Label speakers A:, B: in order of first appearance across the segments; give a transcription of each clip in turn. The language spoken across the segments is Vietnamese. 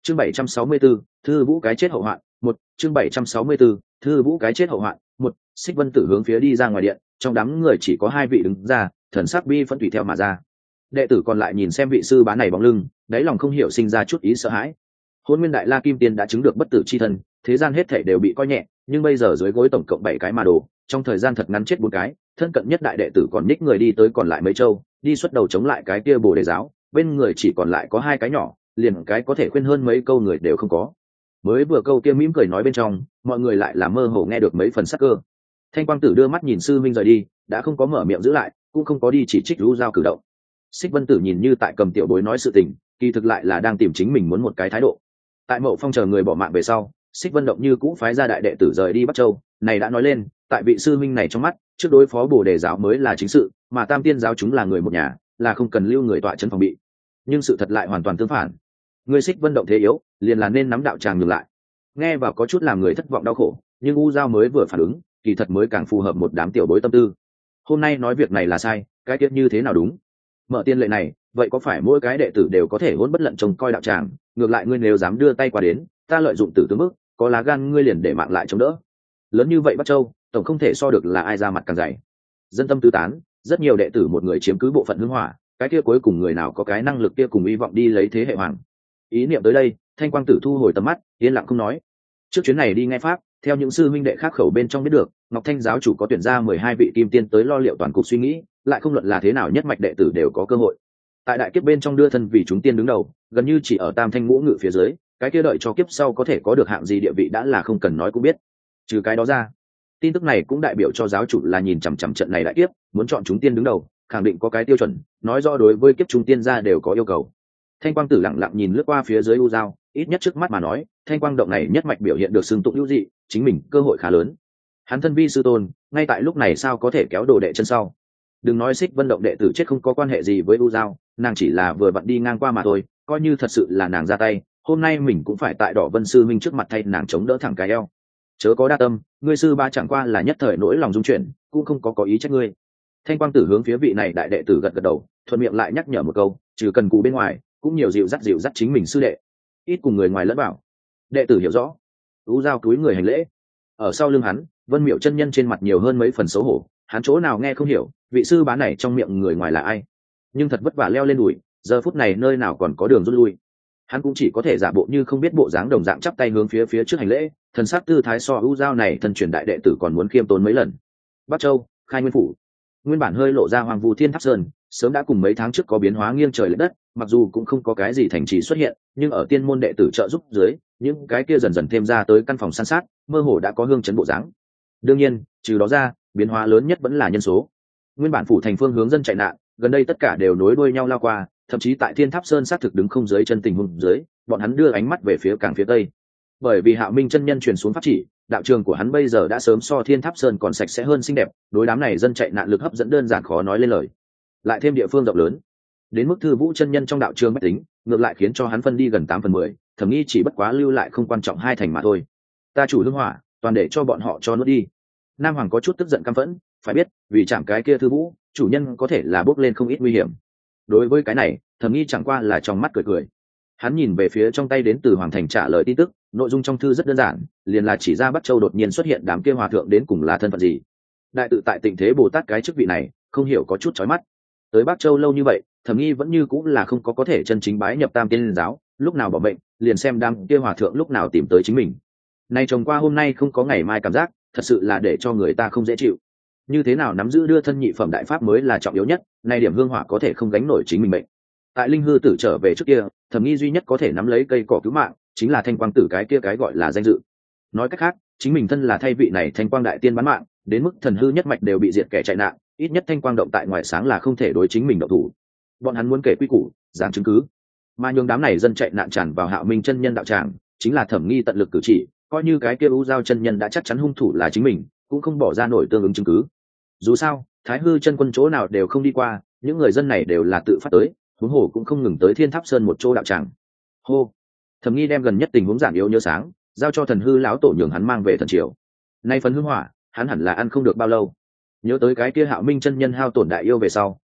A: Chương 764, thư vũ cái chết hậu hoạn. Một chương 764, thư vũ cái chết hậu hoạn. Một Xích Vân Tử hướng phía đi ra ngoài điện, trong đám người chỉ có hai vị đứng ra, thần sắc bi phân tùy theo mà ra. Đệ tử còn lại nhìn xem vị sư bá này bóng lưng, đáy lòng không hiểu sinh ra chút ý sợ hãi. Hôn Nguyên Đại La Kim Tiên đã chứng được bất tử chi thân, thế gian hết thảy đều bị coi nhẹ, nhưng bây giờ dưới gối tổng cộng 7 cái mà đồ, trong thời gian thật ngắn chết 4 cái, thân cận nhất đại đệ tử còn nhích người đi tới còn lại mấy châu, đi xuất đầu chống lại cái kia Bồ Đề giáo, bên người chỉ còn lại có 2 cái nhỏ, liền cái có thể khuyên hơn mấy câu người đều không có. Mới vừa câu kia mỉm cười nói bên trong, mọi người lại là mơ hồ nghe được mấy phần sắc cơ. Thanh Quang Tử đưa mắt nhìn sư minh rời đi, đã không có mở miệng giữ lại, cũng không có đi chỉ trích Lũ Giao cử động. Xích Vân Tử nhìn như tại cầm tiểu bối nói sự tình, kỳ thực lại là đang tìm chính mình muốn một cái thái độ. Tại Mậu Phong chờ người bỏ mạng về sau, Xích Vân Động như cũ phái ra đại đệ tử rời đi Bắc Châu, này đã nói lên, tại vị sư minh này trong mắt, trước đối phó Bồ Đề giáo mới là chính sự, mà Tam Tiên giáo chúng là người một nhà, là không cần lưu người tọa trấn phòng bị. Nhưng sự thật lại hoàn toàn tương phản. Người Xích Vân Động thế yếu, liền là nên nắm đạo tràng ngừng lại. Nghe vào có chút làm người thất vọng đau khổ, nhưng U Giao mới vừa phản ứng, kỳ thật mới càng phù hợp một đám tiểu bối tâm tư. Hôm nay nói việc này là sai, cái tiết như thế nào đúng? Mở tiên lệ này, vậy có phải mỗi cái đệ tử đều có thể hỗn bất lận trông coi đạo tràng, ngược lại ngươi nếu dám đưa tay qua đến, ta lợi dụng tử tướng mức, có lá gan ngươi liền để mạng lại chống đỡ. Lớn như vậy Bắc Châu, tổng không thể so được là ai ra mặt càng dày. Dân tâm tứ tán, rất nhiều đệ tử một người chiếm cứ bộ phận hương hỏa, cái kia cuối cùng người nào có cái năng lực kia cùng hy vọng đi lấy thế hệ hoàng. Ý niệm tới đây, Thanh Quang Tử thu hồi tầm mắt, yên lặng không nói. Trước chuyến này đi nghe pháp, theo những sư huynh đệ khác khẩu bên trong biết được, Ngọc Thanh giáo chủ có tuyển ra 12 vị kim tiên tới lo liệu toàn cục suy nghĩ, lại không luận là thế nào nhất mạch đệ tử đều có cơ hội. Tại đại kiếp bên trong đưa thân vì chúng tiên đứng đầu, gần như chỉ ở Tam Thanh ngũ ngự phía dưới, cái kia đợi cho kiếp sau có thể có được hạng gì địa vị đã là không cần nói cũng biết. Trừ cái đó ra, tin tức này cũng đại biểu cho giáo chủ là nhìn chằm chằm trận này đại kiếp, muốn chọn chúng tiên đứng đầu, khẳng định có cái tiêu chuẩn, nói rõ đối với kiếp chúng tiên gia đều có yêu cầu. Thanh Quang Tử lặng lặng nhìn lướt qua phía dưới U Giao, ít nhất trước mắt mà nói, Thanh Quang động này nhất mạch biểu hiện được xưng tụng hữu dị, chính mình cơ hội khá lớn. Hắn thân vi sư tôn, ngay tại lúc này sao có thể kéo đồ đệ chân sau? Đừng nói Xích Vân động đệ tử chết không có quan hệ gì với U Giao, nàng chỉ là vừa vặn đi ngang qua mà thôi, coi như thật sự là nàng ra tay, hôm nay mình cũng phải tại Đỏ Vân sư minh trước mặt thay nàng chống đỡ thẳng cái eo. Chớ có đa tâm, ngươi sư ba chẳng qua là nhất thời nỗi lòng dung chuyển, cũng không có ý trách ngươi. Thanh Quang Tử hướng phía vị này đại đệ tử gật gật đầu, thuận miệng lại nhắc nhở một câu, trừ cần cù bên ngoài, cũng nhiều dịu dắt chính mình sư đệ, ít cùng người ngoài lẫn vào. Đệ tử hiểu rõ. U Giao túi người hành lễ. Ở sau lưng hắn, Vân Miệu chân nhân trên mặt nhiều hơn mấy phần xấu hổ, hắn chỗ nào nghe không hiểu, vị sư bá này trong miệng người ngoài là ai? Nhưng thật vất vả leo lên đùi, giờ phút này nơi nào còn có đường rút lui. Hắn cũng chỉ có thể giả bộ như không biết bộ dáng đồng dạng chắp tay hướng phía trước hành lễ, thần sắc tư thái so U Giao này thần truyền đại đệ tử còn muốn khiêm tốn mấy lần. Bắc Châu, Khai Nguyên phủ. Nguyên bản hơi lộ ra hoàng vu Thiên Tháp Sơn, sớm đã cùng mấy tháng trước có biến hóa nghiêng trời lệch đất, mặc dù cũng không có cái gì thành trì xuất hiện, nhưng ở tiên môn đệ tử trợ giúp dưới, những cái kia dần dần thêm ra tới căn phòng san sát, mơ hồ đã có hương chấn bộ dáng. Đương nhiên, trừ đó ra, biến hóa lớn nhất vẫn là nhân số. Nguyên bản phủ thành phương hướng dân chạy nạn, gần đây tất cả đều nối đuôi nhau lao qua, thậm chí tại Thiên Tháp Sơn sát thực đứng không dưới chân tình huống dưới, bọn hắn đưa ánh mắt về phía càng phía tây. Bởi vì Hạo Minh chân nhân truyền xuống pháp chỉ, đạo trường của hắn bây giờ đã sớm so Thiên Tháp Sơn còn sạch sẽ hơn xinh đẹp, đối đám này dân chạy nạn lực hấp dẫn đơn giản khó nói lên lời. Lại thêm địa phương rộng lớn, đến mức Thư Vũ chân nhân trong đạo trường bách tính, ngược lại khiến cho hắn phân đi gần 8/10, thẩm nghi chỉ bất quá lưu lại không quan trọng 2 thành mà thôi. Ta chủ hương hỏa, toàn để cho bọn họ cho nuốt đi. Nam Hoàng có chút tức giận căm phẫn, phải biết, vì chạm cái kia Thư Vũ, chủ nhân có thể là bốc lên không ít nguy hiểm. Đối với cái này, thẩm nghi chẳng qua là trong mắt cười cười. Hắn nhìn về phía trong tay đến từ Hoàng thành trả lời tin tức, nội dung trong thư rất đơn giản, liền là chỉ ra Bắc Châu đột nhiên xuất hiện đám kia hòa thượng đến cùng là thân phận gì. Đại tự tại Tịnh Thế Bồ Tát cái chức vị này, không hiểu có chút chói mắt. Tới Bắc Châu lâu như vậy, thẩm nghi vẫn như cũng là không có thể chân chính bái nhập Tam Tiên giáo, lúc nào bỏ bệnh, liền xem đám kia hòa thượng lúc nào tìm tới chính mình. Nay trông qua hôm nay không có ngày mai cảm giác, thật sự là để cho người ta không dễ chịu. Như thế nào nắm giữ đưa thân nhị phẩm đại pháp mới là trọng yếu nhất, nay điểm hương hỏa có thể không gánh nổi chính mình bệnh. Tại Linh Hư Tử trở về trước kia, thẩm nghi duy nhất có thể nắm lấy cây cỏ cứu mạng, chính là Thanh Quang Tử cái kia cái gọi là danh dự. Nói cách khác, chính mình thân là thay vị này Thanh Quang đại tiên bán mạng, đến mức thần hư nhất mạch đều bị diệt kẻ chạy nạn, ít nhất Thanh Quang động tại ngoài sáng là không thể đối chính mình động thủ. Bọn hắn muốn kể quy củ, giảng chứng cứ, mà nhường đám này dân chạy nạn tràn vào Hạo Minh chân nhân đạo tràng, chính là thẩm nghi tận lực cử chỉ, coi như cái kia U Giao chân nhân đã chắc chắn hung thủ là chính mình, cũng không bỏ ra nổi tương ứng chứng cứ. Dù sao, Thái Hư chân quân chỗ nào đều không đi qua, những người dân này đều là tự phát tới, huống hồ cũng không ngừng tới Thiên Tháp Sơn một chỗ đạo tràng. Hô, thẩm nghi đem gần nhất tình huống giản yếu nhớ sáng, giao cho thần hư lão tổ nhường hắn mang về thần triều. Nay phần hương hỏa, hắn hẳn là ăn không được bao lâu. Nhớ tới cái kia Hạo Minh chân nhân hao tổn đại yêu về sau,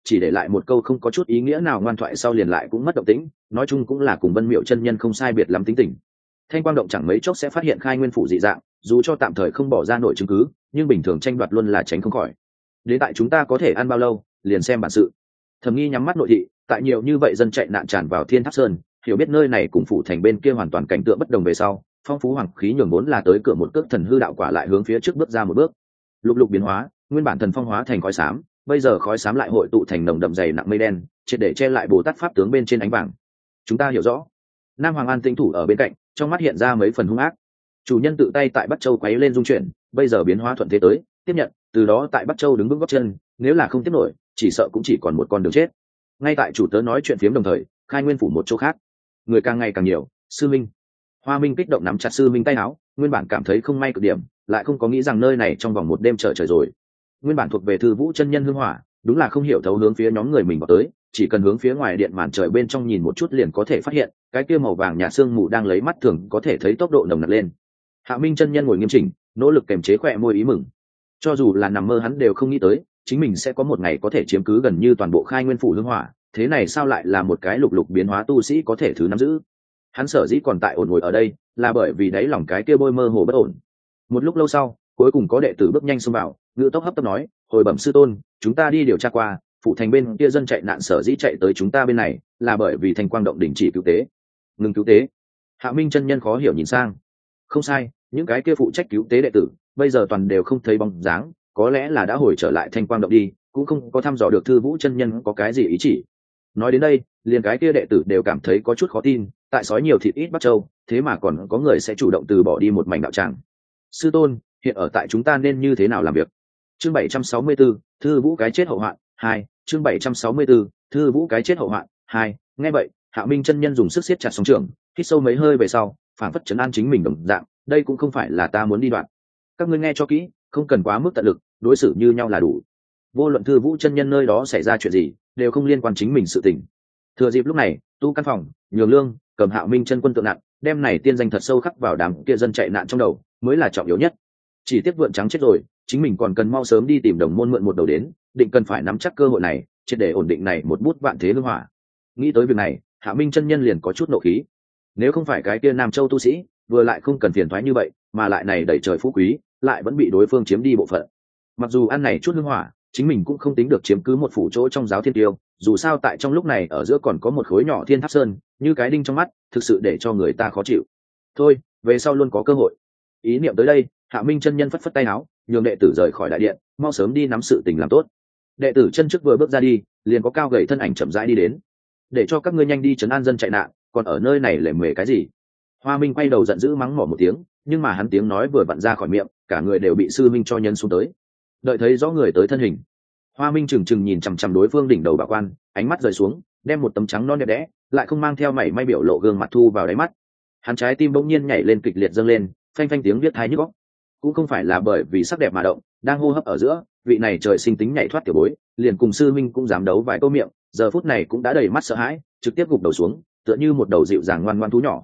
A: chỉ để lại một câu không có chút ý nghĩa nào ngoan thoại sau liền lại cũng mất động tĩnh, nói chung cũng là cùng Vân Miệu chân nhân không sai biệt lắm tính tình. Thanh quang động chẳng mấy chốc sẽ phát hiện khai nguyên phủ dị dạng, dù cho tạm thời không bỏ ra nổi chứng cứ, nhưng bình thường tranh đoạt luôn là tránh không khỏi. Đến tại chúng ta có thể ăn bao lâu, liền xem bản sự. Thẩm Nghi nhắm mắt nội thị, tại nhiều như vậy dân chạy nạn tràn vào Thiên Tháp Sơn, hiểu biết nơi này cùng phủ thành bên kia hoàn toàn cảnh tượng bất đồng về sau, phong phú hoàng khí nhường vốn là tới cửa một cước thần hư đạo quả lại hướng phía trước bước ra một bước. Lục lục biến hóa, nguyên bản thần phong hóa thành khói xám, bây giờ khói xám lại hội tụ thành nồng đậm dày nặng mây đen, triệt để che lại Bồ Tát pháp tướng bên trên ánh vàng. Chúng ta hiểu rõ. Nam Hoàng An tinh thủ ở bên cạnh, trong mắt hiện ra mấy phần hung ác. Chủ nhân tự tay tại Bắc Châu quấy lên dung chuyển, bây giờ biến hóa thuận thế tới, tiếp nhận, từ đó tại Bắc Châu đứng vững gót chân, nếu là không tiếp nổi, chỉ sợ cũng chỉ còn một con đường chết. Ngay tại chủ tớ nói chuyện phiếm đồng thời, khai nguyên phủ một chỗ khác, người càng ngày càng nhiều. Sư minh. Hoa Minh kích động nắm chặt sư minh tay áo, nguyên bản cảm thấy không may cực điểm, lại không có nghĩ rằng nơi này trong vòng một đêm trời rồi. Nguyên bản thuộc về Thư Vũ chân nhân hương hỏa, đúng là không hiểu thấu hướng phía nhóm người mình vào tới, chỉ cần hướng phía ngoài điện màn trời bên trong nhìn một chút liền có thể phát hiện, cái kia màu vàng nhạt sương mù đang lấy mắt thường có thể thấy tốc độ nồng nặc lên. Hạ Minh chân nhân ngồi nghiêm chỉnh, nỗ lực kềm chế khóe môi ý mừng. Cho dù là nằm mơ hắn đều không nghĩ tới, chính mình sẽ có một ngày có thể chiếm cứ gần như toàn bộ khai nguyên phủ hương hỏa, thế này sao lại là một cái lục lục biến hóa tu sĩ có thể thứ nắm giữ. Hắn sở dĩ còn tại ổn ngồi ở đây, là bởi vì đáy lòng cái kia bôi mơ hồ bất ổn. Một lúc lâu sau, cuối cùng có đệ tử bước nhanh xông vào, ngự tốc hấp tấp nói, hồi bẩm sư tôn, chúng ta đi điều tra qua, phụ thành bên kia dân chạy nạn sở dĩ chạy tới chúng ta bên này, là bởi vì Thanh Quang động đình chỉ cứu tế. Ngừng cứu tế. Hạ Minh chân nhân khó hiểu nhìn sang. Không sai, những cái kia phụ trách cứu tế đệ tử bây giờ toàn đều không thấy bóng dáng, có lẽ là đã hồi trở lại Thanh Quang động đi, cũng không có thăm dò được Thư Vũ chân nhân có cái gì ý chỉ. Nói đến đây, liền cái kia đệ tử đều cảm thấy có chút khó tin, tại sói nhiều thịt ít Bắc Châu, thế mà còn có người sẽ chủ động từ bỏ đi một mảnh đạo tràng. Sư tôn, hiện ở tại chúng ta nên như thế nào làm việc? Chương 764, Thư Vũ cái chết hậu hoạn 2. Chương 764, Thư Vũ cái chết hậu hoạn 2. Nghe vậy, Hạ Minh chân nhân dùng sức siết chặt song trường, hít sâu mấy hơi về sau, phản phất trấn an chính mình đồng dạng, đây cũng không phải là ta muốn đi đoạn. Các ngươi nghe cho kỹ, không cần quá mức tận lực, đối xử như nhau là đủ. Vô luận Thư Vũ chân nhân nơi đó xảy ra chuyện gì, đều không liên quan chính mình sự tình. Thừa dịp lúc này, tu căn phòng, nhường lương, cầm Hạ Minh chân quân tượng nặng, đem này tiên danh thật sâu khắc vào đám kia dân chạy nạn trong đầu, mới là trọng yếu nhất. Chỉ tiếc vượn trắng chết rồi, chính mình còn cần mau sớm đi tìm đồng môn mượn một đầu đến, định cần phải nắm chắc cơ hội này, triệt để ổn định này một bút vạn thế lương hỏa. Nghĩ tới việc này, Hạ Minh chân nhân liền có chút nộ khí. Nếu không phải cái kia Nam Châu tu sĩ, vừa lại không cần phiền toái như vậy, mà lại này đẩy trời phú quý, lại vẫn bị đối phương chiếm đi bộ phận. Mặc dù ăn này chút lương hỏa, chính mình cũng không tính được chiếm cứ một phủ chỗ trong giáo thiên tiêu, dù sao tại trong lúc này ở giữa còn có một khối nhỏ Thiên Tháp Sơn, như cái đinh trong mắt, thực sự để cho người ta khó chịu. Thôi, về sau luôn có cơ hội. Ý niệm tới đây, Hạ Minh chân nhân phất phất tay áo, nhường đệ tử rời khỏi đại điện, mau sớm đi nắm sự tình làm tốt. Đệ tử chân trước vừa bước ra đi, liền có cao gầy thân ảnh chậm rãi đi đến. Để cho các ngươi nhanh đi trấn an dân chạy nạn, còn ở nơi này lề mề cái gì? Hoa Minh quay đầu giận dữ mắng mỏ một tiếng, nhưng mà hắn tiếng nói vừa vặn ra khỏi miệng, cả người đều bị sư minh cho nhân xuống tới. Đợi thấy rõ người tới thân hình, Hoa Minh trừng trừng nhìn chằm chằm đối phương đỉnh đầu bảo quan, ánh mắt rời xuống, đem một tấm trắng non đẹp đẽ, lại không mang theo mảy may biểu lộ gương mặt thu vào đáy mắt. Hắn trái tim bỗng nhiên nhảy lên kịch liệt dâng lên, phanh phanh tiếng biết tai nhức óc. Cũng không phải là bởi vì sắc đẹp mà động, đang hô hấp ở giữa, vị này trời sinh tính nhảy thoát tiểu bối, liền cùng sư minh cũng dám đấu vài câu miệng, giờ phút này cũng đã đầy mắt sợ hãi, trực tiếp gục đầu xuống, tựa như một đầu dịu dàng ngoan ngoãn thú nhỏ.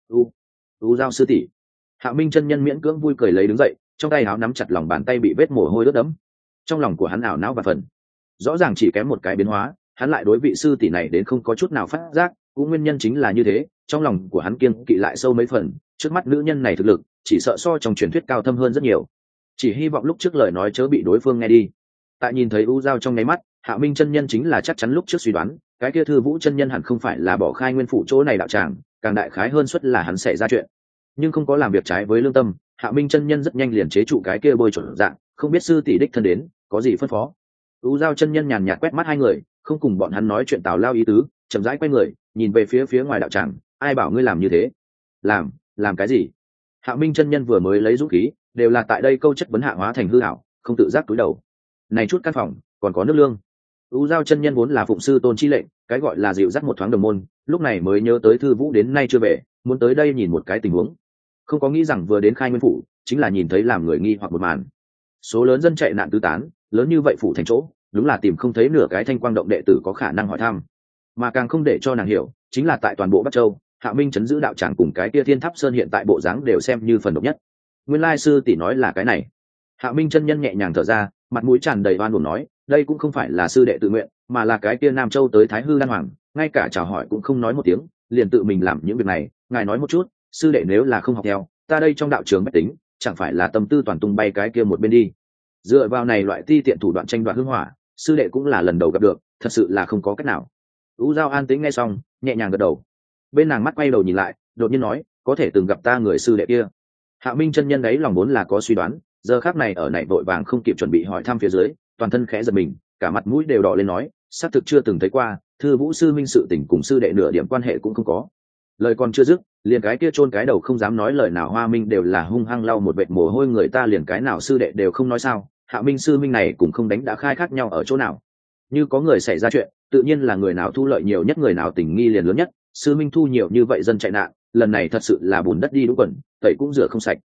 A: Giao sư tỷ. Hạ Minh chân nhân miễn cưỡng vui cười lấy đứng dậy, trong tay áo nắm chặt lòng bàn tay bị vết mồ hôi ướt đẫm. Trong lòng của hắn ảo não và phần. Rõ ràng chỉ kém một cái biến hóa, hắn lại đối vị sư tỷ này đến không có chút nào phát giác, cũng nguyên nhân chính là như thế, trong lòng của hắn kiêng kỵ lại sâu mấy phần, trước mắt nữ nhân này thực lực, chỉ sợ so trong truyền thuyết cao thâm hơn rất nhiều. Chỉ hy vọng lúc trước lời nói chớ bị đối phương nghe đi. Tại nhìn thấy Giao trong nháy mắt, Hạ Minh chân nhân chính là chắc chắn lúc trước suy đoán, cái kia Thư Vũ chân nhân hẳn không phải là bỏ khai nguyên phủ chỗ này đạo tràng, càng đại khái hơn suất là hắn xảy ra chuyện. Nhưng không có làm việc trái với lương tâm, Hạ Minh chân nhân rất nhanh liền chế trụ cái kia bôi chuẩn dạng, không biết sư tỷ đích thân đến, có gì phân phó. Giao chân nhân nhàn nhạt quét mắt hai người, không cùng bọn hắn nói chuyện tào lao ý tứ, chậm rãi quay người, nhìn về phía ngoài đạo tràng, ai bảo ngươi làm như thế? Làm cái gì? Hạ Minh chân nhân vừa mới lấy dũng khí, đều là tại đây câu chất vấn hạ hóa thành hư ảo, không tự giác túi đầu. Này chút căn phòng, còn có nước lương. Giao chân nhân vốn là phụng sư tôn chi lệnh, cái gọi là dịu dắt một thoáng đồng môn, lúc này mới nhớ tới Thư Vũ đến nay chưa về, muốn tới đây nhìn một cái tình huống. Không có nghĩ rằng vừa đến khai nguyên phủ, chính là nhìn thấy làm người nghi hoặc một màn. Số lớn dân chạy nạn tứ tán, lớn như vậy phủ thành chỗ, đúng là tìm không thấy nửa cái Thanh Quang động đệ tử có khả năng hỏi thăm. Mà càng không để cho nàng hiểu, chính là tại toàn bộ Bắc Châu, Hạ Minh chấn giữ đạo tràng cùng cái kia Thiên Tháp Sơn hiện tại bộ dáng đều xem như phần độc nhất. Nguyên lai sư tỷ nói là cái này. Hạ Minh chân nhân nhẹ nhàng thở ra, mặt mũi tràn đầy oan uổng nói, đây cũng không phải là sư đệ tự nguyện, mà là cái kia Nam Châu tới Thái Hư Đan Hoàng, ngay cả chào hỏi cũng không nói một tiếng, liền tự mình làm những việc này. Ngài nói một chút, sư đệ nếu là không học theo, ta đây trong đạo trường bách tính, chẳng phải là tâm tư toàn tung bay cái kia một bên đi. Dựa vào này loại ti tiện thủ đoạn tranh đoạt hương hỏa, sư đệ cũng là lần đầu gặp được, thật sự là không có cách nào. U Giao an tĩnh nghe xong, nhẹ nhàng gật đầu. Bên nàng mắt quay đầu nhìn lại, đột nhiên nói, có thể từng gặp ta người sư đệ kia. Hạ Minh chân nhân đấy lòng vốn là có suy đoán, giờ khắc này ở này vội vàng không kịp chuẩn bị hỏi thăm phía dưới, toàn thân khẽ giật mình, cả mặt mũi đều đỏ lên nói, xác thực chưa từng thấy qua, Thư Vũ sư minh sự tình cùng sư đệ nửa điểm quan hệ cũng không có. Lời còn chưa dứt, liền cái kia chôn cái đầu không dám nói lời nào Hoa Minh đều là hung hăng lau một vệt mồ hôi, người ta liền cái nào sư đệ đều không nói sao, Hạ Minh sư minh này cũng không đánh đã khai khác nhau ở chỗ nào. Như có người xảy ra chuyện, tự nhiên là người nào thu lợi nhiều nhất người nào tình nghi liền lớn nhất, sư minh thu nhiều như vậy dân chạy nạn, lần này thật sự là bùn đất đi đúng quần, tẩy cũng rửa không sạch.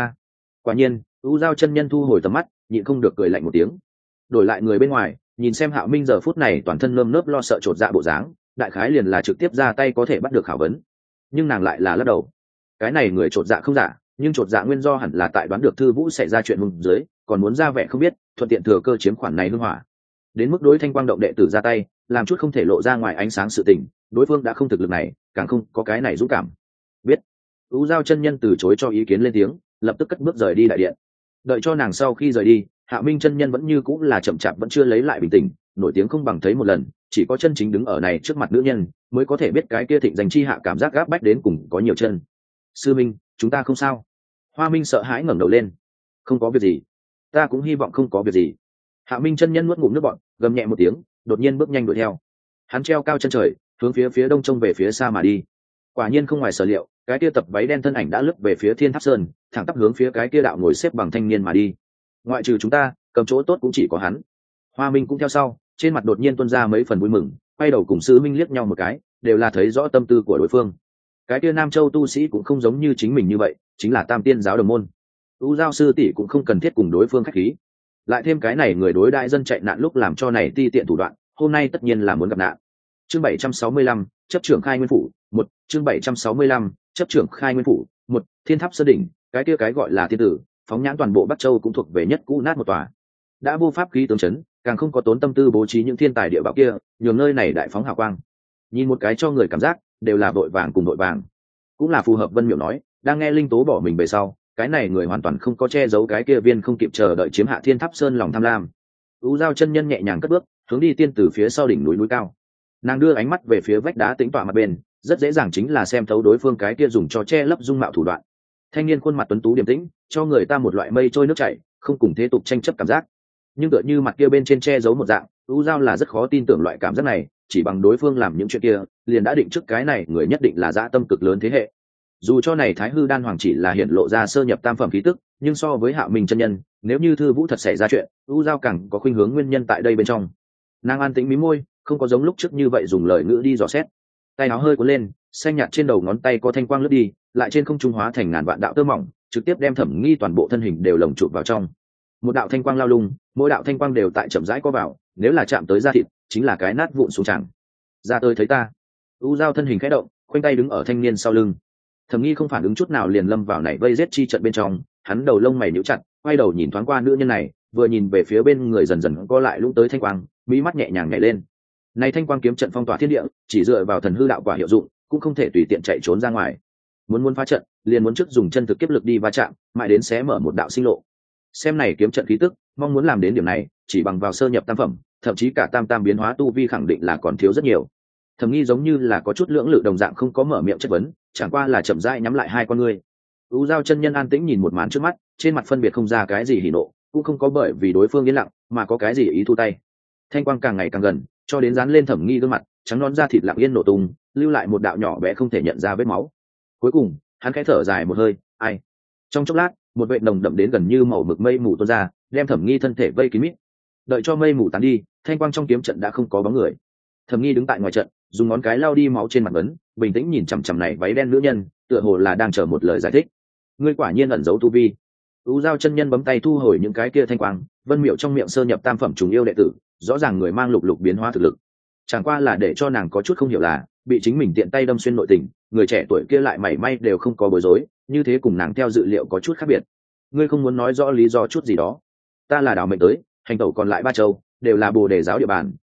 A: Quả nhiên, U Giao chân nhân thu hồi tầm mắt, nhịn không được cười lạnh một tiếng. Đổi lại người bên ngoài, nhìn xem Hạo Minh giờ phút này toàn thân nơm nớp lo sợ chột dạ bộ dáng, đại khái liền là trực tiếp ra tay có thể bắt được khảo vấn. Nhưng nàng lại là lắc đầu. Cái này người chột dạ không giả, nhưng chột dạ nguyên do hẳn là tại đoán được Thư Vũ xảy ra chuyện hung dưới, còn muốn ra vẻ không biết, thuận tiện thừa cơ chiếm khoản này hương hỏa. Đến mức đối Thanh Quang động đệ tử ra tay, làm chút không thể lộ ra ngoài ánh sáng sự tình, đối phương đã không thực lực này, càng không có cái này dũng cảm. Biết. U Giao chân nhân từ chối cho ý kiến lên tiếng, lập tức cất bước rời đi đại điện. Đợi cho nàng sau khi rời đi, Hạ Minh chân nhân vẫn như cũng là chậm chạp vẫn chưa lấy lại bình tĩnh, nổi tiếng không bằng thấy một lần, chỉ có chân chính đứng ở này trước mặt nữ nhân mới có thể biết cái kia thịnh danh chi hạ cảm giác gáp bách đến cùng có nhiều chân. Sư Minh, chúng ta không sao. Hoa Minh sợ hãi ngẩng đầu lên. Không có việc gì, ta cũng hy vọng không có việc gì. Hạ Minh chân nhân nuốt ngụm nước bọt, gầm nhẹ một tiếng, đột nhiên bước nhanh đuổi theo. Hắn treo cao chân trời, hướng phía đông trông về phía xa mà đi. Quả nhiên không ngoài sở liệu, cái kia tập váy đen thân ảnh đã lướt về phía Thiên Tháp Sơn, thẳng tắp hướng phía cái kia đạo ngồi xếp bằng thanh niên mà đi. Ngoại trừ chúng ta, cầm chỗ tốt cũng chỉ có hắn. Hoa Minh cũng theo sau, trên mặt đột nhiên tuôn ra mấy phần vui mừng, quay đầu cùng sư minh liếc nhau một cái, đều là thấy rõ tâm tư của đối phương. Cái kia Nam Châu tu sĩ cũng không giống như chính mình như vậy, chính là Tam Tiên giáo đồng môn. U Giao sư tỷ cũng không cần thiết cùng đối phương khách khí. Lại thêm cái này người đối đại dân chạy nạn lúc làm cho này ti tiện thủ đoạn, hôm nay tất nhiên là muốn gặp nạn. Chương 765, chấp trưởng khai nguyên phủ, một chương 765, chấp trưởng khai nguyên phủ, một Thiên Tháp Sơn đỉnh, cái kia cái gọi là thiên tử, phóng nhãn toàn bộ Bắc Châu cũng thuộc về nhất cũ nát một tòa. Đã vô pháp khí tướng chấn, càng không có tốn tâm tư bố trí những thiên tài địa bảo kia, nhường nơi này đại phóng hào quang. Nhìn một cái cho người cảm giác đều là vội vàng cùng vội vàng. Cũng là phù hợp Vân Miểu nói, đang nghe Linh Tố bỏ mình về sau, cái này người hoàn toàn không có che giấu cái kia viên không kịp chờ đợi chiếm hạ Thiên Tháp Sơn lòng tham lam. U Giao chân nhân nhẹ nhàng cất bước, hướng đi tiên từ phía sau đỉnh núi cao. Nàng đưa ánh mắt về phía vách đá tĩnh tọa mặt bên, rất dễ dàng chính là xem thấu đối phương cái kia dùng cho che lấp dung mạo thủ đoạn. Thanh niên khuôn mặt tuấn tú điềm tĩnh, cho người ta một loại mây trôi nước chảy, không cùng thế tục tranh chấp cảm giác. Nhưng tựa như mặt kia bên trên che giấu một dạng, U Giao là rất khó tin tưởng loại cảm giác này, chỉ bằng đối phương làm những chuyện kia, liền đã định trước cái này người nhất định là dã tâm cực lớn thế hệ. Dù cho này Thái Hư Đan Hoàng chỉ là hiện lộ ra sơ nhập tam phẩm khí tức, nhưng so với Hạo Minh chân nhân, nếu như Thư Vũ thật xảy ra chuyện, U Giao càng có khuynh hướng nguyên nhân tại đây bên trong. Nàng an tĩnh mí môi, không có giống lúc trước như vậy dùng lời ngữ đi dò xét. Tay áo hơi cuốn lên, xanh nhạt trên đầu ngón tay có thanh quang lướt đi, lại trên không trung hóa thành ngàn vạn đạo tơ mỏng, trực tiếp đem Thẩm Nghi toàn bộ thân hình đều lồng chụp vào trong. Một đạo thanh quang lao lung, mỗi đạo thanh quang đều tại chậm rãi có vào, nếu là chạm tới da thịt, chính là cái nát vụn xuống chẳng. Ra tới thấy ta. U Giao thân hình khẽ động, khoanh tay đứng ở thanh niên sau lưng. Thẩm Nghi không phản ứng chút nào liền lâm vào nảy vây giết chi trận bên trong, hắn đầu lông mày nhíu chặt, quay đầu nhìn thoáng qua nữ nhân này, vừa nhìn về phía bên người dần dần co lại lũng tới thanh quang, mí mắt nhẹ nhàng nhảy lên. Này thanh quang kiếm trận phong tỏa thiên địa, chỉ dựa vào thần hư đạo quả hiệu dụng, cũng không thể tùy tiện chạy trốn ra ngoài. Muốn phá trận, liền muốn trước dùng chân thực kiếp lực đi va chạm, mãi đến xé mở một đạo sinh lộ. Xem này kiếm trận khí tức, mong muốn làm đến điểm này, chỉ bằng vào sơ nhập tam phẩm, thậm chí cả tam tam biến hóa tu vi khẳng định là còn thiếu rất nhiều. Thẩm Nghi giống như là có chút lưỡng lự đồng dạng không có mở miệng chất vấn, chẳng qua là chậm rãi nhắm lại hai con ngươi. U Giao chân nhân an tĩnh nhìn một màn trước mắt, trên mặt phân biệt không ra cái gì hỉ nộ, cũng không có bởi vì đối phương yên lặng mà có cái gì ý thu tay. Thanh quang càng ngày càng gần, cho đến dán lên Thẩm Nghi gương mặt, trắng nõn da thịt lặng yên nổ tung, lưu lại một đạo nhỏ bé không thể nhận ra vết máu. Cuối cùng, hắn khẽ thở dài một hơi, ai. Trong chốc lát, một vệt nồng đậm đến gần như màu mực mây mù tuôn ra, đem Thẩm Nghi thân thể vây kín mít. Đợi cho mây mù tán đi, thanh quang trong kiếm trận đã không có bóng người. Thẩm Nghi đứng tại ngoài trận, dùng ngón cái lau đi máu trên mặt vấn, bình tĩnh nhìn chằm chằm này váy đen nữ nhân, tựa hồ là đang chờ một lời giải thích. Ngươi quả nhiên ẩn giấu tu vi. U Giao chân nhân bấm tay thu hồi những cái kia thanh quang, Vân Miệu trong miệng sơ nhập tam phẩm trùng yêu đệ tử, rõ ràng người mang lục lục biến hóa thực lực. Chẳng qua là để cho nàng có chút không hiểu là, bị chính mình tiện tay đâm xuyên nội tình, người trẻ tuổi kia lại mảy may đều không có bối rối, như thế cùng nàng theo dự liệu có chút khác biệt. Ngươi không muốn nói rõ lý do chút gì đó? Ta là đảo mệnh tới, hành tẩu còn lại ba châu, đều là Bồ Đề giáo địa bàn,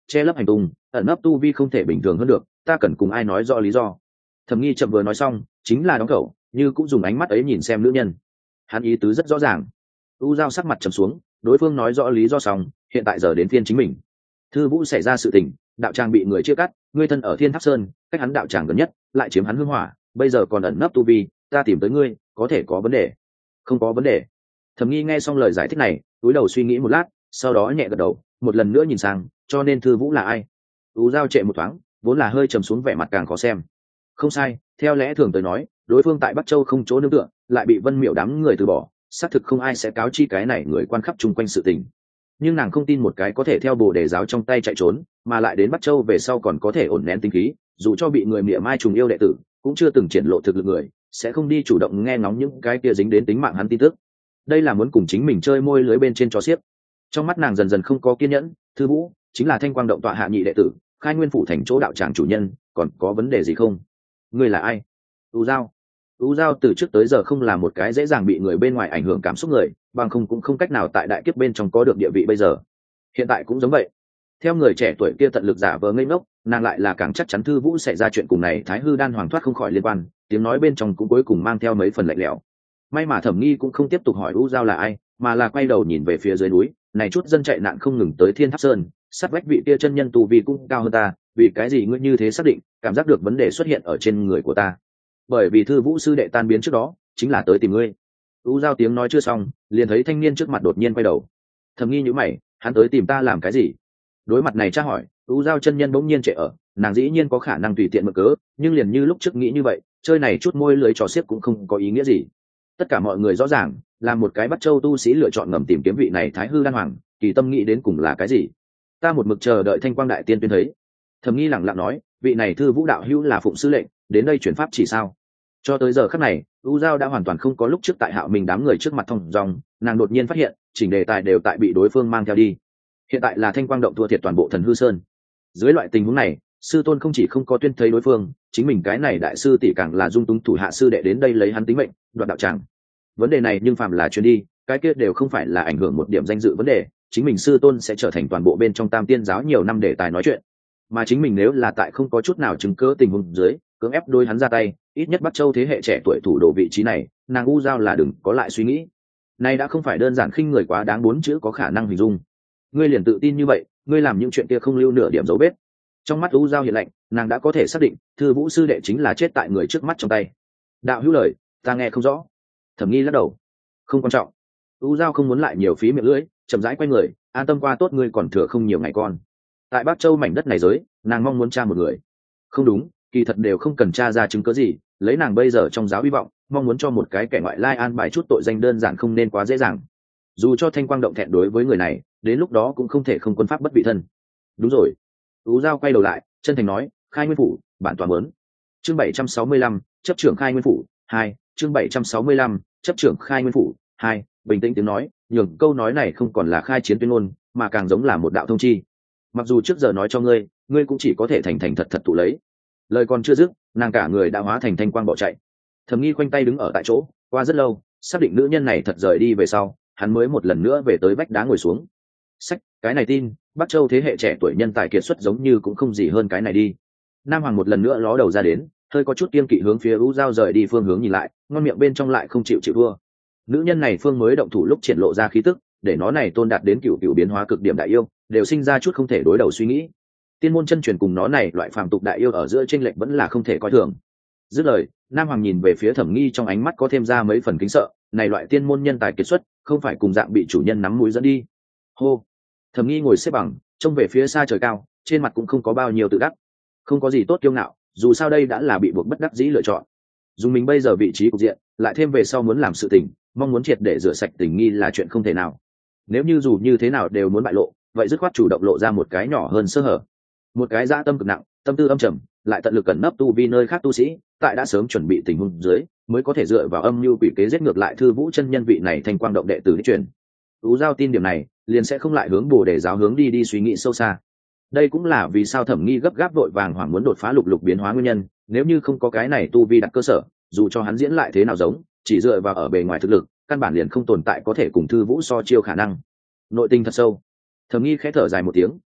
A: che lấp hành tung, ẩn nấp tu vi không thể bình thường hơn được, ta cần cùng ai nói rõ lý do. Thẩm Nghi chậm vừa nói xong, chính là đóng khẩu, như cũng dùng ánh mắt ấy nhìn xem nữ nhân. Hắn ý tứ rất rõ ràng. U Giao sắc mặt trầm xuống, đối phương nói rõ lý do xong, hiện tại giờ đến phiên chính mình. Thư Vũ xảy ra sự tình, đạo tràng bị người chia cắt, ngươi thân ở Thiên Tháp Sơn, cách hắn đạo tràng gần nhất, lại chiếm hắn hương hỏa, bây giờ còn ẩn nấp tu vi, ta tìm tới ngươi, có thể có vấn đề? Không có vấn đề. Thẩm Nghi nghe xong lời giải thích này, cúi đầu suy nghĩ một lát, sau đó nhẹ gật đầu, một lần nữa nhìn sang, cho nên Thư Vũ là ai? U Giao trệ một thoáng, vốn là hơi trầm xuống vẻ mặt càng khó xem. Không sai, theo lẽ thường tới nói, đối phương tại Bắc Châu không chỗ nương tựa, lại bị Vân Miểu đám người từ bỏ, xác thực không ai sẽ cáo chi cái này người quan khắp chung quanh sự tình. Nhưng nàng không tin một cái có thể theo Bồ Đề giáo trong tay chạy trốn, mà lại đến Bắc Châu về sau còn có thể ổn nén tinh khí, dù cho bị người mỉa mai trùng yêu đệ tử, cũng chưa từng triển lộ thực lực người, sẽ không đi chủ động nghe ngóng những cái kia dính đến tính mạng hắn tin tức. Đây là muốn cùng chính mình chơi môi lưới bên trên cho xiếc. Trong mắt nàng dần dần không có kiên nhẫn, Thư Vũ chính là Thanh Quang động tọa hạ nhị đệ tử, Khai Nguyên phủ thành chỗ đạo tràng chủ nhân, còn có vấn đề gì không? Ngươi là ai? U Giao. U Giao từ trước tới giờ không là một cái dễ dàng bị người bên ngoài ảnh hưởng cảm xúc người, bằng không cũng không cách nào tại đại kiếp bên trong có được địa vị bây giờ. Hiện tại cũng giống vậy. Theo người trẻ tuổi kia tận lực giả vờ ngây ngốc, nàng lại là càng chắc chắn Thư Vũ sẽ ra chuyện cùng này Thái Hư Đan Hoàng thoát không khỏi liên quan, tiếng nói bên trong cũng cuối cùng mang theo mấy phần lạnh lẽo. May mà Thẩm Nghi cũng không tiếp tục hỏi U Giao là ai, mà là quay đầu nhìn về phía dưới núi, này chút dân chạy nạn không ngừng tới Thiên Tháp Sơn, sát vách vị kia chân nhân tu vi cũng cao hơn ta, vì cái gì ngươi như thế xác định, cảm giác được vấn đề xuất hiện ở trên người của ta? Bởi vì Thư Vũ sư đệ tan biến trước đó, chính là tới tìm ngươi. U Giao tiếng nói chưa xong, liền thấy thanh niên trước mặt đột nhiên quay đầu. Thẩm Nghi nhíu mày, hắn tới tìm ta làm cái gì? Đối mặt này tra hỏi, U Giao chân nhân bỗng nhiên trệ ở, nàng dĩ nhiên có khả năng tùy tiện mượn cớ, nhưng liền như lúc trước nghĩ như vậy, chơi này chút môi lưới trò xiếc cũng không có ý nghĩa gì. Tất cả mọi người rõ ràng, là một cái Bắc Châu tu sĩ lựa chọn ngầm tìm kiếm vị này Thái Hư Đan Hoàng, kỳ tâm nghĩ đến cùng là cái gì? Ta một mực chờ đợi Thanh Quang đại tiên tuyên thấy. Thẩm Nghi lẳng lặng nói, vị này Thư Vũ đạo hữu là phụng sư lệnh, đến đây chuyển pháp chỉ sao? Cho tới giờ khắc này, U Giao đã hoàn toàn không có lúc trước tại Hạo Minh đám người trước mặt thông dòng, nàng đột nhiên phát hiện, chỉnh đề tài đều tại bị đối phương mang theo đi. Hiện tại là Thanh Quang động thua thiệt toàn bộ Thần Hư Sơn. Dưới loại tình huống này, sư tôn không chỉ không có tuyên thấy đối phương, chính mình cái này đại sư tỷ càng là dung túng thủ hạ sư đệ đến đây lấy hắn tính mệnh, đoạt đạo tràng. Vấn đề này nhưng phàm là truyền đi, cái kia đều không phải là ảnh hưởng một điểm danh dự vấn đề, chính mình sư tôn sẽ trở thành toàn bộ bên trong Tam Tiên giáo nhiều năm đề tài nói chuyện. Mà chính mình nếu là tại không có chút nào chứng cứ tình huống dưới, cưỡng ép đôi hắn ra tay, ít nhất Bắc Châu thế hệ trẻ tuổi thủ đồ vị trí này, nàng U Giao là đừng có lại suy nghĩ. Này đã không phải đơn giản khinh người quá đáng bốn chữ có khả năng hình dung. Ngươi liền tự tin như vậy, ngươi làm những chuyện kia không lưu nửa điểm dấu vết. Trong mắt U Giao hiện lạnh, nàng đã có thể xác định, Thư Vũ sư đệ chính là chết tại người trước mắt trong tay. Đạo hữu lời, ta nghe không rõ. Thẩm Nghi lắc đầu. Không quan trọng. U Giao không muốn lại nhiều phí miệng lưỡi, chậm rãi quay người, an tâm qua tốt, ngươi còn thừa không nhiều ngày con. Tại Bắc Châu mảnh đất này giới, nàng mong muốn tra một người. Không đúng, kỳ thật đều không cần tra ra chứng cứ gì, lấy nàng bây giờ trong giáo hy vọng, mong muốn cho một cái kẻ ngoại lai an bài chút tội danh đơn giản không nên quá dễ dàng. Dù cho Thanh Quang động thẹn đối với người này, đến lúc đó cũng không thể không quân pháp bất vị thân. Đúng rồi. U Giao quay đầu lại, chân thành nói, Khai Nguyên phủ, bản tòa muốn. Chương 765, chấp trưởng Khai Nguyên phủ 2, chương 765, chấp trưởng Khai Nguyên phủ 2, bình tĩnh tiếng nói, nhường câu nói này không còn là khai chiến tuyên ngôn, mà càng giống là một đạo thông chi. Mặc dù trước giờ nói cho ngươi, ngươi cũng chỉ có thể thành thành thật thật tụ lấy. Lời còn chưa dứt, nàng cả người đã hóa thành thanh quang bỏ chạy. Thẩm Nghi khoanh tay đứng ở tại chỗ, qua rất lâu, xác định nữ nhân này thật rời đi về sau, hắn mới một lần nữa về tới vách đá ngồi xuống. Sách, cái này tin, Bắc Châu thế hệ trẻ tuổi nhân tài kiệt xuất giống như cũng không gì hơn cái này đi. Nam Hoàng một lần nữa ló đầu ra đến, hơi có chút kiên kỵ hướng phía U Giao rời đi phương hướng nhìn lại, ngon miệng bên trong lại không chịu thua. Nữ nhân này phương mới động thủ lúc triển lộ ra khí tức, để nó này tôn đạt đến cựu biến hóa cực điểm đại yêu, đều sinh ra chút không thể đối đầu suy nghĩ. Tiên môn chân truyền cùng nó này loại phàm tục đại yêu ở giữa chênh lệch vẫn là không thể coi thường. Dứt lời, Nam Hoàng nhìn về phía Thẩm Nghi trong ánh mắt có thêm ra mấy phần kính sợ, này loại tiên môn nhân tài kiệt xuất, không phải cùng dạng bị chủ nhân nắm mũi dẫn đi. Hô. Thẩm Nghi ngồi xếp bằng, trông về phía xa trời cao, trên mặt cũng không có bao nhiêu tự đắc. Không có gì tốt kiêu ngạo, dù sao đây đã là bị buộc bất đắc dĩ lựa chọn. Dùng mình bây giờ vị trí cục diện, lại thêm về sau muốn làm sự tình, mong muốn triệt để rửa sạch tình nghi là chuyện không thể nào. Nếu như dù như thế nào đều muốn bại lộ, vậy dứt khoát chủ động lộ ra một cái nhỏ hơn sơ hở. Một cái dã tâm cực nặng, tâm tư âm trầm, lại tận lực cẩn nấp tu vi nơi khác tu sĩ, tại đã sớm chuẩn bị tình huống dưới, mới có thể dựa vào âm mưu quỷ kế giết ngược lại Thư Vũ chân nhân vị này thành quang động đệ tử đi truyền. U Giao tin điểm này, liền sẽ không lại hướng Bồ Đề giáo hướng đi suy nghĩ sâu xa. Đây cũng là vì sao Thẩm Nghi gấp gáp vội vàng hoảng muốn đột phá lục lục biến hóa nguyên nhân, nếu như không có cái này tu vi đặt cơ sở, dù cho hắn diễn lại thế nào giống, chỉ dựa vào ở bề ngoài thực lực, căn bản liền không tồn tại có thể cùng Thư Vũ so chiêu khả năng. Nội tình thật sâu. Thẩm Nghi khẽ thở dài một tiếng,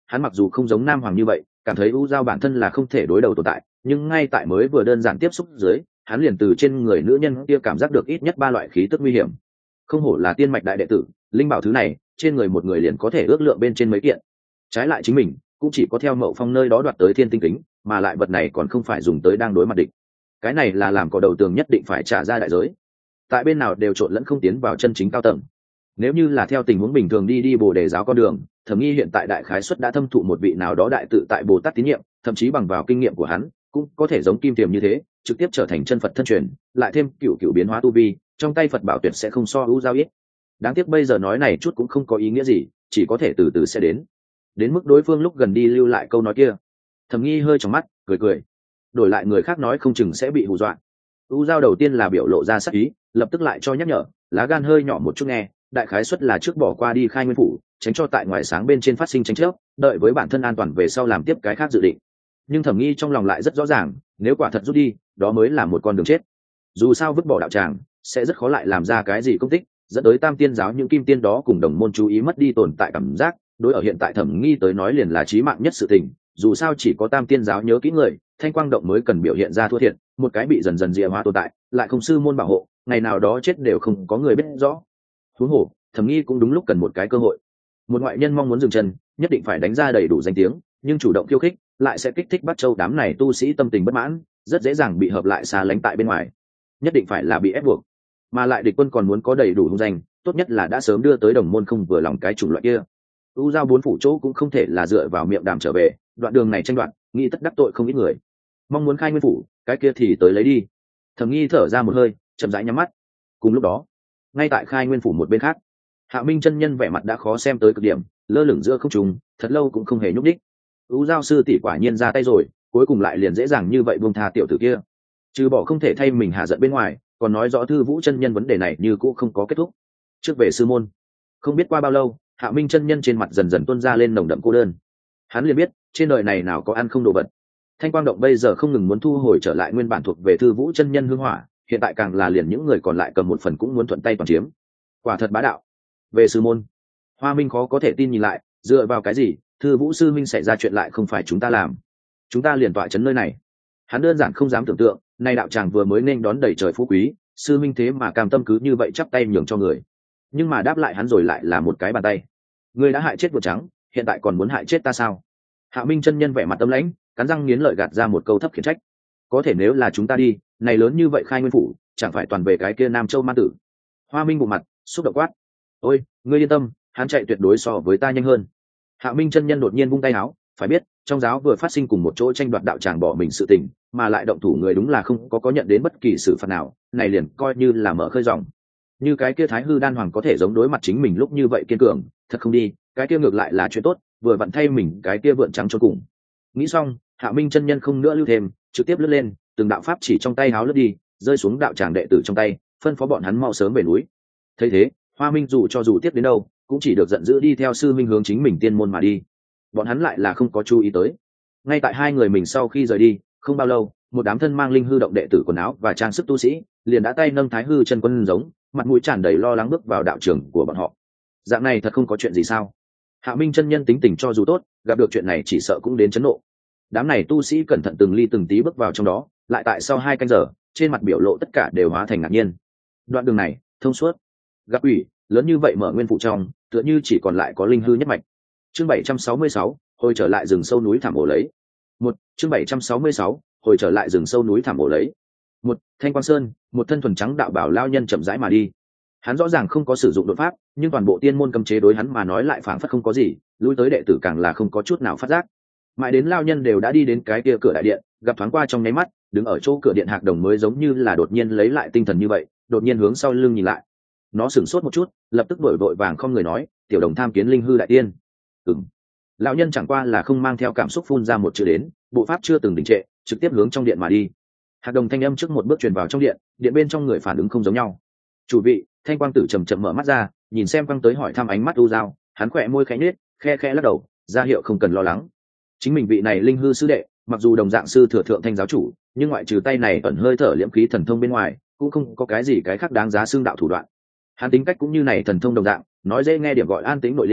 A: hắn mặc dù không giống Nam Hoàng như vậy cảm thấy U Giao bản thân là không thể đối đầu tồn tại, nhưng ngay tại mới vừa đơn giản tiếp xúc dưới, hắn liền từ trên người nữ nhân kia cảm giác được ít nhất 3 loại khí tức nguy hiểm. Không hổ là tiên mạch đại đệ tử, linh bảo thứ này trên người một người liền có thể ước lượng bên trên mấy kiện. Trái lại chính mình cũng chỉ có theo Mậu Phong nơi đó đoạt tới thiên tinh kính, mà lại vật này còn không phải dùng tới đang đối mặt địch. Cái này là làm cỏ đầu tường nhất định phải trả ra đại giới. Tại bên nào đều trộn lẫn không tiến vào chân chính cao tầng. Nếu như là theo tình huống bình thường đi Bồ Đề giáo con đường, Thẩm Nghi hiện tại đại khái suất đã thâm thụ một vị nào đó đại tự tại Bồ Tát tín nhiệm, thậm chí bằng vào kinh nghiệm của hắn, cũng có thể giống Kim Tiềm như thế, trực tiếp trở thành chân Phật thân truyền, lại thêm cựu biến hóa tu vi, trong tay Phật bảo tuyệt sẽ không so U Giao ít. Đáng tiếc bây giờ nói này chút cũng không có ý nghĩa gì, chỉ có thể từ từ sẽ đến. Đến mức đối phương lúc gần đi lưu lại câu nói kia, Thẩm Nghi hơi trong mắt cười cười, đổi lại người khác nói không chừng sẽ bị hù dọa. U Giao đầu tiên là biểu lộ ra sắc ý, lập tức lại cho nhắc nhở, lá gan hơi nhỏ một chút nghe, đại khái suất là trước bỏ qua đi Khai Nguyên phủ, tránh cho tại ngoài sáng bên trên phát sinh tranh chấp, đợi với bản thân an toàn về sau làm tiếp cái khác dự định. Nhưng Thẩm Nghi trong lòng lại rất rõ ràng, nếu quả thật rút đi, đó mới là một con đường chết. Dù sao vứt bỏ đạo tràng, sẽ rất khó lại làm ra cái gì công tích, dẫn tới Tam Tiên giáo những kim tiên đó cùng đồng môn chú ý mất đi tồn tại cảm giác, đối ở hiện tại Thẩm Nghi tới nói liền là chí mạng nhất sự tình. Dù sao chỉ có Tam Tiên giáo nhớ kỹ người, Thanh Quang động mới cần biểu hiện ra thua thiệt, một cái bị dần dần rìa hóa tồn tại, lại không sư môn bảo hộ, ngày nào đó chết đều không có người biết rõ. Huống hồ, Thẩm Nghi cũng đúng lúc cần một cái cơ hội. Một ngoại nhân mong muốn dừng chân, nhất định phải đánh ra đầy đủ danh tiếng, nhưng chủ động khiêu khích, lại sẽ kích thích Bắc Châu đám này tu sĩ tâm tình bất mãn, rất dễ dàng bị hợp lại xa lánh tại bên ngoài. Nhất định phải là bị ép buộc, mà lại địch quân còn muốn có đầy đủ hung danh, tốt nhất là đã sớm đưa tới đồng môn không vừa lòng cái chủng loại kia. U Giao 4 phủ chỗ cũng không thể là dựa vào miệng đàm trở về, đoạn đường này tranh đoạt, nghĩ tất đắc tội không ít người. Mong muốn Khai Nguyên phủ, cái kia thì tới lấy đi. Thẩm Nghi thở ra một hơi, chậm rãi nhắm mắt. Cùng lúc đó, ngay tại Khai Nguyên phủ một bên khác, Hạ Minh chân nhân vẻ mặt đã khó xem tới cực điểm, lơ lửng giữa không trung, thật lâu cũng không hề nhúc nhích. U Giao sư tỷ quả nhiên ra tay rồi, cuối cùng lại liền dễ dàng như vậy buông tha tiểu tử kia. Trừ bỏ không thể thay mình hạ giận bên ngoài, còn nói rõ Thư Vũ chân nhân vấn đề này như cũng không có kết thúc. Trước về sư môn, không biết qua bao lâu, Hạ Minh chân nhân trên mặt dần dần tuôn ra lên nồng đậm cô đơn. Hắn liền biết, trên đời này nào có ăn không đồ vật. Thanh Quang động bây giờ không ngừng muốn thu hồi trở lại nguyên bản thuộc về Thư Vũ chân nhân hương hỏa, hiện tại càng là liền những người còn lại cầm một phần cũng muốn thuận tay toàn chiếm. Quả thật bá đạo. Về sư môn, Hoa Minh khó có thể tin nhìn lại, dựa vào cái gì Thư Vũ sư minh xảy ra chuyện lại không phải chúng ta làm, chúng ta liền tọa chấn nơi này. Hắn đơn giản không dám tưởng tượng, nay đạo tràng vừa mới nên đón đầy trời phú quý, sư minh thế mà cam tâm cứ như vậy chắp tay nhường cho người, nhưng mà đáp lại hắn rồi lại là một cái bàn tay. Ngươi đã hại chết Vượt Trắng, hiện tại còn muốn hại chết ta sao? Hạ Minh chân nhân vẻ mặt tâm lãnh, cắn răng nghiến lợi gạt ra một câu thấp khiển trách. Có thể nếu là chúng ta đi, này lớn như vậy Khai Nguyên phủ, chẳng phải toàn về cái kia Nam Châu man tử? Hoa Minh bộ mặt xúc động quát. Ôi, ngươi yên tâm, hắn chạy tuyệt đối so với ta nhanh hơn. Hạ Minh chân nhân đột nhiên vung tay áo, phải biết trong giáo vừa phát sinh cùng một chỗ tranh đoạt đạo tràng bỏ mình sự tình, mà lại động thủ người đúng là không có nhận đến bất kỳ xử phạt nào, này liền coi như là mở khơi dòng. Như cái kia Thái Hư Đan Hoàng có thể giống đối mặt chính mình lúc như vậy kiên cường, thật không đi, cái kia ngược lại là chuyện tốt, vừa vặn thay mình cái kia Vượn Trắng cho cùng. Nghĩ xong, Hạ Minh chân nhân không nữa lưu thêm, trực tiếp lướt lên, từng đạo pháp chỉ trong tay háo lướt đi, rơi xuống đạo tràng đệ tử trong tay, phân phó bọn hắn mau sớm về núi. Thấy thế, Hoa Minh dù tiếp đến đâu, cũng chỉ được giận dữ đi theo sư minh hướng chính mình tiên môn mà đi. Bọn hắn lại là không có chú ý tới. Ngay tại hai người mình sau khi rời đi, không bao lâu, một đám thân mang linh hư động đệ tử quần áo và trang sức tu sĩ, liền đã tay nâng Thái Hư chân quân giống, mặt mũi tràn đầy lo lắng bước vào đạo trường của bọn họ. Dạng này thật không có chuyện gì sao? Hạ Minh chân nhân tính tình cho dù tốt, gặp được chuyện này chỉ sợ cũng đến chấn nộ. Đám này tu sĩ cẩn thận từng ly từng tí bước vào trong đó, lại tại sau 2 canh giờ, trên mặt biểu lộ tất cả đều hóa thành ngạc nhiên. Đoạn đường này thông suốt, gặp ủy lớn như vậy mở nguyên phụ trong, tựa như chỉ còn lại có linh hư nhất mạch. Chương 766, hồi trở lại rừng sâu núi thảm ổ lấy. Chương 766, hồi trở lại rừng sâu núi thảm ổ lấy. Thanh Quang Sơn, một thân thuần trắng đạo bảo lao nhân chậm rãi mà đi. Hắn rõ ràng không có sử dụng đột pháp, nhưng toàn bộ tiên môn cấm chế đối hắn mà nói lại phảng phất không có gì, lui tới đệ tử càng là không có chút nào phát giác. Mãi đến lao nhân đều đã đi đến cái kia cửa đại điện, gặp thoáng qua trong nháy mắt, đứng ở chỗ cửa điện Hạc Đồng mới giống như là đột nhiên lấy lại tinh thần như vậy, đột nhiên hướng sau lưng nhìn lại. Nó sửng sốt một chút, lập tức đổi vội vàng không người nói, tiểu đồng tham kiến linh hư đại tiên. Lão nhân chẳng qua là không mang theo cảm xúc phun ra một chữ đến, bộ pháp chưa từng đình trệ, trực tiếp hướng trong điện mà đi. Hạc Đồng thanh âm trước một bước truyền vào trong điện, điện bên trong người phản ứng không giống nhau. Chủ vị, Thanh Quang tử chậm chậm mở mắt ra, nhìn xem quang tới hỏi thăm ánh mắt U Giao, hắn khỏe môi khẽ nhếch, khe lắc đầu, ra hiệu không cần lo lắng. Chính mình vị này linh hư sư đệ, mặc dù đồng dạng sư thừa thượng thanh giáo chủ, nhưng ngoại trừ tay này ẩn hơi thở liễm khí thần thông bên ngoài, cũng không có cái gì cái khác đáng giá xương đạo thủ đoạn. Hắn tính cách cũng như này thần thông đồng dạng, nói dễ nghe điểm gọi an tĩnh nội liễm,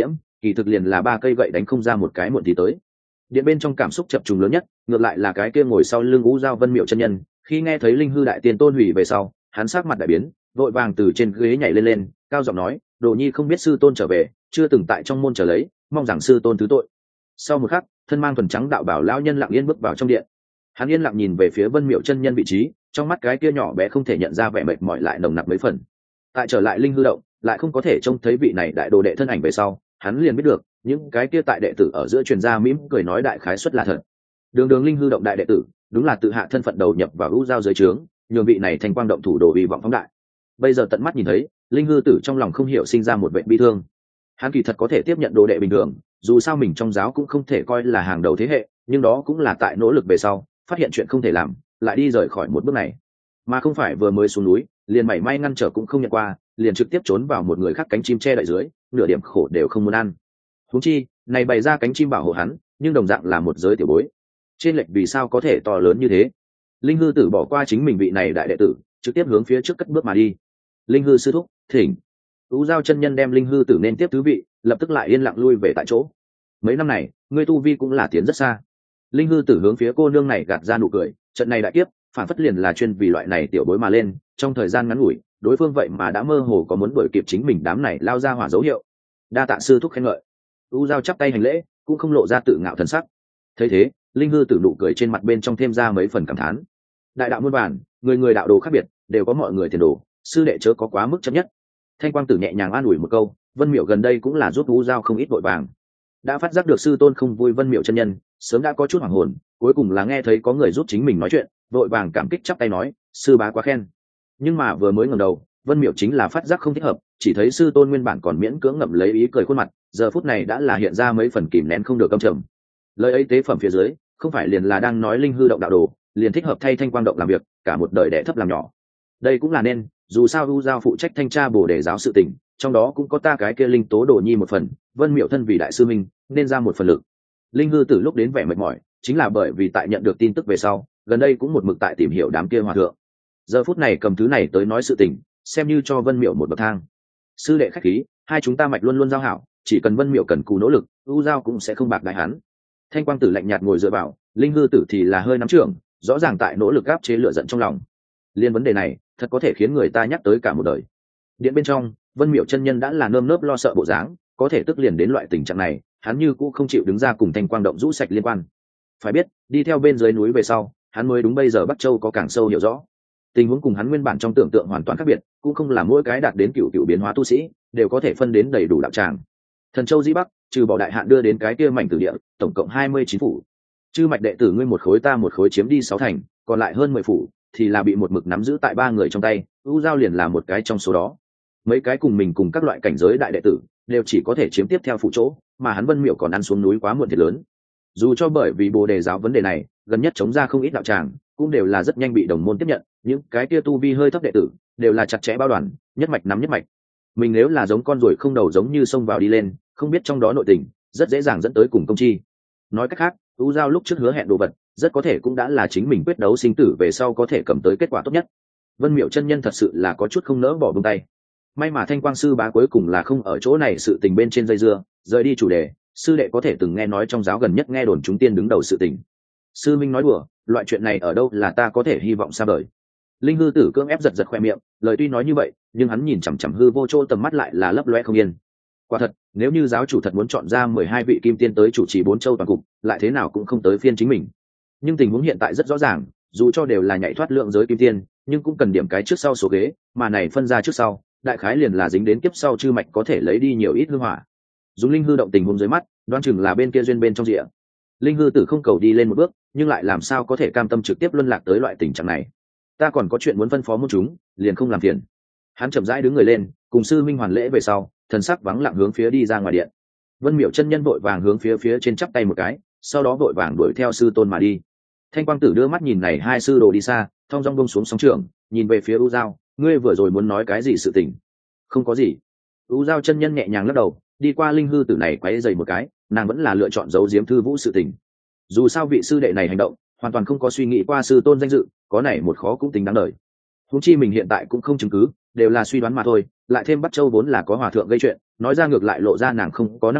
A: kỳ thực liền là ba cây gậy đánh không ra một cái muộn thì tới. Điện bên trong cảm xúc chập trùng lớn nhất ngược lại là cái kia ngồi sau lưng U Giao Vân Miệu chân nhân, khi nghe thấy linh hư đại tiên tôn hủy về sau, hắn sắc mặt đại biến, vội vàng từ trên ghế nhảy lên, cao giọng nói, đồ nhi không biết sư tôn trở về, chưa từng tại trong môn trở lấy, mong rằng sư tôn thứ tội. Sau một khắc, thân mang thuần trắng đạo bảo lão nhân lặng yên bước vào trong điện. Hắn yên lặng nhìn về phía Vân Miệu chân nhân vị trí, trong mắt cái kia nhỏ bé không thể nhận ra vẻ mệt mỏi lại nồng nặc mấy phần. Tại trở lại linh hư động, lại không có thể trông thấy vị này đại đồ đệ thân ảnh về sau, hắn liền biết được những cái kia tại đệ tử ở giữa truyền gia mỉm cười nói đại khái xuất là thật. Đường linh hư động đại đệ tử, đúng là tự hạ thân phận đầu nhập vào U Giao dưới trướng, nhường vị này thành quang động thủ đồ uy vọng phóng đại. Bây giờ tận mắt nhìn thấy, linh hư tử trong lòng không hiểu sinh ra một vệ bi thương. Hắn kỳ thật có thể tiếp nhận đồ đệ bình thường, dù sao mình trong giáo cũng không thể coi là hàng đầu thế hệ, nhưng đó cũng là tại nỗ lực về sau phát hiện chuyện không thể làm, lại đi rời khỏi một bước này, mà không phải vừa mới xuống núi liền mảy may ngăn trở cũng không nhận qua, liền trực tiếp trốn vào một người khác cánh chim che đậy dưới, nửa điểm khổ đều không muốn ăn. Huống chi này bày ra cánh chim bảo hộ hắn, nhưng đồng dạng là một giới tiểu bối, trên lệch vì sao có thể to lớn như thế. Linh hư tử bỏ qua chính mình vị này đại đệ tử, trực tiếp hướng phía trước cất bước mà đi. Linh hư sư thúc, thỉnh. U Giao chân nhân đem linh hư tử nên tiếp thứ vị, lập tức lại yên lặng lui về tại chỗ. Mấy năm này ngươi tu vi cũng là tiến rất xa. Linh hư tử hướng phía cô nương này gạt ra nụ cười, trận này đại kiếp phản phất liền là chuyên vì loại này tiểu bối mà lên, trong thời gian ngắn ngủi đối phương vậy mà đã mơ hồ có muốn đuổi kịp chính mình đám này lao ra hỏa dấu hiệu. Đa tạ sư thúc khen ngợi. U Giao chắp tay hành lễ, cũng không lộ ra tự ngạo thần sắc. Thấy thế, linh hư tử nụ cười trên mặt bên trong thêm ra mấy phần cảm thán. Đại đạo muôn bản, người người đạo đồ khác biệt, đều có mọi người tiền đồ, sư đệ chớ có quá mức chấp nhất. Thanh quang tử nhẹ nhàng an ủi một câu, Vân Miệu gần đây cũng là giúp U Giao không ít vội vàng. Đã phát giác được sư tôn không vui Vân Miệu chân nhân, sớm đã có chút hoảng hồn, cuối cùng là nghe thấy có người giúp chính mình nói chuyện, vội vàng cảm kích chắp tay nói, sư bá quá khen. Nhưng mà vừa mới ngẩng đầu, Vân Miệu chính là phát giác không thích hợp, chỉ thấy sư tôn nguyên bản còn miễn cưỡng ngậm lấy ý cười khuôn mặt, giờ phút này đã là hiện ra mấy phần kìm nén không được căm trầm. Lời ấy tế phẩm phía dưới, không phải liền là đang nói linh hư động đạo đồ, liền thích hợp thay Thanh quang động làm việc, cả một đời đẻ thấp làm nhỏ. Đây cũng là nên, dù sao U Giao phụ trách thanh tra bổ đề giáo sự tình, trong đó cũng có ta cái kia linh tố đồ nhi một phần, Vân Miệu thân vì đại sư minh nên ra một phần lực. Linh hư từ lúc đến vẻ mệt mỏi, chính là bởi vì tại nhận được tin tức về sau, gần đây cũng một mực tại tìm hiểu đám kia hòa thượng. Giờ phút này cầm thứ này tới nói sự tình, xem như cho Vân Miệu một bậc thang. Sư đệ khách khí, hai chúng ta mạch luôn luôn giao hảo, chỉ cần Vân Miệu cần cù nỗ lực, U Giao cũng sẽ không bạc đại hắn. Thanh quang tử lạnh nhạt ngồi dựa vào, linh hư tử thì là hơi nắm trưởng, rõ ràng tại nỗ lực áp chế lửa giận trong lòng. Liên vấn đề này, thật có thể khiến người ta nhắc tới cả một đời. Điện bên trong, Vân Miệu chân nhân đã là nơm nớp lo sợ bộ dáng, có thể tức liền đến loại tình trạng này, hắn như cũng không chịu đứng ra cùng Thanh quang động rũ sạch liên quan. Phải biết, đi theo bên dưới núi về sau, hắn mới đúng bây giờ Bắc Châu có càng sâu hiểu rõ. Tình huống cùng hắn nguyên bản trong tưởng tượng hoàn toàn khác biệt, cũng không là mỗi cái đạt đến cựu biến hóa tu sĩ đều có thể phân đến đầy đủ đạo tràng. Thần Châu Di Bắc, trừ bỏ đại hạn đưa đến cái kia mảnh tử địa, tổng cộng 29 phủ. Chư mạch đệ tử ngươi một khối ta một khối chiếm đi 6 thành, còn lại hơn 10 phủ thì là bị một mực nắm giữ tại 3 người trong tay, U Giao liền là một cái trong số đó. Mấy cái cùng mình cùng các loại cảnh giới đại đệ tử đều chỉ có thể chiếm tiếp theo phụ chỗ, mà hắn Vân Miệu còn ăn xuống núi quá muộn thiệt lớn. Dù cho bởi vì Bồ Đề giáo vấn đề này, gần nhất chống ra không ít đạo tràng, cũng đều là rất nhanh bị đồng môn tiếp nhận, những cái kia tu vi hơi thấp đệ tử đều là chặt chẽ bao đoàn, nhất mạch nắm nhất mạch. Mình nếu là giống con ruồi không đầu giống như xông vào đi lên, không biết trong đó nội tình, rất dễ dàng dẫn tới cùng công chi. Nói cách khác, U Giao lúc trước hứa hẹn đồ vật, rất có thể cũng đã là chính mình quyết đấu sinh tử về sau có thể cầm tới kết quả tốt nhất. Vân Miệu chân nhân thật sự là có chút không nỡ bỏ buông tay. May mà Thanh quang sư bá cuối cùng là không ở chỗ này sự tình bên trên dây dưa, rời đi chủ đề. Sư đệ có thể từng nghe nói trong giáo gần nhất nghe đồn chúng tiên đứng đầu sự tình. Sư minh nói đùa, loại chuyện này ở đâu là ta có thể hy vọng xa vời. Linh hư tử cưỡng ép giật giật khoe miệng, lời tuy nói như vậy, nhưng hắn nhìn chằm chằm hư vô chỗ tầm mắt lại là lấp loe không yên. Quả thật, nếu như giáo chủ thật muốn chọn ra 12 vị kim tiên tới chủ trì 4 châu toàn cục, lại thế nào cũng không tới phiên chính mình. Nhưng tình huống hiện tại rất rõ ràng, dù cho đều là nhảy thoát lượng giới kim tiên, nhưng cũng cần điểm cái trước sau số ghế, mà này phân ra trước sau, đại khái liền là dính đến kiếp sau chư mạch có thể lấy đi nhiều ít hư hỏa. Dùng linh hư động tình huống dưới mắt, đoán chừng là bên kia duyên bên trong rìa. Linh hư tử không cầu đi lên một bước, nhưng lại làm sao có thể cam tâm trực tiếp luân lạc tới loại tình trạng này. Ta còn có chuyện muốn phân phó môn chúng, liền không làm phiền. Hắn chậm rãi đứng người lên, cùng sư minh hoàn lễ về sau, thần sắc vắng lặng hướng phía đi ra ngoài điện. Vân Miệu chân nhân vội vàng hướng phía trên chắp tay một cái, sau đó vội vàng đuổi theo sư tôn mà đi. Thanh quang tử đưa mắt nhìn này hai sư đồ đi xa, thong dong bông xuống sóng trường, nhìn về phía U Giao, ngươi vừa rồi muốn nói cái gì sự tình? Không có gì. U Giao chân nhân nhẹ nhàng lắc đầu, đi qua linh hư tử này quấy giày một cái, nàng vẫn là lựa chọn giấu giếm thư vũ sự tình. Dù sao vị sư đệ này hành động hoàn toàn không có suy nghĩ qua sư tôn danh dự, có này một khó cũng tính đáng đời. Huống chi mình hiện tại cũng không chứng cứ, đều là suy đoán mà thôi, lại thêm Bắc Châu vốn là có hòa thượng gây chuyện, nói ra ngược lại lộ ra nàng không có năng lực,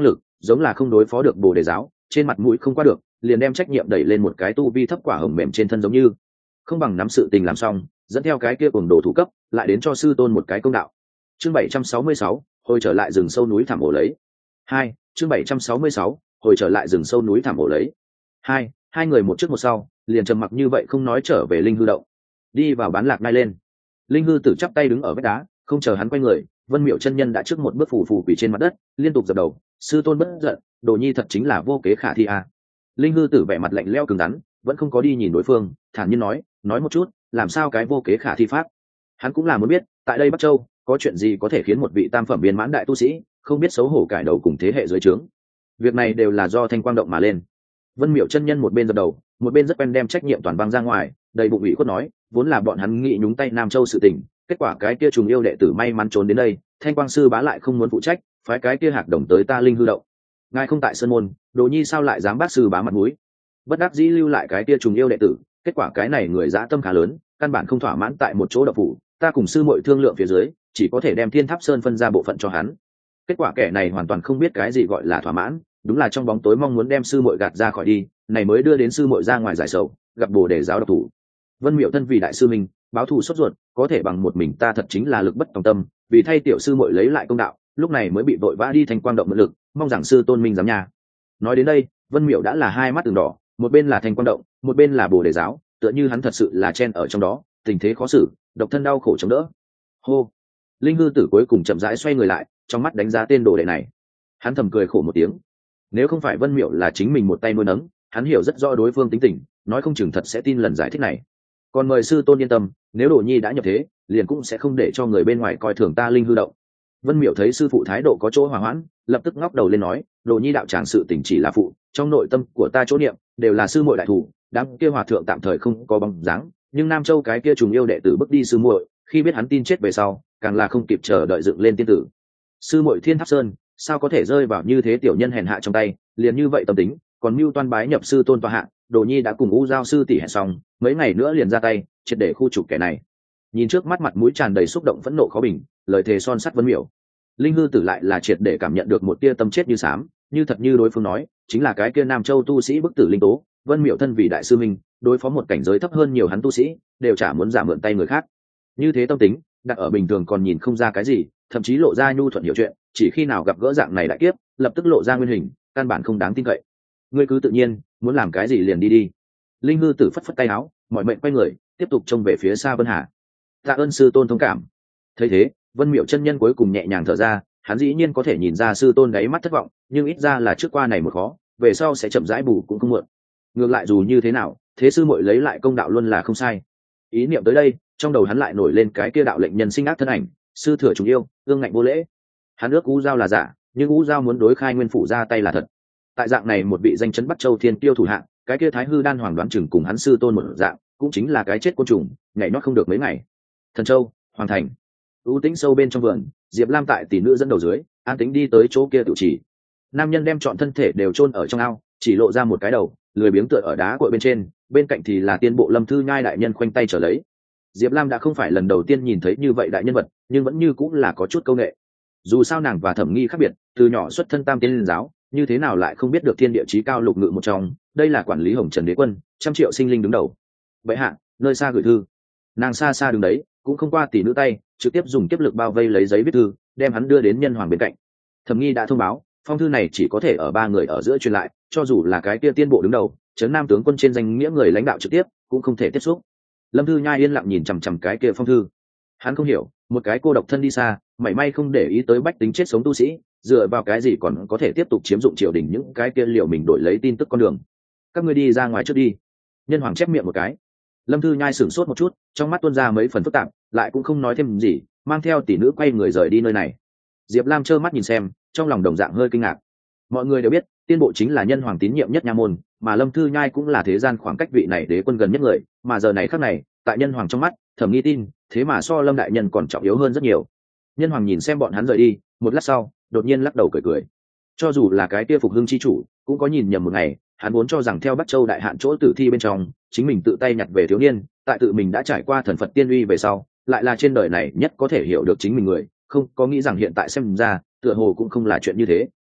A: giống là không đối phó được Bồ Đề giáo, trên mặt mũi không qua được, liền đem trách nhiệm đẩy lên một cái tu vi thấp quả hồng mềm trên thân, giống như không bằng nắm sự tình làm xong, dẫn theo cái kia cuồng đồ thủ cấp, lại đến cho sư tôn một cái công đạo. Chương 766, hồi trở lại rừng sâu núi thảm ổ lấy. Chương 766, hồi trở lại rừng sâu núi thảm ổ lấy. Hai người một trước một sau, liền trầm mặc như vậy không nói trở về linh hư động. Đi vào bán lạc nai lên. Linh hư tử chắp tay đứng ở vách đá, không chờ hắn quay người, Vân Miệu chân nhân đã trước một bước phù phù quỳ trên mặt đất, liên tục dập đầu, sư tôn bất giận, đồ nhi thật chính là vô kế khả thi a. Linh hư tử vẻ mặt lạnh lẽo cứng rắn, vẫn không có đi nhìn đối phương, thản nhiên nói một chút, làm sao cái vô kế khả thi pháp. Hắn cũng là muốn biết, tại đây Bắc Châu, có chuyện gì có thể khiến một vị tam phẩm viên mãn đại tu sĩ không biết xấu hổ cải đầu cùng thế hệ dưới trướng. Việc này đều là do thanh quang động mà lên. Vân Miệu chân nhân một bên dập đầu, một bên rất quen đem trách nhiệm toàn văng ra ngoài, đầy bụng ủy khuất nói, vốn là bọn hắn nghĩ nhúng tay Nam Châu sự tình, kết quả cái kia trùng yêu đệ tử may mắn trốn đến đây, thanh quang sư bá lại không muốn phụ trách, phái cái kia hạc đồng tới ta linh hư động. Ngài không tại sơn môn, đồ nhi sao lại dám bác sư bá mặt mũi. Bất đắc dĩ lưu lại cái kia trùng yêu đệ tử, kết quả cái này người dã tâm khá lớn, căn bản không thỏa mãn tại một chỗ độc phủ, ta cùng sư muội thương lượng phía dưới, chỉ có thể đem Thiên Tháp Sơn phân ra bộ phận cho hắn. Kết quả kẻ này hoàn toàn không biết cái gì gọi là thỏa mãn, đúng là trong bóng tối mong muốn đem sư muội gạt ra khỏi đi, này mới đưa đến sư muội ra ngoài giải sầu, gặp Bồ Đề giáo độc thủ. Vân Miệu thân vì đại sư mình, báo thù sốt ruột, có thể bằng một mình ta thật chính là lực bất tòng tâm, vì thay tiểu sư muội lấy lại công đạo, lúc này mới bị vội vã đi thành quang động mượn lực, mong rằng sư tôn minh giám nhà. Nói đến đây, Vân Miệu đã là hai mắt ửng đỏ, một bên là thành quang động, một bên là Bồ Đề giáo, tựa như hắn thật sự là chen ở trong đó, tình thế khó xử, độc thân đau khổ chống đỡ. Hô. Linh hư tử cuối cùng chậm rãi xoay người lại, trong mắt đánh giá tên đồ đệ này. Hắn thầm cười khổ một tiếng. Nếu không phải Vân Miệu là chính mình một tay nuôi nấng, hắn hiểu rất rõ đối phương tính tình, nói không chừng thật sẽ tin lần giải thích này. Còn mời sư tôn yên tâm, nếu đồ nhi đã nhập thế, liền cũng sẽ không để cho người bên ngoài coi thường ta linh hư động. Vân Miệu thấy sư phụ thái độ có chỗ hòa hoãn, lập tức ngóc đầu lên nói, đồ nhi đạo tràng sự tình chỉ là phụ, trong nội tâm của ta chỗ niệm đều là sư muội đại thủ, đám kia hòa thượng tạm thời không có bóng dáng, nhưng Nam Châu cái kia trùng yêu đệ tử bước đi sư muội, khi biết hắn tin chết về sau, càng là không kịp chờ đợi dựng lên tiên tử. Sư muội Thiên Tháp Sơn, sao có thể rơi vào như thế tiểu nhân hèn hạ trong tay, liền như vậy tâm tính, còn mưu toan bái nhập sư tôn tọa hạ, đồ nhi đã cùng U giao sư tỷ hẹn xong, mấy ngày nữa liền ra tay, triệt để khu trục kẻ này. Nhìn trước mắt mặt mũi tràn đầy xúc động phẫn nộ khó bình, lời thề son sắt Vân Miểu, linh hư tử lại là triệt để cảm nhận được một tia tâm chết như xám, như thật như đối phương nói, chính là cái kia Nam Châu tu sĩ bức tử linh tố. Vân Miểu thân vì đại sư minh, đối phó một cảnh giới thấp hơn nhiều hắn tu sĩ, đều chả muốn giả mượn tay người khác. Như thế tâm tính, đặt ở bình thường còn nhìn không ra cái gì, thậm chí lộ ra nhu thuận hiểu chuyện, chỉ khi nào gặp gỡ dạng này đại kiếp, lập tức lộ ra nguyên hình, căn bản không đáng tin cậy. Ngươi cứ tự nhiên, muốn làm cái gì liền đi đi. Linh hư tử phất phất tay áo, mọi mệnh quay người, tiếp tục trông về phía xa Vân Hà. Tạ ơn sư tôn thông cảm. Thấy thế, Vân Miểu chân nhân cuối cùng nhẹ nhàng thở ra, hắn dĩ nhiên có thể nhìn ra sư tôn đáy mắt thất vọng, nhưng ít ra là trước qua này một khó, về sau sẽ chậm rãi bù cũng không muộn. Ngược lại dù như thế nào, thế sư muội lấy lại công đạo luôn là không sai. Ý niệm tới đây, trong đầu hắn lại nổi lên cái kia đạo lệnh nhân sinh ác thân ảnh, sư thừa chúng yêu, ương ngạnh vô lễ. Hắn ước U giao là giả, nhưng U giao muốn đối Khai Nguyên phủ ra tay là thật. Tại dạng này một vị danh chấn Bắc Châu thiên tiêu thủ hạng, cái kia Thái Hư Đan Hoàng đoán chừng cùng hắn sư tôn một dạng, cũng chính là cái chết côn trùng, nhảy nhót không được mấy ngày. Thần Châu, Hoàng thành. U tĩnh sâu bên trong vườn, Diệp Lam tại tỷ nữ dẫn đầu dưới, an tĩnh đi tới chỗ kia tự chỉ. Nam nhân đem trọn thân thể đều chôn ở trong ao, chỉ lộ ra một cái đầu, lười biếng tựa ở đá cội bên trên, bên cạnh thì là tiên bộ Lâm Thư Nhai đại nhân khoanh tay trở lấy. Diệp Lam đã không phải lần đầu tiên nhìn thấy như vậy đại nhân vật, nhưng vẫn như cũng là có chút câu nệ. Dù sao nàng và Thẩm Nghi khác biệt, từ nhỏ xuất thân Tam Tiên Liên giáo, như thế nào lại không biết được thiên địa chí cao lục ngự một trong, đây là quản lý Hồng Trần Đế quân, trăm triệu sinh linh đứng đầu. Vậy hạ, nơi xa gửi thư. Nàng xa xa đứng đấy, cũng không qua tỷ nữ tay, trực tiếp dùng kiếp lực bao vây lấy giấy viết thư, đem hắn đưa đến nhân hoàng bên cạnh. Thẩm Nghi đã thông báo, phong thư này chỉ có thể ở ba người ở giữa truyền lại, cho dù là cái kia tiên bộ đứng đầu, trấn nam tướng quân trên danh nghĩa người lãnh đạo trực tiếp, cũng không thể tiếp xúc. Lâm Thư Nhai yên lặng nhìn chằm chằm cái kia phong thư. Hắn không hiểu, một cái cô độc thân đi xa, mảy may không để ý tới bách tính chết sống tu sĩ, dựa vào cái gì còn có thể tiếp tục chiếm dụng triều đình những cái kia liệu mình đổi lấy tin tức con đường. Các ngươi đi ra ngoài trước đi. Nhân hoàng chép miệng một cái. Lâm Thư Nhai sửng sốt một chút, trong mắt tuôn ra mấy phần phức tạp, lại cũng không nói thêm gì, mang theo tỷ nữ quay người rời đi nơi này. Diệp Lam trơ mắt nhìn xem, trong lòng đồng dạng hơi kinh ngạc. Mọi người đều biết, tiên bộ chính là nhân hoàng tín nhiệm nhất nha môn, mà Lâm Thư Nhai cũng là thế gian khoảng cách vị này đế quân gần nhất người, mà giờ này khắc này, tại nhân hoàng trong mắt, Thẩm Nghi tin, thế mà so Lâm đại nhân còn trọng yếu hơn rất nhiều. Nhân hoàng nhìn xem bọn hắn rời đi, một lát sau, đột nhiên lắc đầu cười cười. Cho dù là cái kia Phục Hưng chi chủ, cũng có nhìn nhầm một ngày, hắn vốn cho rằng theo Bắc Châu đại hạn chỗ tử thi bên trong, chính mình tự tay nhặt về thiếu niên, tại tự mình đã trải qua thần Phật tiên uy về sau, lại là trên đời này nhất có thể hiểu được chính mình người, không có nghĩ rằng hiện tại xem ra, tựa hồ cũng không là chuyện như thế.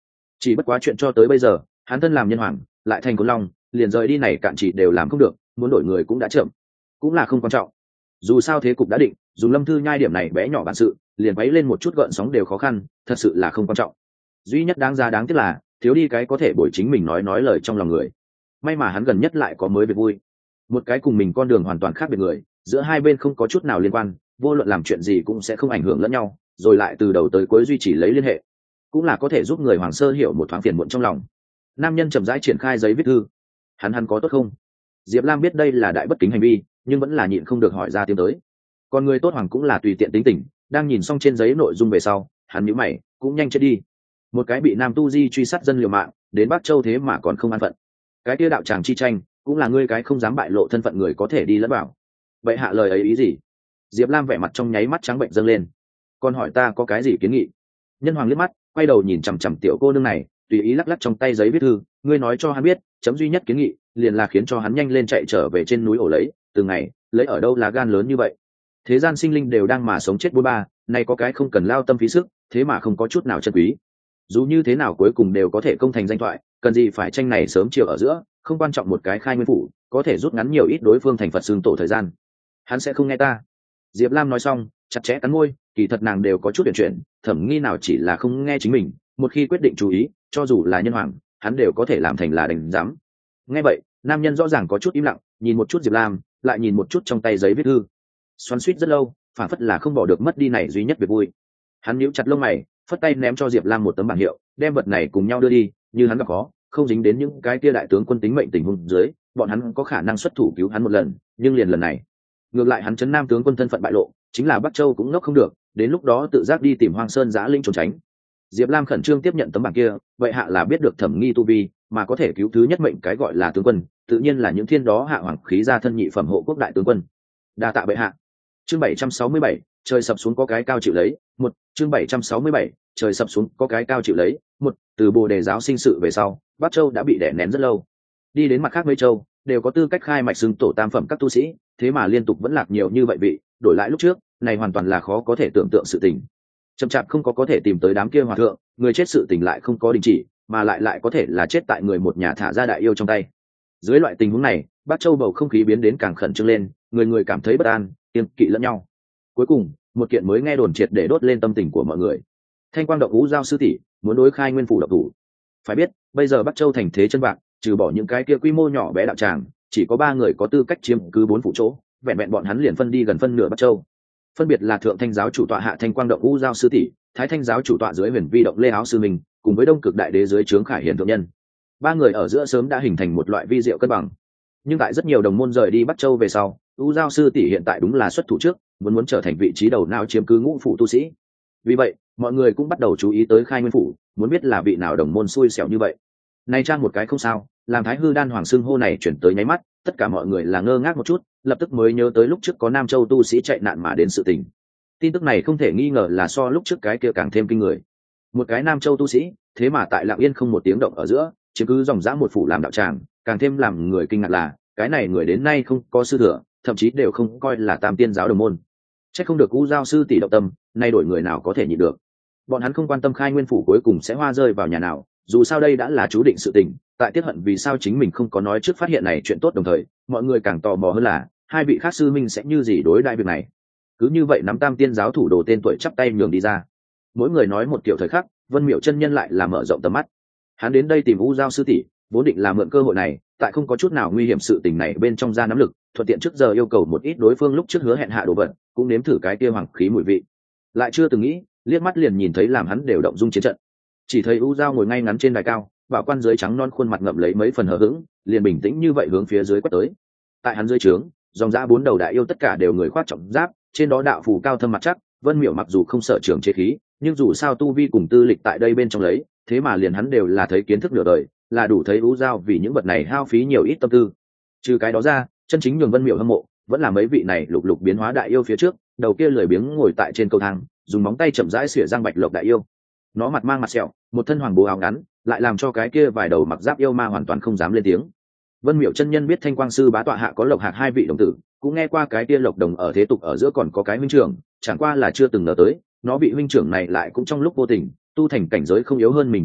A: Chỉ bất quá chuyện cho tới bây giờ hắn thân làm nhân hoàng lại thành côn long, liền rời đi này cạn chỉ đều làm không được, muốn đổi người cũng đã chậm, cũng là không quan trọng. Dù sao thế cục đã định, dùng Lâm Thư Nhai điểm này bé nhỏ bản sự liền quấy lên một chút gợn sóng đều khó khăn, thật sự là không quan trọng. Duy nhất đáng tiếc là thiếu đi cái có thể bồi chính mình nói lời trong lòng người. May mà hắn gần nhất lại có mới việc vui, một cái cùng mình con đường hoàn toàn khác biệt người, giữa hai bên không có chút nào liên quan, vô luận làm chuyện gì cũng sẽ không ảnh hưởng lẫn nhau, rồi lại từ đầu tới cuối duy trì lấy liên hệ, cũng là có thể giúp người Hoàng Sơ hiểu một thoáng phiền muộn trong lòng. Nam nhân chậm rãi triển khai giấy viết thư. Hắn có tốt không? Diệp Lam biết đây là đại bất kính hành vi, nhưng vẫn là nhịn không được hỏi ra tiếng tới. Còn người tốt Hoàng cũng là tùy tiện tính tình, đang nhìn xong trên giấy nội dung về sau, hắn nhíu mày, cũng nhanh chết đi. Một cái bị Nam Tu Di truy sát dân liều mạng, đến Bắc Châu thế mà còn không an phận. Cái kia đạo tràng chi tranh, cũng là ngươi cái không dám bại lộ thân phận người có thể đi lẫn vào. Vậy hạ lời ấy ý gì? Diệp Lam vẻ mặt trong nháy mắt trắng bệnh dâng lên. Còn hỏi ta có cái gì kiến nghị? Nhân Hoàng liếc mắt, quay đầu nhìn chằm chằm tiểu cô nương này, tùy ý lắc lắc trong tay giấy viết thư, ngươi nói cho hắn biết, chấm duy nhất kiến nghị liền là khiến cho hắn nhanh lên chạy trở về trên núi ổ lấy, từ ngày lấy ở đâu là gan lớn như vậy. Thế gian sinh linh đều đang mà sống chết bôn ba, nay có cái không cần lao tâm phí sức, thế mà không có chút nào chân quý. Dù như thế nào cuối cùng đều có thể công thành danh thoại, cần gì phải tranh này sớm chiều ở giữa, không quan trọng một cái khai nguyên phủ, có thể rút ngắn nhiều ít đối phương thành Phật xương tổ thời gian. Hắn sẽ không nghe ta. Diệp Lam nói xong, chặt chẽ cắn môi, kỳ thật nàng đều có chút chuyện, Thẩm Nghi nào chỉ là không nghe chính mình, một khi quyết định chú ý, cho dù là nhân hoàng, hắn đều có thể làm thành là đành dám. Nghe vậy, nam nhân rõ ràng có chút im lặng, nhìn một chút Diệp Lam, lại nhìn một chút trong tay giấy viết thư. Xoắn xuýt rất lâu, phản phất là không bỏ được mất đi này duy nhất việc vui. Hắn nhíu chặt lông mày, phất tay ném cho Diệp Lam một tấm bảng hiệu, đem vật này cùng nhau đưa đi, như hắn gặp khó, không dính đến những cái kia đại tướng quân tính mệnh tình huống dưới, bọn hắn có khả năng xuất thủ cứu hắn một lần, nhưng liền lần này, ngược lại hắn trấn Nam tướng quân thân phận bại lộ, chính là Bắc Châu cũng ngốc không được, đến lúc đó tự giác đi tìm Hoang Sơn Giã Linh trốn tránh. Diệp Lam khẩn trương tiếp nhận tấm bảng kia, vậy hạ là biết được Thẩm Nghi tu vi, mà có thể cứu thứ nhất mệnh cái gọi là tướng quân, tự nhiên là những thiên đó hạ hoàng khí gia thân nhị phẩm hộ quốc đại tướng quân. Đa tạ bệ hạ. Chương 767, trời sập xuống có cái cao chịu lấy, một chương 767, trời sập xuống có cái cao chịu lấy, một từ Bồ Đề giáo sinh sự về sau, Bắc Châu đã bị đè nén rất lâu. Đi đến mặt khác mấy châu, đều có tư cách khai mạch xưng tổ tam phẩm các tu sĩ, thế mà liên tục vẫn lạc nhiều như vậy vị, đổi lại lúc trước, này hoàn toàn là khó có thể tưởng tượng sự tình. Chậm chạp không có thể tìm tới đám kia hòa thượng, người chết sự tình lại không có đình chỉ, mà lại có thể là chết tại người một nhà thả ra đại yêu trong tay. Dưới loại tình huống này, Bắc Châu bầu không khí biến đến càng khẩn trương lên, người cảm thấy bất an, kiêng kỵ lẫn nhau. Cuối cùng, một kiện mới nghe đồn triệt để đốt lên tâm tình của mọi người. Thanh Quang Động Ngũ Giao sư tỷ muốn đối khai nguyên phủ độc thủ. Phải biết, bây giờ Bắc Châu thành thế chân vạc, trừ bỏ những cái kia quy mô nhỏ bé đạo tràng, chỉ có 3 người có tư cách chiếm cứ 4 phủ chỗ, vẹn vẹn bọn hắn liền phân đi gần phân nửa Bắc Châu. Phân biệt là Thượng Thanh giáo chủ tọa hạ Thanh Quang Động Ngũ Giao sư tỷ, Thái Thanh giáo chủ tọa dưới Huyền Vi Động Lê Áo sư mình, cùng với Đông Cực Đại Đế dưới trướng Khải Hiền thượng nhân. 3 người ở giữa sớm đã hình thành một loại vi diệu cân bằng. Nhưng tại rất nhiều đồng môn rời đi Bắc Châu về sau, Ngũ Giao sư tỷ hiện tại đúng là xuất thủ trước, muốn trở thành vị trí đầu não chiếm cứ ngũ phủ tu sĩ. Vì vậy, mọi người cũng bắt đầu chú ý tới khai nguyên phủ, muốn biết là vị nào đồng môn xui xẻo như vậy. Nay trang một cái không sao, làm Thái Hư Đan Hoàng xưng hô này chuyển tới nháy mắt, tất cả mọi người là ngơ ngác một chút, lập tức mới nhớ tới lúc trước có Nam Châu tu sĩ chạy nạn mà đến sự tình. Tin tức này không thể nghi ngờ là so lúc trước cái kia càng thêm kinh người. Một cái Nam Châu tu sĩ, thế mà tại Lặng Yên không một tiếng động ở giữa, chứ cứ dòng dã một phủ làm đạo tràng, càng thêm làm người kinh ngạc là, cái này người đến nay không có sư thừa, thậm chí đều không coi là Tam Tiên giáo đồng môn. Chắc không được Ngũ Giao sư tỷ động tâm, nay đổi người nào có thể nhịn được. Bọn hắn không quan tâm khai nguyên phủ cuối cùng sẽ hoa rơi vào nhà nào, dù sao đây đã là chú định sự tình. Tại tiếc hận vì sao chính mình không có nói trước phát hiện này chuyện tốt, đồng thời mọi người càng tò mò hơn là hai vị khác sư minh sẽ như gì đối đại việc này. Cứ như vậy nắm Tam Tiên giáo thủ đồ tên tuổi chắp tay nhường đi ra, mỗi người nói một kiểu thời khắc. Vân Miệu chân nhân lại là mở rộng tầm mắt, hắn đến đây tìm Ngũ Giao sư tỷ vốn định là mượn cơ hội này, tại không có chút nào nguy hiểm sự tình này bên trong ra nắm lực, thuận tiện trước giờ yêu cầu một ít đối phương lúc trước hứa hẹn hạ đồ vật, cũng nếm thử cái kia hoàng khí mùi vị. Lại chưa từng nghĩ, liếc mắt liền nhìn thấy làm hắn đều động dung chiến trận. Chỉ thấy U Giao ngồi ngay ngắn trên đài cao, bảo quan dưới trắng non khuôn mặt ngậm lấy mấy phần hờ hững, liền bình tĩnh như vậy hướng phía dưới quét tới. Tại hắn dưới trướng, dòng dã 4 đầu đại yêu tất cả đều người khoác trọng giáp, trên đó đạo phù cao thâm mặt chắc. Vân Miểu mặc dù không sợ trường chế khí, nhưng dù sao tu vi cùng tư lịch tại đây bên trong lấy, thế mà liền hắn đều là thấy kiến thức nửa đời, là đủ thấy U Giao vì những vật này hao phí nhiều ít tâm tư. Trừ cái đó ra, chân chính nhường Vân Miểu hâm mộ vẫn là mấy vị này lục lục biến hóa đại yêu phía trước, đầu kia lười biếng ngồi tại trên cầu thang, dùng móng tay chậm rãi xỉa răng bạch lộc đại yêu. Nó mặt mang mặt sẹo, một thân hoàng bố áo ngắn, lại làm cho cái kia vài đầu mặc giáp yêu ma hoàn toàn không dám lên tiếng. Vân Miểu chân nhân biết Thanh Quang sư bá tọa hạ có Lộc Hạc 2 vị đồng tử, cũng nghe qua cái kia Lộc Đồng ở thế tục ở giữa còn có cái huynh trưởng, chẳng qua là chưa từng ngờ tới, nó vị huynh trưởng này lại cũng trong lúc vô tình tu thành cảnh giới không yếu hơn mình tồn tại,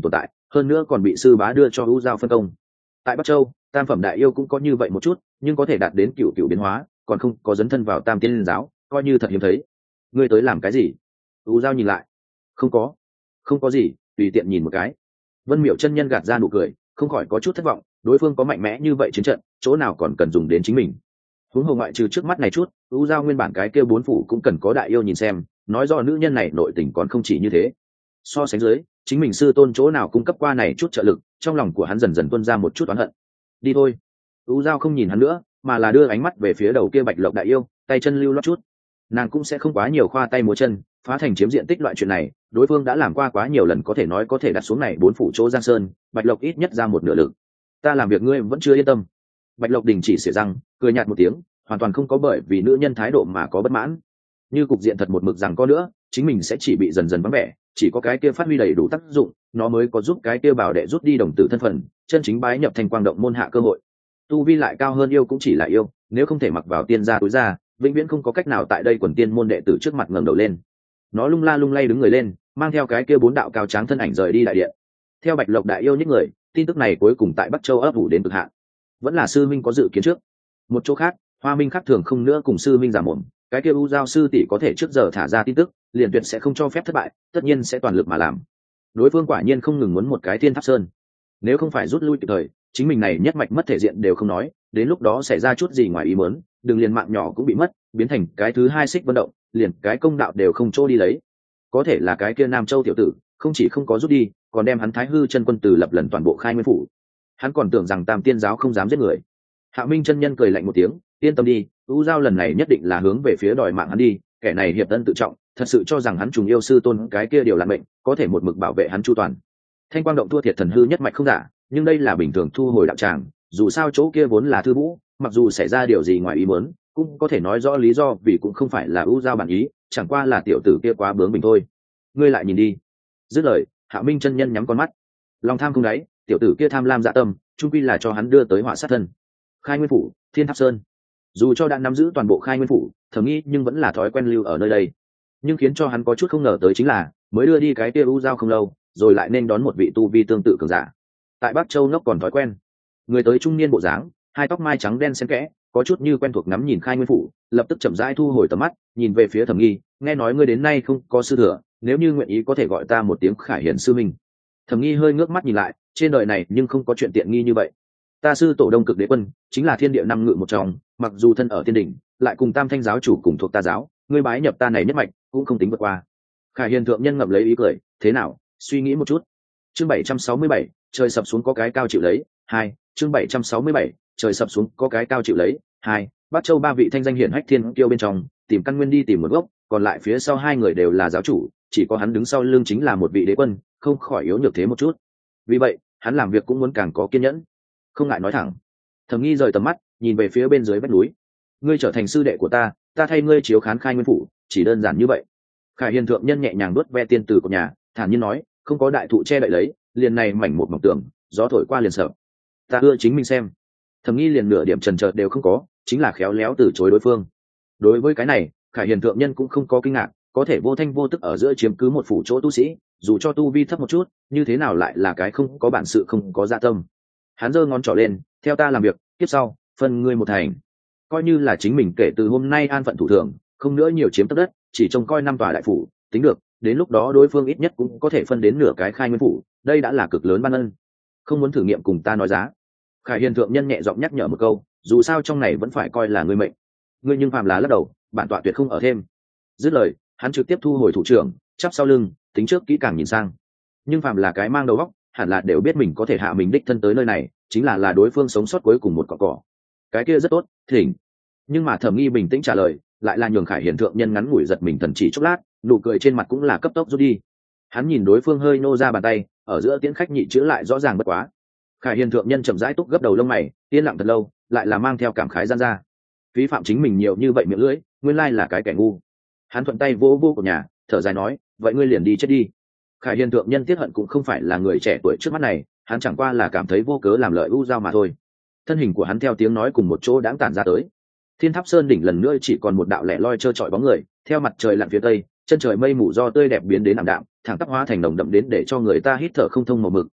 A: hơn nữa còn bị sư bá đưa cho U Giao phân công. Tại Bắc Châu, tam phẩm đại yêu cũng có như vậy một chút, nhưng có thể đạt đến cựu cựu biến hóa, còn không có dấn thân vào tam tiên giáo, coi như thật hiếm thấy. Ngươi tới làm cái gì? U Giao nhìn lại. Không có gì, tùy tiện nhìn một cái. Vân Miểu chân nhân gạt ra nụ cười, không khỏi có chút thất vọng, đối phương có mạnh mẽ như vậy chiến trận, chỗ nào còn cần dùng đến chính mình. Huống hồ ngoại trừ trước mắt này chút, U Giao nguyên bản cái kia bốn phủ cũng cần có đại yêu nhìn xem, nói rõ nữ nhân này nội tình còn không chỉ như thế. So sánh dưới, chính mình sư tôn chỗ nào cung cấp qua này chút trợ lực, trong lòng của hắn dần dần tuôn ra một chút oán hận. Đi thôi. U Giao không nhìn hắn nữa, mà là đưa ánh mắt về phía đầu kia Bạch Lộc đại yêu, tay chân lưu loát chút. Nàng cũng sẽ không quá nhiều khoa tay múa chân, phá thành chiếm diện tích loại chuyện này, đối phương đã làm qua quá nhiều lần, có thể nói có thể đặt xuống này bốn phủ chỗ Giang Sơn, Bạch Lộc ít nhất ra một nửa lực. Ta làm việc ngươi vẫn chưa yên tâm. Bạch Lộc đình chỉ xỉa răng, cười nhạt một tiếng, hoàn toàn không có bởi vì nữ nhân thái độ mà có bất mãn. Như cục diện thật một mực rằng có nữa, chính mình sẽ chỉ bị dần dần vắng vẻ, chỉ có cái kia phát huy đầy đủ tác dụng, nó mới có giúp cái kia bảo đệ rút đi đồng tử thân phận, chân chính bái nhập thành quang động môn hạ cơ hội. Tu vi lại cao hơn yêu cũng chỉ là yêu, nếu không thể mặc vào tiên gia túi ra, vĩnh viễn không có cách nào tại đây quần tiên môn đệ tử trước mặt ngẩng đầu lên. Nó lung la lung lay đứng người lên, mang theo cái kia bốn đạo cao tráng thân ảnh rời đi đại điện. Theo Bạch Lộc đại yêu những người, tin tức này cuối cùng tại Bắc Châu ấp ủ đến cực hạn. Vẫn là sư minh có dự kiến trước. Một chỗ khác, Hoa Minh khác thường không nữa cùng sư minh giả mồm, cái kia U Giao sư tỷ có thể trước giờ thả ra tin tức, liền tuyệt sẽ không cho phép thất bại, tất nhiên sẽ toàn lực mà làm. Đối phương quả nhiên không ngừng muốn một cái Thiên Tháp Sơn. Nếu không phải rút lui kịp thời, chính mình này nhất mạch mất thể diện đều không nói, đến lúc đó xảy ra chút gì ngoài ý muốn, đừng liền mạng nhỏ cũng bị mất, biến thành cái thứ hai Xích Vân Động, liền cái công đạo đều không chỗ đi lấy. Có thể là cái kia Nam Châu tiểu tử, không chỉ không có rút đi, còn đem hắn Thái Hư chân quân từ lập lần toàn bộ khai nguyên phủ. Hắn còn tưởng rằng Tam Tiên giáo không dám giết người. Hạ Minh chân nhân cười lạnh một tiếng, yên tâm đi, U Giao lần này nhất định là hướng về phía đòi mạng hắn đi, kẻ này hiệp tân tự trọng, thật sự cho rằng hắn trùng yêu sư tôn cái kia điều là mệnh, có thể một mực bảo vệ hắn chu toàn. Thanh Quang Động thua thiệt thần hư nhất mạch không giả, nhưng đây là bình thường thu hồi đạo tràng, dù sao chỗ kia vốn là thư vũ, mặc dù xảy ra điều gì ngoài ý muốn, cũng có thể nói rõ lý do, vì cũng không phải là U Giao bản ý, chẳng qua là tiểu tử kia quá bướng bỉnh thôi. Ngươi lại nhìn đi. Dứt lời, Hạ Minh chân nhân nhắm con mắt. Lòng tham không đáy, tiểu tử kia tham lam dạ tâm, chung quy là cho hắn đưa tới họa sát thân. Khai Nguyên phủ, Thiên Tháp Sơn. Dù cho đã nắm giữ toàn bộ Khai Nguyên phủ, Thẩm Nghi nhưng vẫn là thói quen lưu ở nơi đây. Nhưng khiến cho hắn có chút không ngờ tới chính là, mới đưa đi cái kia U Giao không lâu, rồi lại nên đón một vị tu vi tương tự cường giả. Tại Bắc Châu ngốc còn thói quen, người tới trung niên bộ dáng, hai tóc mai trắng đen xen kẽ, có chút như quen thuộc, ngắm nhìn Khai Nguyên phủ, lập tức chậm rãi thu hồi tầm mắt, nhìn về phía Thẩm Nghi, nghe nói ngươi đến nay không có sư thừa, nếu như nguyện ý có thể gọi ta một tiếng Khải Hiển sư minh. Thẩm Nghi hơi ngước mắt nhìn lại, trên đời này nhưng không có chuyện tiện nghi như vậy. Ta sư tổ Đông Cực Đế Quân chính là thiên địa năm ngự một trong, mặc dù thân ở thiên đỉnh, lại cùng Tam Thanh giáo chủ cùng thuộc ta giáo, ngươi bái nhập ta này nhất mạch cũng không tính vượt qua. Khải Hiền thượng nhân ngậm lấy ý cười, thế nào, suy nghĩ một chút. Chương 767, trời sập xuống có cái cao chịu lấy. 2, chương 767, trời sập xuống có cái cao chịu lấy. 2, Bắc Châu ba vị thanh danh hiển hách thiên kiêu bên trong, tìm căn nguyên đi tìm một gốc, còn lại phía sau hai người đều là giáo chủ, chỉ có hắn đứng sau lưng chính là một vị đế quân, không khỏi yếu nhược thế một chút. Vì vậy, hắn làm việc cũng muốn càng có kiên nhẫn, không ngại nói thẳng. Thẩm Nghi rời tầm mắt, nhìn về phía bên dưới vách núi. Ngươi trở thành sư đệ của ta, ta thay ngươi chiếu khán Khai Nguyên phủ, chỉ đơn giản như vậy. Khải Hiền thượng nhân nhẹ nhàng đuốt ve tiên tử của nhà, thản nhiên nói, không có đại thụ che đậy lấy, liền này mảnh một mỏng tường, gió thổi qua liền sợ. Ta ưa chính mình xem. Thẩm Nghi liền nửa điểm chần chừ đều không có, chính là khéo léo từ chối đối phương. Đối với cái này, Khải Hiền thượng nhân cũng không có kinh ngạc, có thể vô thanh vô tức ở giữa chiếm cứ một phủ chỗ tu sĩ, dù cho tu vi thấp một chút, như thế nào lại là cái không có bản sự không có dạ tâm. Hắn giơ ngón trỏ lên, theo ta làm việc, tiếp sau phân ngươi một thành, coi như là chính mình kể từ hôm nay an phận thủ thường, không nữa nhiều chiếm tấc đất, chỉ trông coi 5 tòa đại phủ, tính được, đến lúc đó đối phương ít nhất cũng có thể phân đến nửa cái Khai Nguyên phủ, đây đã là cực lớn ban ân. Không muốn thử nghiệm cùng ta nói giá. Khải Hiền thượng nhân nhẹ giọng nhắc nhở một câu, dù sao trong này vẫn phải coi là ngươi mệnh. Ngươi nhưng phàm là lắc đầu, bản tọa tuyệt không ở thêm. Dứt lời, hắn trực tiếp thu hồi thủ trưởng, chắp sau lưng, tính trước kỹ càng nhìn sang. Nhưng phàm là cái mang đầu óc, hẳn là đều biết mình có thể hạ mình đích thân tới nơi này, chính là đối phương sống sót cuối cùng một cọng cỏ. Cái kia rất tốt, thỉnh. Nhưng mà Thẩm Nghi bình tĩnh trả lời, lại là nhường Khải Hiền thượng nhân ngắn ngủi giật mình thần chỉ chốc lát, nụ cười trên mặt cũng là cấp tốc rút đi. Hắn nhìn đối phương hơi nô ra bàn tay, ở giữa tiễn khách nhị chữ lại rõ ràng bất quá. Khải Hiền thượng nhân chậm rãi túc gấp đầu lông mày, yên lặng thật lâu, lại là mang theo cảm khái gian ra. Phí phạm chính mình nhiều như vậy miệng lưỡi, nguyên lai là cái kẻ ngu. Hắn thuận tay vỗ vỗ của nhà, thở dài nói, vậy ngươi liền đi chết đi. Khải Hiền thượng nhân tiết hận cũng không phải là người trẻ tuổi trước mắt này, hắn chẳng qua là cảm thấy vô cớ làm lợi U Giao mà thôi. Thân hình của hắn theo tiếng nói cùng một chỗ đãng tản ra tới. Thiên Tháp Sơn đỉnh lần nữa chỉ còn một đạo lẻ loi trơ trọi bóng người, theo mặt trời lặn phía tây, chân trời mây mù do tươi đẹp biến đến ảm đạm, thẳng tắp hóa thành nồng đậm đến để cho người ta hít thở không thông màu mực,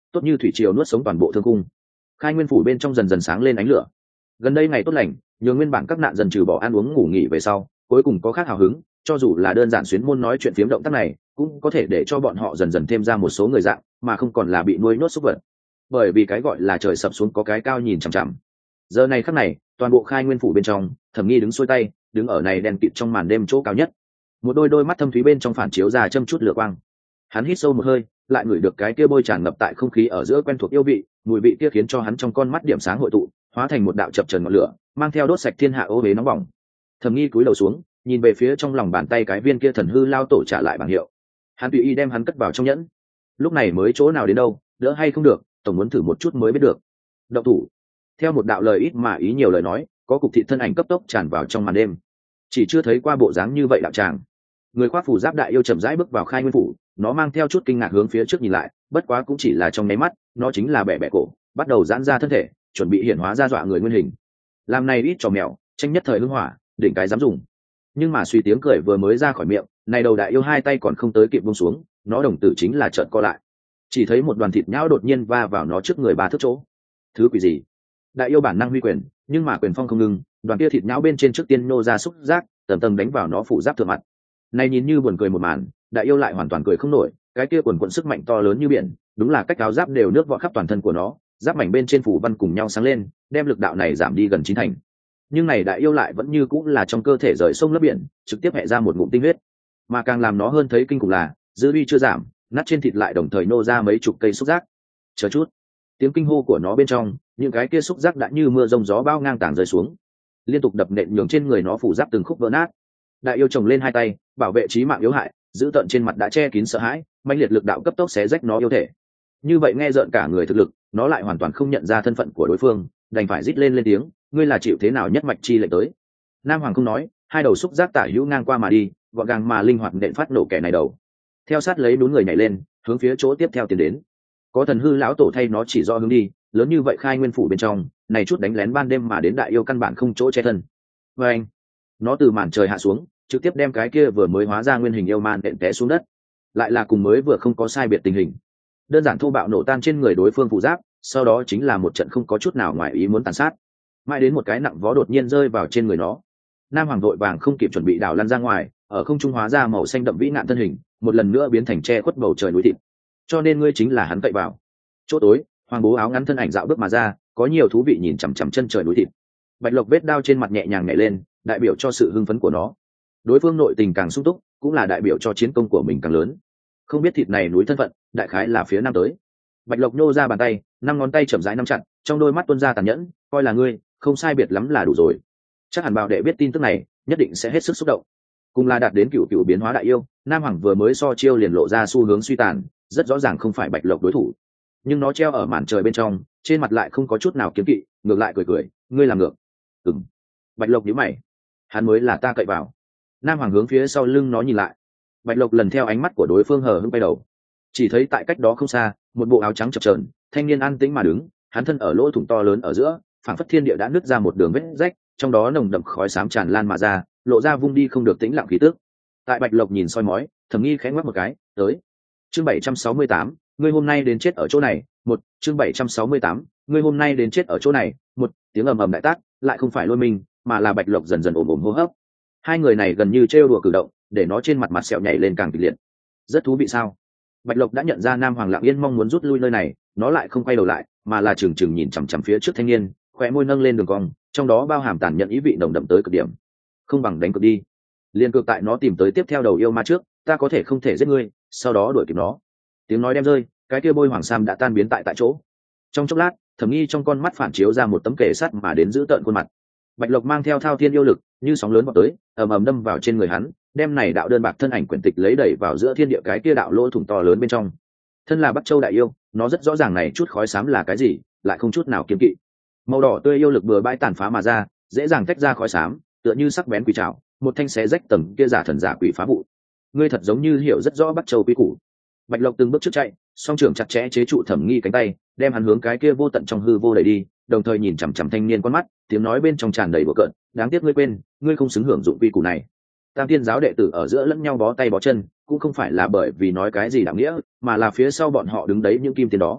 A: tốt như thủy triều nuốt sống toàn bộ thương cung. Khai nguyên phủ bên trong dần dần sáng lên ánh lửa. Gần đây ngày tốt lành, nhường nguyên bản các nạn dân trừ bỏ ăn uống ngủ nghỉ về sau, cuối cùng có khác hào hứng, cho dù là đơn giản xuyến môn nói chuyện phiếm động tác này, cũng có thể để cho bọn họ dần dần thêm ra một số người dạng, mà không còn là bị nuôi nhốt súc vật. Bởi vì cái gọi là trời sập xuống có cái cao nhìn chằm chằm. Giờ này khắc này, toàn bộ khai nguyên phủ bên trong, Thẩm Nghi đứng xuôi tay, đứng ở này đèn kịt trong màn đêm chỗ cao nhất. Một đôi mắt thâm thúy bên trong phản chiếu ra châm chút lửa quang. Hắn hít sâu một hơi, lại ngửi được cái kia bôi tràn ngập tại không khí ở giữa quen thuộc yêu vị, mùi vị kia khiến cho hắn trong con mắt điểm sáng hội tụ, hóa thành một đạo chập chờn ngọn lửa, mang theo đốt sạch thiên hạ ô uế nóng bỏng. Thẩm Nghi cúi đầu xuống, nhìn về phía trong lòng bàn tay cái viên kia thần hư lao tổ trả lại bảng hiệu. Hắn tùy ý đem hắn cất vào trong nhẫn. Lúc này mới chỗ nào đến đâu, đỡ hay không được, tổng muốn thử một chút mới biết được. Động thủ. Theo một đạo lời ít mà ý nhiều lời nói, có cục thị thân ảnh cấp tốc tràn vào trong màn đêm. Chỉ chưa thấy qua bộ dáng như vậy đạo tràng. Người khoác phủ giáp đại yêu chậm rãi bước vào khai nguyên phủ, nó mang theo chút kinh ngạc hướng phía trước nhìn lại, bất quá cũng chỉ là trong nháy mắt, nó chính là bẻ bẻ cổ, bắt đầu giãn ra thân thể, chuẩn bị hiển hóa ra dọa người nguyên hình. Làm này ít trò mèo, tranh nhất thời hưng hỏa, đỉnh cái dám dùng. Nhưng mà suy tiếng cười vừa mới ra khỏi miệng, này đầu đại yêu hai tay còn không tới kịp buông xuống, nó đồng tử chính là trợn co lại. Chỉ thấy một đoàn thịt nhão đột nhiên va vào nó trước người ba thước chỗ. Thứ quỷ gì? Đại yêu bản năng huy quyền, nhưng mà quyền phong không ngừng, đoàn kia thịt nhão bên trên trước tiên nô ra xúc giác, tầm tầm đánh vào nó phủ giáp thượng mặt. Này nhìn như buồn cười một màn, đại yêu lại hoàn toàn cười không nổi, cái kia quần quần sức mạnh to lớn như biển, đúng là cách áo giáp đều nước vọt khắp toàn thân của nó, giáp mảnh bên trên phủ văn cùng nhau sáng lên, đem lực đạo này giảm đi gần chín thành. Nhưng này đại yêu lại vẫn như cũng là trong cơ thể rời sông lấp biển, trực tiếp hẹ ra một ngụm tinh huyết. Mà càng làm nó hơn thấy kinh khủng là, dư uy chưa giảm, nát trên thịt lại đồng thời nô ra mấy chục cây xúc giác. Chờ chút, tiếng kinh hô của nó bên trong, những cái kia xúc giác đã như mưa rông gió bao ngang tảng rơi xuống, liên tục đập nện nhường trên người nó phủ giáp từng khúc vỡ nát. Đại yêu chồng lên hai tay, bảo vệ chí mạng yếu hại, giữ tận trên mặt đã che kín sợ hãi, mãnh liệt lực đạo cấp tốc xé rách nó yêu thể. Như vậy nghe rợn cả người thực lực, nó lại hoàn toàn không nhận ra thân phận của đối phương, đành phải rít lên tiếng, ngươi là chịu thế nào nhất mạch chi lệnh tới? Nam Hoàng không nói, hai đầu xúc giác tả hữu ngang qua mà đi, gọn gàng mà linh hoạt nện phát nổ kẻ này đầu. Theo sát lấy đốn người nhảy lên, hướng phía chỗ tiếp theo tiến đến. Có thần hư lão tổ thay nó chỉ rõ hướng đi, lớn như vậy khai nguyên phủ bên trong, này chút đánh lén ban đêm mà đến đại yêu căn bản không chỗ che thân. Và anh, nó từ màn trời hạ xuống, trực tiếp đem cái kia vừa mới hóa ra nguyên hình yêu man đện té xuống đất. Lại là cùng mới vừa không có sai biệt tình hình. Đơn giản thô bạo nổ tan trên người đối phương phụ giáp, sau đó chính là một trận không có chút nào ngoài ý muốn tàn sát. Mãi đến một cái nặng vó đột nhiên rơi vào trên người nó. Nam Hoàng vội vàng không kịp chuẩn bị đảo lăn ra ngoài, ở không trung hóa ra màu xanh đậm vĩ nạn thân hình, một lần nữa biến thành che khuất bầu trời núi thịt. Cho nên ngươi chính là hắn cậy vào. Chỗ tối, Hoàng bố áo ngắn thân ảnh dạo bước mà ra, có nhiều thú vị nhìn chằm chằm chân trời núi thịt. Bạch Lộc vết đao trên mặt nhẹ nhàng nhảy lên, đại biểu cho sự hưng phấn của nó. Đối phương nội tình càng sung túc, cũng là đại biểu cho chiến công của mình càng lớn. Không biết thịt này núi thân phận, đại khái là phía nam tới. Bạch Lộc nhô ra bàn tay, năm ngón tay chậm rãi nắm chặt, trong đôi mắt tuôn ra tàn nhẫn, coi là ngươi, không sai biệt lắm là đủ rồi. Chắc hẳn Bảo đệ biết tin tức này, nhất định sẽ hết sức xúc động. Cùng là đạt đến cựu biến hóa đại yêu, Nam Hoàng vừa mới so chiêu liền lộ ra xu hướng suy tàn, rất rõ ràng không phải Bạch Lộc đối thủ. Nhưng nó treo ở màn trời bên trong, trên mặt lại không có chút nào kiếm kỵ, ngược lại cười, ngươi làm ngược. Ừm. Bạch Lộc nhíu mày, hắn mới là ta cậy vào. Nam Hoàng hướng phía sau lưng nó nhìn lại. Bạch Lộc lần theo ánh mắt của đối phương hờ hững quay đầu, chỉ thấy tại cách đó không xa, một bộ áo trắng chập chờn, thanh niên an tĩnh mà đứng, hắn thân ở lỗ thủng to lớn ở giữa, phảng phất thiên địa đã nứt ra một đường vết rách, trong đó nồng đậm khói xám tràn lan mà ra, lộ ra vung đi không được tĩnh lặng khí tức. Tại Bạch Lộc nhìn soi mói, Thẩm Nghi khẽ ngoắc một cái, tới. Chương 768, ngươi hôm nay đến chết ở chỗ này. Một, chương 768, ngươi hôm nay đến chết ở chỗ này. Một, tiếng ầm ầm đại tác, lại không phải Lôi Minh, mà là Bạch Lộc dần dần ồm ồm hô hấp. Hai người này gần như trêu đùa cử động, để nó trên mặt sẹo nhảy lên càng kịch liệt. Rất thú vị sao? Bạch Lộc đã nhận ra Nam Hoàng lặng yên mong muốn rút lui nơi này, nó lại không quay đầu lại, mà là trừng trừng nhìn chằm chằm phía trước thanh niên, khóe môi nâng lên đường cong, trong đó bao hàm tàn nhẫn ý vị nồng đậm tới cực điểm. Không bằng đánh cược đi. Liên cược tại nó tìm tới tiếp theo đầu yêu ma trước, ta có thể không thể giết ngươi, sau đó đuổi kịp nó. Tiếng nói đem rơi, cái kia bôi hoàng sam đã tan biến tại chỗ. Trong chốc lát, Thẩm Nghi trong con mắt phản chiếu ra một tấm kệ sắt mà đến giữ tợn khuôn mặt. Bạch Lộc mang theo thao thiên yêu lực, như sóng lớn vọt tới, ầm ầm đâm vào trên người hắn, đem này đạo đơn bạc thân ảnh quyển tịch lấy đẩy vào giữa thiên địa cái kia đạo lỗ thủng to lớn bên trong. Thân là Bắc Châu đại yêu, nó rất rõ ràng này chút khói xám là cái gì, lại không chút nào kiêng kỵ. Màu đỏ tươi yêu lực bừa bãi tàn phá mà ra, dễ dàng tách ra khói xám, tựa như sắc bén quỷ trảo, một thanh xé rách tầng kia giả thần giả quỷ phá vụ. Ngươi thật giống như hiểu rất rõ Bắc Châu quy củ. Bạch Lộc từng bước trước chạy, song trưởng chặt chẽ chế trụ Thẩm Nghi cánh tay, đem hắn hướng cái kia vô tận trong hư vô đẩy đi, đồng thời nhìn chằm chằm thanh niên con mắt, tiếng nói bên trong tràn đầy bừa cợt, đáng tiếc ngươi quên, ngươi không xứng hưởng dụng quy củ này. Tam Tiên giáo đệ tử ở giữa lẫn nhau bó tay bó chân, cũng không phải là bởi vì nói cái gì đạo nghĩa, mà là phía sau bọn họ đứng đấy những kim tiền đó.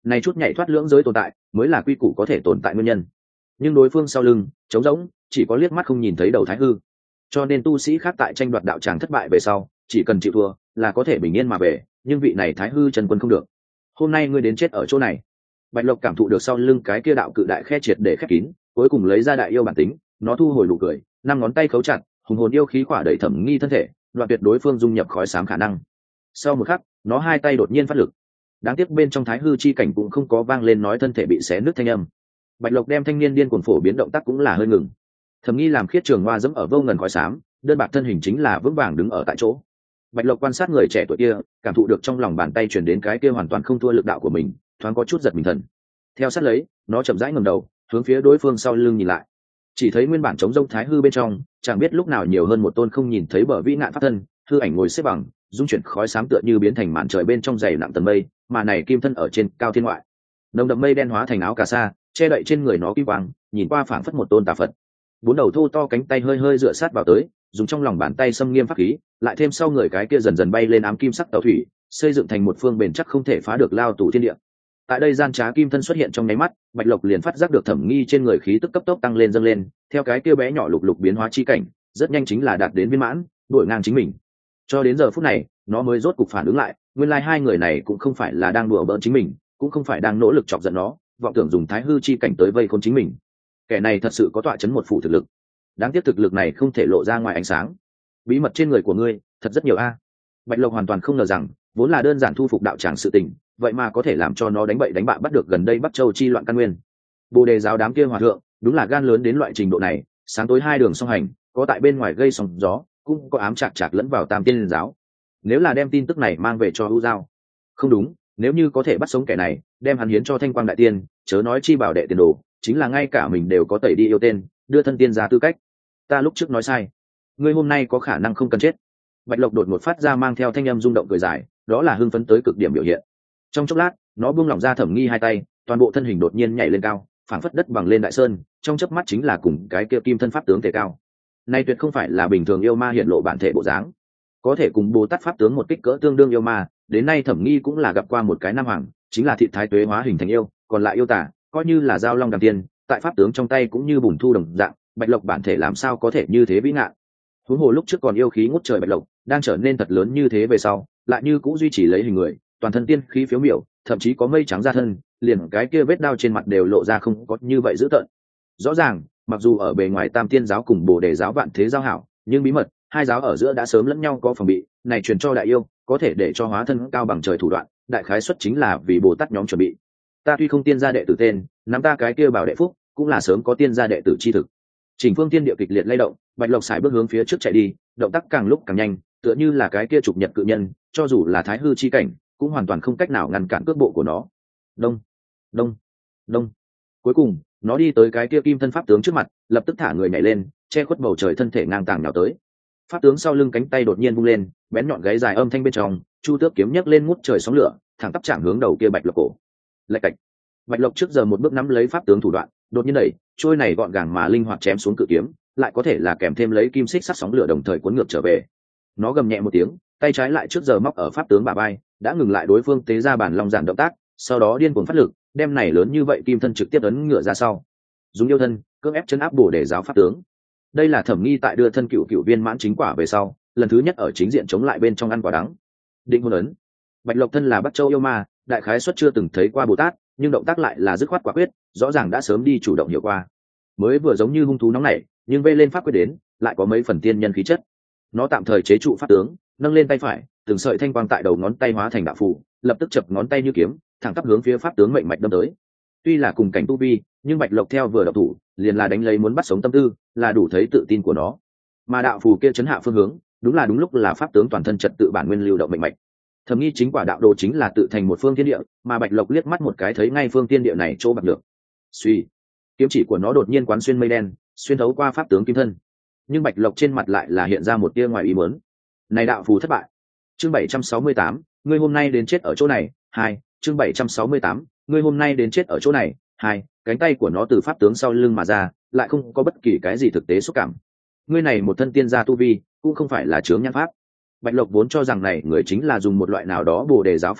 A: này chút nhảy thoát lưỡng giới tồn tại mới là quy củ có thể tồn tại nguyên nhân. Nhưng đối phương sau lưng trống rỗng, chỉ có liếc mắt không nhìn thấy đầu thái hư. Cho nên tu sĩ khác tại tranh đoạt đạo tràng thất bại về sau, chỉ cần chịu thua là có thể bình yên mà về, nhưng vị này thái hư chân quân không được. Hôm nay ngươi đến chết ở chỗ này. Bạch Lộc cảm thụ được sau lưng cái kia đạo cự đại khe triệt để khép kín, cuối cùng lấy ra đại yêu bản tính, nó thu hồi nụ cười, năm ngón tay khấu chặt, hùng hồn yêu khí khỏa đẩy Thẩm Nghi thân thể, đoạn tuyệt đối phương dung nhập khói xám khả năng. Sau một khắc, nó hai tay đột nhiên phát lực. Đáng tiếc bên trong thái hư chi cảnh cũng không có vang lên nói thân thể bị xé nứt thanh âm. Bạch Lộc đem thanh niên điên cuồng phổ biến động tác cũng là hơi ngừng. Thẩm Nghi làm khiết trường hoa dẫm ở vô ngần khói xám, đơn bạc thân hình chính là vững vàng đứng ở tại chỗ. Bạch Lộc quan sát người trẻ tuổi kia, cảm thụ được trong lòng bàn tay truyền đến cái kia hoàn toàn không thua lực đạo của mình, thoáng có chút giật mình thần. Theo sát lấy, nó chậm rãi ngẩng đầu, hướng phía đối phương sau lưng nhìn lại. Chỉ thấy nguyên bản chống rông thái hư bên trong, chẳng biết lúc nào nhiều hơn một tôn không nhìn thấy bờ vĩ nạn pháp thân, hư ảnh ngồi xếp bằng, dung chuyển khói xám tựa như biến thành màn trời bên trong dày nặng tầng mây, mà này kim thân ở trên cao thiên ngoại. Nồng đậm mây đen hóa thành áo cà sa, che đậy trên người nó kim quang, nhìn qua phảng phất một tôn tà Phật. Bốn đầu thô to cánh tay hơi hơi dựa sát vào tới, dùng trong lòng bàn tay xâm nghiêm pháp khí, lại thêm sau người cái kia dần dần bay lên ám kim sắc tàu thủy, xây dựng thành một phương bền chắc không thể phá được lao tù thiên địa. Tại đây gian trá kim thân xuất hiện trong nháy mắt, Bạch Lộc liền phát giác được Thẩm Nghi trên người khí tức cấp tốc tăng lên dâng lên, theo cái kia bé nhỏ lục lục biến hóa chi cảnh, rất nhanh chính là đạt đến viên mãn, đuổi ngang chính mình. Cho đến giờ phút này, nó mới rốt cục phản ứng lại, nguyên lai hai người này cũng không phải là đang đùa bỡn chính mình, cũng không phải đang nỗ lực chọc giận nó, vọng tưởng dùng thái hư chi cảnh tới vây khốn chính mình. Kẻ này thật sự có tọa chấn một phủ thực lực. Đáng tiếc thực lực này không thể lộ ra ngoài ánh sáng. Bí mật trên người của ngươi thật rất nhiều a. Bạch Lộc hoàn toàn không ngờ rằng, vốn là đơn giản thu phục đạo tràng sự tình, vậy mà có thể làm cho nó đánh bậy đánh bạ bắt được gần đây Bắc Châu chi loạn căn nguyên. Bồ Đề giáo đám kia hòa thượng, đúng là gan lớn đến loại trình độ này, sáng tối hai đường song hành, có tại bên ngoài gây sóng gió, cũng có ám chạc chạc lẫn vào Tam Tiên giáo. Nếu là đem tin tức này mang về cho U Giao, không đúng, nếu như có thể bắt sống kẻ này, đem hắn hiến cho Thanh Quang đại tiên, chớ nói chi bảo đệ tiền đồ, chính là ngay cả mình đều có tẩy đi yêu tên, đưa thân tiên ra tư cách. Ta lúc trước nói sai, ngươi hôm nay có khả năng không cần chết. Bạch Lộc đột ngột phát ra mang theo thanh âm rung động cười dài, đó là hưng phấn tới cực điểm biểu hiện. Trong chốc lát, nó buông lỏng ra Thẩm Nghi hai tay, toàn bộ thân hình đột nhiên nhảy lên cao, phảng phất đất bằng lên đại sơn, trong chớp mắt chính là cùng cái kia kim thân pháp tướng thể cao. Nay tuyệt không phải là bình thường yêu ma hiện lộ bản thể bộ dáng, có thể cùng Bồ Tát pháp tướng một kích cỡ tương đương yêu ma, đến nay Thẩm Nghi cũng là gặp qua một cái nam hoàng, chính là thị thái tuế hóa hình thành yêu, còn lại yêu tả, coi như là giao long đằng tiên, tại pháp tướng trong tay cũng như bùn thu đồng dạng, Bạch Lộc bản thể làm sao có thể như thế vĩ ngạn. Huống hồ lúc trước còn yêu khí ngút trời Bạch Lộc, đang trở nên thật lớn như thế về sau, lại như cũng duy trì lấy hình người, toàn thân tiên khí phiếu miểu, thậm chí có mây trắng ra thân, liền cái kia vết đao trên mặt đều lộ ra không có như vậy dữ tợn. Rõ ràng, mặc dù ở bề ngoài Tam Tiên giáo cùng Bồ Đề giáo vạn thế giao hảo, nhưng bí mật hai giáo ở giữa đã sớm lẫn nhau có phòng bị, này truyền cho đại yêu, có thể để cho hóa thân cao bằng trời thủ đoạn, đại khái xuất chính là vì Bồ Tát nhóm chuẩn bị. Ta tuy không tiên gia đệ tử tên, nắm ta cái kia bảo đệ phúc, cũng là sớm có tiên gia đệ tử chi thực. Chỉnh phương tiên địa kịch liệt lay động, Bạch Lộc sải bước hướng phía trước chạy đi, động tác càng lúc càng nhanh, tựa như là cái kia trục nhật cự nhân, cho dù là thái hư chi cảnh, cũng hoàn toàn không cách nào ngăn cản cước bộ của nó. Đông, đông, đông. Cuối cùng, nó đi tới cái kia kim thân pháp tướng trước mặt, lập tức thả người nhảy lên, che khuất bầu trời thân thể ngang tàng nhào tới. Pháp tướng sau lưng cánh tay đột nhiên vung lên, bén nhọn gáy dài âm thanh bên trong, chu tước kiếm nhấc lên ngút trời sóng lửa, thẳng tắp chạm hướng đầu kia Bạch Lộc cổ. Lạch cạch. Bạch Lộc trước giờ một bước nắm lấy pháp tướng thủ đoạn, đột nhiên đẩy, trôi này gọn gàng mà linh hoạt chém xuống cự kiếm, lại có thể là kèm thêm lấy kim xích sắt sóng lửa đồng thời cuốn ngược trở về. Nó gầm nhẹ một tiếng, tay trái lại trước giờ móc ở pháp tướng bả vai, đã ngừng lại đối phương tế ra bản long giản động tác, sau đó điên cuồng phát lực, đem này lớn như vậy kim thân trực tiếp ấn ngựa ra sau, dùng yêu thân cưỡng ép chấn áp Bồ Đề giáo pháp tướng. Đây là Thẩm Nghi tại đưa thân cựu viên mãn chính quả về sau, lần thứ nhất ở chính diện chống lại bên trong ăn quả đắng. Định hôn ấn. Bạch Lộc thân là Bắc Châu yêu ma, đại khái xuất chưa từng thấy qua Bồ Tát, nhưng động tác lại là dứt khoát quả quyết, rõ ràng đã sớm đi chủ động hiểu qua. Mới vừa giống như hung thú nóng nảy, nhưng vây lên pháp quyết đến, lại có mấy phần tiên nhân khí chất. Nó tạm thời chế trụ pháp tướng, nâng lên tay phải, từng sợi thanh quang tại đầu ngón tay hóa thành đạo phù, lập tức chập ngón tay như kiếm, thẳng tắp hướng phía pháp tướng mệnh mạch đâm tới. Tuy là cùng cảnh tu vi, nhưng Bạch Lộc theo vừa độc thủ, liền là đánh lấy muốn bắt sống tâm tư, là đủ thấy tự tin của nó. Mà đạo phù kia chấn hạ phương hướng, đúng lúc là pháp tướng toàn thân trật tự bản nguyên lưu động mệnh mạch. Thẩm Nghi chính quả đạo đồ chính là tự thành một phương thiên địa, mà Bạch Lộc liếc mắt một cái thấy ngay phương thiên địa này chỗ bạc được. Suy, kiếm chỉ của nó đột nhiên quán xuyên mây đen, xuyên thấu qua pháp tướng kim thân. Nhưng Bạch Lộc trên mặt lại là hiện ra một tia ngoài ý muốn. Này đạo phù thất bại. Chương 768, ngươi hôm nay đến chết ở chỗ này. 2, chương 768, ngươi hôm nay đến chết ở chỗ này. 2, cánh tay của nó từ pháp tướng sau lưng mà ra, lại không có bất kỳ cái gì thực tế xúc cảm. Ngươi này một thân tiên gia tu vi, cũng không phải là chướng nhãn pháp. Bạch Lộc vốn cho rằng này người chính là dùng một loại nào đó Bồ Đề giáo Phật bảo,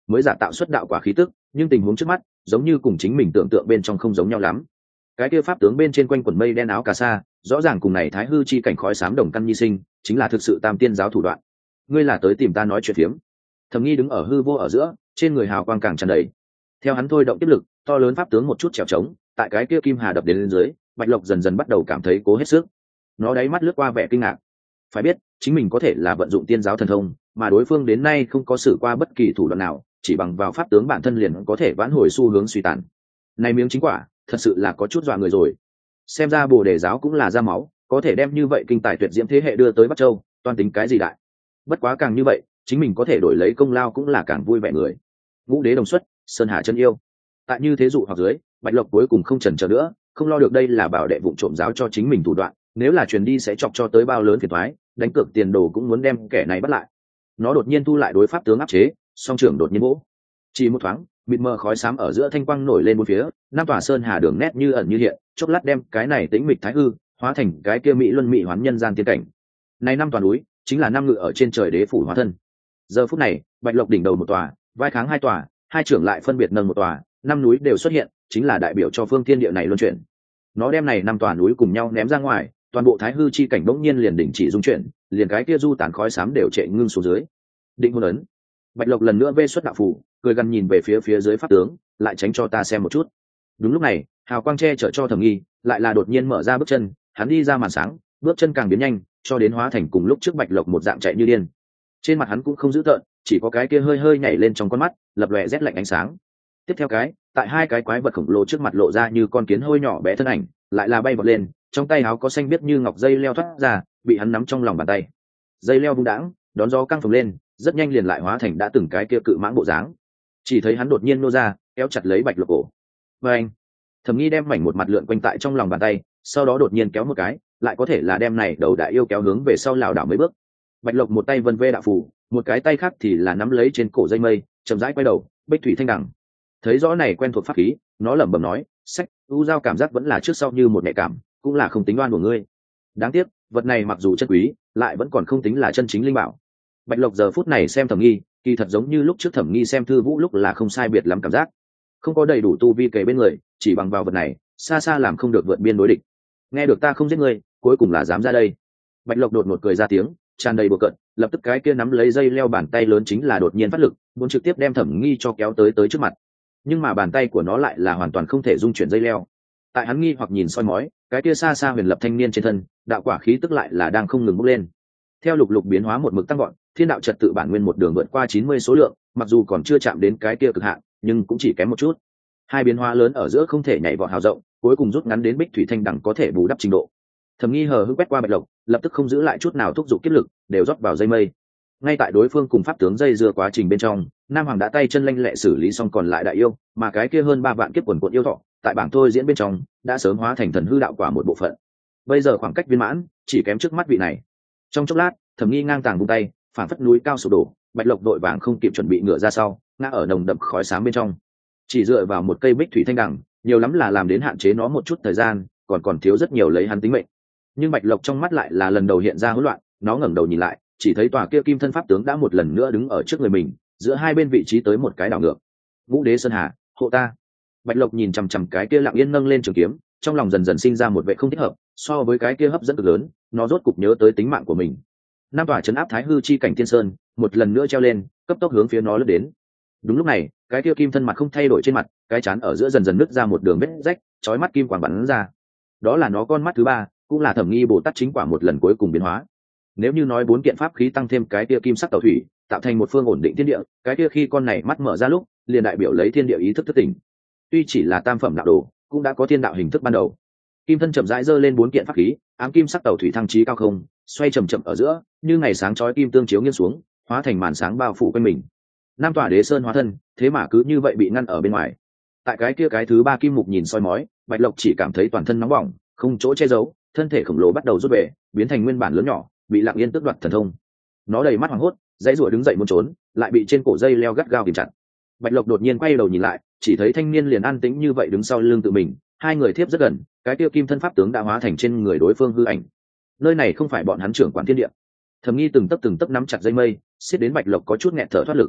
A: mới giả tạo xuất đạo quả khí tức, nhưng tình huống trước mắt giống như cùng chính mình tưởng tượng bên trong không giống nhau lắm. Cái kia pháp tướng bên trên quanh quần mây đen áo cà sa, rõ ràng cùng này thái hư chi cảnh khói xám đồng căn nhi sinh, chính là thực sự tam tiên giáo thủ đoạn. Ngươi là tới tìm ta nói chuyện phiếm? Thẩm Nghi đứng ở hư vô ở giữa, trên người hào quang càng tràn đầy. Theo hắn thôi động tiếp lực, to lớn pháp tướng một chút trèo trống, tại cái kia kim hà đập đến lên dưới, Bạch Lộc dần dần bắt đầu cảm thấy cố hết sức. Nó đáy mắt lướt qua vẻ kinh ngạc. Phải biết, chính mình có thể là vận dụng tiên giáo thần thông, mà đối phương đến nay không có sử qua bất kỳ thủ đoạn nào, chỉ bằng vào pháp tướng bản thân liền có thể vãn hồi xu hướng suy tàn. Này miếng chính quả, thật sự là có chút dọa người rồi. Xem ra Bồ Đề giáo cũng là ra máu, có thể đem như vậy kinh tài tuyệt diễm thế hệ đưa tới Bắc Châu, toan tính cái gì đại. Bất quá càng như vậy, chính mình có thể đổi lấy công lao cũng là càng vui vẻ người. Ngũ đế đồng xuất, sơn hà chân yêu. Tại như thế dụ hoặc dưới, Bạch Lộc cuối cùng không chần chờ nữa, không lo được đây là bảo đệ vụng trộm giáo cho chính mình thủ đoạn, nếu là truyền đi sẽ chọc cho tới bao lớn phiền toái, đánh cược tiền đồ cũng muốn đem kẻ này bắt lại. Nó đột nhiên thu lại đối pháp tướng áp chế, song trưởng đột nhiên vỗ. Chỉ một thoáng, mịt mờ khói xám ở giữa thanh quang nổi lên bốn phía, năm tòa sơn hà đường nét như ẩn như hiện, chốc lát đem cái này tĩnh mịch thái hư hóa thành cái kia mỹ luân mỹ hoán nhân gian tiên cảnh. Này năm tòa núi chính là năm ngự ở trên trời đế phủ hóa thân. Giờ phút này, Bạch Lộc đỉnh đầu một tòa, vai kháng hai tòa, hai trưởng lại phân biệt nâng một tòa, năm núi đều xuất hiện, chính là đại biểu cho phương thiên địa này luân chuyển. Nó đem này năm tòa núi cùng nhau ném ra ngoài, toàn bộ thái hư chi cảnh bỗng nhiên liền đình chỉ dung chuyển, liền cái kia du tán khói xám đều trệ ngưng xuống dưới. Định hôn ấn. Bạch Lộc lần nữa vê xuất đạo phủ, cười gần nhìn về phía dưới pháp tướng, lại tránh cho ta xem một chút. Đúng lúc này, hào quang che chở cho Thẩm Nghi, lại là đột nhiên mở ra bước chân, hắn đi ra màn sáng, bước chân càng biến nhanh, cho đến hóa thành cùng lúc trước Bạch Lộc một dạng chạy như điên. Trên mặt hắn cũng không dữ tợn, chỉ có cái kia hơi hơi nhảy lên trong con mắt, lập lòe rét lạnh ánh sáng. Tiếp theo tại hai cái quái vật khổng lồ trước mặt lộ ra như con kiến hôi nhỏ bé thân ảnh, lại là bay vọt lên, trong tay áo có xanh biếc như ngọc dây leo thoát ra, bị hắn nắm trong lòng bàn tay. Dây leo vung đãng, đón gió căng phồng lên, rất nhanh liền lại hóa thành đã từng cái kia cự mãng bộ dáng. Chỉ thấy hắn đột nhiên nô ra, kéo chặt lấy Bạch Lộc cổ. Và anh, Thẩm Nghi đem mảnh một mặt lượn quanh tại trong lòng bàn tay, sau đó đột nhiên kéo một cái, lại có thể là đem này đầu đại yêu kéo hướng về sau lảo đảo mấy bước. Bạch Lộc một tay vân vê đạo phù, một cái tay khác thì là nắm lấy trên cổ dây mây, chậm rãi quay đầu, bích thủy thanh đằng. Thấy rõ này quen thuộc pháp khí, nó lẩm bẩm nói, sách, u giao cảm giác vẫn là trước sau như một nhạy cảm, cũng là không tính đoan của ngươi. Đáng tiếc, vật này mặc dù chân quý, lại vẫn còn không tính là chân chính linh bảo. Bạch Lộc giờ phút này xem Thẩm Nghi, kỳ thật giống như lúc trước Thẩm Nghi xem Thư Vũ lúc là không sai biệt lắm cảm giác. Không có đầy đủ tu vi kề bên người, chỉ bằng vào vật này, xa xa làm không được vượt biên đối địch. Nghe được ta không giết ngươi, cuối cùng là dám ra đây. Bạch Lộc đột ngột cười ra tiếng, tràn đầy bừa cợt, lập tức cái kia nắm lấy dây leo bàn tay lớn chính là đột nhiên phát lực, muốn trực tiếp đem Thẩm Nghi cho kéo tới trước mặt. Nhưng mà bàn tay của nó lại là hoàn toàn không thể dung chuyển dây leo. Tại hắn nghi hoặc nhìn soi mói, cái kia xa xa huyền lập thanh niên trên thân, đạo quả khí tức lại là đang không ngừng bốc lên. Theo lục lục biến hóa một mực tăng gọn, thiên đạo trật tự bản nguyên một đường vượt qua 90 số lượng, mặc dù còn chưa chạm đến cái kia cực hạn, nhưng cũng chỉ kém một chút. Hai biến hóa lớn ở giữa không thể nhảy vọt hào rộng, cuối cùng rút ngắn đến bích thủy thanh đẳng có thể bù đắp trình độ. Thẩm Nghi hờ hững quét qua Bạch Lộc, lập tức không giữ lại chút nào thúc giục kiếp lực, đều rót vào dây mây. Ngay tại đối phương cùng pháp tướng dây dưa quá trình bên trong, Nam Hoàng đã tay chân lanh lẹ xử lý xong còn lại đại yêu, mà cái kia hơn 3 vạn kiếp quần quật yêu thọ, tại bảng thôi diễn bên trong, đã sớm hóa thành thần hư đạo quả một bộ phận. Bây giờ khoảng cách viên mãn, chỉ kém trước mắt vị này. Trong chốc lát, Thẩm Nghi ngang tàng vung tay, phản phất núi cao sụp đổ, Bạch Lộc đội vàng không kịp chuẩn bị ngựa ra sau, ngã ở nồng đậm khói xám bên trong. Chỉ dựa vào một cây bích thủy thanh đằng, nhiều lắm là làm đến hạn chế nó một chút thời gian, còn thiếu rất nhiều lấy hắn tính mệnh. Nhưng Bạch Lộc trong mắt lại là lần đầu hiện ra hỗn loạn, nó ngẩng đầu nhìn lại, chỉ thấy tòa kia kim thân pháp tướng đã một lần nữa đứng ở trước người mình, giữa hai bên vị trí tới một cái đảo ngược. Ngũ đế sơn hà, hộ ta. Bạch Lộc nhìn chằm chằm cái kia lặng yên nâng lên trường kiếm, trong lòng dần dần sinh ra một vẻ không thích hợp, so với cái kia hấp dẫn cực lớn, nó rốt cục nhớ tới tính mạng của mình. Nam tòa trấn áp thái hư chi cảnh thiên sơn, một lần nữa treo lên, cấp tốc hướng phía nó lướt đến. Đúng lúc này, cái kia kim thân mặt không thay đổi trên mặt, cái trán ở giữa dần dần nứt ra một đường vết rách, chói mắt kim quang bắn ra. Đó là nó con mắt thứ ba, cũng là Thẩm Nghi Bồ Tát chính quả một lần cuối cùng biến hóa. Nếu như nói 4 kiện pháp khí tăng thêm cái kia kim sắc tẩu thủy, tạo thành một phương ổn định thiên địa, cái kia khi con này mắt mở ra lúc, liền đại biểu lấy thiên địa ý thức thức tỉnh. Tuy chỉ là tam phẩm đạo đồ, cũng đã có thiên đạo hình thức ban đầu. Kim thân chậm rãi giơ lên 4 kiện pháp khí, ám kim sắc tẩu thủy thăng chí cao không, xoay chậm chậm ở giữa, như ngày sáng chói kim tương chiếu nghiêng xuống, hóa thành màn sáng bao phủ quanh mình. Nam tòa đế sơn hóa thân, thế mà cứ như vậy bị ngăn ở bên ngoài. Tại cái kia cái thứ ba kim mục nhìn soi mói, Bạch Lộc chỉ cảm thấy toàn thân nóng bỏng, không chỗ che giấu, thân thể khổng lồ bắt đầu rút về, biến thành nguyên bản lớn nhỏ, bị lặng yên tước đoạt thần thông. Nó đầy mắt hoảng hốt, dãy rủa đứng dậy muốn trốn, lại bị trên cổ dây leo gắt gao kìm chặt. Bạch Lộc đột nhiên quay đầu nhìn lại, chỉ thấy thanh niên liền an tĩnh như vậy đứng sau lưng tự mình, hai người thiếp rất gần, cái tiêu kim thân pháp tướng đã hóa thành trên người đối phương hư ảnh. Nơi này không phải bọn hắn trưởng quản thiên địa. Thẩm Nghi từng tấc nắm chặt dây mây, xiết đến Bạch Lộc có chút nghẹt thở thoát lực.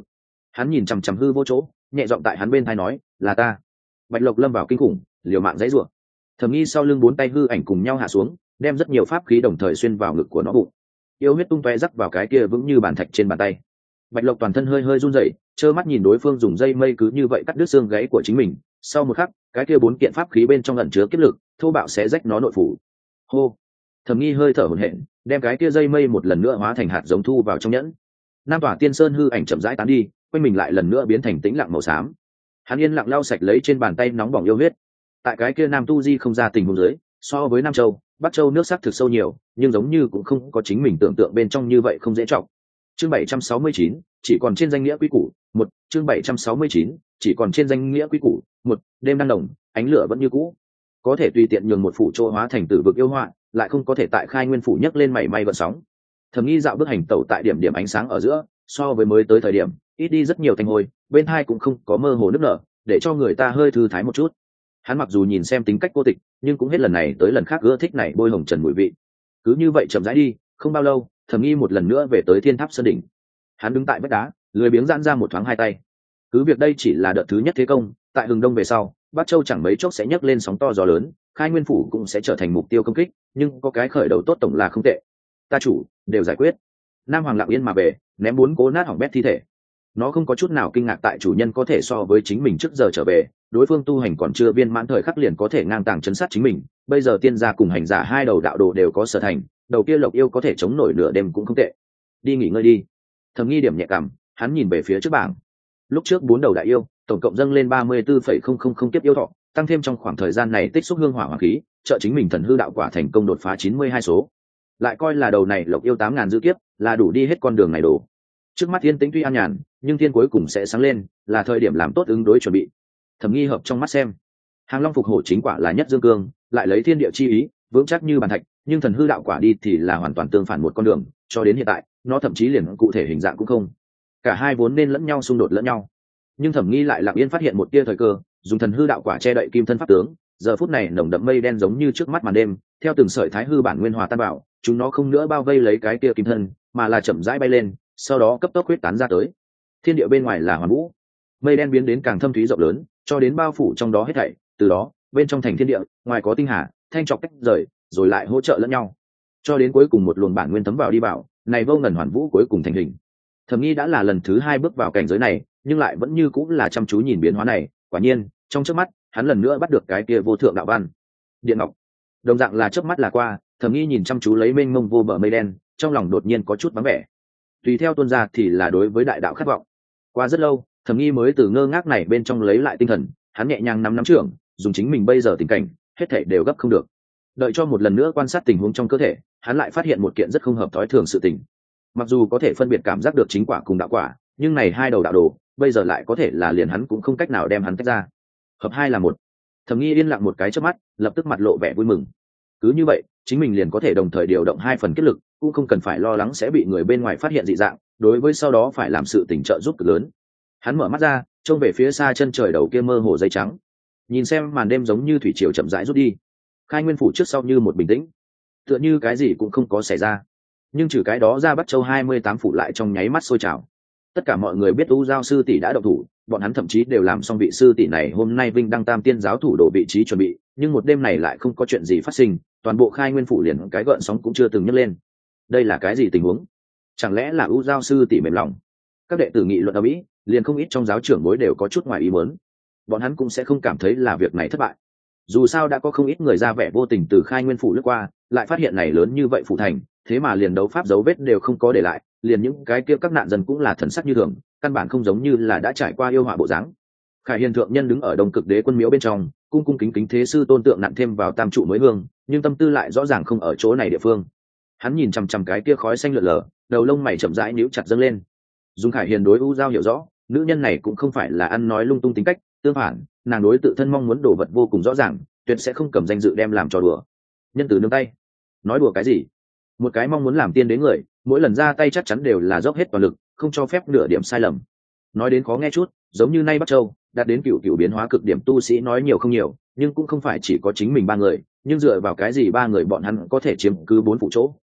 A: Hắn nhìn chằm chằm hư vô chỗ, nhẹ giọng tại hắn bên tai nói, là ta. Bạch Lộc lâm vào kinh khủng, liều mạng dãy rủa. Thẩm Nghi sau lưng 4 tay hư ảnh cùng nhau hạ xuống, đem rất nhiều pháp khí đồng thời xuyên vào ngực của nó bụng. Yêu huyết tung tóe rắc vào cái kia vững như bàn thạch trên bàn tay. Bạch Lộc toàn thân hơi hơi run rẩy, trơ mắt nhìn đối phương dùng dây mây cứ như vậy cắt đứt xương gãy của chính mình. Sau một khắc, cái kia 4 kiện pháp khí bên trong ẩn chứa kiếp lực, thô bạo sẽ rách nó nội phủ. Hô. Thẩm Nghi hơi thở hổn hển, đem cái kia dây mây một lần nữa hóa thành hạt giống thu vào trong nhẫn. Nam tòa tiên sơn hư ảnh chậm rãi tán đi, quanh mình lại lần nữa biến thành tĩnh lặng màu xám. Hắn yên lặng lau sạch lấy trên bàn tay nóng bỏng yêu huyết. Tại cái kia Nam Tu Di không ra tình huống dưới, so với Nam Châu, Bắc Châu nước sắc thực sâu nhiều, nhưng giống như cũng không có chính mình tưởng tượng bên trong như vậy không dễ trọng. Chương 769, chỉ còn trên danh nghĩa quý củ, một chương 769, chỉ còn trên danh nghĩa quý củ, một đêm đang đồng, ánh lửa vẫn như cũ. Có thể tùy tiện nhường một phủ trô hóa thành tử vực yêu họa, lại không có thể tại Khai Nguyên phủ nhấc lên mảy may gợn sóng. Thẩm Nghi dạo bước hành tẩu tại điểm điểm ánh sáng ở giữa, so với mới tới thời điểm, ít đi rất nhiều thanh hồi, bên hai cũng không có mơ hồ nước nở, để cho người ta hơi thư thái một chút. Hắn mặc dù nhìn xem tính cách cô tịch, nhưng cũng hết lần này tới lần khác ưa thích này bôi hồng trần mùi vị. Cứ như vậy chậm rãi đi, không bao lâu, Thẩm Nghi một lần nữa về tới Thiên Tháp Sơn đỉnh. Hắn đứng tại vách đá, lười biếng giãn ra một thoáng hai tay. Cứ việc đây chỉ là đợt thứ nhất thế công, tại Hừng Đông về sau, Bắc Châu chẳng mấy chốc sẽ nhấc lên sóng to gió lớn, Khai Nguyên phủ cũng sẽ trở thành mục tiêu công kích, nhưng có cái khởi đầu tốt tổng là không tệ. Ta chủ đều giải quyết. Nam Hoàng lặng yên mà về, ném 4 cố nát hỏng bét thi thể. Nó không có chút nào kinh ngạc tại chủ nhân có thể so với chính mình trước giờ trở về, đối phương tu hành còn chưa viên mãn thời khắc liền có thể ngang tàng chấn sát chính mình, bây giờ tiên gia cùng hành giả hai đầu đạo đồ đều có sở thành, đầu kia Lộc yêu có thể chống nổi nửa đêm cũng không tệ. Đi nghỉ ngơi đi. Thẩm Nghi điểm nhẹ cảm, hắn nhìn về phía trước bảng. Lúc trước 4 đầu đại yêu, tổng cộng dâng lên 34,000 kiếp yêu thọ, tăng thêm trong khoảng thời gian này tích xúc hương hỏa hỏa khí, trợ chính mình thần hư đạo quả thành công đột phá 92 số. Lại coi là đầu này Lộc yêu 8.000 dư kiếp, là đủ đi hết con đường này đổ. Trước mắt thiên tĩnh tuy an nhàn, nhưng thiên cuối cùng sẽ sáng lên, là thời điểm làm tốt ứng đối chuẩn bị. Thẩm Nghi hợp trong mắt xem, Hàng Long phục hổ chính quả là nhất dương cương, lại lấy thiên địa chi ý, vững chắc như bàn thạch, nhưng thần hư đạo quả đi thì là hoàn toàn tương phản một con đường, cho đến hiện tại, nó thậm chí liền cụ thể hình dạng cũng không. Cả hai vốn nên lẫn nhau xung đột lẫn nhau, nhưng Thẩm Nghi lại lặng yên phát hiện một tia thời cơ, dùng thần hư đạo quả che đậy kim thân pháp tướng, giờ phút này nồng đậm mây đen giống như trước mắt màn đêm, theo từng sợi thái hư bản nguyên hòa tan vào, chúng nó không nữa bao vây lấy cái tia kim thân, mà là chậm rãi bay lên, sau đó cấp tốc huyết tán ra tới. Thiên địa bên ngoài là hoàn vũ, mây đen biến đến càng thâm thúy rộng lớn, cho đến bao phủ trong đó hết thảy. Từ đó, bên trong thành thiên địa, ngoài có tinh hà, thanh trọc tách rời, rồi lại hỗ trợ lẫn nhau, cho đến cuối cùng một luồng bản nguyên tấm vào đi vào, này vô ngần hoàn vũ cuối cùng thành hình. Thẩm Nghi đã là lần thứ 2 bước vào cảnh giới này, nhưng lại vẫn như cũng là chăm chú nhìn biến hóa này. Quả nhiên, trong chớp mắt, hắn lần nữa bắt được cái kia vô thượng đạo văn, điện ngọc. Đồng dạng là chớp mắt là qua, Thẩm Nghi nhìn chăm chú lấy mênh mông vô bờ mây đen, trong lòng đột nhiên có chút vắng vẻ. Tùy theo tuôn ra thì là đối với đại đạo khát vọng. Qua rất lâu, Thẩm Nghi mới từ ngơ ngác này bên trong lấy lại tinh thần, hắn nhẹ nhàng nắm trưởng, dùng chính mình bây giờ tình cảnh, hết thảy đều gấp không được. Đợi cho một lần nữa quan sát tình huống trong cơ thể, hắn lại phát hiện một kiện rất không hợp thói thường sự tình. Mặc dù có thể phân biệt cảm giác được chính quả cùng đạo quả, nhưng này hai đầu đạo đồ, bây giờ lại có thể là liền hắn cũng không cách nào đem hắn tách ra. Hợp hai là một. Thẩm Nghi yên lặng một cái chớp mắt, lập tức mặt lộ vẻ vui mừng. Cứ như vậy, chính mình liền có thể đồng thời điều động 2 phần kết lực, cũng không cần phải lo lắng sẽ bị người bên ngoài phát hiện dị dạng, đối với sau đó phải làm sự tình trợ giúp cực lớn. Hắn mở mắt ra, trông về phía xa chân trời đầu kia mơ hồ dây trắng, nhìn xem màn đêm giống như thủy triều chậm rãi rút đi. Khai Nguyên phủ trước sau như một bình tĩnh, tựa như cái gì cũng không có xảy ra. Nhưng trừ cái đó ra, Bắc Châu 28 phủ lại trong nháy mắt sôi trào. Tất cả mọi người biết U Giao sư tỷ đã động thủ, bọn hắn thậm chí đều làm xong vị sư tỷ này hôm nay vinh đăng tam tiên giáo thủ độ vị trí chuẩn bị, nhưng một đêm này lại không có chuyện gì phát sinh, toàn bộ Khai Nguyên phủ liền cái gợn sóng cũng chưa từng nhấc lên. Đây là cái gì tình huống? Chẳng lẽ là U Giao sư tỷ mềm lòng? Các đệ tử nghị luận ầm ĩ, liền không ít trong giáo trưởng bối đều có chút ngoài ý muốn. Bọn hắn cũng sẽ không cảm thấy là việc này thất bại. Dù sao đã có không ít người ra vẻ vô tình từ Khai Nguyên phủ lướt qua, lại phát hiện này lớn như vậy phủ thành, thế mà liền đấu pháp dấu vết đều không có để lại, liền những cái kia các nạn dân cũng là thần sắc như thường, căn bản không giống như là đã trải qua yêu họa bộ dáng. Khải Hiền thượng nhân đứng ở Đông Cực Đế quân miếu bên trong, cung cung kính kính thế sư tôn tượng nặn thêm vào tam trụ mới hương, nhưng tâm tư lại rõ ràng không ở chỗ này địa phương. Hắn nhìn chằm chằm cái kia khói xanh lượn lờ, đầu lông mày chậm rãi nhíu chặt dâng lên. Dung Khải Hiền đối U Giao hiểu rõ, nữ nhân này cũng không phải là ăn nói lung tung tính cách, tương phản, nàng đối tự thân mong muốn đồ vật vô cùng rõ ràng, tuyệt sẽ không cầm danh dự đem làm trò đùa. Nhân từ nương tay, nói đùa cái gì? Một cái mong muốn làm tiên đế người, mỗi lần ra tay chắc chắn đều là dốc hết toàn lực, không cho phép nửa điểm sai lầm. Nói đến khó nghe chút, giống như nay Bắc Châu đạt đến cựu biến hóa cực điểm tu sĩ nói nhiều không nhiều, nhưng cũng không phải chỉ có chính mình 3 người, nhưng dựa vào cái gì 3 người bọn hắn có thể chiếm cứ 4 phụ chỗ,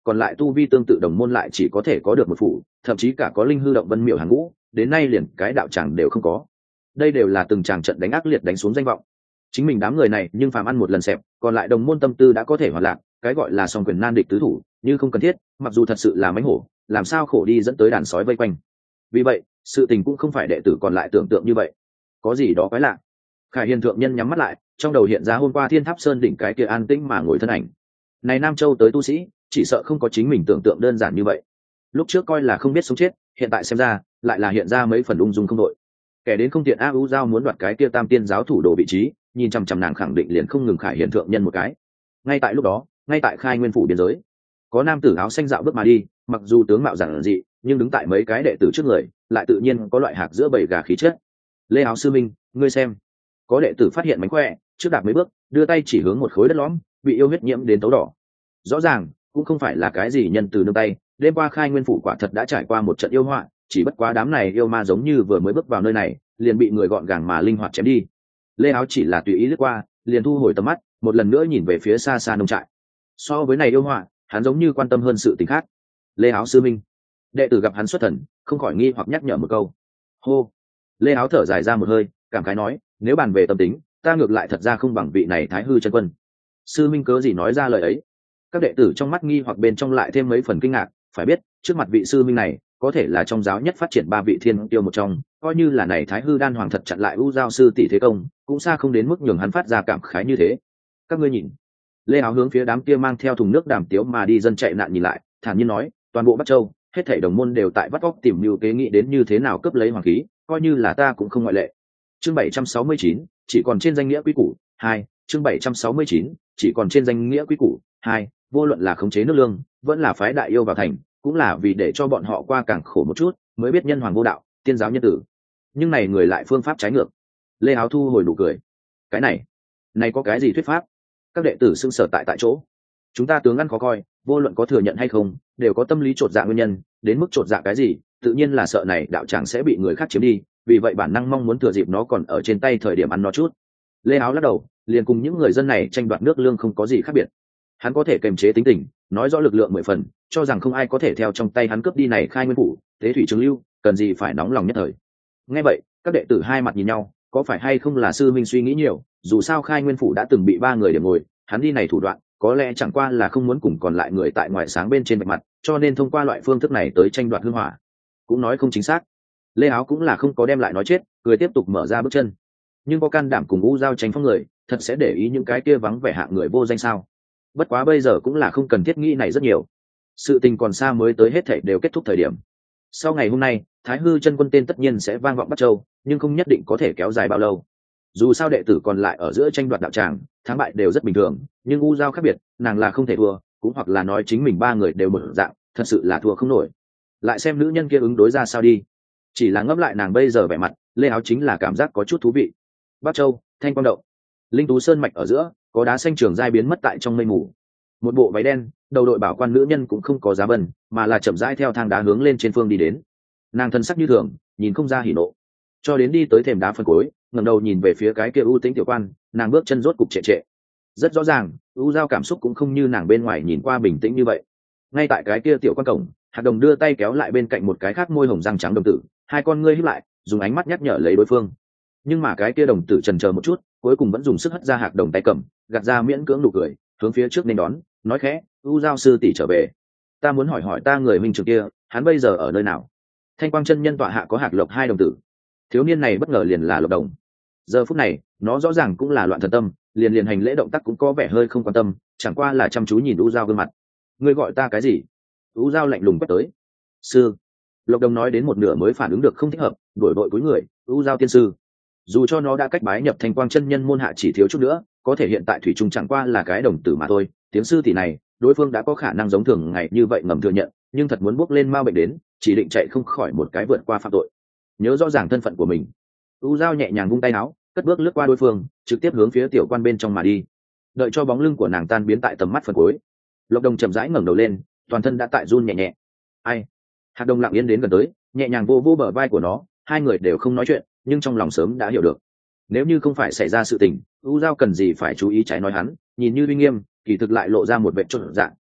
A: còn lại tu vi tương tự đồng môn lại chỉ có thể có được một phủ, thậm chí cả có linh hư động vân miểu hàng ngũ, đến nay liền cái đạo tràng đều không có. Đây đều là từng tràng trận đánh ác liệt đánh xuống danh vọng. Chính mình đám người này nhưng phàm ăn một lần xẹp, còn lại đồng môn tâm tư đã có thể hoạt lạc, cái gọi là song quyền nan địch tứ thủ, như không cần thiết, mặc dù thật sự là mánh hổ, làm sao khổ đi dẫn tới đàn sói vây quanh. Vì vậy, sự tình cũng không phải đệ tử còn lại tưởng tượng như vậy, có gì đó quái lạ. Khải Hiền thượng nhân nhắm mắt lại, trong đầu hiện ra hôm qua Thiên Tháp Sơn đỉnh cái kia an tĩnh mà ngồi thân ảnh. Này Nam Châu tới tu sĩ, chỉ sợ không có chính mình tưởng tượng đơn giản như vậy. Lúc trước coi là không biết sống chết, hiện tại xem ra, lại là hiện ra mấy phần ung dung không đội. Kẻ đến không tiện U Giao muốn đoạt cái kia Tam Tiên giáo thủ đồ vị trí, nhìn chằm chằm nàng khẳng định liền không ngừng Khải Hiền thượng nhân một cái. Ngay tại lúc đó, ngay tại Khai Nguyên phủ biên giới, có nam tử áo xanh dạo bước mà đi, mặc dù tướng mạo giản dị, nhưng đứng tại mấy cái đệ tử trước người, lại tự nhiên có loại hạc giữa bầy gà khí chất. Lê Áo sư minh, ngươi xem. Có đệ tử phát hiện mánh khỏe, trước đạp mấy bước, đưa tay chỉ hướng một khối đất lõm, bị yêu huyết nhiễm đến tấu đỏ. Rõ ràng, cũng không phải là cái gì nhân từ nương tay, đêm qua Khai Nguyên phủ quả thật đã trải qua một trận yêu họa, chỉ bất quá đám này yêu ma giống như vừa mới bước vào nơi này, liền bị người gọn gàng mà linh hoạt chém đi. Lê Áo chỉ là tùy ý lướt qua, liền thu hồi tầm mắt, một lần nữa nhìn về phía xa xa nông trại. So với này yêu họa, hắn giống như quan tâm hơn sự tình khác. Lê Áo sư minh. Đệ tử gặp hắn xuất thần, không khỏi nghi hoặc nhắc nhở một câu. Hô. Lê Áo thở dài ra một hơi, cảm khái nói, nếu bàn về tâm tính, ta ngược lại thật ra không bằng vị này Thái Hư chân quân. Sư minh cớ gì nói ra lời ấy? Các đệ tử trong mắt nghi hoặc bên trong lại thêm mấy phần kinh ngạc, phải biết, trước mặt vị sư minh này, có thể là trong giáo nhất phát triển ba vị thiên tiêu một trong, coi như là này Thái Hư đan hoàng thật chặn lại U Giao sư tỷ thế công, cũng xa không đến mức nhường hắn phát ra cảm khái như thế. Các ngươi nhìn. Lê Áo hướng phía đám kia mang theo thùng nước đàm tiếu mà đi dân chạy nạn nhìn lại, thản nhiên nói, toàn bộ Bắc Châu, hết thảy đồng môn đều tại vắt óc tìm mưu kế nghĩ đến như thế nào cướp lấy hoàng khí, coi như là ta cũng không ngoại lệ. Chương 769, chỉ còn trên danh nghĩa quý củ 2, chương 769, chỉ còn trên danh nghĩa quý củ 2, vô luận là khống chế nước lương, vẫn là phái đại yêu vào thành, cũng là vì để cho bọn họ qua càng khổ một chút, mới biết nhân hoàng vô đạo, tiên giáo nhân tử. Nhưng này người lại phương pháp trái ngược. Lê Áo thu hồi nụ cười. Cái này có cái gì thuyết pháp? Các đệ tử sững sờ tại chỗ. Chúng ta tướng ăn khó coi, vô luận có thừa nhận hay không, đều có tâm lý chột dạ nguyên nhân, đến mức chột dạ cái gì, tự nhiên là sợ này đạo tràng sẽ bị người khác chiếm đi, vì vậy bản năng mong muốn thừa dịp nó còn ở trên tay thời điểm ăn nó chút. Lê Áo lắc đầu, liền cùng những người dân này tranh đoạt nước lương không có gì khác biệt. Hắn có thể kiềm chế tính tình, nói rõ lực lượng 10 phần, cho rằng không ai có thể theo trong tay hắn cướp đi này Khai Nguyên phủ, thế thủy trường lưu, cần gì phải nóng lòng nhất thời. Nghe vậy, các đệ tử hai mặt nhìn nhau, có phải hay không là sư minh suy nghĩ nhiều, dù sao Khai Nguyên phủ đã từng bị 3 người điểm ngồi, hắn đi này thủ đoạn, có lẽ chẳng qua là không muốn cùng còn lại người tại ngoài sáng bên trên bạch mặt, cho nên thông qua loại phương thức này tới tranh đoạt hương hỏa. Cũng nói không chính xác. Lê Áo cũng là không có đem lại nói chết, cười tiếp tục mở ra bước chân. Nhưng có can đảm cùng U Giao tranh phong người, thật sẽ để ý những cái kia vắng vẻ hạng người vô danh sao? Bất quá bây giờ cũng là không cần thiết nghĩ này rất nhiều. Sự tình còn xa mới tới hết thảy đều kết thúc thời điểm. Sau ngày hôm nay, Thái Hư chân quân tên tất nhiên sẽ vang vọng Bắc Châu, nhưng không nhất định có thể kéo dài bao lâu. Dù sao đệ tử còn lại ở giữa tranh đoạt đạo tràng, thắng bại đều rất bình thường, nhưng U Giao khác biệt, nàng là không thể thua, cũng hoặc là nói chính mình 3 người đều một dạng, thật sự là thua không nổi. Lại xem nữ nhân kia ứng đối ra sao đi. Chỉ là ngấp lại nàng bây giờ vẻ mặt, Lê Áo chính là cảm giác có chút thú vị. Bắc Châu, Thanh Quang Động, Linh Tú Sơn mạch ở giữa, có đá xanh trường giai biến mất tại trong mây mù. Một bộ váy đen, đầu đội bảo quan nữ nhân cũng không có giá bần, mà là chậm rãi theo thang đá hướng lên trên phương đi đến. Nàng thân sắc như thường, nhìn không ra hỉ nộ. Cho đến đi tới thềm đá phân cuối, ngẩng đầu nhìn về phía cái kia ưu tĩnh tiểu quan, nàng bước chân rốt cục trệ trệ. Rất rõ ràng, U Giao cảm xúc cũng không như nàng bên ngoài nhìn qua bình tĩnh như vậy. Ngay tại cái kia tiểu quan cổng, Hạt Đồng đưa tay kéo lại bên cạnh một cái khác môi hồng răng trắng đồng tử, hai con ngươi híp lại, dùng ánh mắt nhắc nhở lấy đối phương. Nhưng mà cái kia đồng tử chần chờ một chút, cuối cùng vẫn dùng sức hất ra Hạt Đồng tay cầm, gạt ra miễn cưỡng nụ cười, hướng phía trước nên đón, nói khẽ, U Giao sư tỷ trở về, ta muốn hỏi hỏi ta người minh trưởng kia, hắn bây giờ ở nơi nào? Thanh Quang chân nhân tọa hạ có Hạt Lộc 2 đồng tử. Thiếu niên này bất ngờ liền là Lộc Đồng. Giờ phút này, nó rõ ràng cũng là loạn thần tâm, liền hành lễ động tác cũng có vẻ hơi không quan tâm, chẳng qua là chăm chú nhìn U Giao gương mặt. Ngươi gọi ta cái gì? U Giao lạnh lùng quét tới. Sư. Lộc Đồng nói đến một nửa mới phản ứng được không thích hợp, đuổi vội cúi người, U Giao tiên sư. Dù cho nó đã cách bái nhập Thanh Quang chân nhân môn hạ chỉ thiếu chút nữa, có thể hiện tại thủy trung chẳng qua là cái đồng tử mà thôi, tiếng sư tỷ này, đối phương đã có khả năng giống thường ngày như vậy ngầm thừa nhận, nhưng thật muốn bước lên ma bệnh đến, chỉ định chạy không khỏi một cái vượt qua phạm tội. Nhớ rõ ràng thân phận của mình. U Giao nhẹ nhàng vung tay áo, cất bước lướt qua đối phương, trực tiếp hướng phía tiểu quan bên trong mà đi. Đợi cho bóng lưng của nàng tan biến tại tầm mắt phần cuối, Lộc Đồng chậm rãi ngẩng đầu lên, toàn thân đã tại run nhẹ nhẹ. Ai? Hạt Đồng lặng yên đến gần tới, nhẹ nhàng vô bờ vai của nó, hai người đều không nói chuyện, nhưng trong lòng sớm đã hiểu được. Nếu như không phải xảy ra sự tình, U Giao cần gì phải chú ý trái nói hắn, nhìn như uy nghiêm, kỳ thực lại lộ ra một vẻ chột dạ,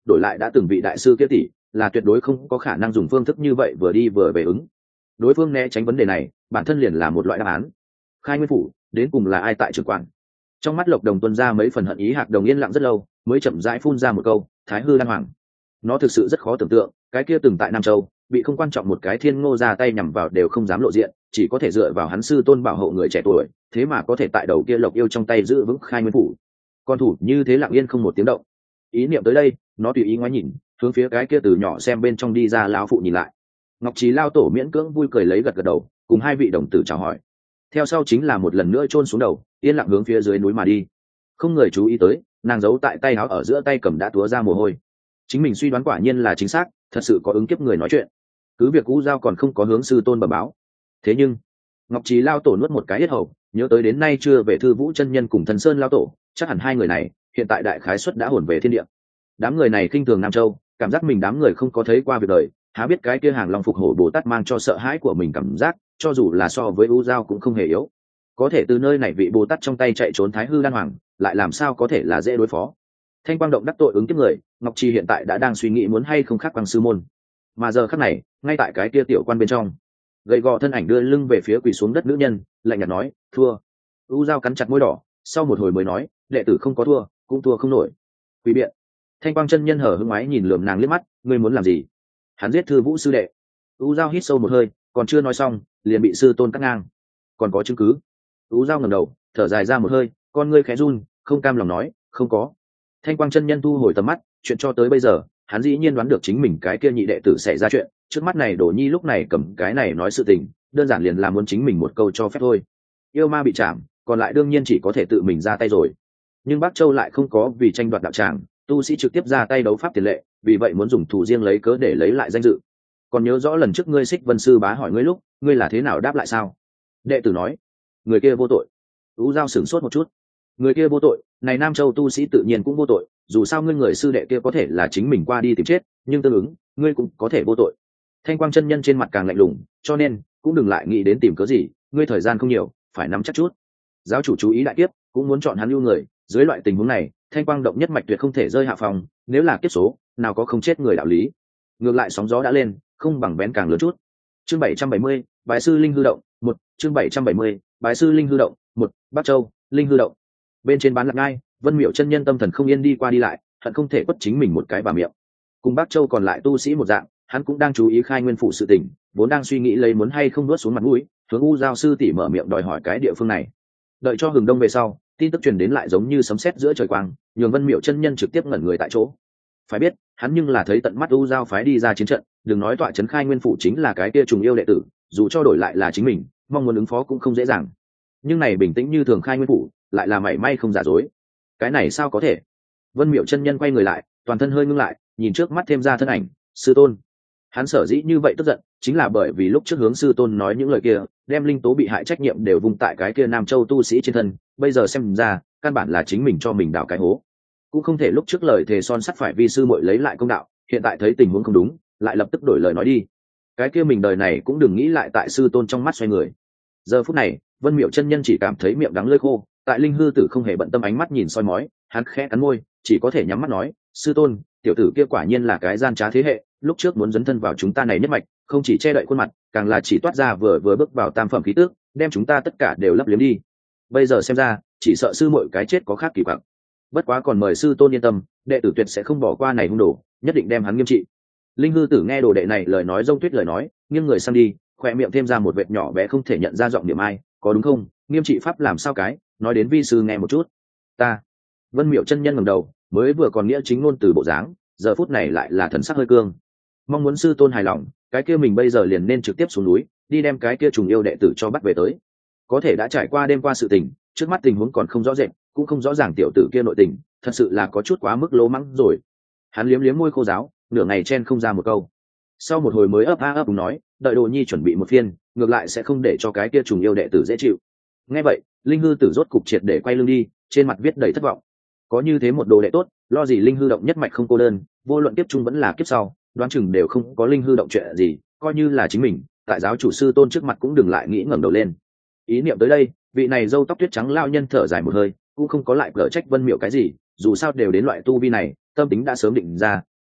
A: đổi lại đã từng vị đại sư kia tỷ là tuyệt đối không có khả năng dùng phương thức như vậy vừa đi vừa về ứng. Đối phương né tránh vấn đề này bản thân liền là một loại đáp án. Khai nguyên phủ đến cùng là ai tại trưởng quản? Trong mắt Lộc Đồng tuôn ra mấy phần hận ý. Hạc Đồng yên lặng rất lâu mới chậm rãi phun ra một câu: Thái Hư Đan Hoàng. Nó thực sự rất khó tưởng tượng, cái kia từng tại Nam Châu bị không quan trọng một cái Thiên Ngô ra tay nhằm vào đều không dám lộ diện, chỉ có thể dựa vào hắn sư tôn bảo hộ người trẻ tuổi, thế mà có thể tại đầu kia Lộc Yêu trong tay giữ vững khai nguyên phủ. Con thủ như thế lặng yên không một tiếng động. Ý niệm tới đây, nó tùy ý ngoái nhìn hướng phía cái kia từ nhỏ xem bên trong đi ra lão phụ nhìn lại. Ngọc Trí lao tổ miễn cưỡng vui cười lấy gật gật đầu, cùng hai vị đồng tử chào hỏi. Theo sau chính là một lần nữa chôn xuống đầu, yên lặng hướng phía dưới núi mà đi. Không người chú ý tới, nàng giấu tại tay áo ở giữa tay cầm đã túa ra mồ hôi. Chính mình suy đoán quả nhiên là chính xác, thật sự có ứng kiếp người nói chuyện. Cứ việc U Giao còn không có hướng sư tôn bẩm báo. Thế nhưng Ngọc Trí lao tổ nuốt một cái yết hầu, nhớ tới đến nay chưa về Thư Vũ chân nhân cùng Thần Sơn lao tổ, chắc hẳn hai người này hiện tại đại khái suất đã hồn về thiên địa. Đám người này khinh thường Nam Châu, cảm giác mình đám người không có thấy qua việc đời, há biết cái kia Hàng Long phục hổ Bồ Tát mang cho sợ hãi của mình cảm giác, cho dù là so với U Giao cũng không hề yếu. Có thể từ nơi này vị Bồ Tát trong tay chạy trốn Thái Hư Đan Hoàng, lại làm sao có thể là dễ đối phó. Thanh Quang động đắc tội ứng kiếp người, Ngọc Trì hiện tại đã đang suy nghĩ muốn hay không khắc bằng sư môn. Mà giờ khắc này, ngay tại cái kia tiểu quan bên trong, gầy gò thân ảnh đưa lưng về phía quỳ xuống đất nữ nhân, lạnh nhạt nói: thua. U Giao cắn chặt môi đỏ, sau một hồi mới nói: đệ tử không có thua, cũng thua không nổi. Quỳ biện. Thanh Quang chân nhân hở hững ngoái nhìn lườm nàng liếc mắt: ngươi muốn làm gì? Hắn giết Thư Vũ sư đệ. U Giao hít sâu một hơi, còn chưa nói xong liền bị sư tôn cắt ngang. Còn có chứng cứ? U Giao ngẩng đầu thở dài ra một hơi, con ngươi khẽ run, không cam lòng nói: không có. Thanh Quang chân nhân thu hồi tầm mắt, chuyện cho tới bây giờ hắn dĩ nhiên đoán được chính mình cái kia nhị đệ tử xảy ra chuyện, trước mắt này Đỗ Nhi lúc này cầm cái này nói sự tình, đơn giản liền là muốn chính mình một câu cho phép thôi. Yêu ma bị chạm, còn lại đương nhiên chỉ có thể tự mình ra tay rồi. Nhưng Bắc Châu lại không có vì tranh đoạt đạo tràng, tu sĩ trực tiếp ra tay đấu pháp tiền lệ, vì vậy muốn dùng thủ riêng lấy cớ để lấy lại danh dự. Còn nhớ rõ lần trước ngươi Xích Vân sư bá hỏi ngươi lúc, ngươi là thế nào đáp lại sao? Đệ tử nói: người kia vô tội. U Giao sửng sốt một chút. Người kia vô tội, này Nam Châu tu sĩ tự nhiên cũng vô tội, dù sao ngươi người sư đệ kia có thể là chính mình qua đi tìm chết, nhưng tương ứng ngươi cũng có thể vô tội. Thanh Quang chân nhân trên mặt càng lạnh lùng, cho nên cũng đừng lại nghĩ đến tìm cớ gì, ngươi thời gian không nhiều, phải nắm chắc chút. Giáo chủ chú ý đại kiếp, cũng muốn chọn hắn ưu người, dưới loại tình huống này Thanh Quang động nhất mạch tuyệt không thể rơi hạ phòng, nếu là kiếp số nào có không chết người đạo lý. Ngược lại sóng gió đã lên, không bằng bén càng lớn chút. Chương 770, bái sư linh hư động, 1, chương 770, bái sư linh hư động, 1, Bắc Châu, linh hư động. Bên trên bán lạc ngai, Vân Miểu chân nhân tâm thần không yên đi qua đi lại, hận không thể quất chính mình một cái bà miệng. Cùng Bắc Châu còn lại tu sĩ một dạng, hắn cũng đang chú ý khai nguyên phủ sự tình, vốn đang suy nghĩ lấy muốn hay không nuốt xuống mặt mũi, hướng U Giao sư tỷ mở miệng đòi hỏi cái địa phương này. Đợi cho hừng đông về sau, tin tức truyền đến lại giống như sấm sét giữa trời quang, nhường Vân Miểu chân nhân trực tiếp ngẩn người tại chỗ. Phải biết, hắn nhưng là thấy tận mắt U Giao phái đi ra chiến trận, đừng nói tọa trấn khai nguyên phủ chính là cái kia trùng yêu đệ tử, dù cho đổi lại là chính mình, mong muốn ứng phó cũng không dễ dàng. Nhưng này bình tĩnh như thường khai nguyên phủ, lại là mảy may không giả dối. Cái này sao có thể? Vân Miểu chân nhân quay người lại, toàn thân hơi ngưng lại, nhìn trước mắt thêm ra thân ảnh, sư tôn. Hắn sở dĩ như vậy tức giận, chính là bởi vì lúc trước hướng sư tôn nói những lời kia, đem linh tố bị hại trách nhiệm đều vung tại cái kia Nam Châu tu sĩ trên thân, bây giờ xem ra, căn bản là chính mình cho mình đào cái hố. Cũng không thể lúc trước lời thề son sắt phải vi sư muội lấy lại công đạo, hiện tại thấy tình huống không đúng, lại lập tức đổi lời nói đi. Cái kia mình đời này cũng đừng nghĩ lại tại sư tôn trong mắt xoay người. Giờ phút này, Vân Miểu chân nhân chỉ cảm thấy miệng đắng lưỡi khô, tại linh hư tử không hề bận tâm ánh mắt nhìn soi mói, hắn khẽ cắn môi, chỉ có thể nhắm mắt nói: sư tôn, tiểu tử kia quả nhiên là cái gian trá thế hệ, lúc trước muốn dấn thân vào chúng ta này nhất mạch, không chỉ che đậy khuôn mặt, càng là chỉ toát ra vừa bước vào tam phẩm khí tước, đem chúng ta tất cả đều lấp liếm đi. Bây giờ xem ra, chỉ sợ sư muội cái chết có khác kỳ quặc. Bất quá còn mời sư tôn yên tâm, đệ tử tuyệt sẽ không bỏ qua này hung đồ, nhất định đem hắn nghiêm trị. Linh hư tử nghe đồ đệ này lời nói rông tuyết lời nói, nghiêng người sang đi, khỏe miệng thêm ra một vệt nhỏ bé không thể nhận ra giọng niệm ai, có đúng không? Nghiêm trị pháp làm sao cái? Nói đến vi sư nghe một chút. Ta. Vân Miểu chân nhân ngẩng đầu, mới vừa còn nghĩa chính ngôn từ bộ dáng, giờ phút này lại là thần sắc hơi cương. Mong muốn sư tôn hài lòng, cái kia mình bây giờ liền nên trực tiếp xuống núi, đi đem cái kia trùng yêu đệ tử cho bắt về tới. Có thể đã trải qua đêm qua sự tình, trước mắt tình huống còn không rõ rệt, cũng không rõ ràng tiểu tử kia nội tình, thật sự là có chút quá mức lố mắng rồi. Hắn liếm liếm môi khô ráo, nửa ngày chen không ra một câu. Sau một hồi mới ấp a ấp nói, đợi Đồ Nhi chuẩn bị một phiên, ngược lại sẽ không để cho cái kia trùng yêu đệ tử dễ chịu. Nghe vậy, linh hư tử rốt cục triệt để quay lưng đi, trên mặt viết đầy thất vọng. Có như thế một đồ đệ tốt, lo gì linh hư động nhất mạch không cô đơn, vô luận kiếp trung vẫn là kiếp sau, đoán chừng đều không có linh hư động chuyện gì, coi như là chính mình, tại giáo chủ sư tôn trước mặt cũng đừng lại nghĩ ngẩng đầu lên. Ý niệm tới đây, vị này râu tóc tuyết trắng lao nhân thở dài một hơi, cũng không có lại cở trách Vân Miểu cái gì, dù sao đều đến loại tu vi này, tâm tính đã sớm định ra,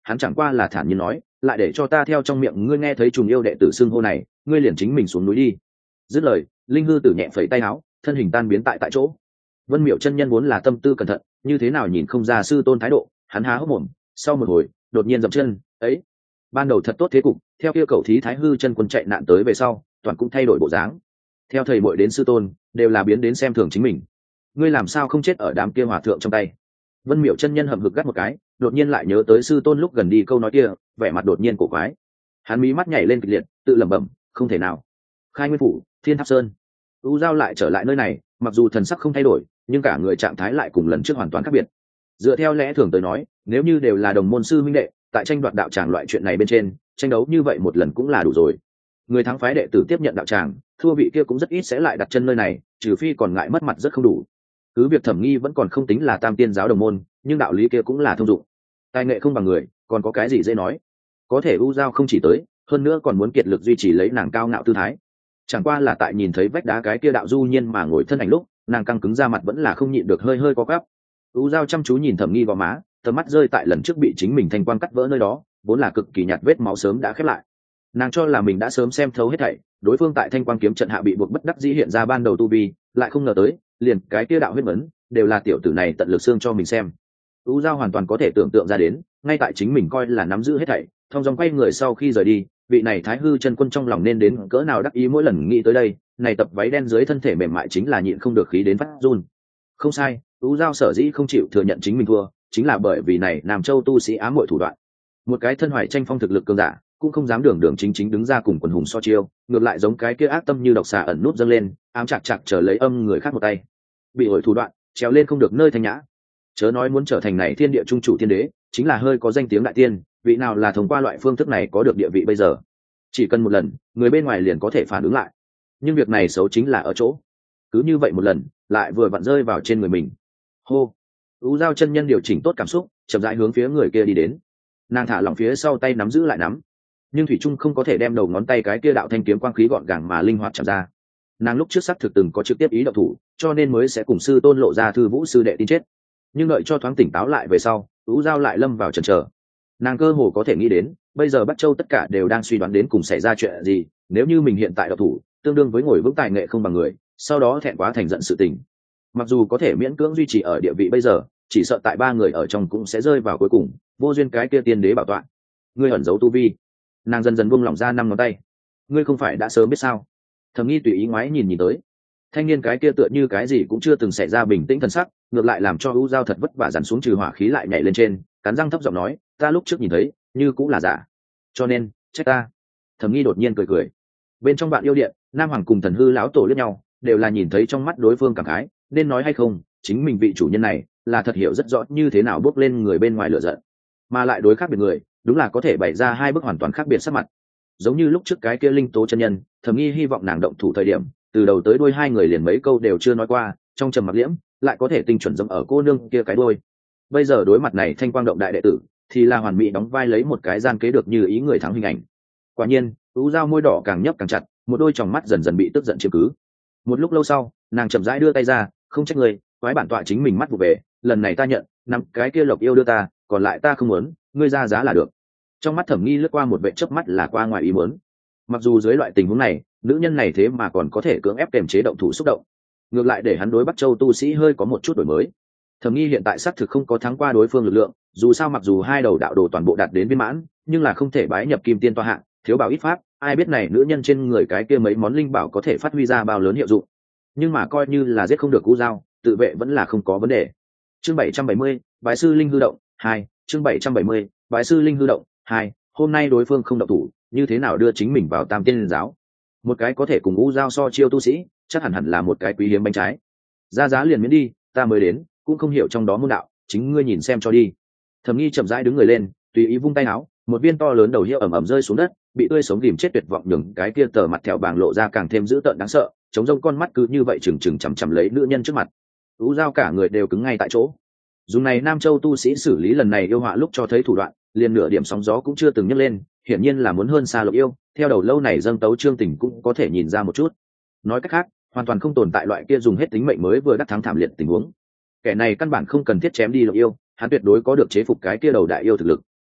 A: hắn chẳng qua là thản nhiên nói, lại để cho ta theo trong miệng ngươi nghe thấy trùng yêu đệ tử xưng hô này, ngươi liền chính mình xuống núi đi. Dứt lời, linh hư tử nhẹ phẩy tay áo, thân hình tan biến tại chỗ. Vân Miệu chân nhân vốn là tâm tư cẩn thận, như thế nào nhìn không ra sư tôn thái độ, hắn há hốc mồm, sau một hồi, đột nhiên dậm chân, ấy, ban đầu thật tốt thế cục, theo kia cầu thí thái hư chân quân chạy nạn tới về sau, toàn cũng thay đổi bộ dáng. Theo thầy muội đến sư tôn, đều là biến đến xem thường chính mình. Ngươi làm sao không chết ở đám kia hòa thượng trong tay? Vân Miệu chân nhân hậm hực gắt một cái, đột nhiên lại nhớ tới sư tôn lúc gần đi câu nói kia, vẻ mặt đột nhiên cổ quái. Hắn mí mắt nhảy lên kịch liệt, tự lẩm bẩm, không thể nào. Khai Nguyên phủ, Thiên Tháp Sơn. U Giao lại trở lại nơi này, mặc dù thần sắc không thay đổi, nhưng cả người trạng thái lại cùng lần trước hoàn toàn khác biệt. Dựa theo lẽ thường tới nói, nếu như đều là đồng môn sư huynh đệ, tại tranh đoạt đạo tràng loại chuyện này bên trên, tranh đấu như vậy một lần cũng là đủ rồi. Người thắng phái đệ tử tiếp nhận đạo tràng, thua vị kia cũng rất ít sẽ lại đặt chân nơi này, trừ phi còn ngại mất mặt rất không đủ. Cứ việc Thẩm Nghi vẫn còn không tính là Tam Tiên giáo đồng môn, nhưng đạo lý kia cũng là thông dụng. Tài nghệ không bằng người, còn có cái gì dễ nói. Có thể U Giao không chỉ tới, hơn nữa còn muốn kiệt lực duy trì lấy nàng cao ngạo tư thái. Chẳng qua là tại nhìn thấy vách đá cái kia đạo du nhiên mà ngồi thân ảnh lúc, nàng căng cứng ra mặt vẫn là không nhịn được hơi hơi có gắp. U Giao chăm chú nhìn Thẩm Nghi gò má, tầm mắt rơi tại lần trước bị chính mình thanh quang cắt vỡ nơi đó, vốn là cực kỳ nhạt vết máu sớm đã khép lại. Nàng cho là mình đã sớm xem thấu hết thảy, đối phương tại thanh quang kiếm trận hạ bị buộc bất đắc dĩ hiện ra ban đầu tu vi, lại không ngờ tới, liền cái kia đạo huyết vấn, đều là tiểu tử này tận lực xương cho mình xem. U Giao hoàn toàn có thể tưởng tượng ra đến, ngay tại chính mình coi là nắm giữ hết thảy, thông dòng quay người sau khi rời đi, vị này Thái Hư chân quân trong lòng nên đến cỡ nào đắc ý mỗi lần nghĩ tới đây, này tập váy đen dưới thân thể mềm mại chính là nhịn không được khí đến phát run. Không sai, U Giao sở dĩ không chịu thừa nhận chính mình thua, chính là bởi vì này Nam Châu tu sĩ ám muội thủ đoạn. Một cái thân hoài tranh phong thực lực cường giả, cũng không dám đường đường chính chính đứng ra cùng quần hùng so chiêu, ngược lại giống cái kia ác tâm như độc xà ẩn nút dâng lên, ám chặt chặt chờ lấy âm người khác một tay. Bị hội thủ đoạn, trèo lên không được nơi thanh nhã. Chớ nói muốn trở thành này thiên địa trung chủ thiên đế, chính là hơi có danh tiếng đại tiên, vị nào là thông qua loại phương thức này có được địa vị bây giờ. Chỉ cần một lần, người bên ngoài liền có thể phản ứng lại. Nhưng việc này xấu chính là ở chỗ, cứ như vậy một lần, lại vừa vặn rơi vào trên người mình. Hô. U Giao chân nhân điều chỉnh tốt cảm xúc, chậm rãi hướng phía người kia đi đến. Nàng thả lỏng phía sau tay nắm giữ lại nắm, nhưng thủy trung không có thể đem đầu ngón tay cái kia đạo thanh kiếm quang khí gọn gàng mà linh hoạt chạm ra. Nàng lúc trước xác thực từng có trực tiếp ý động thủ, cho nên mới sẽ cùng sư tôn lộ ra Thư Vũ sư đệ tin chết. Nhưng đợi cho thoáng tỉnh táo lại về sau, U Giao lại lâm vào chần chờ. Nàng cơ hồ có thể nghĩ đến, bây giờ Bắc Châu tất cả đều đang suy đoán đến cùng xảy ra chuyện gì. Nếu như mình hiện tại động thủ, tương đương với ngồi vững tài nghệ không bằng người, sau đó thẹn quá thành giận sự tình. Mặc dù có thể miễn cưỡng duy trì ở địa vị bây giờ, chỉ sợ tại ba người ở trong cũng sẽ rơi vào cuối cùng, vô duyên cái kia tiên đế bảo tọa. Ngươi ẩn giấu tu vi. Nàng dần dần buông lỏng ra năm ngón tay. Ngươi không phải đã sớm biết sao? Thẩm Nghi tùy ý ngoái nhìn tới. Thanh niên cái kia tựa như cái gì cũng chưa từng xảy ra bình tĩnh thần sắc, ngược lại làm cho U Giao thật vất vả dằn xuống trừ hỏa khí lại nhảy lên trên, cắn răng thấp giọng nói, ta lúc trước nhìn thấy, như cũng là giả. Cho nên, trách ta. Thẩm Nghi đột nhiên cười cười. Bên trong bạn yêu điện, Nam Hoàng cùng Thần Hư lão tổ liếc nhau, đều là nhìn thấy trong mắt đối phương cảm khái, nên nói hay không, chính mình vị chủ nhân này là thật hiểu rất rõ như thế nào bước lên người bên ngoài lửa giận, mà lại đối khác biệt người, đúng là có thể bày ra hai bức hoàn toàn khác biệt sắc mặt. Giống như lúc trước cái kia Linh Tố chân nhân, Thẩm Nghi hy vọng nàng động thủ thời điểm, từ đầu tới đuôi hai người liền mấy câu đều chưa nói qua, trong trầm mặc liễm, lại có thể tinh chuẩn giống ở cô nương kia cái đuôi. Bây giờ đối mặt này thanh quang động đại đệ tử, thì là hoàn mỹ đóng vai lấy một cái gian kế được như ý người thắng hình ảnh. Quả nhiên, U Giao môi đỏ càng nhấp càng chặt, một đôi tròng mắt dần dần bị tức giận chiếm cứ. Một lúc lâu sau, nàng chậm rãi đưa tay ra, không trách người, quái bản tọa chính mình mắt vụ về, lần này ta nhận, nắm cái kia Lộc yêu đưa ta, còn lại ta không muốn, ngươi ra giá là được. Trong mắt Thẩm Nghi lướt qua một vệ chớp mắt là qua ngoài ý muốn. Mặc dù dưới loại tình huống này, nữ nhân này thế mà còn có thể cưỡng ép kềm chế động thủ xúc động, ngược lại để hắn đối Bắc Châu tu sĩ hơi có một chút đổi mới. Thẩm Nghi hiện tại xác thực không có thắng qua đối phương lực lượng, dù sao mặc dù hai đầu đạo đồ toàn bộ đạt đến viên mãn, nhưng là không thể bái nhập kim tiên toa hạng, thiếu bảo ít pháp, ai biết này nữ nhân trên người cái kia mấy món linh bảo có thể phát huy ra bao lớn hiệu dụng. Nhưng mà coi như là giết không được U Giao, tự vệ vẫn là không có vấn đề. Chương 770, Bái sư linh hư động 2, chương 770, Bái sư linh hư động 2, hôm nay đối phương không động thủ, như thế nào đưa chính mình vào Tam Tiên giáo? Một cái có thể cùng U Giao so chiêu tu sĩ, chắc hẳn là một cái quý hiếm bánh trái. Ra giá liền miễn đi, ta mới đến, cũng không hiểu trong đó môn đạo, chính ngươi nhìn xem cho đi. Thẩm Nghi chậm rãi đứng người lên, tùy ý vung tay áo, một viên to lớn đầu hiệu ẩm ẩm rơi xuống đất, bị tươi sống ghìm chết tuyệt vọng nhường cái kia tờ mặt thẹo bảng lộ ra càng thêm dữ tợn đáng sợ, chống rông con mắt cứ như vậy chừng chừng chằm chằm lấy nữ nhân trước mặt. U Giao cả người đều cứng ngay tại chỗ. Dùng này Nam Châu tu sĩ xử lý lần này yêu họa lúc cho thấy thủ đoạn, liền nửa điểm sóng gió cũng chưa từng nhấc lên, hiển nhiên là muốn hơn xa Lộc yêu, theo đầu lâu này dâng tấu Trương Tình cũng có thể nhìn ra một chút. Nói cách khác, hoàn toàn không tồn tại loại kia dùng hết tính mệnh mới vừa đắc thắng thảm liệt tình huống. Kẻ này căn bản không cần thiết chém đi Lộc yêu, hắn tuyệt đối có được chế phục cái kia đầu đại yêu thực lực.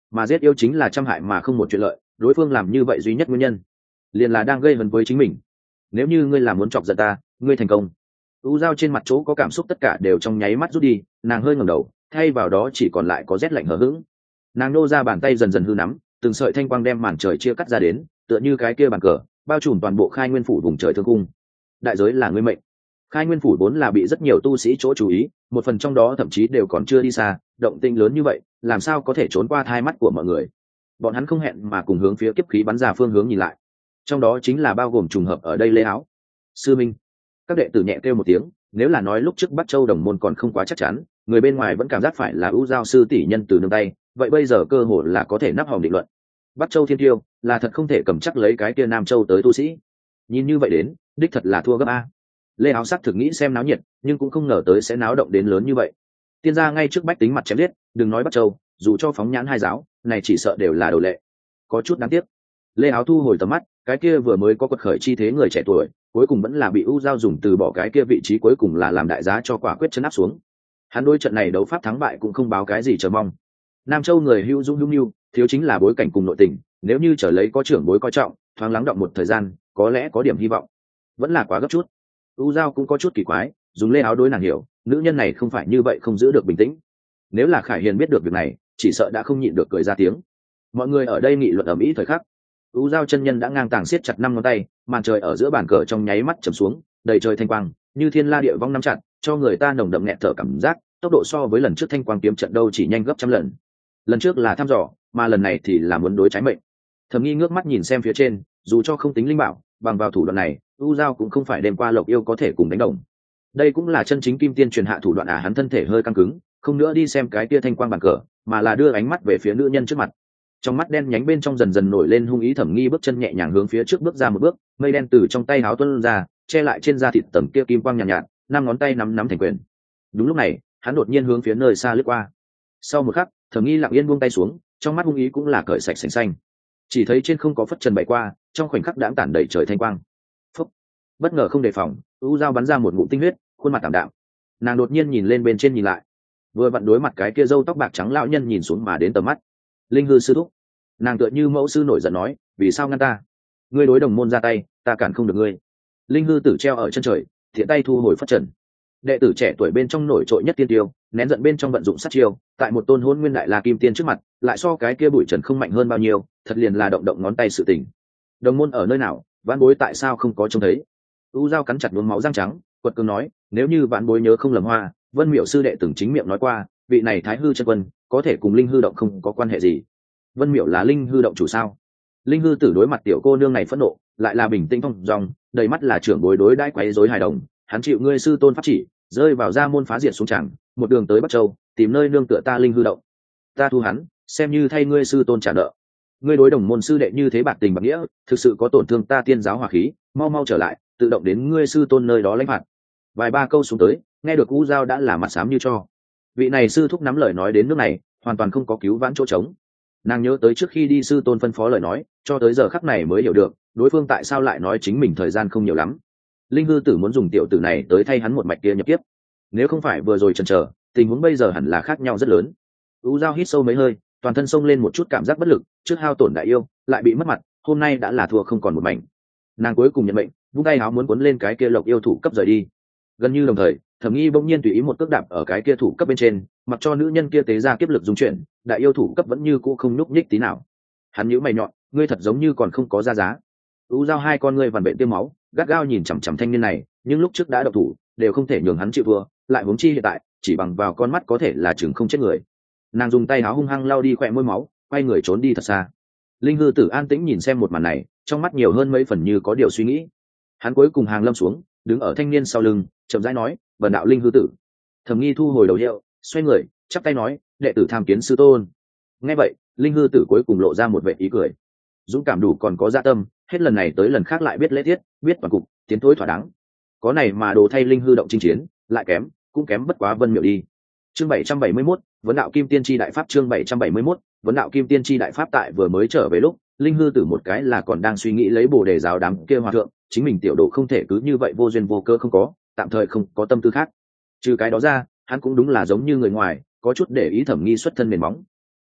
A: mà giết yêu chính là trăm hại mà không một chuyện lợi, đối phương làm như vậy duy nhất nguyên nhân liền là đang gây hấn với chính mình. Nếu như ngươi là muốn chọc giận ta, ngươi thành công. U dao trên mặt chỗ có cảm xúc tất cả đều trong nháy mắt rút đi, nàng hơi ngẩng đầu, thay vào đó chỉ còn lại có rét lạnh hờ hững. Nàng nô ra bàn tay dần dần hư nắm, từng sợi thanh quang đem màn trời chia cắt ra đến, tựa như cái kia bàn cờ bao trùm toàn bộ khai nguyên phủ vùng trời thương cung. Đại giới là ngươi mệnh. Khai nguyên phủ vốn là bị rất nhiều tu sĩ chỗ chú ý, một phần trong đó thậm chí đều còn chưa đi xa, động tĩnh lớn như vậy làm sao có thể trốn qua thai mắt của mọi người. Bọn hắn không hẹn mà cùng hướng phía kiếp khí bắn ra phương hướng nhìn lại, trong đó chính là bao gồm trùng hợp ở đây Lê Áo. Sư minh. Các đệ tử nhẹ kêu một tiếng, nếu là nói lúc trước Bắc Châu đồng môn còn không quá chắc chắn, người bên ngoài vẫn cảm giác phải là ưu giao sư tỷ nhân từ nương tay, vậy bây giờ cơ hội là có thể nắp hòm định luận. Bắc Châu thiên tiêu là thật không thể cầm chắc lấy cái kia Nam Châu tới tu sĩ. Nhìn như vậy đến, đích thật là thua gấp a. Lê Áo sắc thực nghĩ xem náo nhiệt, nhưng cũng không ngờ tới sẽ náo động đến lớn như vậy. Tiên gia ngay trước bách tính mặt chém giết, đừng nói Bắc Châu, dù cho phóng nhãn hai giáo, này chỉ sợ đều là đầu lệ. Có chút đáng tiếc. Lê Áo thu hồi tầm mắt, cái kia vừa mới có quật khởi chi thế người trẻ tuổi, cuối cùng vẫn là bị U Giao dùng từ bỏ cái kia vị trí cuối cùng là làm đại giá cho quả quyết chân áp xuống. Hắn đối trận này đấu pháp thắng bại cũng không báo cái gì chờ mong. Nam Châu người hữu dung hữu nhu, thiếu chính là bối cảnh cùng nội tình, nếu như trở lấy có trưởng bối coi trọng, thoáng lắng động một thời gian, có lẽ có điểm hy vọng. Vẫn là quá gấp chút. U Giao cũng có chút kỳ quái, dùng Lê Áo đối nàng hiểu, nữ nhân này không phải như vậy không giữ được bình tĩnh. Nếu là Khải Hiền biết được việc này, chỉ sợ đã không nhịn được cười ra tiếng. Mọi người ở đây nghị luận ầm ĩ thời khắc, U Giao chân nhân đã ngang tàng siết chặt 5 ngón tay, màn trời ở giữa bàn cờ trong nháy mắt trầm xuống, đầy trời thanh quang, như thiên la địa vong nắm chặt, cho người ta nồng đậm nghẹt thở cảm giác, tốc độ so với lần trước thanh quang kiếm trận đâu chỉ nhanh gấp trăm lần. Lần trước là thăm dò, mà lần này thì là muốn đối trái mệnh. Thẩm Nghi ngước mắt nhìn xem phía trên, dù cho không tính linh bảo, bằng vào thủ đoạn này, U Giao cũng không phải đêm qua Lộc Yêu có thể cùng đánh đồng. Đây cũng là chân chính kim tiên truyền hạ thủ đoạn à, hắn thân thể hơi căng cứng, không nữa đi xem cái tia thanh quang bàn cờ, mà là đưa ánh mắt về phía nữ nhân trước mặt. Trong mắt đen nhánh bên trong dần dần nổi lên hung ý. Thẩm Nghi bước chân nhẹ nhàng hướng phía trước bước ra một bước, mây đen từ trong tay áo tuôn ra, che lại trên da thịt tầng kia kim quang nhàn nhạt, năm ngón tay nắm thành quyền. Đúng lúc này, hắn đột nhiên hướng phía nơi xa lướt qua. Sau một khắc, Thẩm Nghi lặng yên buông tay xuống, trong mắt hung ý cũng là cởi sạch sành xanh. Chỉ thấy trên không có phất trần bay qua, trong khoảnh khắc đãng tản đầy trời thanh quang. Phúc! Bất ngờ không đề phòng, U Giao bắn ra một ngụm tinh huyết, khuôn mặt tạm đạm. Nàng đột nhiên nhìn lên bên trên nhìn lại, vừa vặn đối mặt cái kia râu tóc bạc trắng lão nhân nhìn xuống mà đến tầm mắt. Linh hư sư thúc. Nàng tựa như mẫu sư nổi giận nói, vì sao ngăn ta? Ngươi đối đồng môn ra tay, ta cản không được ngươi. Linh hư tử treo ở chân trời, thiện tay thu hồi phất trần. Đệ tử trẻ tuổi bên trong nổi trội nhất tiên tiêu, nén giận bên trong vận dụng sát chiêu, tại một tôn hôn nguyên đại la kim tiên trước mặt, lại so cái kia bụi trần không mạnh hơn bao nhiêu, thật liền là động động ngón tay sự tình. Đồng môn ở nơi nào, vãn bối tại sao không có trông thấy? U Giao cắn chặt đuôi máu răng trắng, quật cường nói, nếu như vãn bối nhớ không lầm hoa, Vân Miểu sư đệ từng chính miệng nói qua, vị này Thái hư chân quân, có thể cùng linh hư động không có quan hệ gì. Vân Miểu là linh hư động chủ sao? Linh hư tử đối mặt tiểu cô nương này phẫn nộ, lại là bình tĩnh thông dong, đầy mắt là trưởng bối đối đãi quấy rối hài đồng. Hắn chịu ngươi sư tôn pháp chỉ, rơi vào gia môn phá diệt xuống chẳng, một đường tới Bắc Châu, tìm nơi nương tựa ta linh hư động. Ta thu hắn, xem như thay ngươi sư tôn trả nợ. Ngươi đối đồng môn sư đệ như thế bạc tình bạc nghĩa, thực sự có tổn thương ta tiên giáo hòa khí, mau mau trở lại, tự động đến ngươi sư tôn nơi đó lãnh phạt. Vài ba câu xuống tới, nghe được U Giao đã là mặt xám như cho. Vị này sư thúc nắm lời nói đến nước này, hoàn toàn không có cứu vãn chỗ trống. Nàng nhớ tới trước khi đi sư tôn phân phó lời nói, cho tới giờ khắc này mới hiểu được đối phương tại sao lại nói chính mình thời gian không nhiều lắm. Linh hư tử muốn dùng tiểu tử này tới thay hắn một mạch kia nhập kiếp. Nếu không phải vừa rồi chần chờ, tình huống bây giờ hẳn là khác nhau rất lớn. U Giao hít sâu mấy hơi, toàn thân xông lên một chút cảm giác bất lực, trước hao tổn đại yêu, lại bị mất mặt, hôm nay đã là thua không còn một mảnh. Nàng cuối cùng nhận mệnh, vung tay áo muốn cuốn lên cái kia Lộc yêu thủ cấp rời đi. Gần như đồng thời, Thẩm Nghi bỗng nhiên tùy ý một cước đạp ở cái kia thủ cấp bên trên, mặc cho nữ nhân kia tế ra kiếp lực dung chuyển, đại yêu thủ cấp vẫn như cũ không nhúc nhích tí nào. Hắn nhíu mày nhọn, ngươi thật giống như còn không có ra giá. U Giao hai con ngươi vằn vện tiêm máu, gắt gao nhìn chằm chằm thanh niên này, nhưng lúc trước đã độc thủ, đều không thể nhường hắn chịu thua, lại huống chi hiện tại, chỉ bằng vào con mắt có thể là chừng không chết người. Nàng dùng tay áo hung hăng lau đi khóe môi máu, quay người trốn đi thật xa. Linh hư tử an tĩnh nhìn xem một màn này, trong mắt nhiều hơn mấy phần như có điều suy nghĩ. Hắn cuối cùng hàng lâm xuống, đứng ở thanh niên sau lưng, chậm rãi nói, "Bần đạo Linh hư tử." Thẩm Nghi thu hồi đầu hiệu, xoay người, chắp tay nói, "Đệ tử tham kiến sư tôn." Nghe vậy, Linh hư tử cuối cùng lộ ra một vẻ ý cười. Dũng cảm đủ còn có dạ tâm, hết lần này tới lần khác lại biết lễ tiết, biết toàn cục, tiến thối thỏa đáng. Có này mà đồ thay Linh hư động chinh chiến, lại kém, cũng kém bất quá Vân Miểu đi. Chương 771, vấn đạo kim tiên chi đại pháp. Chương 771, vấn đạo kim tiên chi đại pháp. Tại vừa mới trở về lúc, Linh hư tử một cái là còn đang suy nghĩ lấy Bồ Đề giáo đám kia hòa thượng, chính mình tiểu độ không thể cứ như vậy vô duyên vô cớ không có, tạm thời không có tâm tư khác. Trừ cái đó ra, hắn cũng đúng là giống như người ngoài, có chút để ý Thẩm Nghi xuất thân nền móng.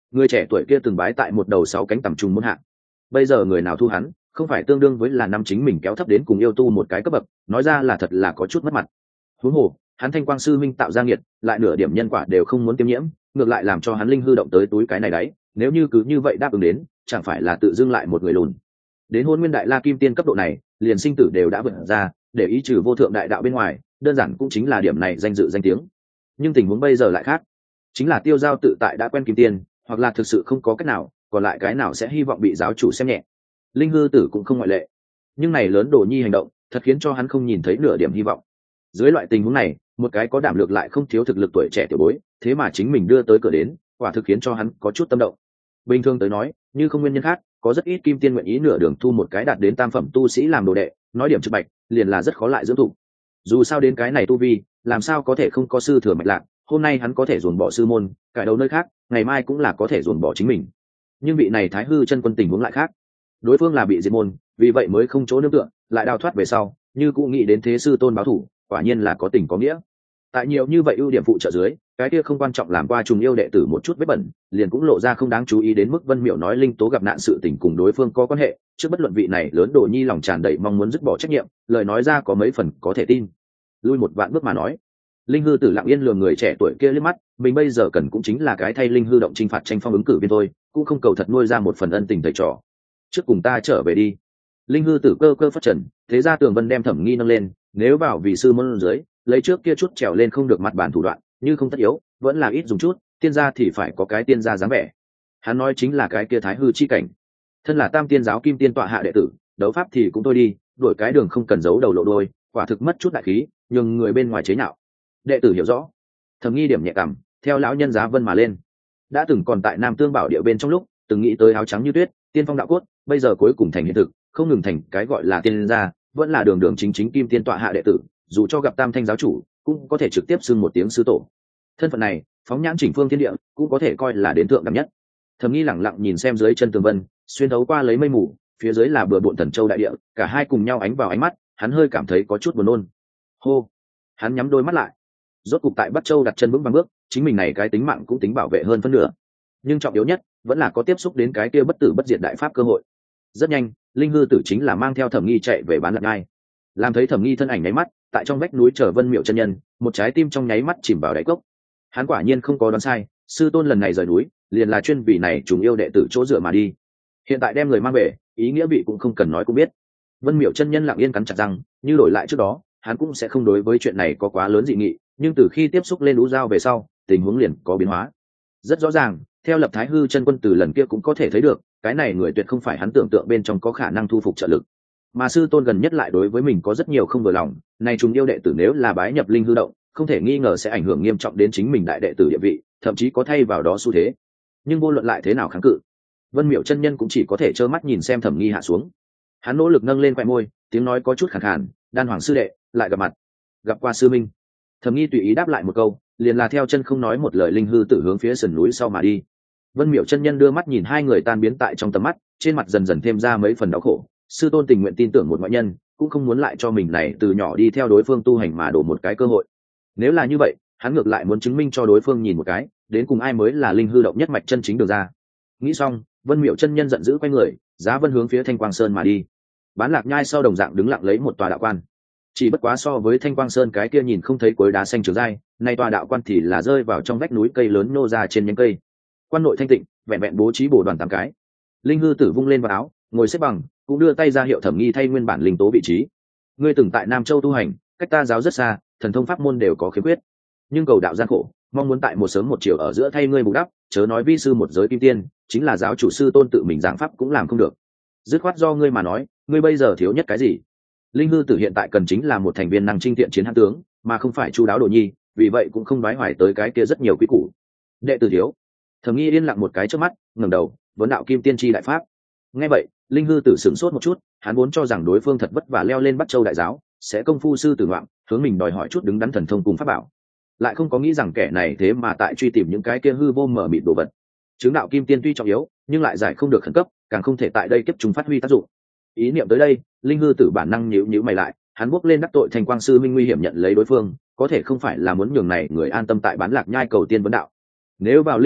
A: Người trẻ tuổi kia từng bái tại một đầu 6 cánh tầm trùng môn hạ, bây giờ người nào thu hắn, không phải tương đương với là năm chính mình kéo thấp đến cùng yêu tu một cái cấp bậc, nói ra là thật là có chút mất mặt. Huống hồ hắn Thanh Quang sư minh tạo ra nghiệt, lại nửa điểm nhân quả đều không muốn tiêm nhiễm, ngược lại làm cho hắn linh hư động tới túi cái này đấy, nếu như cứ như vậy đáp ứng đến, chẳng phải là tự dưng lại một người lùn. Đến Hôn Nguyên Đại La Kim Tiên cấp độ này, liền sinh tử đều đã vượt ra, để ý trừ vô thượng đại đạo bên ngoài, đơn giản cũng chính là điểm này danh dự danh tiếng. Nhưng tình huống bây giờ lại khác, chính là Tiêu Giao tự tại đã quen Kim Tiên, hoặc là thực sự không có cách nào, còn lại cái nào sẽ hy vọng bị giáo chủ xem nhẹ. Linh hư tử cũng không ngoại lệ. Nhưng này lớn Đồ Nhi hành động, thật khiến cho hắn không nhìn thấy nửa điểm hy vọng. Dưới loại tình huống này, một cái có đảm lược lại không thiếu thực lực tuổi trẻ tiểu bối, thế mà chính mình đưa tới cửa đến, quả thực khiến cho hắn có chút tâm động. Bình thường tới nói, như không nguyên nhân khác, có rất ít Kim Tiên nguyện ý nửa đường thu một cái đạt đến tam phẩm tu sĩ làm đồ đệ, nói điểm trực bạch, liền là rất khó lại dưỡng thụ. Dù sao đến cái này tu vi, làm sao có thể không có sư thừa mạch lạc, hôm nay hắn có thể dồn bỏ sư môn, cải đầu nơi khác, ngày mai cũng là có thể dồn bỏ chính mình. Nhưng vị này Thái Hư chân quân tình huống lại khác. Đối phương là bị diệt môn, vì vậy mới không chỗ nương tựa, lại đào thoát về sau, như cũng nghĩ đến thế sư tôn báo thủ, quả nhiên là có tình có nghĩa. Tại nhiều như vậy ưu điểm phụ trợ dưới, cái kia không quan trọng làm qua trùng yêu đệ tử một chút vết bẩn, liền cũng lộ ra không đáng chú ý đến mức Vân Miểu nói linh tố gặp nạn sự tình cùng đối phương có quan hệ, trước bất luận vị này lớn Đồ Nhi lòng tràn đầy mong muốn dứt bỏ trách nhiệm, lời nói ra có mấy phần có thể tin. Lui một vạn bước mà nói, linh hư tử lặng yên lườm người trẻ tuổi kia liếc mắt, mình bây giờ cần cũng chính là cái thay linh hư động chinh phạt tranh phong ứng cử viên thôi, cũng không cầu thật nuôi ra một phần ân tình thầy trò. Trước cùng ta trở về đi. Linh hư tử cơ cơ phát trần, thế ra Tường Vân đem Thẩm Nghi nâng lên, nếu bảo vì sư môn dưới, lấy trước kia chút trèo lên không được mặt bản thủ đoạn, như không tất yếu, vẫn là ít dùng chút, tiên gia thì phải có cái tiên gia dáng vẻ. Hắn nói chính là cái kia Thái Hư chi cảnh. Thân là Tam Tiên giáo Kim Tiên tọa hạ đệ tử, đấu pháp thì cũng thôi đi, đổi cái đường không cần giấu đầu lộ đôi, quả thực mất chút đại khí, nhưng người bên ngoài chế nhạo. Đệ tử hiểu rõ. Thẩm Nghi điểm nhẹ cảm, theo lão nhân Giá Vân mà lên. Đã từng còn tại Nam Tương Bảo địa bên trong lúc, từng nghĩ tới áo trắng như tuyết, tiên phong đạo cốt, bây giờ cuối cùng thành hiện thực, không ngừng thành cái gọi là tiên gia, vẫn là đường đường chính chính Kim Tiên tọa hạ đệ tử, dù cho gặp Tam Thanh giáo chủ, cũng có thể trực tiếp xưng một tiếng sư tổ. Thân phận này, phóng nhãn chỉnh phương thiên địa, cũng có thể coi là đến thượng đẳng nhất. Thẩm Nghi lẳng lặng nhìn xem dưới chân Tường Vân, xuyên thấu qua lấy mây mù, phía dưới là bừa bộn Thần Châu đại địa, cả hai cùng nhau ánh vào ánh mắt, hắn hơi cảm thấy có chút buồn nôn. Hô, hắn nhắm đôi mắt lại. Rốt cục tại Bắc Châu đặt chân vững vàng bước, chính mình này cái tính mạng cũng tính bảo vệ hơn phân nửa. Nhưng trọng yếu nhất, vẫn là có tiếp xúc đến cái kia bất tử bất diệt đại pháp cơ hội. Rất nhanh, linh hư tử chính là mang theo Thẩm Nghi chạy về Bán Lạc Nhai. Làm thấy Thẩm Nghi thân ảnh nháy mắt, tại trong vách núi chờ Vân Miệu chân nhân, một trái tim trong nháy mắt chìm vào đáy cốc. Hắn quả nhiên không có đoán sai, sư tôn lần này rời núi, liền là chuyên vì này trùng yêu đệ tử chỗ dựa mà đi. Hiện tại đem người mang về, ý nghĩa vị cũng không cần nói cũng biết. Vân Miệu chân nhân lặng yên cắn chặt răng, như đổi lại trước đó, hắn cũng sẽ không đối với chuyện này có quá lớn dị nghị, nhưng từ khi tiếp xúc lên Lũ Giao về sau, tình huống liền có biến hóa. Rất rõ ràng, theo Lập Thái Hư chân quân từ lần kia cũng có thể thấy được, cái này người tuyệt không phải hắn tưởng tượng bên trong có khả năng thu phục trợ lực. Mà sư tôn gần nhất lại đối với mình có rất nhiều không vừa lòng, này trùng yêu đệ tử nếu là bái nhập linh hư động, không thể nghi ngờ sẽ ảnh hưởng nghiêm trọng đến chính mình đại đệ tử địa vị, thậm chí có thay vào đó xu thế. Nhưng vô luận lại thế nào kháng cự, Vân Miệu chân nhân cũng chỉ có thể trơ mắt nhìn xem Thẩm Nghi hạ xuống. Hắn nỗ lực nâng lên khóe môi, tiếng nói có chút khàn khàn, "Đan Hoàng sư đệ, lại gặp mặt." "Gặp qua sư minh." Thẩm Nghi tùy ý đáp lại một câu, liền là theo chân không nói một lời linh hư tử hướng phía sườn núi sau mà đi. Vân Miệu chân nhân đưa mắt nhìn hai người tan biến tại trong tầm mắt, trên mặt dần dần thêm ra mấy phần đau khổ. Sư tôn tình nguyện tin tưởng một ngoại nhân, cũng không muốn lại cho mình này từ nhỏ đi theo đối phương tu hành mà đổ một cái cơ hội. Nếu là như vậy, hắn ngược lại muốn chứng minh cho đối phương nhìn một cái, đến cùng ai mới là linh hư động nhất mạch chân chính được ra. Nghĩ xong, Vân Miệu chân nhân giận dữ quay người, Giá Vân hướng phía Thanh Quang Sơn mà đi. Bán Lạc Nhai sau đồng dạng đứng lặng lấy một tòa đạo quan. Chỉ bất quá so với Thanh Quang Sơn cái kia nhìn không thấy cuối đá xanh trường dai, nay tòa đạo quan thì là rơi vào trong vách núi cây lớn nô ra trên nhánh cây. Quan nội thanh tịnh, vẹn vẹn bố trí bổ đoàn 8 cái. Linh hư tử vung lên vào áo, ngồi xếp bằng, cũng đưa tay ra hiệu Thẩm Nghi thay nguyên bản linh tố vị trí. Ngươi từng tại Nam Châu tu hành, cách ta giáo rất xa, thần thông pháp môn đều có khiếm khuyết, nhưng cầu đạo gian khổ, mong muốn tại một sớm một chiều ở giữa thay ngươi bù đắp, chớ nói vi sư một giới kim tiên, chính là giáo chủ sư tôn tự mình giảng pháp cũng làm không được. Dứt khoát do ngươi mà nói, ngươi bây giờ thiếu nhất cái gì? Linh hư tử hiện tại cần chính là một thành viên năng trinh thiện chiến hãn tướng, mà không phải chu đáo đồ nhi, vì vậy cũng không đoái hoài tới cái kia rất nhiều quý củ. Đệ tử thiếu. Thẩm Nghi yên lặng một cái trước mắt, ngẩng đầu, vấn đạo kim tiên tri đại pháp. Nghe vậy, linh hư tử sửng sốt một chút, hắn vốn cho rằng đối phương thật vất vả leo lên Bắc Châu đại giáo, sẽ công phu sư tử ngoạm, hướng mình đòi hỏi chút đứng đắn thần thông cùng pháp bảo, lại không có nghĩ rằng kẻ này thế mà tại truy tìm những cái kia hư vô mở mịt đồ vật. Chứng đạo kim tiên tuy trọng yếu, nhưng lại giải không được khẩn cấp, càng không thể tại đây kiếp chúng phát huy tác dụng. Ý niệm tới đây, linh hư tử bản năng nhíu nhíu mày lại, hắn bước lên đắc tội Thành Quang sư minh nguy hiểm nhận lấy đối phương, có thể không phải là muốn nhường này người an tâm tại Bán Lạc Nhai cầu tiên vấn đạo. Nếu vào linh hư động,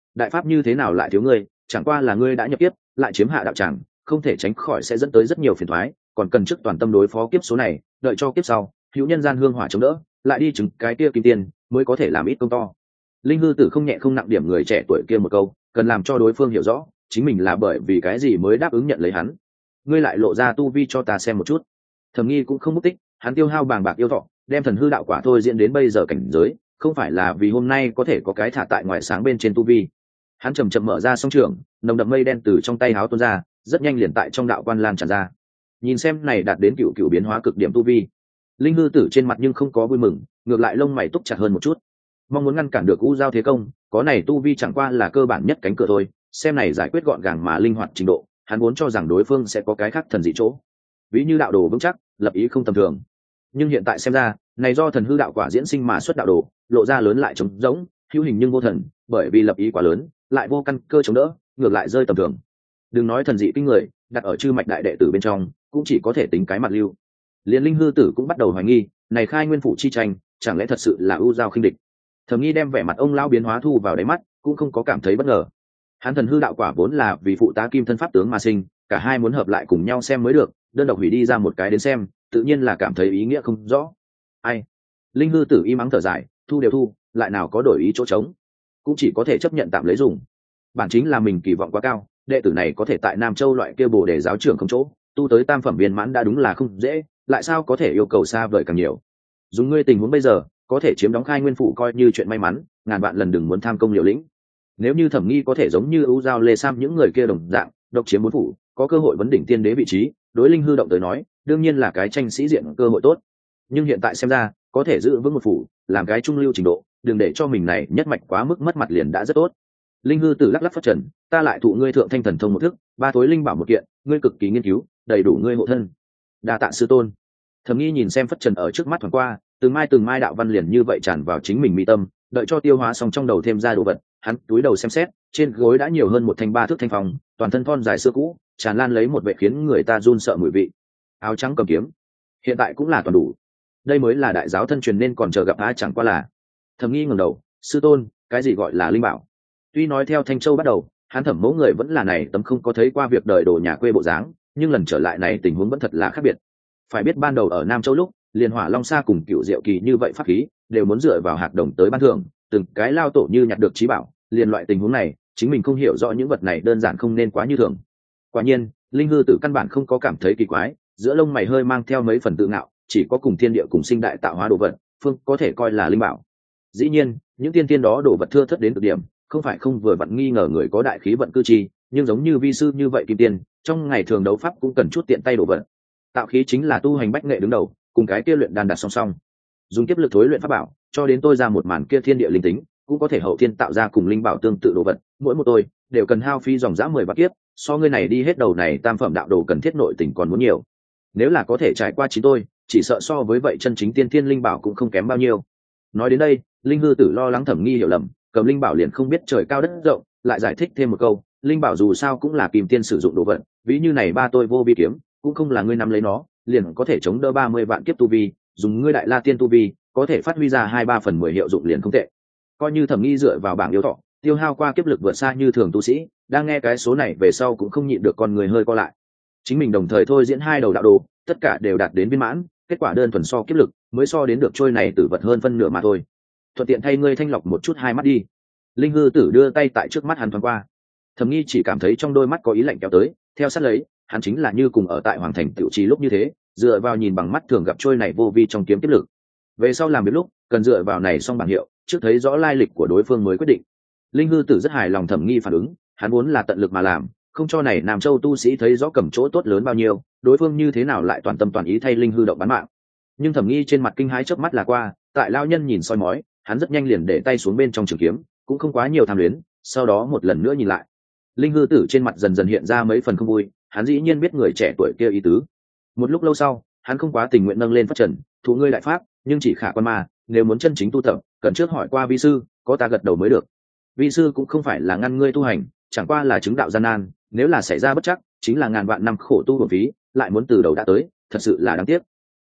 A: đại pháp như thế nào lại thiếu ngươi, chẳng qua là ngươi đã nhập kiếp lại chiếm hạ đạo tràng, không thể tránh khỏi sẽ dẫn tới rất nhiều phiền toái, còn cần trước toàn tâm đối phó kiếp số này, đợi cho kiếp sau hữu nhân gian hương hỏa chống đỡ, lại đi chứng cái kia kim tiền mới có thể làm ít công to. Linh hư tử không nhẹ không nặng điểm người trẻ tuổi kia một câu, cần làm cho đối phương hiểu rõ chính mình là bởi vì cái gì mới đáp ứng nhận lấy hắn. Ngươi lại lộ ra tu vi cho ta xem một chút. Thẩm Nghi cũng không mất tích, hắn tiêu hao bàng bạc yêu thọ, đem thần hư đạo quả thôi diễn đến bây giờ cảnh giới, không phải là vì hôm nay có thể có cái thả tại ngoài sáng bên trên tu vi. Hắn chậm chậm mở ra song trường, nồng đậm mây đen từ trong tay háo tuôn ra, rất nhanh liền tại trong đạo quan lan tràn ra. Nhìn xem này đạt đến cựu cựu biến hóa cực điểm tu vi. Linh hư tử trên mặt nhưng không có vui mừng, ngược lại lông mày túc chặt hơn một chút. Mong muốn ngăn cản được U Giao thế công, có này tu vi chẳng qua là cơ bản nhất cánh cửa thôi, xem này giải quyết gọn gàng mà linh hoạt trình độ, hắn vốn cho rằng đối phương sẽ có cái khác thần dị chỗ, ví như đạo đồ vững chắc, lập ý không tầm thường. Nhưng hiện tại xem ra, này do thần hư đạo quả diễn sinh mà xuất đạo đồ, lộ ra lớn lại trống rỗng, hữu hình nhưng vô thần, bởi vì lập ý quá lớn, lại vô căn cơ chống đỡ, ngược lại rơi tầm thường. Đừng nói thần dị kinh người, đặt ở chư mạch đại đệ tử bên trong, cũng chỉ có thể tính cái mặt lưu. Liên Linh hư tử cũng bắt đầu hoài nghi, này khai nguyên phủ chi tranh, chẳng lẽ thật sự là U Giao khinh địch. Thẩm Nghi đem vẻ mặt ông lão biến hóa thu vào đáy mắt, cũng không có cảm thấy bất ngờ. Hắn thần hư đạo quả vốn là vì phụ tá kim thân pháp tướng mà sinh, cả hai muốn hợp lại cùng nhau xem mới được, đơn độc hủy đi ra một cái đến xem, tự nhiên là cảm thấy ý nghĩa không rõ. Ai? Linh hư tử im ắng thở dài, thu đều thu, lại nào có đổi ý chỗ trống, cũng chỉ có thể chấp nhận tạm lấy dùng. Bản chính là mình kỳ vọng quá cao, đệ tử này có thể tại Nam Châu loại kia Bồ Đề giáo trưởng không chỗ, tu tới tam phẩm viên mãn đã đúng là không dễ, lại sao có thể yêu cầu xa vời càng nhiều. Dùng ngươi tình huống bây giờ, có thể chiếm đóng khai nguyên phủ coi như chuyện may mắn, ngàn vạn lần đừng muốn tham công liều lĩnh. Nếu như Thẩm Nghi có thể giống như U Giao Lê Sam những người kia đồng dạng, độc chiếm bốn phủ, có cơ hội vấn đỉnh tiên đế vị trí, đối linh hư động tới nói, đương nhiên là cái tranh sĩ diện cơ hội tốt. Nhưng hiện tại xem ra, có thể giữ vững một phủ, làm cái trung lưu trình độ, đừng để cho mình này nhất mạch quá mức mất mặt liền đã rất tốt. Linh hư tử lắc lắc phất trần, ta lại thụ ngươi thượng thanh thần thông một thức, ba tối linh bảo một kiện, ngươi cực kỳ nghiên cứu, đầy đủ ngươi hộ thân. Đa tạ sư tôn. Thẩm Nghi nhìn xem phất trần ở trước mắt thoáng qua, từng mai đạo văn liền như vậy tràn vào chính mình mi tâm, đợi cho tiêu hóa xong trong đầu thêm ra đồ vật, hắn túi đầu xem xét, trên gối đã nhiều hơn một thanh ba thước thanh phong, toàn thân thon dài xưa cũ, tràn lan lấy một vẻ khiến người ta run sợ mùi vị. Áo trắng cầm kiếm, hiện tại cũng là toàn đủ. Đây mới là đại giáo thân truyền nên còn chờ gặp ai chẳng qua là. Thẩm Nghi ngẩng đầu, sư tôn, cái gì gọi là linh bảo? Tuy nói theo Thanh Châu bắt đầu, hắn Thẩm mẫu người vẫn là này tấm không có thấy qua việc đời đồ nhà quê bộ dáng, nhưng lần trở lại này tình huống vẫn thật là khác biệt. Phải biết ban đầu ở Nam Châu lúc, liền Hỏa Long Sa cùng Cựu Diệu Kỳ như vậy pháp khí, đều muốn dựa vào hạt đồng tới ban thưởng, từng cái lao tổ như nhặt được trí bảo, liền loại tình huống này, chính mình không hiểu rõ những vật này đơn giản không nên quá như thường. Quả nhiên, Linh hư tử căn bản không có cảm thấy kỳ quái, giữa lông mày hơi mang theo mấy phần tự ngạo, chỉ có cùng thiên địa cùng sinh đại tạo hóa đồ vật, phương có thể coi là linh bảo. Dĩ nhiên, những tiên tiên đó đồ vật thưa thớt đến cực điểm, không phải không vừa vặn nghi ngờ người có đại khí vận cư chi, nhưng giống như vi sư như vậy kim tiên, trong ngày thường đấu pháp cũng cần chút tiện tay đồ vật. Tạo khí chính là tu hành bách nghệ đứng đầu, cùng cái kia luyện đan đặt song song. Dùng kiếp lực thối luyện pháp bảo, cho đến tôi ra một màn kia thiên địa linh tính, cũng có thể hậu thiên tạo ra cùng linh bảo tương tự đồ vật, mỗi một tôi đều cần hao phí dòng dã 10 bát kiếp, so ngươi này đi hết đầu này tam phẩm đạo đồ cần thiết nội tình còn muốn nhiều. Nếu là có thể trải qua chính tôi, chỉ sợ so với vậy chân chính tiên thiên linh bảo cũng không kém bao nhiêu. Nói đến đây, Linh hư tử lo lắng Thẩm Nghi hiểu lầm, cầm linh bảo liền không biết trời cao đất rộng, lại giải thích thêm một câu, linh bảo dù sao cũng là kim tiên sử dụng đồ vật, ví như này ba tôi vô vi kiếm, cũng không là ngươi nắm lấy nó, liền có thể chống đỡ 30 vạn kiếp tu vi, dùng ngươi đại la tiên tu vi, có thể phát huy ra 2/3/10 hiệu dụng liền không tệ. Coi như Thẩm Nghi dựa vào bảng yêu thọ, tiêu hao qua kiếp lực vượt xa như thường tu sĩ, đang nghe cái số này về sau cũng không nhịn được con người hơi co lại. Chính mình đồng thời thôi diễn hai đầu đạo đồ, tất cả đều đạt đến viên mãn, kết quả đơn thuần so kiếp lực, mới so đến được trôi này tử vật hơn phân nửa mà thôi. Thuận tiện thay ngươi thanh lọc một chút hai mắt đi. Linh hư tử đưa tay tại trước mắt hắn thoáng qua. Thẩm Nghi chỉ cảm thấy trong đôi mắt có ý lạnh kéo tới, theo sát lấy, hắn chính là như cùng ở tại hoàng thành tiểu trì lúc như thế, dựa vào nhìn bằng mắt thường gặp trôi này vô vi trong kiếm kiếp lực. Về sau làm việc lúc, cần dựa vào này xong bảng hiệu, trước thấy rõ lai lịch của đối phương mới quyết định. Linh hư tử rất hài lòng Thẩm Nghi phản ứng, hắn muốn là tận lực mà làm, không cho này Nam Châu tu sĩ thấy rõ cầm chỗ tốt lớn bao nhiêu, đối phương như thế nào lại toàn tâm toàn ý thay Linh hư động bán mạng. Nhưng Thẩm Nghi trên mặt kinh hãi chớp mắt là qua, tại lao nhân nhìn soi mói, hắn rất nhanh liền để tay xuống bên trong trường kiếm, cũng không quá nhiều tham luyến, sau đó một lần nữa nhìn lại. Linh hư tử trên mặt dần dần hiện ra mấy phần không vui, hắn dĩ nhiên biết người trẻ tuổi kia ý tứ. Một lúc lâu sau, hắn không quá tình nguyện nâng lên phát trần, thụ ngươi đại pháp, nhưng chỉ khả quan mà, nếu muốn chân chính tu tập, cần trước hỏi qua vi sư, có ta gật đầu mới được. Vi sư cũng không phải là ngăn ngươi tu hành, chẳng qua là chứng đạo gian nan, nếu là xảy ra bất chắc, chính là ngàn vạn năm khổ tu bổn phí, lại muốn từ đầu đã tới, thật sự là đáng tiếc.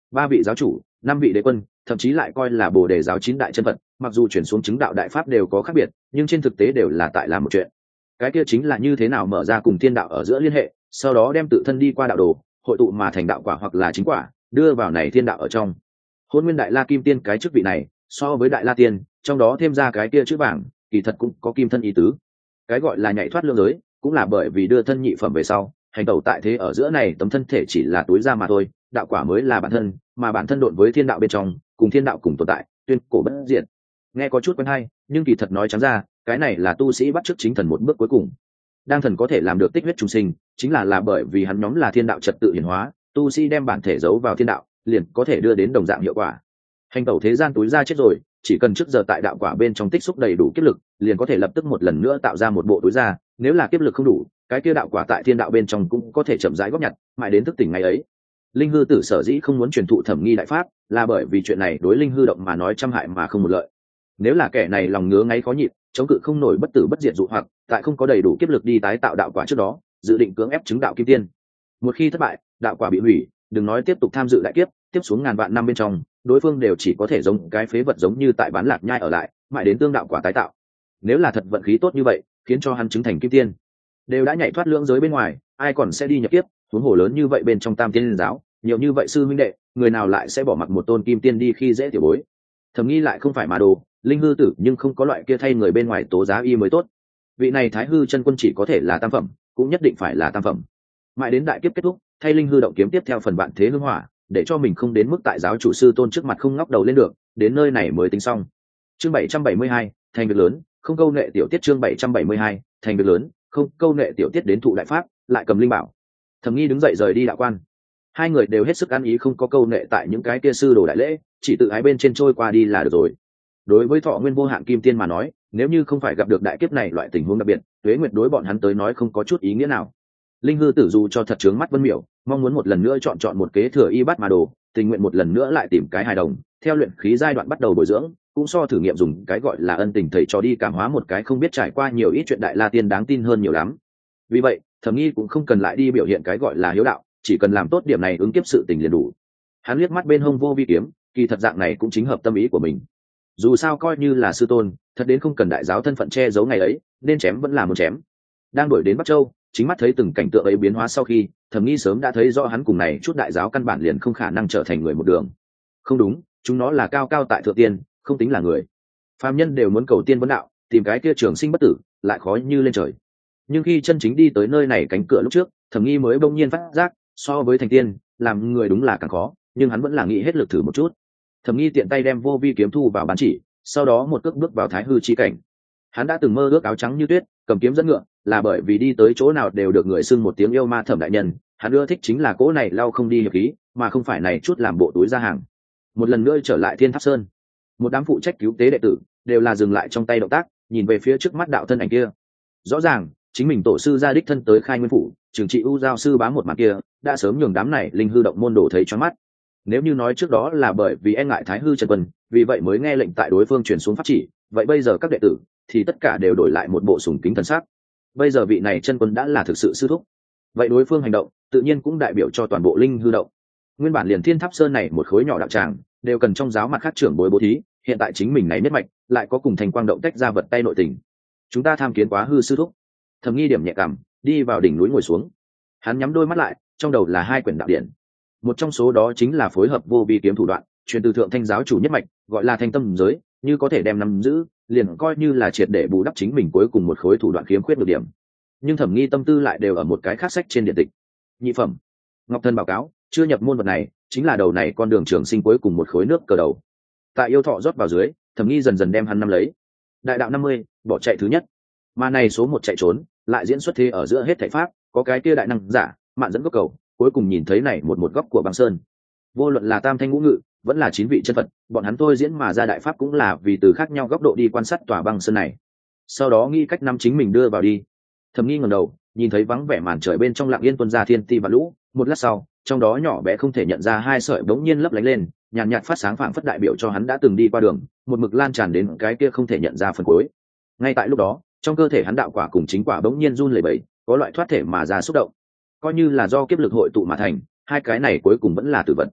A: 3 vị giáo chủ, 5 vị đế quân, thậm chí lại coi là Bồ Đề giáo 9 đại chân phật, mặc dù chuyển xuống chứng đạo đại pháp đều có khác biệt, nhưng trên thực tế đều là tại làm một chuyện. Cái kia chính là như thế nào mở ra cùng thiên đạo ở giữa liên hệ, sau đó đem tự thân đi qua đạo đồ, hội tụ mà thành đạo quả hoặc là chính quả, đưa vào này thiên đạo ở trong. Hôn Nguyên Đại La Kim Tiên cái chức vị này, so với Đại La Tiên, trong đó thêm ra cái kia chữ vàng, kỳ thật cũng có kim thân ý tứ. Cái gọi là nhảy thoát lương giới, cũng là bởi vì đưa thân nhị phẩm về sau, hành tẩu tại thế ở giữa này tấm thân thể chỉ là túi ra mà thôi, đạo quả mới là bản thân, mà bản thân độn với thiên đạo bên trong, cùng thiên đạo cùng tồn tại, tuyên cổ bất diệt. Nghe có chút quen hay, nhưng kỳ thật nói trắng ra, cái này là tu sĩ bắt chước chính thần một bước cuối cùng. Đang thần có thể làm được tích huyết trùng sinh, chính là bởi vì hắn nhóm là thiên đạo trật tự hiển hóa, tu sĩ đem bản thể giấu vào thiên đạo, liền có thể đưa đến đồng dạng hiệu quả. Hành tẩu thế gian túi ra chết rồi, chỉ cần trước giờ tại đạo quả bên trong tích xúc đầy đủ kiếp lực, liền có thể lập tức một lần nữa tạo ra một bộ túi ra, nếu là kiếp lực không đủ, cái kia đạo quả tại thiên đạo bên trong cũng có thể chậm rãi góp nhặt, mãi đến thức tỉnh ngày ấy. Linh hư tử sở dĩ không muốn truyền thụ thẩm nghi đại pháp, là bởi vì chuyện này đối linh hư động mà nói trăm hại mà không một lợi. Nếu là kẻ này lòng ngứa ngáy khó nhịn, chống cự không nổi bất tử bất diệt dụ hoặc, tại không có đầy đủ kiếp lực đi tái tạo đạo quả trước đó, dự định cưỡng ép chứng đạo kim tiên. Một khi thất bại, đạo quả bị hủy, đừng nói tiếp tục tham dự đại kiếp, tiếp xuống ngàn vạn năm bên trong, đối phương đều chỉ có thể giống cái phế vật giống như tại bán lạc nhai ở lại, mãi đến tương đạo quả tái tạo. Nếu là thật vận khí tốt như vậy, khiến cho hắn chứng thành kim tiên, đều đã nhảy thoát lưỡng giới bên ngoài, ai còn sẽ đi nhập kiếp? Huống hồ lớn như vậy bên trong Tam Tiên giáo, nhiều như vậy sư huynh đệ, người nào lại sẽ bỏ mặc một tôn kim tiên đi khi dễ tiểu bối? Thẩm Nghi lại không phải mà đồ, linh hư tử nhưng không có loại kia thay người bên ngoài tố giá y mới tốt. Vị này Thái Hư chân quân chỉ có thể là tam phẩm, cũng nhất định phải là tam phẩm. Mãi đến đại kiếp kết thúc, thay linh hư động kiếm tiếp theo phần bạn thế hương hỏa, để cho mình không đến mức tại giáo chủ sư tôn trước mặt không ngóc đầu lên được, đến nơi này mới tính xong. Chương 772, thành việc lớn, không câu nệ tiểu tiết. Chương 772, thành việc lớn, không câu nệ tiểu tiết. Đến thụ đại pháp, lại cầm linh bảo. Thẩm Nghi đứng dậy rời đi đạo quan. Hai người đều hết sức ăn ý, không có câu nệ tại những cái kia sư đồ đại lễ, chỉ tự ái bên trên trôi qua đi là được rồi. Đối với thọ nguyên vô hạn kim tiên mà nói, nếu như không phải gặp được đại kiếp này loại tình huống đặc biệt, Tuế Nguyệt đối bọn hắn tới nói không có chút ý nghĩa nào. Linh hư tử dù cho thật trướng mắt Vân Miểu, mong muốn một lần nữa chọn một kế thừa y bát mà đồ, tình nguyện một lần nữa lại tìm cái hài đồng, theo luyện khí giai đoạn bắt đầu bồi dưỡng, cũng so thử nghiệm dùng cái gọi là ân tình thầy trò đi cảm hóa một cái không biết trải qua nhiều ít chuyện đại la tiên đáng tin hơn nhiều lắm. Vì vậy, Thẩm Nghi cũng không cần lại đi biểu hiện cái gọi là hiếu đạo, chỉ cần làm tốt điểm này ứng kiếp sự tình liền đủ. Hắn liếc mắt bên hông vô vi kiếm, kỳ thật dạng này cũng chính hợp tâm ý của mình. Dù sao coi như là sư tôn, thật đến không cần đại giáo thân phận che giấu ngày ấy, nên chém vẫn là muốn chém. Đang đuổi đến Bắc Châu, chính mắt thấy từng cảnh tượng ấy biến hóa sau khi, Thẩm Nghi sớm đã thấy rõ hắn cùng này chút đại giáo căn bản liền không khả năng trở thành người một đường. Không đúng, chúng nó là cao cao tại thượng tiên, không tính là người. Phàm nhân đều muốn cầu tiên vấn đạo, tìm cái kia trường sinh bất tử, lại khó như lên trời. Nhưng khi chân chính đi tới nơi này cánh cửa lúc trước, Thẩm Nghi mới bỗng nhiên phát giác, so với thành tiên, làm người đúng là càng khó, nhưng hắn vẫn là nghĩ hết lực thử một chút. Thẩm Nghi tiện tay đem vô vi kiếm thu vào bán chỉ, sau đó một cước bước vào thái hư chi cảnh. Hắn đã từng mơ ước áo trắng như tuyết, cầm kiếm dẫn ngựa, là bởi vì đi tới chỗ nào đều được người xưng một tiếng yêu ma Thẩm đại nhân. Hắn ưa thích chính là cỗ này lao không đi hiệp khí, mà không phải này chút làm bộ túi ra hàng. Một lần nữa trở lại Thiên Tháp Sơn, một đám phụ trách cứu tế đệ tử đều là dừng lại trong tay động tác, nhìn về phía trước mắt đạo thân ảnh kia. Rõ ràng, chính mình tổ sư gia đích thân tới Khai Nguyên phủ, trường trị U giao sư bám một mặt kia, đã sớm nhường đám này linh hư động môn đồ thấy choáng mắt. Nếu như nói trước đó là bởi vì e ngại Thái Hư chân quân, vì vậy mới nghe lệnh tại đối phương truyền xuống pháp chỉ, vậy bây giờ các đệ tử thì tất cả đều đổi lại một bộ sùng kính thần sắc. Bây giờ vị này chân quân đã là thực sự sư thúc, vậy đối phương hành động tự nhiên cũng đại biểu cho toàn bộ linh hư động. Nguyên bản liền Thiên Tháp Sơn này một khối nhỏ đạo tràng đều cần trong giáo mặt khác trưởng bối bố thí, hiện tại chính mình này nhất mạch lại có cùng thành quang động tách ra vật tay nội tình. Chúng ta tham kiến quá hư sư thúc. Thẩm Nghi điểm nhẹ cảm, đi vào đỉnh núi ngồi xuống. Hắn nhắm đôi mắt lại, trong đầu là hai quyển đạo điển. Một trong số đó chính là phối hợp vô vi kiếm thủ đoạn, truyền từ thượng thanh giáo chủ nhất mạch, gọi là thanh tâm giới, như có thể đem nắm giữ, liền coi như là triệt để bù đắp chính mình cuối cùng một khối thủ đoạn khiếm khuyết được điểm. Nhưng Thẩm Nghi tâm tư lại đều ở một cái khác sách trên điện tịch. Nhị phẩm, Ngọc Thân báo cáo, chưa nhập môn vật này, chính là đầu này con đường trường sinh cuối cùng một khối nước cờ đầu. Tại yêu thọ rót vào dưới, Thẩm Nghi dần dần đem hắn nắm lấy. Đại đạo 50, bỏ chạy thứ nhất. Mà này số một chạy trốn, lại diễn xuất thế ở giữa hết thảy pháp, có cái kia đại năng giả, mạn dẫn gốc cầu, cuối cùng nhìn thấy này một góc của băng sơn. Vô luận là tam thanh ngũ ngự, vẫn là 9 vị chân phật, bọn hắn thôi diễn mà ra đại pháp cũng là vì từ khác nhau góc độ đi quan sát tòa băng sơn này. Sau đó nghĩ cách năm chính mình đưa vào đi. Thẩm Nghi ngẩng đầu, nhìn thấy vắng vẻ màn trời bên trong lặng yên tuôn ra thiên ti và lũ, một lát sau, trong đó nhỏ bé không thể nhận ra hai sợi bỗng nhiên lấp lánh lên, nhàn nhạt phát sáng phảng phất đại biểu cho hắn đã từng đi qua đường, một mực lan tràn đến cái kia không thể nhận ra phần cuối. Ngay tại lúc đó, trong cơ thể hắn đạo quả cùng chính quả bỗng nhiên run lẩy bẩy, có loại thoát thể mà ra xúc động. Coi như là do kiếp lực hội tụ mà thành, hai cái này cuối cùng vẫn là tử vật.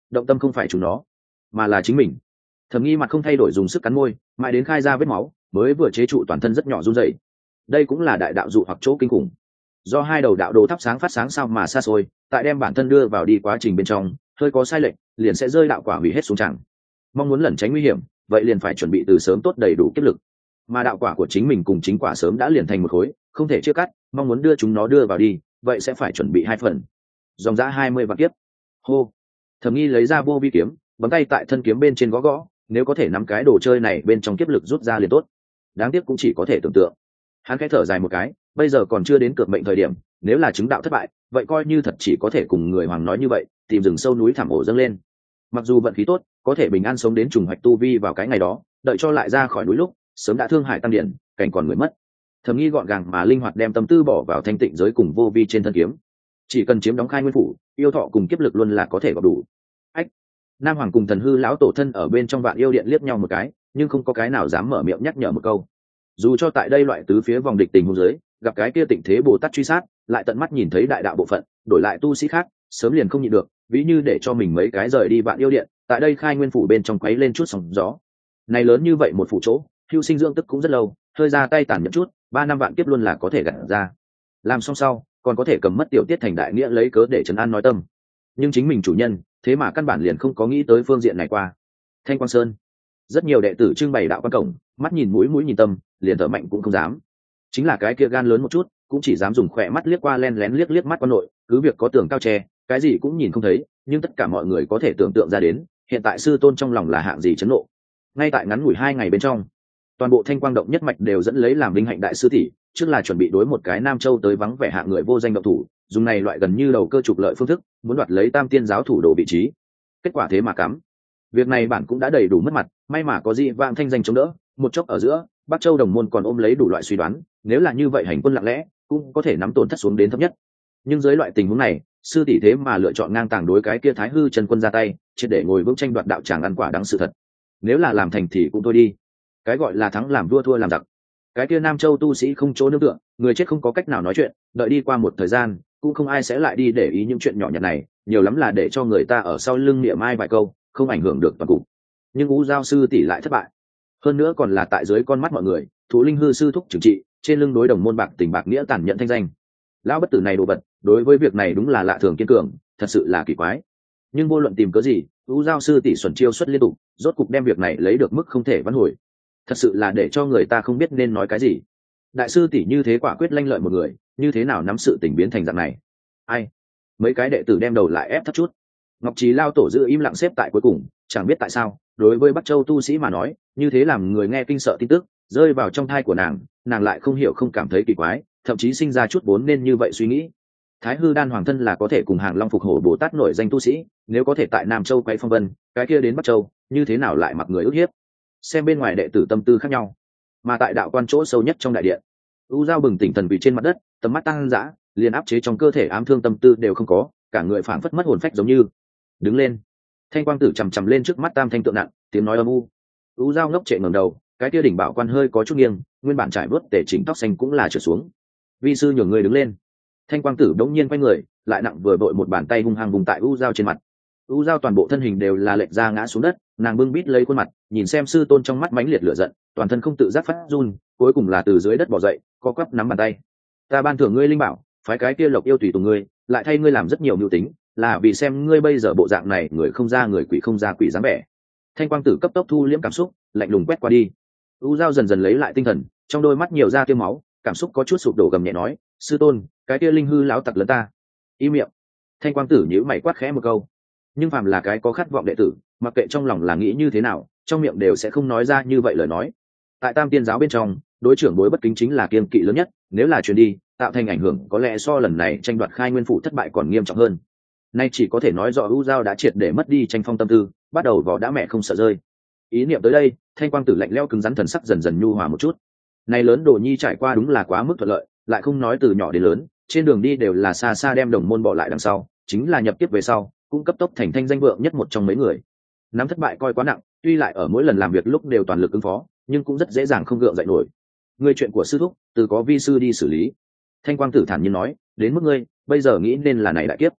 A: động tâm không phải chúng nó mà là chính mình. Thẩm Nghi mặt không thay đổi dùng sức cắn môi, mãi đến khai ra vết máu mới vừa chế trụ toàn thân rất nhỏ run rẩy. Đây cũng là đại đạo dụ hoặc chỗ kinh khủng. Do hai đầu đạo đồ thắp sáng phát sáng sao mà xa xôi, tại đem bản thân đưa vào đi quá trình bên trong, hơi có sai lệch liền sẽ rơi đạo quả hủy hết xuống chẳng. Mong muốn lẩn tránh nguy hiểm, vậy liền phải chuẩn bị từ sớm tốt đầy đủ kiếp lực. Mà đạo quả của chính mình cùng chính quả sớm đã liền thành một khối, không thể chia cắt, mong muốn đưa chúng nó đưa vào đi, vậy sẽ phải chuẩn bị hai phần. Dòng dã 20 vạn kiếp. Hô. Thẩm Nghi lấy ra vô vi kiếm, bấm tay tại thân kiếm bên trên gõ gõ, nếu có thể nắm cái đồ chơi này bên trong kiếp lực rút ra liền tốt. Đáng tiếc cũng chỉ có thể tưởng tượng. Hắn khẽ thở dài một cái, bây giờ còn chưa đến cược mệnh thời điểm, nếu là chứng đạo thất bại, vậy coi như thật chỉ có thể cùng người hoàng nói như vậy, tìm rừng sâu núi thẳm ổ dâng lên. Mặc dù vận khí tốt, có thể bình an sống đến trùng hoạch tu vi vào cái ngày đó, đợi cho lại ra khỏi núi lúc, sớm đã thương hại tăng điển, cảnh còn người mất. Thẩm Nghi gọn gàng mà linh hoạt đem tâm tư bỏ vào thanh tịnh giới cùng vô vi trên thân kiếm. Chỉ cần chiếm đóng khai nguyên phủ, yêu thọ cùng kiếp lực luôn là có thể gặp đủ. Ách. Nam Hoàng cùng Thần Hư lão tổ thân ở bên trong Vạn Yêu Điện liếc nhau một cái, nhưng không có cái nào dám mở miệng nhắc nhở một câu. Dù cho tại đây loại tứ phía vòng địch tình huống dưới, gặp cái kia Tịnh Thế Bồ Tát truy sát, lại tận mắt nhìn thấy đại đạo bộ phận, đổi lại tu sĩ khác, sớm liền không nhịn được, ví như để cho mình mấy cái rời đi Vạn Yêu Điện, tại đây khai nguyên phủ bên trong quấy lên chút sóng gió. Này lớn như vậy một phủ chỗ, hưu sinh dưỡng tức cũng rất lâu, hơi ra tay tàn nhẫn chút, 3 năm vạn kiếp luôn là có thể gặt ra. Làm xong sau, còn có thể cầm mất tiểu tiết thành đại nghĩa lấy cớ để trấn an nói tâm. Nhưng chính mình chủ nhân, thế mà căn bản liền không có nghĩ tới phương diện này qua. Thanh Quang Sơn, rất nhiều đệ tử trưng bày đạo quan cổng, mắt nhìn mũi nhìn tâm, liền thở mạnh cũng không dám. Chính là cái kia gan lớn một chút, cũng chỉ dám dùng khỏe mắt liếc qua len lén liếc mắt quan nội, cứ việc có tường cao tre, cái gì cũng nhìn không thấy, nhưng tất cả mọi người có thể tưởng tượng ra đến, hiện tại sư tôn trong lòng là hạng gì chấn nộ. Ngay tại ngắn ngủi 2 ngày bên trong, toàn bộ Thanh Quang động nhất mạch đều dẫn lấy làm linh hạnh đại sư tỷ, trước là chuẩn bị đối một cái Nam Châu tới vắng vẻ hạng người vô danh động thủ, dùng này loại gần như đầu cơ trục lợi phương thức, muốn đoạt lấy Tam Tiên giáo thủ đồ vị trí. Kết quả thế mà cắm. Việc này bản cũng đã đầy đủ mất mặt, may mà có dị vang thanh danh chống đỡ, một chốc ở giữa, Bắc Châu đồng môn còn ôm lấy đủ loại suy đoán, nếu là như vậy hành quân lặng lẽ, cũng có thể nắm tổn thất xuống đến thấp nhất. Nhưng dưới loại tình huống này, sư tỷ thế mà lựa chọn ngang tàng đối cái kia Thái Hư chân quân ra tay, chỉ để ngồi vững tranh đoạt đạo tràng ăn quả đáng sự thật. Nếu là làm thành thì cũng thôi đi. Cái gọi là thắng làm vua thua làm giặc. Cái kia Nam Châu tu sĩ không chỗ nương tựa, người chết không có cách nào nói chuyện, đợi đi qua một thời gian, cũng không ai sẽ lại đi để ý những chuyện nhỏ nhặt này, nhiều lắm là để cho người ta ở sau lưng niệm ai vài câu, không ảnh hưởng được toàn cục. Nhưng U Giao sư tỷ lại thất bại, hơn nữa còn là tại dưới con mắt mọi người, Thú Linh hư sư thúc trừng trị, trên lưng đối đồng môn bạc tình bạc nghĩa tàn nhẫn thanh danh. Lão bất tử này đồ vật, đối với việc này đúng là lạ thường kiên cường, thật sự là kỳ quái. Nhưng vô luận tìm cớ gì, U Giao sư tỷ xuẩn chiêu xuất liên tục, rốt cục đem việc này lấy được mức không thể vãn hồi. Thật sự là để cho người ta không biết nên nói cái gì. Đại sư tỷ như thế quả quyết lanh lợi một người, như thế nào nắm sự tình biến thành dạng này? Ai? Mấy cái đệ tử đem đầu lại ép thấp chút. Ngọc Trí lao tổ giữ im lặng xếp tại cuối cùng, chẳng biết tại sao, đối với Bắc Châu tu sĩ mà nói, như thế làm người nghe kinh sợ tin tức, rơi vào trong thai của nàng lại không hiểu không cảm thấy kỳ quái, thậm chí sinh ra chút vốn nên như vậy suy nghĩ. Thái Hư Đan Hoàng thân là có thể cùng Hàng Long Phục Hổ Bồ Tát nổi danh tu sĩ, nếu có thể tại Nam Châu quay phong vân, cái kia đến Bắc Châu, như thế nào lại mặc người ức hiếp? Xem bên ngoài đệ tử tâm tư khác nhau, mà tại đạo quan chỗ sâu nhất trong đại điện, U Giao bừng tỉnh thần vì trên mặt đất, tầm mắt tăng dã, liền áp chế trong cơ thể ám thương tâm tư đều không có, cả người phảng phất mất hồn phách giống như. Đứng lên. Thanh quang tử chằm chằm lên trước mắt tam thanh tượng nặng, tiếng nói âm u. U Giao ngốc trệ ngẩng đầu, cái kia đỉnh bảo quan hơi có chút nghiêng, nguyên bản trải vớt tề chỉnh tóc xanh cũng là trượt xuống. Vi sư nhường người đứng lên. Thanh quang tử đống nhiên quay người, lại nặng vừa vội một bàn tay hung hăng vùng tại U Giao trên mặt. U Giao toàn bộ thân hình đều là lệch ra ngã xuống đất, nàng bưng bít lấy khuôn mặt, nhìn xem sư tôn trong mắt mãnh liệt lửa giận, toàn thân không tự giác phát run, cuối cùng là từ dưới đất bò dậy, co quắp nắm bàn tay. Ta ban thưởng ngươi linh bảo, phái cái kia Lộc yêu tùy tùng ngươi, lại thay ngươi làm rất nhiều mưu tính, là vì xem ngươi bây giờ bộ dạng này, người không ra người quỷ không ra quỷ dáng vẻ. Thanh quang tử cấp tốc thu liễm cảm xúc, lạnh lùng quét qua đi. U Giao dần dần lấy lại tinh thần, trong đôi mắt nhiều ra tiêu máu, cảm xúc có chút sụp đổ, gầm nhẹ nói: sư tôn, cái kia linh hư lão tặc lớn ta. Im miệng. Thanh quang tử nhíu mày quát khẽ một câu. Nhưng phàm là cái có khát vọng đệ tử, mặc kệ trong lòng là nghĩ như thế nào, trong miệng đều sẽ không nói ra như vậy lời nói. Tại Tam Tiên giáo bên trong, đối trưởng bối bất kính chính là kiêng kỵ lớn nhất, nếu là truyền đi, tạo thành ảnh hưởng có lẽ so lần này tranh đoạt khai nguyên phủ thất bại còn nghiêm trọng hơn. Nay chỉ có thể nói rõ U Giao đã triệt để mất đi tranh phong tâm tư, bắt đầu vỏ đã mẹ không sợ rơi. Ý niệm tới đây, thanh quang tử lạnh lẽo cứng rắn, thần sắc dần dần nhu hòa một chút. Này lớn Đồ Nhi trải qua đúng là quá mức thuận lợi, lại không nói từ nhỏ đến lớn, trên đường đi đều là xa xa đem đồng môn bỏ lại đằng sau, chính là nhập tiếp về sau, cũng cấp tốc thành thanh danh vượng nhất một trong mấy người. Nắm thất bại coi quá nặng, tuy lại ở mỗi lần làm việc lúc đều toàn lực ứng phó, nhưng cũng rất dễ dàng không gượng dậy nổi. Người chuyện của sư thúc, từ có vi sư đi xử lý. Thanh quang tử thản nhiên nói, đến mức ngươi bây giờ nghĩ nên là này đại kiếp.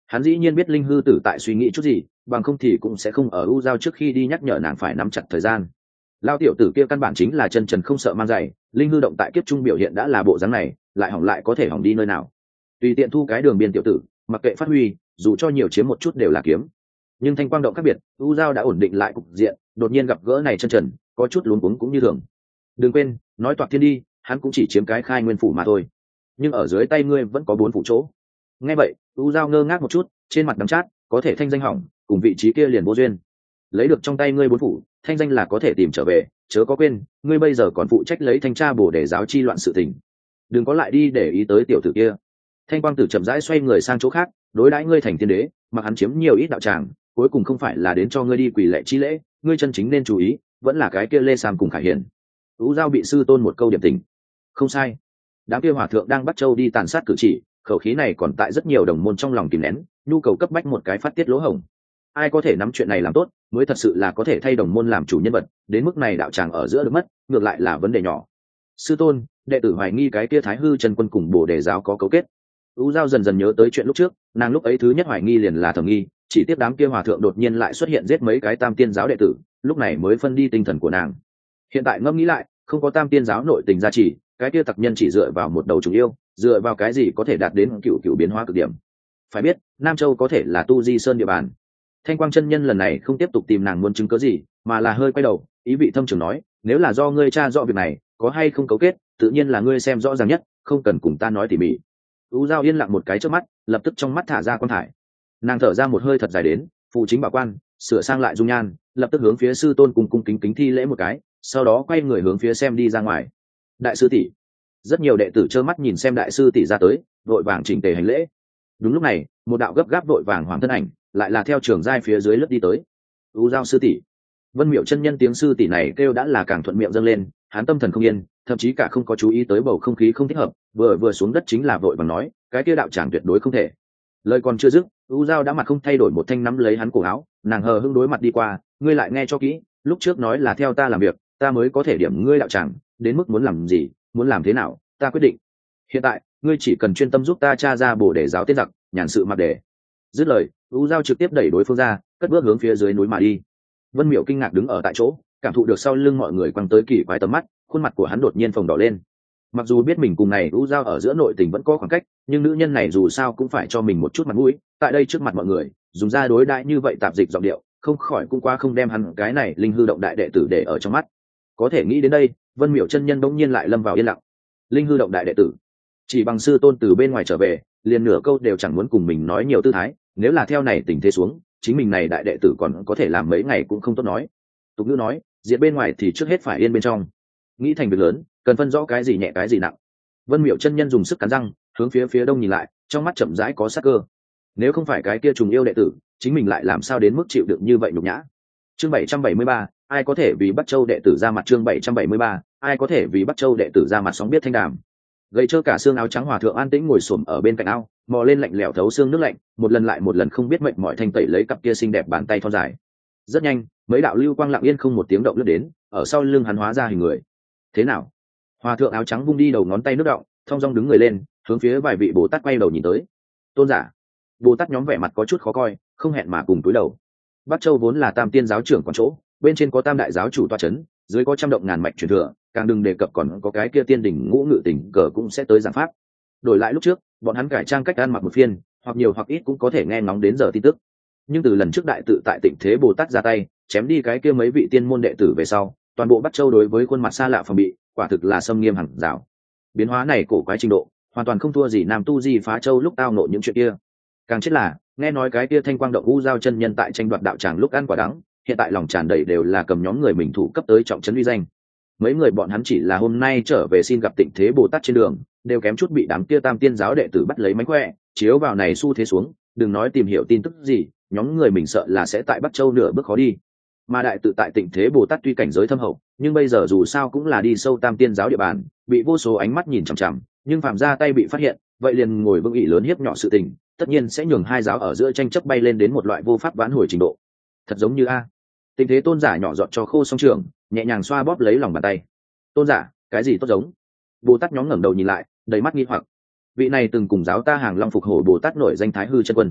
A: Hắn dĩ nhiên biết linh hư tử tại suy nghĩ chút gì, bằng không thì cũng sẽ không ở u giao trước khi đi nhắc nhở nàng phải nắm chặt thời gian. Lao tiểu tử kia căn bản chính là chân trần không sợ mang giày, linh hư động tại kiếp trung biểu hiện đã là bộ dáng này, lại hỏng lại có thể hỏng đi nơi nào. Tùy tiện thu cái đường biên tiểu tử, mặc kệ phát huy, dù cho nhiều chiếm một chút đều là kiếm. Nhưng thanh quang động khác biệt, u giao đã ổn định lại cục diện, đột nhiên gặp gỡ này chân trần, có chút luống cuống cũng như thường. Đừng quên, nói toạc thiên đi, hắn cũng chỉ chiếm cái khai nguyên phủ mà thôi, nhưng ở dưới tay ngươi vẫn có 4 phủ chỗ. Nghe vậy, u giao ngơ ngác một chút, trên mặt đắng chát, có thể thanh danh hỏng, cùng vị trí kia liền vô duyên. Lấy được trong tay ngươi 4 phủ, thanh danh là có thể tìm trở về, chớ có quên, ngươi bây giờ còn phụ trách lấy thanh tra bổ để giáo chi loạn sự tình. Đừng có lại đi để ý tới tiểu tử kia. Thanh quang tử chậm rãi xoay người sang chỗ khác, đối đãi ngươi thành tiên đế, mặc hắn chiếm nhiều ít đạo tràng, cuối cùng không phải là đến cho ngươi đi quỳ lệ chi lễ, ngươi chân chính nên chú ý, vẫn là cái kia Lê Sam cùng Khải Hiền. U giao bị sư tôn một câu điểm tình. Không sai, đám kia hòa thượng đang bắt châu đi tàn sát cử chỉ, khẩu khí này còn tại rất nhiều đồng môn trong lòng kìm nén, nhu cầu cấp bách một cái phát tiết lỗ hổng. Ai có thể nắm chuyện này làm tốt, mới thật sự là có thể thay đồng môn làm chủ nhân vật, đến mức này đạo tràng ở giữa được mất, ngược lại là vấn đề nhỏ. Sư tôn, đệ tử hoài nghi cái kia Thái Hư chân quân cùng Bồ Đề giáo có cấu kết. U giao dần dần nhớ tới chuyện lúc trước, nàng lúc ấy thứ nhất hoài nghi liền là Thẩm Nghi, chỉ tiếp đám kia hòa thượng đột nhiên lại xuất hiện giết mấy cái Tam Tiên giáo đệ tử, lúc này mới phân đi tinh thần của nàng. Hiện tại ngẫm nghĩ lại, không có Tam Tiên giáo nội tình gia trì, cái kia tặc nhân chỉ dựa vào một đầu trùng yêu, dựa vào cái gì có thể đạt đến cựu cựu biến hóa cực điểm. Phải biết, Nam Châu có thể là tu di sơn địa bàn. Thanh quang chân nhân lần này không tiếp tục tìm nàng muốn chứng cớ gì, mà là hơi quay đầu, ý vị thâm trường nói, nếu là do ngươi tra rõ việc này, có hay không cấu kết, tự nhiên là ngươi xem rõ ràng nhất, không cần cùng ta nói tỉ mỉ. U giao yên lặng một cái trước mắt, lập tức trong mắt thả ra quan thải. Nàng thở ra một hơi thật dài đến, phụ chính bảo quan, sửa sang lại dung nhan, lập tức hướng phía sư tôn cùng cung kính kính thi lễ một cái, sau đó quay người hướng phía xem đi ra ngoài. Đại sư tỷ. Rất nhiều đệ tử trơ mắt nhìn xem đại sư tỷ ra tới, vội vàng chỉnh tề hành lễ. Đúng lúc này, một đạo gấp gáp vội vàng hoàng thân ảnh, lại là theo trường giai phía dưới lướt đi tới. U giao sư tỷ. Vân Miệu chân nhân tiếng sư tỷ này kêu đã là càng thuận miệng dâng lên, hắn tâm thần không yên, thậm chí cả không có chú ý tới bầu không khí không thích hợp, vừa xuống đất chính là vội vàng nói, cái kia đạo tràng tuyệt đối không thể. Lời còn chưa dứt, U giao đã mặt không thay đổi một thanh nắm lấy hắn cổ áo, nàng hờ hững đối mặt đi qua, ngươi lại nghe cho kỹ, lúc trước nói là theo ta làm việc, ta mới có thể điểm ngươi đạo tràng, đến mức muốn làm gì, muốn làm thế nào, ta quyết định. Hiện tại, ngươi chỉ cần chuyên tâm giúp ta tra ra bổ để giáo tiên giặc, nhàn sự mặc đề. Dứt lời, U giao trực tiếp đẩy đối phương ra, cất bước hướng phía dưới núi mà đi. Vân Miệu kinh ngạc đứng ở tại chỗ, cảm thụ được sau lưng mọi người quăng tới kỳ quái tầm mắt, khuôn mặt của hắn đột nhiên phồng đỏ lên. Mặc dù biết mình cùng này U giao ở giữa nội tình vẫn có khoảng cách, nhưng nữ nhân này dù sao cũng phải cho mình một chút mặt mũi, tại đây trước mặt mọi người, dùng ra đối đãi như vậy tạp dịch giọng điệu, không khỏi cũng qua không đem hắn cái này linh hư động đại đệ tử để ở trong mắt. Có thể nghĩ đến đây, Vân Miệu chân nhân bỗng nhiên lại lâm vào yên lặng. Linh hư động đại đệ tử, chỉ bằng sư tôn từ bên ngoài trở về, liền nửa câu đều chẳng muốn cùng mình nói nhiều tư thái, nếu là theo này tình thế xuống, chính mình này đại đệ tử còn có thể làm mấy ngày cũng không tốt nói. Tục ngữ nói, diện bên ngoài thì trước hết phải yên bên trong. Nghĩ thành việc lớn, cần phân rõ cái gì nhẹ cái gì nặng. Vân Miệu chân nhân dùng sức cắn răng, hướng phía đông nhìn lại, trong mắt chậm rãi có sắc cơ. Nếu không phải cái kia trùng yêu đệ tử, chính mình lại làm sao đến mức chịu đựng như vậy nhục nhã. Chương 773, ai có thể vì Bắc Châu đệ tử ra mặt. Chương 773, ai có thể vì Bắc Châu đệ tử ra mặt. Sóng biết thanh đàm. Gầy trơ cả xương áo trắng hòa thượng an tĩnh ngồi xổm ở bên cạnh ao, mò lên lạnh lẽo thấu xương nước lạnh, một lần lại một lần không biết mệt mỏi thanh tẩy lấy cặp kia xinh đẹp bàn tay thon dài. Rất nhanh, mấy đạo lưu quang lặng yên không một tiếng động lướt đến, ở sau lưng hắn hóa ra hình người. Thế nào? Hòa thượng áo trắng vung đi đầu ngón tay nước động, thong dong đứng người lên, hướng phía vài vị Bồ Tát quay đầu nhìn tới. Tôn giả. Bồ Tát nhóm vẻ mặt có chút khó coi, không hẹn mà cùng cúi đầu. Bắc Châu vốn là Tam Tiên giáo trưởng quản chỗ, bên trên có Tam đại giáo chủ tọa chấn, dưới có trăm động ngàn mạch truyền thừa, càng đừng đề cập còn có cái kia tiên đỉnh ngũ ngự tỉnh cờ cũng sẽ tới giảng pháp. Đổi lại lúc trước, bọn hắn cải trang cách ăn mặc một phiên, hoặc nhiều hoặc ít cũng có thể nghe ngóng đến giờ tin tức. Nhưng từ lần trước đại tự tại Tịnh Thế Bồ Tát ra tay, chém đi cái kia mấy vị tiên môn đệ tử về sau, toàn bộ Bắc Châu đối với khuôn mặt xa lạ phòng bị, quả thực là xâm nghiêm hẳn rào. Biến hóa này cổ quái trình độ, hoàn toàn không thua gì Nam Tu Di Phá Châu lúc tao nộ những chuyện kia. Càng chết là, nghe nói cái kia Thanh Quang động U giao chân nhân tại tranh đoạt đạo tràng lúc ăn quả đắng, hiện tại lòng tràn đầy đều là cầm nhóm người mình thủ cấp tới trọng trấn uy danh. Mấy người bọn hắn chỉ là hôm nay trở về xin gặp Tịnh Thế Bồ Tát trên đường, đều kém chút bị đám kia Tam Tiên giáo đệ tử bắt lấy mánh khỏe, chiếu vào này xu thế xuống, đừng nói tìm hiểu tin tức gì, nhóm người mình sợ là sẽ tại Bắc Châu nửa bước khó đi. Mà đại tự tại Tịnh Thế Bồ Tát tuy cảnh giới thâm hậu, nhưng bây giờ dù sao cũng là đi sâu Tam Tiên giáo địa bàn, bị vô số ánh mắt nhìn chằm chằm, nhưng phạm ra tay bị phát hiện, vậy liền ngồi vương ỷ lớn hiếp nhỏ sự tình, tất nhiên sẽ nhường hai giáo ở giữa tranh chấp bay lên đến một loại vô pháp vãn hồi trình độ. Thật giống như a. Tình Thế tôn giả nhỏ giọt cho khô song trường, nhẹ nhàng xoa bóp lấy lòng bàn tay. Tôn giả, cái gì tốt giống? Bồ Tát nhóm ngẩng đầu nhìn lại, đầy mắt nghi hoặc. Vị này từng cùng giáo ta hàng long phục hổ Bồ Tát nổi danh Thái Hư chân quân.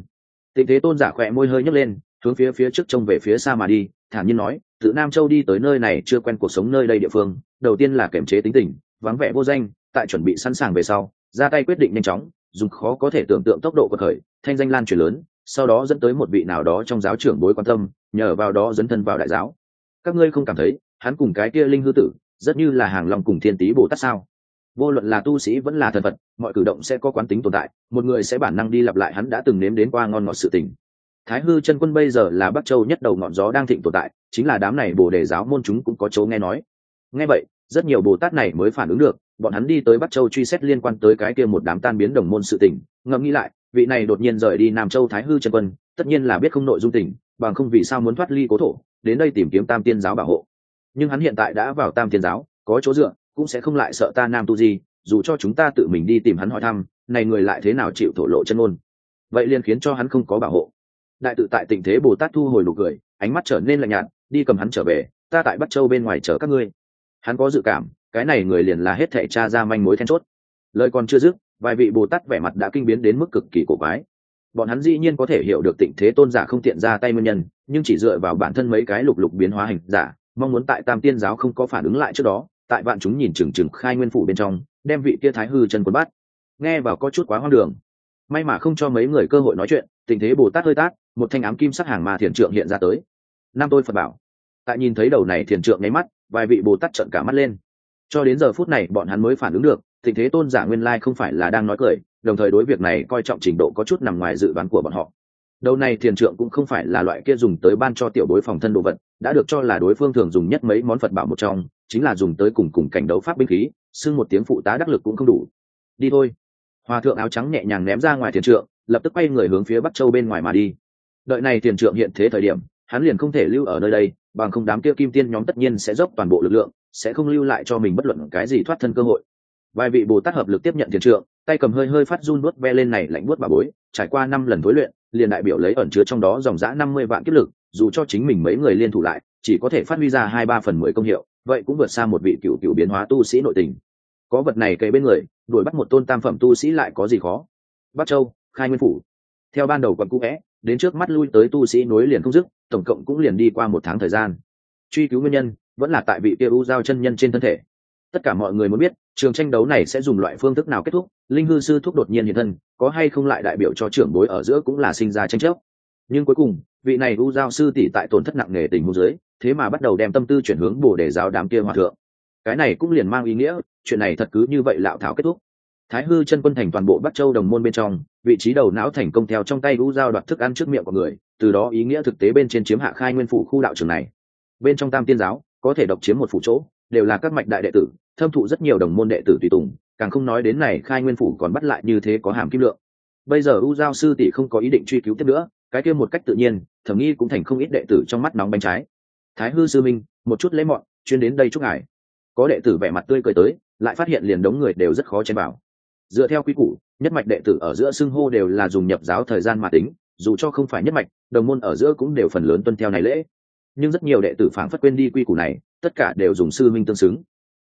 A: Tịnh Thế Tôn giả khỏe môi hơi nhấc lên, hướng phía trước trông về phía xa mà đi, thản nhiên nói, từ Nam Châu đi tới nơi này chưa quen cuộc sống nơi đây địa phương, đầu tiên là kiềm chế tính tình, vắng vẻ vô danh, tại chuẩn bị sẵn sàng về sau, ra tay quyết định nhanh chóng, dùng khó có thể tưởng tượng tốc độ quật khởi, thanh danh lan truyền lớn, sau đó dẫn tới một vị nào đó trong giáo trưởng bối quan tâm, nhờ vào đó dấn thân vào đại giáo. Các ngươi không cảm thấy hắn cùng cái kia linh hư tử rất như là hàng long cùng thiên tý bồ tát sao? Vô luận là tu sĩ vẫn là thần vật, mọi cử động sẽ có quán tính tồn tại, một người sẽ bản năng đi lặp lại hắn đã từng nếm đến qua ngon ngọt sự tình. Thái hư chân quân bây giờ là Bắc Châu nhất đầu ngọn gió đang thịnh tồn tại, chính là đám này bồ đề giáo môn chúng cũng có chỗ nghe nói. Nghe vậy, rất nhiều bồ tát này mới phản ứng được, bọn hắn đi tới Bắc Châu truy xét liên quan tới cái kia một đám tan biến đồng môn sự tình, ngẫm nghĩ lại, vị này đột nhiên rời đi Nam Châu Thái hư chân quân, tất nhiên là biết không nội dung tình, bằng không vì sao muốn thoát ly cố thổ, đến đây tìm kiếm Tam Tiên giáo bảo hộ. Nhưng hắn hiện tại đã vào Tam Tiên giáo, có chỗ dựa, cũng sẽ không lại sợ ta Nam tu gì, dù cho chúng ta tự mình đi tìm hắn hỏi thăm, này người lại thế nào chịu thổ lộ chân ngôn. Vậy liền khiến cho hắn không có bảo hộ. Đại tự tại Tịnh Thế Bồ Tát thu hồi nụ cười, ánh mắt trở nên lạnh nhạt, đi cầm hắn trở về, ta tại Bắc Châu bên ngoài chờ các ngươi. Hắn có dự cảm, cái này người liền là hết thảy tra ra manh mối then chốt. Lời còn chưa dứt, vài vị Bồ Tát vẻ mặt đã kinh biến đến mức cực kỳ cổ quái. Bọn hắn dĩ nhiên có thể hiểu được Tịnh Thế Tôn giả không tiện ra tay nguyên nhân, nhưng chỉ dựa vào bản thân mấy cái lục lục biến hóa hình giả, mong muốn tại Tam Tiên giáo không có phản ứng lại trước đó, tại vạn chúng nhìn chừng chừng khai nguyên phủ bên trong, đem vị kia Thái hư chân quân bắt. Nghe vào có chút quá hoang đường. May mà không cho mấy người cơ hội nói chuyện, Tịnh Thế Bồ Tát hơi tát, một thanh ám kim sắc hàng ma thiền trượng hiện ra tới. Nam tôi Phật bảo. Tại nhìn thấy đầu này thiền trượng nháy mắt, vài vị Bồ Tát trợn cả mắt lên. Cho đến giờ phút này bọn hắn mới phản ứng được, Tịnh Thế Tôn giả nguyên lai không phải là đang nói cười, đồng thời đối việc này coi trọng trình độ có chút nằm ngoài dự đoán của bọn họ. Đầu này thiền trượng cũng không phải là loại kia dùng tới ban cho tiểu bối phòng thân đồ vật, đã được cho là đối phương thường dùng nhất mấy món Phật bảo một trong, chính là dùng tới cùng cảnh đấu pháp binh khí, xưng một tiếng phụ tá đắc lực cũng không đủ. Đi thôi. Hòa thượng áo trắng nhẹ nhàng ném ra ngoài thiền trượng, lập tức quay người hướng phía Bắc Châu bên ngoài mà đi. Đợi này thiền trượng hiện thế thời điểm, hắn liền không thể lưu ở nơi đây, bằng không đám kia kim tiên nhóm tất nhiên sẽ dốc toàn bộ lực lượng, sẽ không lưu lại cho mình bất luận cái gì thoát thân cơ hội. Vài vị Bồ Tát hợp lực tiếp nhận thiền trượng, tay cầm hơi phát run nuốt ve lên này lạnh buốt bà bối, trải qua 5 lần thối luyện, liền đại biểu lấy ẩn chứa trong đó dòng dã 50 vạn kiếp lực, dù cho chính mình mấy người liên thủ lại, chỉ có thể phát huy ra 2/3/10 công hiệu, vậy cũng vượt xa một vị cựu biến hóa tu sĩ nội tình. Có vật này kề bên người, đuổi bắt một tôn tam phẩm tu sĩ lại có gì khó. Bắc Châu, khai nguyên phủ. Theo ban đầu còn cũ vẽ, đến trước mắt lui tới tu sĩ nối liền không dứt, tổng cộng cũng liền đi qua 1 tháng thời gian. Truy cứu nguyên nhân, vẫn là tại vị kia u giao chân nhân trên thân thể. Tất cả mọi người muốn biết, trường tranh đấu này sẽ dùng loại phương thức nào kết thúc, linh hư sư thúc đột nhiên hiện thân, có hay không lại đại biểu cho trưởng bối ở giữa cũng là sinh ra tranh chấp. Nhưng cuối cùng, vị này u giao sư tỷ tại tổn thất nặng nề tình huống dưới, thế mà bắt đầu đem tâm tư chuyển hướng Bồ Đề giáo đám kia hòa thượng. Cái này cũng liền mang ý nghĩa, chuyện này thật cứ như vậy lạo thảo kết thúc. Thái hư chân quân thành toàn bộ Bắc Châu đồng môn bên trong, vị trí đầu não thành công theo trong tay u giao đoạt thức ăn trước miệng của người, từ đó ý nghĩa thực tế bên trên chiếm hạ khai nguyên phủ khu đạo trường này. Bên trong Tam Tiên giáo, có thể độc chiếm một phủ chỗ, đều là các mạch đại đệ tử, thâm thụ rất nhiều đồng môn đệ tử tùy tùng, càng không nói đến này khai nguyên phủ còn bắt lại như thế có hàm kim lượng. Bây giờ u giao sư tỷ không có ý định truy cứu tiếp nữa, cái kia một cách tự nhiên, thẩm nghi cũng thành không ít đệ tử trong mắt nóng bánh trái. Thái hư sư minh, một chút lễ mọn, chuyên đến đây chúc ngài. Có đệ tử vẻ mặt tươi cười tới, lại phát hiện liền đống người đều rất khó chen vào. Dựa theo quy củ, nhất mạch đệ tử ở giữa xưng hô đều là dùng nhập giáo thời gian mà tính, dù cho không phải nhất mạch, đồng môn ở giữa cũng đều phần lớn tuân theo này lễ. Nhưng rất nhiều đệ tử phảng phất quên đi quy củ này, tất cả đều dùng sư minh tương xứng.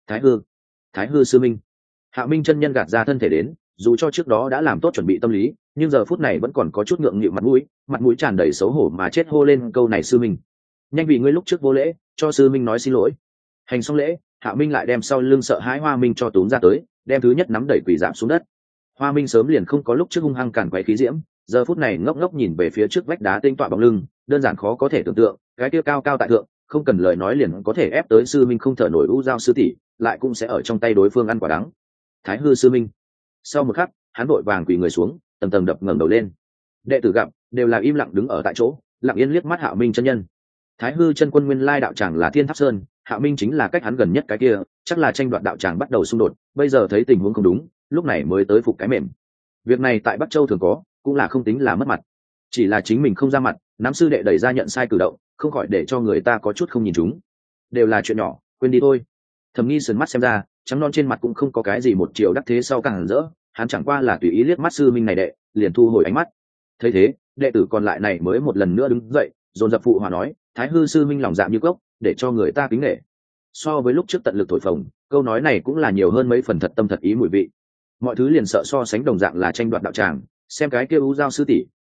A: Thái hư sư minh. Hạ Minh chân nhân gạt ra thân thể đến, dù cho trước đó đã làm tốt chuẩn bị tâm lý, nhưng giờ phút này vẫn còn có chút ngượng nghịu mặt mũi tràn đầy xấu hổ mà chết hô lên câu này sư minh. Nhanh vì ngươi lúc trước vô lễ, cho sư minh nói xin lỗi. Hành xong lễ, Hạ Minh lại đem sau lưng sợ hãi Hoa Minh cho túm ra tới, đem thứ nhất nắm đẩy quỳ giảm xuống đất. Hoa Minh sớm liền không có lúc trước hung hăng càn quấy khí diễm, giờ phút này ngốc ngốc nhìn về phía trước vách đá tinh tọa bóng lưng, đơn giản khó có thể tưởng tượng, cái kia cao cao tại thượng, không cần lời nói liền có thể ép tới sư minh không thở nổi u giao sư tỷ, lại cũng sẽ ở trong tay đối phương ăn quả đắng. Thái hư sư minh. Sau một khắc, hắn vội vàng quỳ người xuống, tầng tầng đập ngẩng đầu lên. Đệ tử gặp, đều là im lặng đứng ở tại chỗ, lặng yên liếc mắt Hạ Minh chân nhân. Thái hư chân quân nguyên lai đạo tràng là Thiên Tháp Sơn, Hạ Minh chính là cách hắn gần nhất cái kia, chắc là tranh đoạt đạo tràng bắt đầu xung đột, bây giờ thấy tình huống không đúng, lúc này mới tới phục cái mềm. Việc này tại Bắc Châu thường có, cũng là không tính là mất mặt. Chỉ là chính mình không ra mặt, nắm sư đệ đẩy ra nhận sai cử động, không khỏi để cho người ta có chút không nhìn chúng. Đều là chuyện nhỏ, quên đi thôi. Thẩm Nghi sườn mắt xem ra, trắng non trên mặt cũng không có cái gì một chiều đắc thế sau càng rỡ, hắn chẳng qua là tùy ý liếc mắt sư minh này đệ, liền thu hồi ánh mắt. Thấy thế, đệ tử còn lại này mới một lần nữa đứng dậy, dồn dập phụ hòa nói, Thái hư sư minh lòng dạ như cốc, để cho người ta kính nể. So với lúc trước tận lực thổi phồng, câu nói này cũng là nhiều hơn mấy phần thật tâm thật ý mùi vị. Mọi thứ liền sợ so sánh đồng dạng là tranh đoạt đạo tràng, xem cái kia u giao sư tỷ,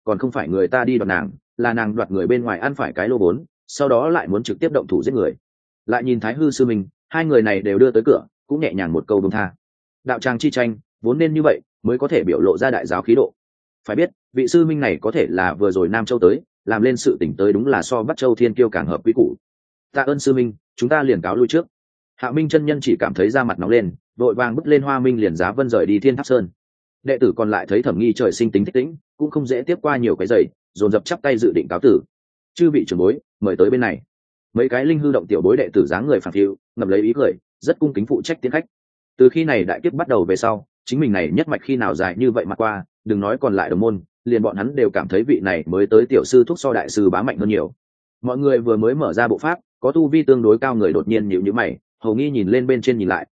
A: còn không phải người ta đi đoạt nàng, là nàng đoạt người bên ngoài ăn phải cái lô vốn, sau đó lại muốn trực tiếp động thủ giết người. Lại nhìn Thái Hư sư minh, hai người này đều đưa tới cửa, cũng nhẹ nhàng một câu buông tha. Đạo tràng chi tranh vốn nên như vậy mới có thể biểu lộ ra đại giáo khí độ. Phải biết vị sư minh này có thể là vừa rồi Nam Châu tới, làm lên sự tỉnh tới đúng là so Bắc Châu Thiên Kiêu càng hợp quy củ. Tạ ơn sư minh, chúng ta liền cáo lui trước. Hạ Minh chân nhân chỉ cảm thấy da mặt nóng lên, vội vàng bước lên Hoa Minh liền giá vân rời đi Thiên Tháp Sơn. Đệ tử còn lại thấy Thẩm Nghi trời sinh tính thích tĩnh, cũng không dễ tiếp qua nhiều cái giày, dồn dập chắp tay dự định cáo tử. Chư vị trưởng bối, mời tới bên này. Mấy cái linh hư động tiểu bối đệ tử dáng người phản phiu, ngậm lấy ý cười, rất cung kính phụ trách tiến khách. Từ khi này đại kiếp bắt đầu về sau, chính mình này nhất mạch khi nào dài như vậy mà qua, đừng nói còn lại đồng môn, liền bọn hắn đều cảm thấy vị này mới tới tiểu sư thúc so đại sư bá mạnh hơn nhiều. Mọi người vừa mới mở ra bộ pháp, có tu vi tương đối cao người đột nhiên nhíu nhíu mày, hầu nghi nhìn lên bên trên nhìn lại,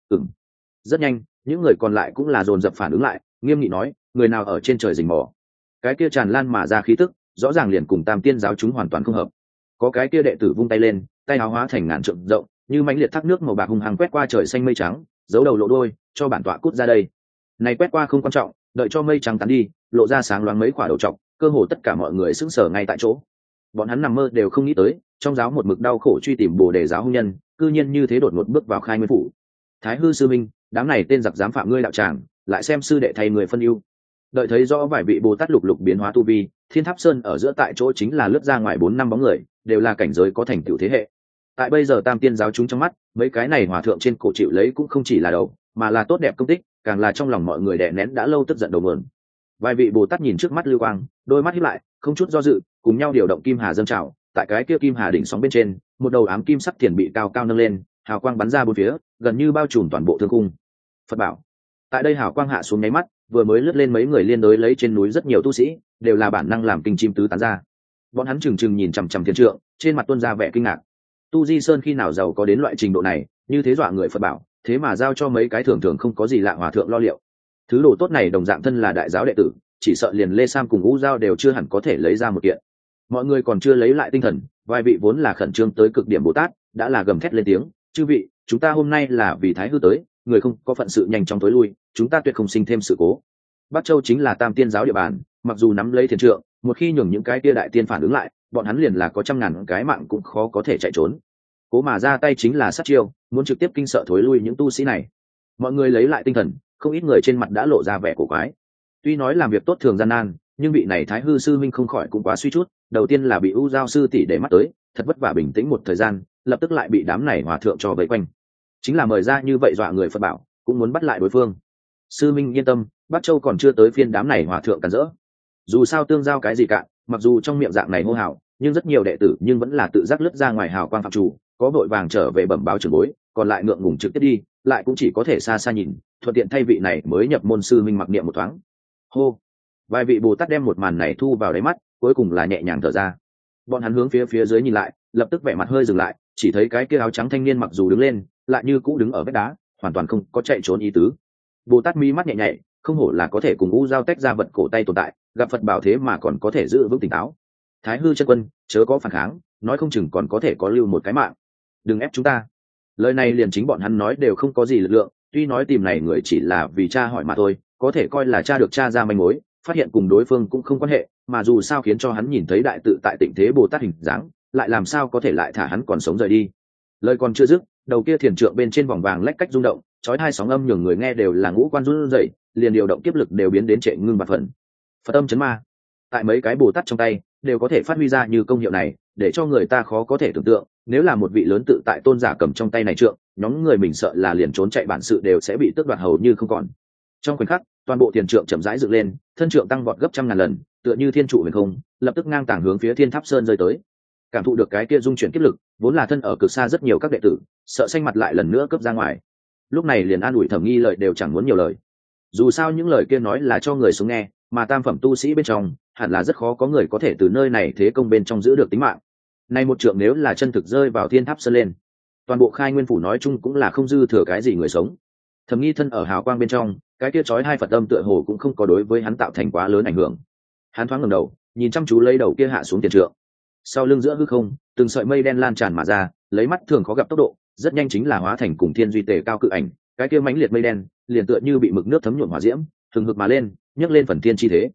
A: rất nhanh, những người còn lại cũng là dồn dập phản ứng lại, nghiêm nghị nói, người nào ở trên trời rình mò? Cái kia tràn lan mà ra khí tức, rõ ràng liền cùng Tam Tiên giáo chúng hoàn toàn không hợp. Có cái kia đệ tử vung tay lên, tay áo hóa thành ngàn trượng rộng, như mãnh liệt thác nước màu bạc hung hăng quét qua trời xanh mây trắng, giấu đầu lộ đôi, cho bản tọa cút ra đây. Này quét qua không quan trọng, đợi cho mây trắng tán đi, lộ ra sáng loáng mấy quả đầu trọc, cơ hồ tất cả mọi người sững sờ ngay tại chỗ. Bọn hắn nằm mơ đều không nghĩ tới, trong giáo một mực đau khổ truy tìm Bồ Đề giáo hung nhân, cư nhiên như thế đột ngột bước vào Khai Nguyên phủ. Thái Hư sư minh, đám này tên giặc dám phạm ngươi đạo tràng, lại xem sư đệ thay người phân ưu. Đợi thấy rõ vài vị Bồ Tát lục lục biến hóa tu vi, Thiên Tháp Sơn ở giữa tại chỗ chính là lướt ra ngoài 4-5 bóng người, đều là cảnh giới có thành tựu thế hệ. Tại bây giờ Tam Tiên giáo chúng trong mắt, mấy cái này hòa thượng trên cổ chịu lấy cũng không chỉ là đầu, mà là tốt đẹp công tích, càng là trong lòng mọi người đè nén đã lâu tức giận đầu mượn. Vài vị Bồ Tát nhìn trước mắt lưu quang, đôi mắt híp lại, không chút do dự, cùng nhau điều động kim hà dâng trào, tại cái kia kim hà đỉnh sóng bên trên, một đầu ám kim sắc tiền bị cao cao nâng lên, hào quang bắn ra bốn phía, gần như bao trùm toàn bộ thương cung. Phật bảo. Tại đây hào quang hạ xuống nháy mắt, vừa mới lướt lên mấy người liên đối lấy trên núi rất nhiều tu sĩ, đều là bản năng làm kinh chim tứ tán ra. Bọn hắn chừng chừng nhìn chằm chằm thiên trượng, trên mặt tuôn ra vẻ kinh ngạc. Tu Di Sơn khi nào giàu có đến loại trình độ này, như thế dọa người Phật bảo, thế mà giao cho mấy cái thường thường không có gì lạ hòa thượng lo liệu. Thứ đồ tốt này đồng dạng thân là đại giáo đệ tử, chỉ sợ liền Lê Sam cùng Ngũ Giao đều chưa hẳn có thể lấy ra một kiện. Mọi người còn chưa lấy lại tinh thần, vài vị vốn là khẩn trương tới cực điểm Bồ Tát đã là gầm thét lên tiếng, chư vị, chúng ta hôm nay là vì Thái Hư tới, người không có phận sự nhanh chóng tối lui, chúng ta tuyệt không sinh thêm sự cố. Bắc Châu chính là Tam Tiên giáo địa bàn, mặc dù nắm lấy thiền trượng, một khi nhường những cái kia đại tiên phản ứng lại, bọn hắn liền là có trăm ngàn cái mạng cũng khó có thể chạy trốn. Cố mà ra tay chính là sát chiêu, muốn trực tiếp kinh sợ thối lui những tu sĩ này. Mọi người lấy lại tinh thần, không ít người trên mặt đã lộ ra vẻ cổ quái. Tuy nói làm việc tốt thường gian nan, nhưng vị này Thái Hư sư minh không khỏi cũng quá suy chút. Đầu tiên là bị U Giao sư tỷ để mắt tới, thật vất vả bình tĩnh một thời gian, lập tức lại bị đám này hòa thượng cho vây quanh. Chính là mời ra như vậy dọa người Phật bảo, cũng muốn bắt lại đối phương. Sư minh yên tâm, Bắc Châu còn chưa tới phiên đám này hòa thượng cản rỡ. Dù sao tương giao cái gì cả, mặc dù trong miệng dạng này hô hào, nhưng rất nhiều đệ tử nhưng vẫn là tự giác lướt ra ngoài hào quang phạm chủ, có vội vàng trở về bẩm báo trưởng bối, còn lại ngượng ngùng trực tiếp đi, lại cũng chỉ có thể xa xa nhìn, thuận tiện thay vị này mới nhập môn sư minh mặc niệm một thoáng. Hô, vài vị Bồ Tát đem một màn này thu vào đáy mắt, cuối cùng là nhẹ nhàng thở ra. Bọn hắn hướng phía dưới nhìn lại, lập tức vẻ mặt hơi dừng lại, chỉ thấy cái kia áo trắng thanh niên mặc dù đứng lên, lại như cũ đứng ở vách đá, hoàn toàn không có chạy trốn ý tứ. Bồ Tát mi mắt nhẹ nhảy, không hổ là có thể cùng U Giao tách ra vật cổ tay tồn tại, gặp Phật bảo thế mà còn có thể giữ vững tỉnh táo. Thái Hư chân quân, chớ có phản kháng, nói không chừng còn có thể có lưu một cái mạng. Đừng ép chúng ta. Lời này liền chính bọn hắn nói đều không có gì lực lượng, tuy nói tìm này người chỉ là vì cha hỏi mà thôi, có thể coi là cha được cha ra manh mối, phát hiện cùng đối phương cũng không quan hệ, mà dù sao khiến cho hắn nhìn thấy đại tự tại tịnh thế Bồ Tát hình dáng, lại làm sao có thể lại thả hắn còn sống rời đi. Lời còn chưa dứt, đầu kia thiền trượng bên trên vòng vàng lách cách rung động, chói hai sóng âm nhường người nghe đều là ngũ quan run rẩy, liền điều động kiếp lực đều biến đến trệ ngưng bạc phần. Phật âm chấn ma, tại mấy cái Bồ Tát trong tay đều có thể phát huy ra như công hiệu này, để cho người ta khó có thể tưởng tượng, nếu là một vị lớn tự tại tôn giả cầm trong tay này trượng, nhóm người mình sợ là liền trốn chạy bản sự đều sẽ bị tước đoạt hầu như không còn. Trong khoảnh khắc, toàn bộ thiền trượng chậm rãi dựng lên, thân trượng tăng vọt gấp trăm ngàn lần, tựa như thiên trụ huyền không, lập tức ngang tàng hướng phía Thiên Tháp Sơn rơi tới. Cảm thụ được cái kia dung chuyển kiếp lực, vốn là thân ở cực xa rất nhiều các đệ tử, sợ xanh mặt lại lần nữa cướp ra ngoài. Lúc này liền an ủi Thẩm Nghi lời đều chẳng muốn nhiều lời. Dù sao những lời kia nói là cho người xuống nghe, mà tam phẩm tu sĩ bên trong, hẳn là rất khó có người có thể từ nơi này thế công bên trong giữ được tính mạng. Nay một trượng nếu là chân thực rơi vào Thiên Tháp Sơn lên, toàn bộ Khai Nguyên phủ nói chung cũng là không dư thừa cái gì người sống. Thẩm Nghi thân ở hào quang bên trong, cái kia chói hai Phật âm tựa hồ cũng không có đối với hắn tạo thành quá lớn ảnh hưởng. Hắn thoáng ngẩng đầu, nhìn chăm chú lấy đầu kia hạ xuống tiền trượng. Sau lưng giữa hư không, từng sợi mây đen lan tràn mà ra, lấy mắt thường khó gặp tốc độ, rất nhanh chính là hóa thành cùng thiên duy tề cao cự ảnh. Cái kia mãnh liệt mây đen, liền tựa như bị mực nước thấm nhuộm hỏa diễm, hừng hực mà lên, nhấc lên phần thiên chi thế.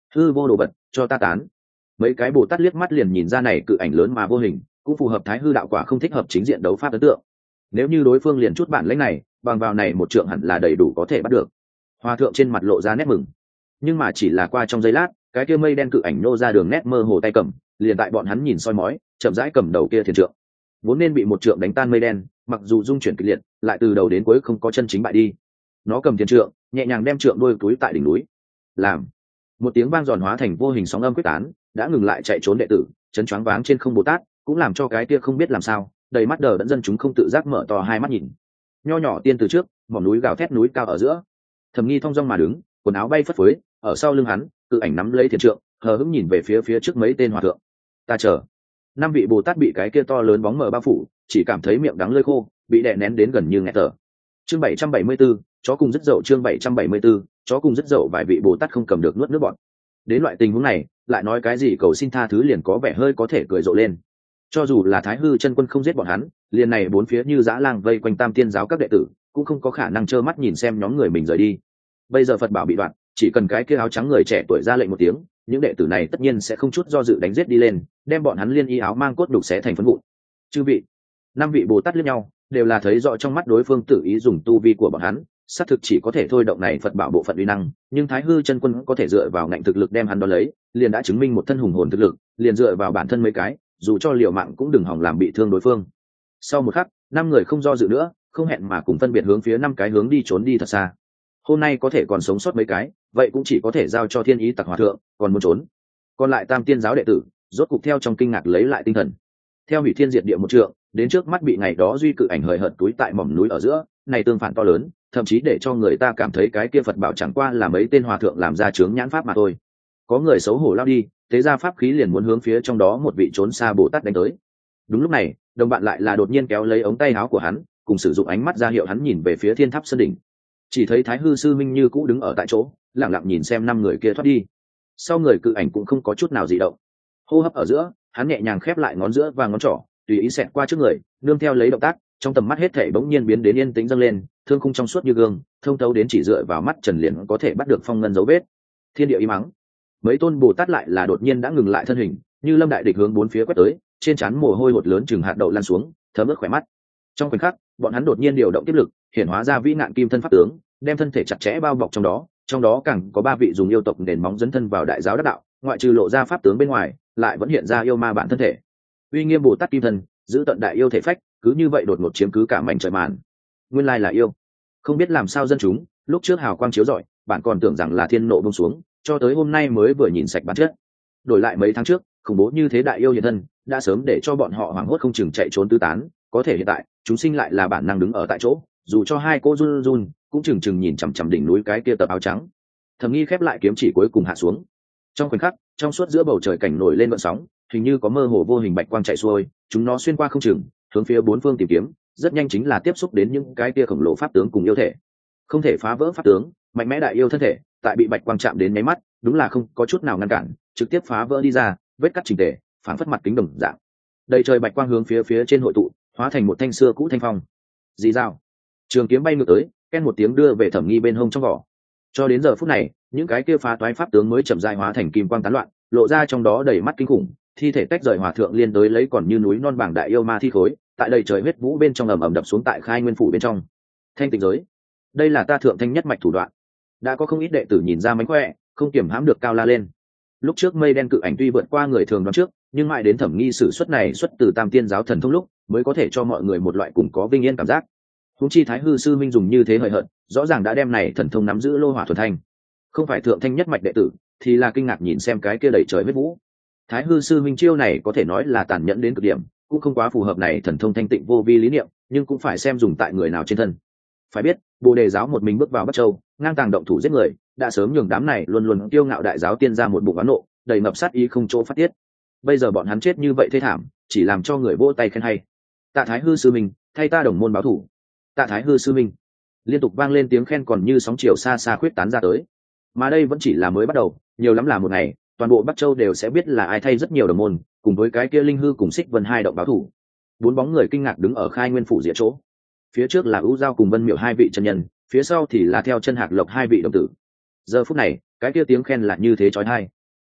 A: hư vô đồ vật cho ta tán. Mấy cái bồ tát liếc mắt liền nhìn ra này cự ảnh lớn mà vô hình, cũng phù hợp thái hư đạo quả không thích hợp chính diện đấu pháp ấn tượng. Nếu như đối phương liền chút bản lĩnh này, bằng vào này một trượng hẳn là đầy đủ có thể bắt được. Hòa thượng trên mặt lộ ra nét mừng, nhưng mà chỉ là qua trong giây lát, cái kia mây đen cự ảnh nô ra đường nét mơ hồ tay cầm, liền tại bọn hắn nhìn soi mói, chậm rãi cầm đầu kia thiền trượng. Vốn nên bị một trượng đánh tan mây đen, mặc dù dung chuyển kịch liệt, lại từ đầu đến cuối không có chân chính bại đi. Nó cầm thiền trượng, nhẹ nhàng đem trượng đôi túi tại đỉnh núi. Làm một tiếng vang giòn hóa thành vô hình sóng âm quyết tán, đã ngừng lại chạy trốn đệ tử, chấn choáng váng trên không Bồ Tát, cũng làm cho cái kia không biết làm sao, đầy mắt đờ đẫn dân chúng không tự giác mở to hai mắt nhìn. Nho nhỏ tiên từ trước, mỏm núi gào thét núi cao ở giữa, Thẩm Nghi thong dong mà đứng, quần áo bay phất phới, ở sau lưng hắn, cự ảnh nắm lấy thiền trượng, hờ hững nhìn về phía trước mấy tên hòa thượng. Ta chờ. Năm vị Bồ Tát bị cái kia to lớn bóng mờ bao phủ, chỉ cảm thấy miệng đắng lưỡi khô, bị đè nén đến gần như nghẹt thở. Chương 774, chó cùng rất dậu. Chương 774, chó cùng rất dậu. Vài vị Bồ Tát không cầm được nuốt nước bọt. Đến loại tình huống này, lại nói cái gì cầu xin tha thứ liền có vẻ hơi có thể cười rộ lên. Cho dù là Thái Hư chân quân không giết bọn hắn, liền này bốn phía như dã lang vây quanh Tam Tiên giáo các đệ tử, cũng không có khả năng trơ mắt nhìn xem nhóm người mình rời đi. Bây giờ Phật bảo bị đoạn, chỉ cần cái kia áo trắng người trẻ tuổi ra lệnh một tiếng, những đệ tử này tất nhiên sẽ không chút do dự đánh giết đi lên, đem bọn hắn liên y áo mang cốt đục xé thành phấn vụn. Chư vị, năm vị Bồ Tát liếc nhau, đều là thấy rõ trong mắt đối phương tự ý dùng tu vi của bọn hắn, xác thực chỉ có thể thôi động này Phật bảo bộ phận uy năng, nhưng Thái Hư chân quân có thể dựa vào ngạnh thực lực đem hắn đón lấy, liền đã chứng minh một thân hùng hồn thực lực, liền dựa vào bản thân mấy cái, dù cho liều mạng cũng đừng hòng làm bị thương đối phương. Sau một khắc, năm người không do dự nữa, không hẹn mà cùng phân biệt hướng phía năm cái hướng đi trốn đi thật xa. Hôm nay có thể còn sống sót mấy cái, vậy cũng chỉ có thể giao cho Thiên Ý Tặc Hòa thượng, còn muốn trốn. Còn lại Tam Tiên giáo đệ tử, rốt cục theo trong kinh ngạc lấy lại tinh thần. Theo hủy thiên diệt địa một trượng, đến trước mắt bị ngày đó duy cự ảnh hời hợt túi tại mỏm núi ở giữa, này tương phản to lớn, thậm chí để cho người ta cảm thấy cái kia Phật bảo chẳng qua là mấy tên hòa thượng làm ra chướng nhãn pháp mà thôi. Có người xấu hổ lao đi, thế ra pháp khí liền muốn hướng phía trong đó một vị trốn xa Bồ Tát đánh tới. Đúng lúc này, đồng bạn lại là đột nhiên kéo lấy ống tay áo của hắn, cùng sử dụng ánh mắt ra hiệu hắn nhìn về phía Thiên Tháp Sơn đỉnh. Chỉ thấy Thái Hư sư minh như cũ đứng ở tại chỗ, lặng lặng nhìn xem năm người kia thoát đi. Sau người cự ảnh cũng không có chút nào dị động. Hô hấp ở giữa, hắn nhẹ nhàng khép lại ngón giữa và ngón trỏ, tùy ý xẹt qua trước người, nương theo lấy động tác, trong tầm mắt hết thảy bỗng nhiên biến đến yên tĩnh dâng lên, thương khung trong suốt như gương, thông thấu đến chỉ dựa vào mắt trần liền có thể bắt được phong ngân dấu vết. Thiên địa im mắng. Mấy tôn Bồ Tát lại là đột nhiên đã ngừng lại thân hình, như lâm đại địch hướng bốn phía quét tới, trên trán mồ hôi hột lớn chừng hạt đậu lan xuống, thấm ướt khỏe mắt. Trong khoảnh khắc, bọn hắn đột nhiên điều động tiếp lực, hiển hóa ra vĩ nạn kim thân pháp tướng, đem thân thể chặt chẽ bao bọc trong đó càng có ba vị dùng yêu tộc nền móng dấn thân vào đại giáo đắc đạo, ngoại trừ lộ ra pháp tướng bên ngoài, lại vẫn hiện ra yêu ma bản thân thể. Uy nghiêm Bồ Tát kim thân, giữ tận đại yêu thể phách, cứ như vậy đột ngột chiếm cứ cả mảnh trời màn. Nguyên lai là yêu. Không biết làm sao dân chúng, lúc trước hào quang chiếu rọi, bạn còn tưởng rằng là thiên nộ buông xuống, cho tới hôm nay mới vừa nhìn sạch bản chất. Đổi lại mấy tháng trước, khủng bố như thế đại yêu hiện thân, đã sớm để cho bọn họ hoảng hốt không chừng chạy trốn tứ tán, có thể hiện tại, chúng sinh lại là bản năng đứng ở tại chỗ, dù cho hai cô run run, cũng chừng chừng nhìn chằm chằm đỉnh núi cái kia tập áo trắng. Thẩm Nghi khép lại kiếm chỉ cuối cùng hạ xuống. Trong khoảnh khắc, trong suốt giữa bầu trời cảnh nổi lên gợn sóng, hình như có mơ hồ vô hình bạch quang chạy xuôi, chúng nó xuyên qua không chừng, hướng phía bốn phương tìm kiếm, rất nhanh chính là tiếp xúc đến những cái kia khổng lồ pháp tướng cùng yêu thể. Không thể phá vỡ pháp tướng, mạnh mẽ đại yêu thân thể, tại bị bạch quang chạm đến mấy mắt, đúng là không có chút nào ngăn cản, trực tiếp phá vỡ đi ra, vết cắt chỉnh tề, phảng phất mặt kính đồng dạng. Đầy trời bạch quang hướng phía trên hội tụ, hóa thành một thanh xưa cũ thanh phong. Dì dao, trường kiếm bay ngược tới, ken một tiếng đưa về Thẩm Nghi bên hông trong vỏ. Cho đến giờ phút này, những cái kia phá toái pháp tướng mới chậm rãi hóa thành kim quang tán loạn, lộ ra trong đó đầy mắt kinh khủng, thi thể tách rời hòa thượng liên tới lấy còn như núi non bảng đại yêu ma thi khối, tại đầy trời huyết vũ bên trong ầm ầm đập xuống tại Khai Nguyên phủ bên trong. Thanh tịnh giới, đây là ta thượng thanh nhất mạch thủ đoạn. Đã có không ít đệ tử nhìn ra mánh khỏe, không kiềm hãm được cao la lên. Lúc trước mây đen cự ảnh tuy vượt qua người thường đoán trước, nhưng mãi đến Thẩm Nghi sử xuất này xuất từ Tam Tiên giáo thần thông lúc, mới có thể cho mọi người một loại cùng có vinh yên cảm giác. Huống chi Thái Hư sư minh dùng như thế hời hợt, rõ ràng đã đem này thần thông nắm giữ lô hỏa thuần thanh. Không phải thượng thanh nhất mạch đệ tử, thì là kinh ngạc nhìn xem cái kia đầy trời huyết vũ. Thái Hư sư minh chiêu này có thể nói là tàn nhẫn đến cực điểm, cũng không quá phù hợp này thần thông thanh tịnh vô vi lý niệm, nhưng cũng phải xem dùng tại người nào trên thân. Phải biết, Bồ Đề giáo một mình bước vào Bắc Châu, ngang tàng động thủ giết người, đã sớm nhường đám này luôn luôn kiêu ngạo đại giáo tiên ra một bụng oán nộ, đầy ngập sát ý không chỗ phát tiết. Bây giờ bọn hắn chết như vậy thê thảm, chỉ làm cho người vỗ tay khen hay. Tạ Thái Hư sư minh, thay ta đồng môn báo thủ. Tạ Thái Hư sư minh. Liên tục vang lên tiếng khen còn như sóng chiều xa xa khuyết tán ra tới. Mà đây vẫn chỉ là mới bắt đầu, nhiều lắm là một ngày, toàn bộ Bắc Châu đều sẽ biết là ai thay rất nhiều đồng môn, cùng với cái kia Linh Hư cùng Xích Vân hai động báo thủ. Bốn bóng người kinh ngạc đứng ở Khai Nguyên phủ rìa chỗ. Phía trước là Ưu Giao cùng Vân Miểu hai vị chân nhân, phía sau thì là theo chân Hạc Lộc hai vị đồng tử. Giờ phút này, cái kia tiếng khen là như thế chói tai.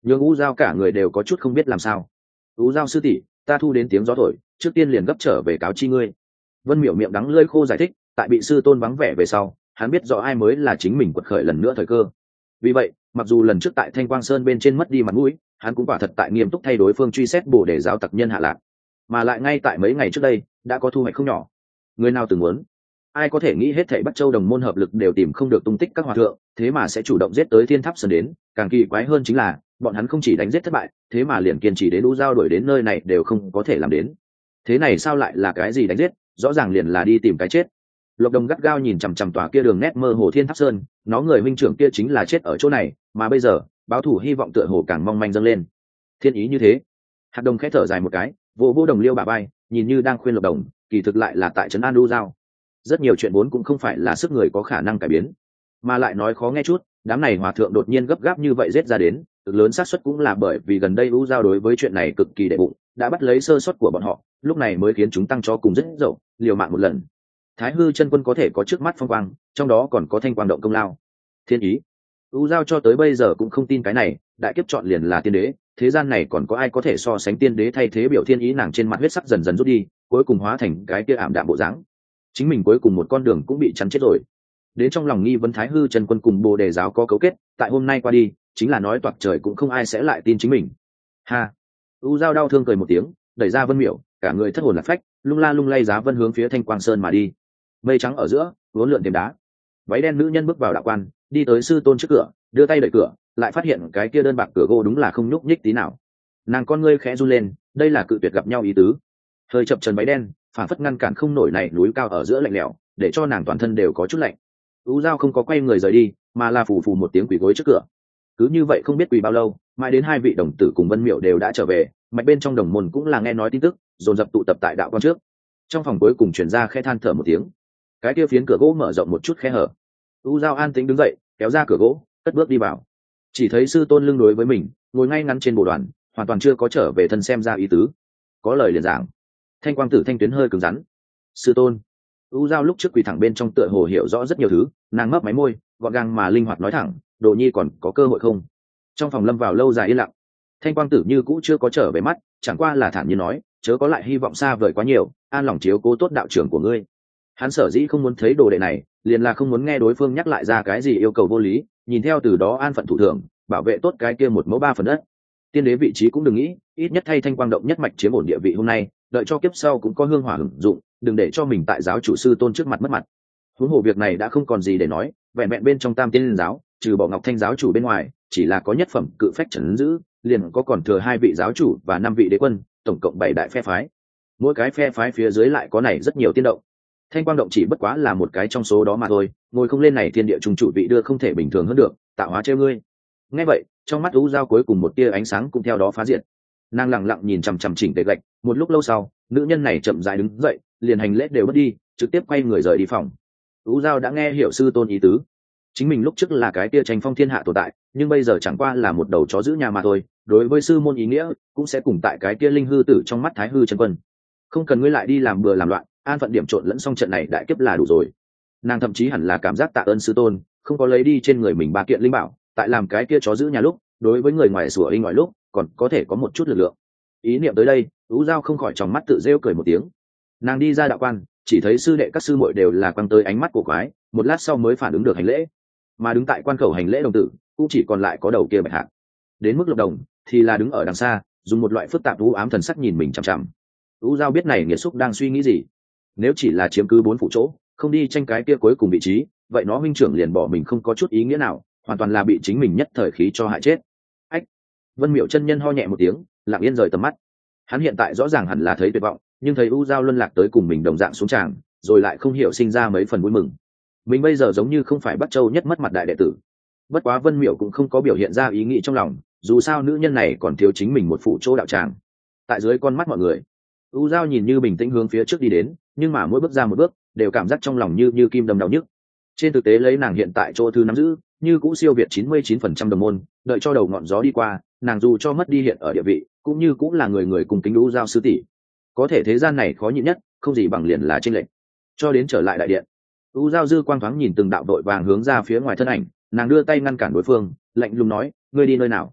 A: nhường u giao cả người đều có chút không biết làm sao. U giao sư tỷ, ta thu đến tiếng gió thổi, trước tiên liền gấp trở về cáo chi ngươi. Vân Miểu miệng đắng lưỡi khô giải thích, tại bị sư tôn vắng vẻ về sau, hắn biết rõ ai mới là chính mình quật khởi lần nữa thời cơ. Vì vậy, mặc dù lần trước tại Thanh Quang Sơn bên trên mất đi mặt mũi, hắn cũng quả thật tại nghiêm túc thay đối phương truy xét Bồ Đề giáo tặc nhân hạ lạc, mà lại ngay tại mấy ngày trước đây đã có thu hoạch không nhỏ. Người nào từng muốn, ai có thể nghĩ hết thảy Bắc Châu đồng môn hợp lực đều tìm không được tung tích các hòa thượng, thế mà sẽ chủ động giết tới Thiên Tháp Sơn đến. Càng kỳ quái hơn chính là bọn hắn không chỉ đánh giết thất bại, thế mà liền kiên trì đến U Giao đuổi đến nơi này đều không có thể làm đến. Thế này sao lại là cái gì đánh giết, rõ ràng liền là đi tìm cái chết. Lộc Đồng gắt gao nhìn chằm chằm tòa kia đường nét mơ hồ Thiên Tháp Sơn, nó người huynh trưởng kia chính là chết ở chỗ này, mà bây giờ báo thủ hy vọng tựa hồ càng mong manh dâng lên. Thiên ý như thế. Hạt Đồng khẽ thở dài một cái, vô vô Đồng Liêu bả vai, nhìn như đang khuyên Lộc Đồng, kỳ thực lại là tại trấn an U Giao. Rất nhiều chuyện vốn cũng không phải là sức người có khả năng cải biến, mà lại nói khó nghe chút, đám này hòa thượng đột nhiên gấp gáp như vậy giết ra đến, cực lớn xác suất cũng là bởi vì gần đây U Giao đối với chuyện này cực kỳ đệ bụng, đã bắt lấy sơ suất của bọn họ, lúc này mới khiến chúng tăng cho cùng rất dậu, liều mạng một lần. Thái Hư chân quân có thể có trước mắt phong quang, trong đó còn có thanh quang động công lao. Thiên ý. U Giao cho tới bây giờ cũng không tin cái này, đại kiếp chọn liền là tiên đế, thế gian này còn có ai có thể so sánh tiên đế thay thế biểu thiên ý. Nàng trên mặt huyết sắc dần dần rút đi, cuối cùng hóa thành cái kia ảm đạm bộ dáng. Chính mình cuối cùng một con đường cũng bị chắn chết rồi. Đến trong lòng nghi vấn Thái Hư chân quân cùng Bồ Đề giáo có cấu kết, tại hôm nay qua đi, chính là nói toạc trời cũng không ai sẽ lại tin chính mình. Ha. U Giao đau thương cười một tiếng, đẩy ra Vân Miểu, cả người thất hồn lạc phách, lung la lung lay giá vân hướng phía Thanh Quang Sơn mà đi. Mây trắng ở giữa, uốn lượn tiềm đá. Váy đen nữ nhân bước vào đạo quan, đi tới sư tôn trước cửa, đưa tay đẩy cửa, lại phát hiện cái kia đơn bạc cửa gỗ đúng là không nhúc nhích tí nào. Nàng con ngươi khẽ run lên, đây là cự tuyệt gặp nhau ý tứ. Hơi chập chờn váy đen, phản phất ngăn cản không nổi này núi cao ở giữa lạnh lẽo, để cho nàng toàn thân đều có chút lạnh. U Giao không có quay người rời đi, mà là phù phù một tiếng quỳ gối trước cửa. Cứ như vậy không biết quỳ bao lâu, mãi đến hai vị đồng tử cùng Vân Miểu đều đã trở về, mạch bên trong đồng môn cũng là nghe nói tin tức, dồn dập tụ tập tại đạo quan trước. Trong phòng cuối cùng truyền ra khe than thở một tiếng, cái kia phiến cửa gỗ mở rộng một chút khe hở. U Giao an tĩnh đứng dậy, kéo ra cửa gỗ, cất bước đi vào. Chỉ thấy sư tôn lưng đối với mình, ngồi ngay ngắn trên bộ đoàn, hoàn toàn chưa có trở về thân xem ra ý tứ. Có lời liền giảng. Thanh quang tử thanh tuyến hơi cứng rắn. Sư tôn. U Giao lúc trước quỳ thẳng bên trong tựa hồ hiểu rõ rất nhiều thứ, nàng mấp máy môi, gọn gàng mà linh hoạt nói thẳng, Đồ Nhi còn có cơ hội không? Trong phòng lâm vào lâu dài yên lặng. Thanh quang tử như cũ chưa có trở về mắt, chẳng qua là thản nhiên nói, chớ có lại hy vọng xa vời quá nhiều, an lòng chiếu cố tốt đạo trưởng của ngươi. Hắn sở dĩ không muốn thấy đồ đệ này, liền là không muốn nghe đối phương nhắc lại ra cái gì yêu cầu vô lý, nhìn theo từ đó an phận thủ thường, bảo vệ tốt cái kia 1/3 đất. Tiên đế vị trí cũng đừng nghĩ, ít nhất thay Thanh quang động nhất mạch chiếm ổn địa vị hôm nay, đợi cho kiếp sau cũng có hương hỏa hưởng dụng, đừng để cho mình tại giáo chủ sư tôn trước mặt mất mặt. Huống hồ việc này đã không còn gì để nói, vẹn vẹn bên trong Tam Tiên giáo, trừ bỏ Ngọc Thanh giáo chủ bên ngoài, chỉ là có nhất phẩm cự phách trấn giữ, liền có còn thừa 2 vị giáo chủ và 5 vị đế quân, tổng cộng 7 đại phe phái. Mỗi cái phe phái phía dưới lại có này rất nhiều tiên động. Thanh quang động chỉ bất quá là một cái trong số đó mà thôi, ngồi không lên này thiên địa trung chủ vị đưa không thể bình thường hơn được, tạo hóa trêu ngươi. Nghe vậy, trong mắt U Giao cuối cùng một tia ánh sáng cũng theo đó phá diệt. Nàng lặng lặng nhìn chằm chằm chỉnh tề gạch, một lúc lâu sau, nữ nhân này chậm rãi đứng dậy, liền hành lễ đều mất đi, trực tiếp quay người rời đi phòng. U Giao đã nghe hiểu sư tôn ý tứ. Chính mình lúc trước là cái tia tranh phong thiên hạ tồn tại, nhưng bây giờ chẳng qua là một đầu chó giữ nhà mà thôi, đối với sư môn ý nghĩa, cũng sẽ cùng tại cái tia linh hư tử trong mắt Thái Hư chân quân. Không cần ngươi lại đi làm bừa làm loạn, an phận điểm trộn lẫn xong trận này đại kiếp là đủ rồi. Nàng thậm chí hẳn là cảm giác tạ ơn sư tôn, không có lấy đi trên người mình 3 kiện linh bảo, tại làm cái kia chó giữ nhà lúc, đối với người ngoài sủa inh ỏi lúc, còn có thể có một chút lực lượng. Ý niệm tới đây, U Giao không khỏi tròng mắt tự rêu cười một tiếng. Nàng đi ra đạo quan, chỉ thấy sư đệ các sư muội đều là quăng tới ánh mắt của quái, một lát sau mới phản ứng được hành lễ. Mà đứng tại quan khẩu hành lễ đồng tử, cũng chỉ còn lại có đầu kia Bạch Hạc. Đến mức Lộc Đồng, thì là đứng ở đằng xa, dùng một loại phức tạp u ám thần sắc nhìn mình chằm chằm. U Giao biết này Nghiệt Xúc đang suy nghĩ gì. Nếu chỉ là chiếm cứ 4 phủ chỗ, không đi tranh cái kia cuối cùng vị trí, vậy nó huynh trưởng liền bỏ mình không có chút ý nghĩa nào, hoàn toàn là bị chính mình nhất thời khí cho hại chết. Ách. Vân Miểu chân nhân ho nhẹ một tiếng, lặng yên rời tầm mắt. Hắn hiện tại rõ ràng hẳn là thấy tuyệt vọng, nhưng thấy U Giao luân lạc tới cùng mình đồng dạng xuống tràng, rồi lại không hiểu sinh ra mấy phần vui mừng. Mình bây giờ giống như không phải Bắc Châu nhất mất mặt đại đệ tử. Bất quá Vân Miểu cũng không có biểu hiện ra ý nghĩ trong lòng, dù sao nữ nhân này còn thiếu chính mình một phụ chỗ đạo tràng. Tại dưới con mắt mọi người, U Giao nhìn như bình tĩnh hướng phía trước đi đến, nhưng mà mỗi bước ra một bước, đều cảm giác trong lòng như kim đâm đau nhức. Trên thực tế lấy nàng hiện tại chỗ thư nắm giữ, như cũ siêu việt 99% đồng môn, đợi cho đầu ngọn gió đi qua, nàng dù cho mất đi hiện ở địa vị, cũng như cũng là người cùng kính U Giao sư tỷ. Có thể thế gian này khó nhịn nhất, không gì bằng liền là chênh lệch. Cho đến trở lại đại điện, U Giao dư quang thoáng nhìn từng đạo đội vàng hướng ra phía ngoài thân ảnh, nàng đưa tay ngăn cản đối phương, lạnh lùng nói, ngươi đi nơi nào?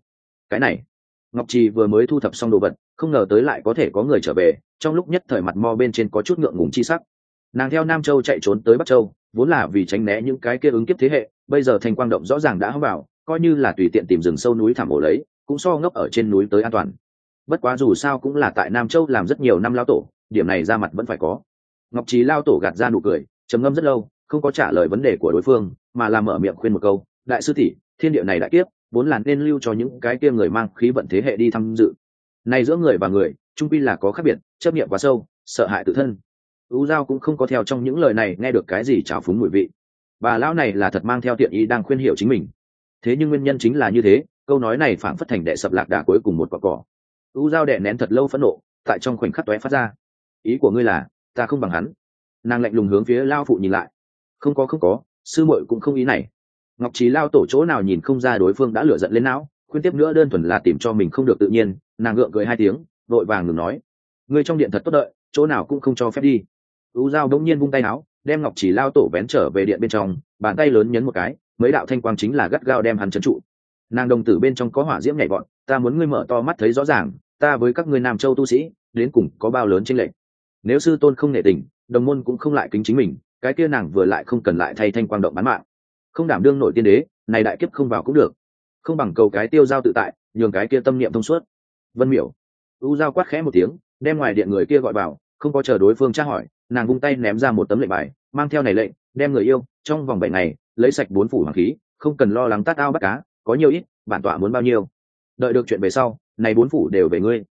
A: Cái này, Ngọc Trì vừa mới thu thập xong đồ vật, không ngờ tới lại có thể có người trở về, trong lúc nhất thời mặt mo bên trên có chút ngượng ngùng chi sắc. Nàng theo Nam Châu chạy trốn tới Bắc Châu, vốn là vì tránh né những cái kia ứng kiếp thế hệ, bây giờ Thanh Quang động rõ ràng đã hóng vào, coi như là tùy tiện tìm rừng sâu núi thẳm ổ lấy, cũng so ngốc ở trên núi tới an toàn. Bất quá dù sao cũng là tại Nam Châu làm rất nhiều năm lao tổ, điểm này ra mặt vẫn phải có. Ngọc Trì lao tổ gạt ra nụ cười, trầm ngâm rất lâu, không có trả lời vấn đề của đối phương, mà là mở miệng khuyên một câu: đại sư tỷ, thiên địa này đại kiếp vốn là nên lưu cho những cái kia người mang khí vận thế hệ đi tham dự. Này giữa người và người, chung quy là có khác biệt, chấp niệm quá sâu, sợ hại tự thân. U Giao cũng không có theo trong những lời này nghe được cái gì trào phúng mùi vị. Bà lão này là thật mang theo tiện ý đang khuyên hiểu chính mình. Thế nhưng nguyên nhân chính là như thế, câu nói này phảng phất thành đệ sập lạc đà cuối cùng một quả cỏ. U Giao đè nén thật lâu phẫn nộ, tại trong khoảnh khắc tóe phát ra. Ý của ngươi là, ta không bằng hắn? Nàng lạnh lùng hướng phía lao phụ nhìn lại. Không có, sư muội cũng không ý này. Ngọc Trí lao tổ chỗ nào nhìn không ra đối phương đã lửa giận lên não, khuyên tiếp nữa đơn thuần là tìm cho mình không được tự nhiên. Nàng gượng cười hai tiếng, vội vàng ngừng nói: ngươi trong điện thật tốt đợi, chỗ nào cũng không cho phép đi. U Giao đống nhiên vung tay áo, đem Ngọc Chỉ lao tổ vén trở về điện bên trong, bàn tay lớn nhấn một cái, mấy đạo thanh quang chính là gắt gao đem hắn trấn trụ. Nàng đồng tử bên trong có hỏa diễm nhảy vọt, ta muốn ngươi mở to mắt thấy rõ ràng, ta với các ngươi Nam Châu tu sĩ đến cùng có bao lớn chênh lệch. Nếu sư tôn không nể tình, đồng môn cũng không lại kính chính mình, cái kia nàng vừa lại không cần lại thay thanh quang động bán mạng, không đảm đương nổi tiên đế, này đại kiếp không vào cũng được, không bằng cầu cái tiêu giao tự tại, nhường cái kia tâm niệm thông suốt. Vân Miểu. U Giao quát khẽ một tiếng, đem ngoài điện người kia gọi vào, không có chờ đối phương tra hỏi, nàng vung tay ném ra một tấm lệnh bài, mang theo này lệnh, đem người yêu trong vòng 7 ngày lấy sạch 4 phủ hoàng khí, không cần lo lắng tát ao bắt cá, có nhiều ít bản tọa muốn bao nhiêu, đợi được chuyện về sau, này 4 phủ đều về ngươi.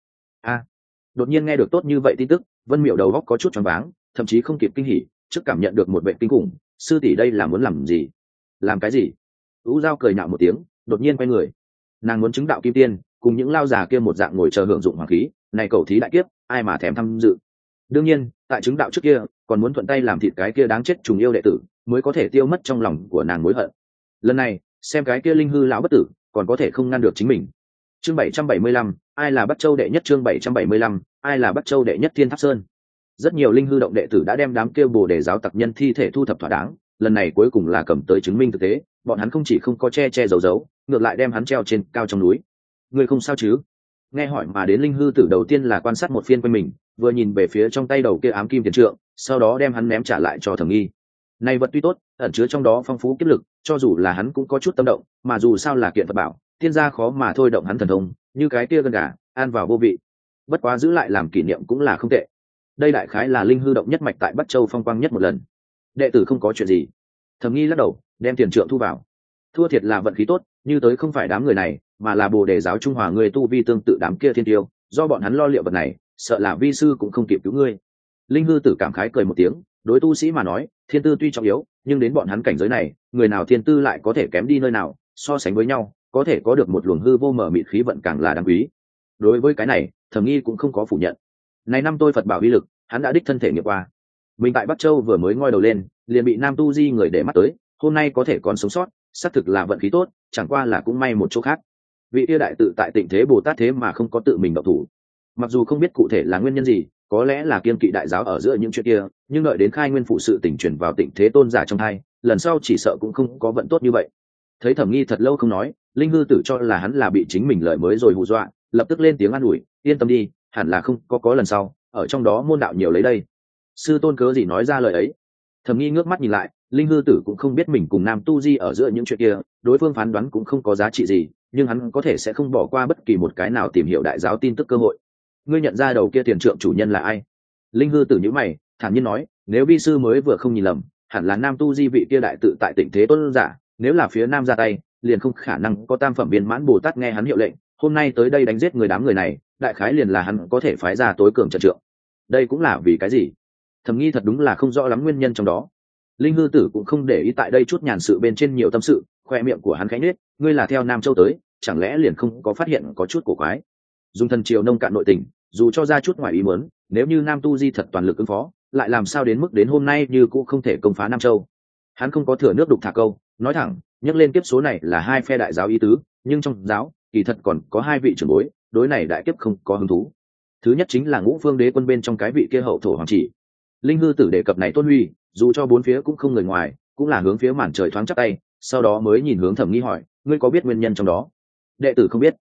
A: Đột nhiên nghe được tốt như vậy tin tức, Vân Miểu đầu óc có chút choáng váng, thậm chí không kịp kinh hỉ, trước cảm nhận được một vệ kinh khủng. Sư tỷ đây là muốn làm gì? Làm cái gì? U Giao cười nhạo một tiếng, đột nhiên quay người. Nàng muốn chứng đạo kim tiên, cùng những lao già kia một dạng ngồi chờ hưởng dụng hoàng khí, này cầu thí đại kiếp, ai mà thèm tham dự. Đương nhiên, tại chứng đạo trước kia, còn muốn thuận tay làm thịt cái kia đáng chết trùng yêu đệ tử, mới có thể tiêu mất trong lòng của nàng mối hận. Lần này, xem cái kia linh hư lão bất tử, còn có thể không ngăn được chính mình. Chương 775, ai là Bắc Châu đệ nhất? Chương 775, ai là Bắc Châu đệ nhất? Thiên Tháp Sơn. Rất nhiều linh hư động đệ tử đã đem đám kia Bồ Đề giáo tặc nhân thi thể thu thập thỏa đáng, lần này cuối cùng là cầm tới chứng minh thực tế, bọn hắn không chỉ không có che che giấu giấu, ngược lại đem hắn treo trên cao trong núi. Ngươi không sao chứ? Nghe hỏi mà đến linh hư tử đầu tiên là quan sát một phiên quanh mình, vừa nhìn về phía trong tay đầu kia ám kim tiền trượng, sau đó đem hắn ném trả lại cho Thẩm Nghi. Này vật tuy tốt, ẩn chứa trong đó phong phú kiếp lực, cho dù là hắn cũng có chút tâm động, mà dù sao là kiện vật bảo, tiên gia khó mà thôi động hắn thần thông, như cái kia gân gà, ăn vào vô vị. Bất quá giữ lại làm kỷ niệm cũng là không tệ. Đây đại khái là linh hư động nhất mạch tại Bắc Châu phong quang nhất một lần. Đệ tử không có chuyện gì. Thẩm Nghi lắc đầu, đem tiền trượng thu vào. Thua thiệt là vận khí tốt, như tới không phải đám người này, mà là Bồ Đề giáo Trung Hòa người tu vi tương tự đám kia thiên tiêu, do bọn hắn lo liệu vật này, sợ là vi sư cũng không kịp cứu ngươi. Linh hư tử cảm khái cười một tiếng, đối tu sĩ mà nói, thiên tư tuy trọng yếu, nhưng đến bọn hắn cảnh giới này, người nào thiên tư lại có thể kém đi nơi nào, so sánh với nhau, có thể có được một luồng hư vô mở mịt khí vận càng là đáng quý. Đối với cái này, Thẩm Nghi cũng không có phủ nhận. Này năm tôi Phật bảo uy lực, hắn đã đích thân thể nghiệm qua. Mình tại Bắc Châu vừa mới ngoi đầu lên, liền bị Nam Tu Di người để mắt tới, hôm nay có thể còn sống sót, xác thực là vận khí tốt, chẳng qua là cũng may một chỗ khác. Vị kia đại tự tại Tịnh Thế Bồ Tát thế mà không có tự mình động thủ. Mặc dù không biết cụ thể là nguyên nhân gì, có lẽ là kiên kỵ đại giáo ở giữa những chuyện kia, nhưng đợi đến khai nguyên phụ sự tỉnh chuyển vào Tịnh Thế tôn giả trong hai, lần sau chỉ sợ cũng không có vận tốt như vậy. Thấy Thẩm Nghi thật lâu không nói, linh hư tử cho là hắn là bị chính mình lợi mới rồi hù dọa, lập tức lên tiếng an ủi, yên tâm đi, hẳn là không có lần sau, ở trong đó môn đạo nhiều lấy đây. Sư tôn cớ gì nói ra lời ấy? Thẩm Nghi ngước mắt nhìn lại, linh hư tử cũng không biết mình cùng Nam Tu Di ở giữa những chuyện kia, đối phương phán đoán cũng không có giá trị gì, nhưng hắn có thể sẽ không bỏ qua bất kỳ một cái nào tìm hiểu đại giáo tin tức cơ hội. Ngươi nhận ra đầu kia tiền trượng chủ nhân là ai? Linh hư tử nhíu mày, thản nhiên nói, nếu vi sư mới vừa không nhìn lầm, hẳn là Nam Tu Di vị kia đại tự tại Tịnh Thế tôn giả, nếu là phía Nam ra tay, liền không khả năng có tam phẩm viên mãn Bồ Tát nghe hắn hiệu lệnh, hôm nay tới đây đánh giết người đám người này, đại khái liền là hắn có thể phái ra tối cường trận trượng. Đây cũng là vì cái gì? Thẩm Nghi thật đúng là không rõ lắm nguyên nhân trong đó. Linh hư tử cũng không để ý tại đây chút nhàn sự bên trên nhiều tâm sự, khoe miệng của hắn khẽ nhếch, ngươi là theo Nam Châu tới, chẳng lẽ liền không có phát hiện có chút cổ quái? Dùng thần triều nông cạn nội tình, dù cho ra chút ngoài ý muốn, nếu như Nam Tu Di thật toàn lực ứng phó, lại làm sao đến mức đến hôm nay như cũng không thể công phá Nam Châu? Hắn không có thừa nước đục thả câu, nói thẳng, nhắc lên kiếp số này là hai phe đại giáo ý tứ, nhưng trong giáo kỳ thật còn có hai vị trưởng bối, đối này đại kiếp không có hứng thú. Thứ nhất chính là Ngũ Phương Đế quân bên trong cái vị kia hậu thổ hoàng chỉ. Linh hư tử đề cập này tôn huy, dù cho bốn phía cũng không người ngoài, cũng là hướng phía màn trời thoáng chắp tay, sau đó mới nhìn hướng Thẩm Nghi hỏi, ngươi có biết nguyên nhân trong đó? Đệ tử không biết.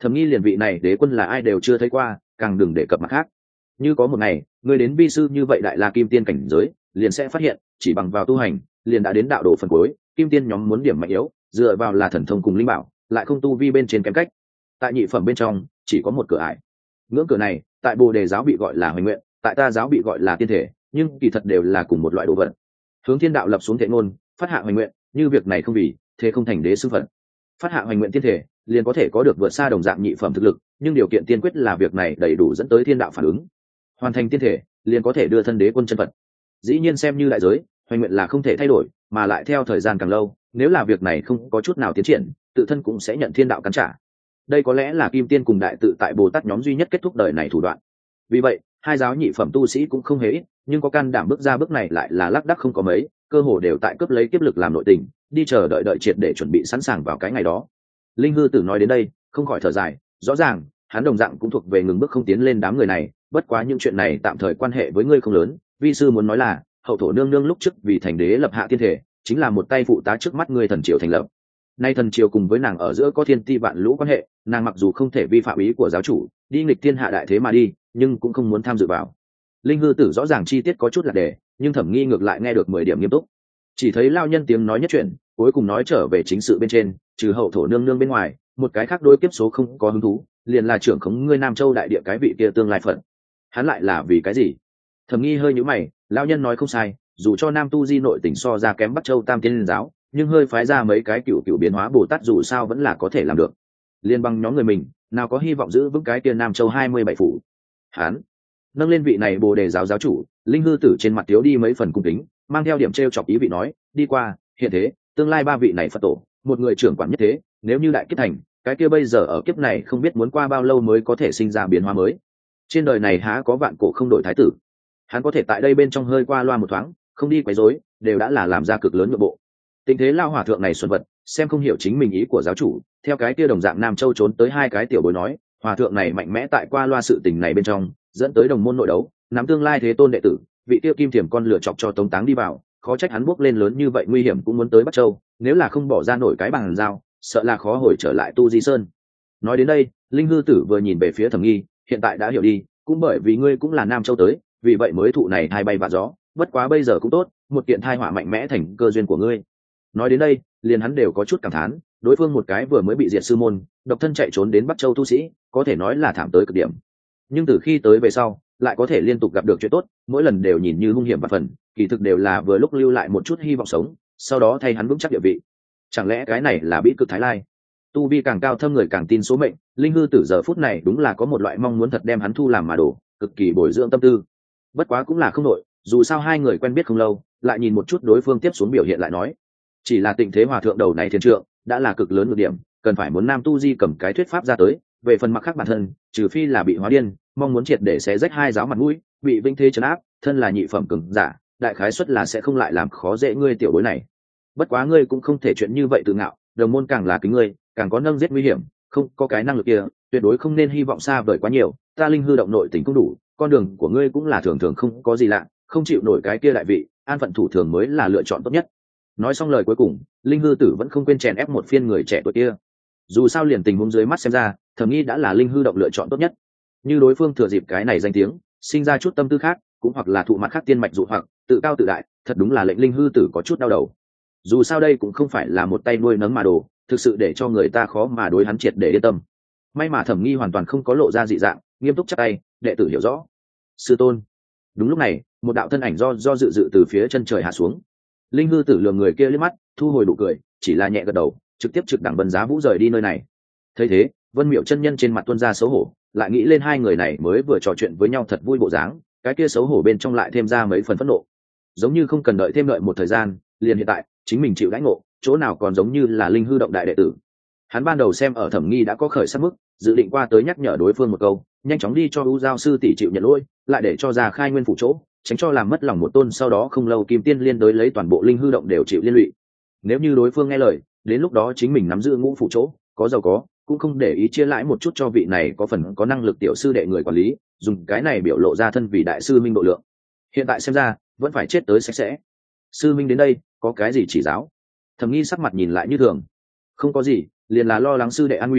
A: Thẩm Nghi liền vị này đế quân là ai đều chưa thấy qua, càng đừng đề cập mặt khác. Như có một ngày người đến vi sư như vậy đại la kim tiên cảnh giới, liền sẽ phát hiện chỉ bằng vào tu hành liền đã đến đạo đồ phần cuối. Kim tiên nhóm muốn điểm mạnh yếu dựa vào là thần thông cùng linh bảo, lại không tu vi bên trên kém cách. Tại nhị phẩm bên trong chỉ có một cửa ải, ngưỡng cửa này tại Bồ Đề giáo bị gọi là hoành nguyện, tại ta giáo bị gọi là tiên thể, nhưng kỳ thật đều là cùng một loại đồ vật. Hướng thiên đạo lập xuống thể ngôn, phát hạ hoành nguyện, như việc này không vì thế không thành đế xưng phận. Phát hạ hoành nguyện tiên thể liền có thể có được vượt xa đồng dạng nhị phẩm thực lực, nhưng điều kiện tiên quyết là việc này đầy đủ dẫn tới thiên đạo phản ứng. Hoàn thành tiên thể liền có thể đưa thân đế quân chân phật. Dĩ nhiên xem như đại giới, hoành nguyện là không thể thay đổi, mà lại theo thời gian càng lâu, nếu là việc này không có chút nào tiến triển, tự thân cũng sẽ nhận thiên đạo cắn trả. Đây có lẽ là kim tiên cùng đại tự tại Bồ Tát nhóm duy nhất kết thúc đời này thủ đoạn. Vì vậy hai giáo nhị phẩm tu sĩ cũng không hề ít, nhưng có can đảm bước ra bước này lại là lác đác không có mấy, cơ hồ đều tại cướp lấy kiếp lực làm nội tình, đi chờ đợi triệt để chuẩn bị sẵn sàng vào cái ngày đó. Linh Hư Tử nói đến đây không khỏi thở dài, rõ ràng hắn đồng dạng cũng thuộc về ngừng bước không tiến lên đám người này, bất quá những chuyện này tạm thời quan hệ với ngươi không lớn. Vi sư muốn nói là hậu thổ nương nương lúc trước vì thành đế lập hạ tiên thể, chính là một tay phụ tá trước mắt ngươi thần triều thành lập. Nay thần triều cùng với nàng ở giữa có thiên ti vạn lũ quan hệ, nàng mặc dù không thể vi phạm ý của giáo chủ, đi nghịch thiên hạ đại thế mà đi, nhưng cũng không muốn tham dự vào. Linh Hư Tử rõ ràng chi tiết có chút là đề, nhưng Thẩm Nghi ngược lại nghe được 10 điểm nghiêm túc. Chỉ thấy lao nhân tiếng nói nhất chuyện, cuối cùng nói trở về chính sự bên trên, trừ hậu thổ nương nương bên ngoài, một cái khác đối kiếp số không có hứng thú, liền là trưởng khống ngươi Nam Châu đại địa cái vị kia tương lai phận. Hắn lại là vì cái gì? Thẩm Nghi hơi nhíu mày, lao nhân nói không sai, dù cho Nam Tu Di nội tỉnh so ra kém Bắc Châu Tam Tiên Liên giáo, nhưng hơi phái ra mấy cái cựu biến hóa Bồ Tát dù sao vẫn là có thể làm được. Liên bằng nhóm người mình, nào có hy vọng giữ vững cái kia Nam Châu 27 phủ. Hắn nâng lên vị này Bồ Đề giáo giáo chủ. Linh Hư Tử trên mặt thiếu đi mấy phần cung kính, mang theo điểm trêu chọc ý vị nói, đi qua hiện thế tương lai ba vị này Phật tổ, một người trưởng quản nhất thế, nếu như đại kiếp thành, cái kia bây giờ ở kiếp này không biết muốn qua bao lâu mới có thể sinh ra biến hóa mới. Trên đời này há có vạn cổ không đổi thái tử. Hắn có thể tại đây bên trong hơi qua loa một thoáng, không đi quấy rối, đều đã là làm ra cực lớn nội bộ. Tình thế lao hòa thượng này xuân vật, xem không hiểu chính mình ý của giáo chủ, theo cái kia đồng dạng Nam Châu trốn tới hai cái tiểu bối nói, hòa thượng này mạnh mẽ tại qua loa sự tình này bên trong, dẫn tới đồng môn nội đấu, nắm tương lai thế tôn đệ tử, vị tiêu kim thiểm con lửa chọc cho tống táng đi vào, khó trách hắn bước lên lớn như vậy nguy hiểm cũng muốn tới Bắc Châu, nếu là không bỏ ra nổi cái bằng dao, sợ là khó hồi trở lại Tu Di Sơn. Nói đến đây, Linh Hư Tử vừa nhìn về phía Thẩm Nghi, hiện tại đã hiểu đi, cũng bởi vì ngươi cũng là Nam Châu tới, vì vậy mới thụ này hai bay vạ gió, bất quá bây giờ cũng tốt, một kiện thai họa mạnh mẽ thành cơ duyên của ngươi. Nói đến đây, liền hắn đều có chút cảm thán, đối phương một cái vừa mới bị diệt sư môn, độc thân chạy trốn đến Bắc Châu tu sĩ, có thể nói là thảm tới cực điểm. Nhưng từ khi tới về sau, lại có thể liên tục gặp được chuyện tốt, mỗi lần đều nhìn như hung hiểm và phần, kỳ thực đều là vừa lúc lưu lại một chút hy vọng sống, sau đó thay hắn vững chắc địa vị. Chẳng lẽ cái này là Bĩ Cực Thái Lai? Tu vi càng cao thâm người càng tin số mệnh, Linh Hư Tử giờ phút này đúng là có một loại mong muốn thật đem hắn thu làm mà đồ, cực kỳ bồi dưỡng tâm tư. Bất quá cũng là không nội, dù sao hai người quen biết không lâu, lại nhìn một chút đối phương tiếp xuống biểu hiện lại nói, chỉ là tình thế hòa thượng đầu này thiên trượng đã là cực lớn một điểm, cần phải muốn Nam Tu Di cầm cái thuyết pháp ra tới, về phần mặt khác bản thân, trừ phi là bị hóa điên, mong muốn triệt để xé rách hai giáo mặt mũi, bị vinh thế trấn áp, thân là nhị phẩm cường giả, đại khái suất là sẽ không lại làm khó dễ ngươi tiểu bối này. Bất quá ngươi cũng không thể chuyện như vậy tự ngạo, đồng môn càng là kính ngươi, càng có nâng giết nguy hiểm, không có cái năng lực kia, tuyệt đối không nên hy vọng xa vời quá nhiều. Ta Linh Hư động nội tình cũng đủ, con đường của ngươi cũng là thường thường không có gì lạ, không chịu nổi cái kia đại vị, an phận thủ thường mới là lựa chọn tốt nhất. Nói xong lời cuối cùng, Linh Hư Tử vẫn không quên chèn ép một phiên người trẻ tuổi kia. Dù sao liền tình huống dưới mắt xem ra, Thẩm Nghi đã là Linh Hư động lựa chọn tốt nhất. Như đối phương thừa dịp cái này danh tiếng, sinh ra chút tâm tư khác, cũng hoặc là thụ mặt khác tiên mạch dụ hoặc tự cao tự đại, thật đúng là lệnh Linh Hư Tử có chút đau đầu. Dù sao đây cũng không phải là một tay nuôi nấng mà đồ, thực sự để cho người ta khó mà đối hắn triệt để yên tâm. May mà Thẩm Nghi hoàn toàn không có lộ ra dị dạng, nghiêm túc chắp tay, đệ tử hiểu rõ. Sư tôn. Đúng lúc này, một đạo thân ảnh do dự từ phía chân trời hạ xuống. Linh Hư Tử lườm người kia liếc mắt, thu hồi nụ cười, chỉ là nhẹ gật đầu, trực tiếp trực đẳng Vân Giá Vũ rời đi nơi này. Thấy thế, Vân Miệu chân nhân trên mặt tuôn ra xấu hổ, lại nghĩ lên hai người này mới vừa trò chuyện với nhau thật vui bộ dáng, cái kia xấu hổ bên trong lại thêm ra mấy phần phẫn nộ. Giống như không cần đợi thêm đợi một thời gian, liền hiện tại, chính mình chịu đãi ngộ, chỗ nào còn giống như là Linh Hư động đại đệ tử. Hắn ban đầu xem ở Thẩm Nghi đã có khởi sắc mức, dự định qua tới nhắc nhở đối phương một câu, nhanh chóng đi cho U Giao sư tỷ chịu nhận lỗi, lại để cho ra khai nguyên phủ chỗ, tránh cho làm mất lòng một tôn, sau đó không lâu Kim Tiên liên đối lấy toàn bộ Linh Hư động đều chịu liên lụy. Nếu như đối phương nghe lời, đến lúc đó chính mình nắm giữ ngũ phủ chỗ, có giàu có, cũng không để ý chia lãi một chút cho vị này có phần có năng lực tiểu sư đệ người quản lý, dùng cái này biểu lộ ra thân vì đại sư minh độ lượng. Hiện tại xem ra, vẫn phải chết tới sạch sẽ. Sư minh đến đây, có cái gì chỉ giáo? Thẩm Nghi sắc mặt nhìn lại như thường. Không có gì, liền là lo lắng sư đệ an nguy,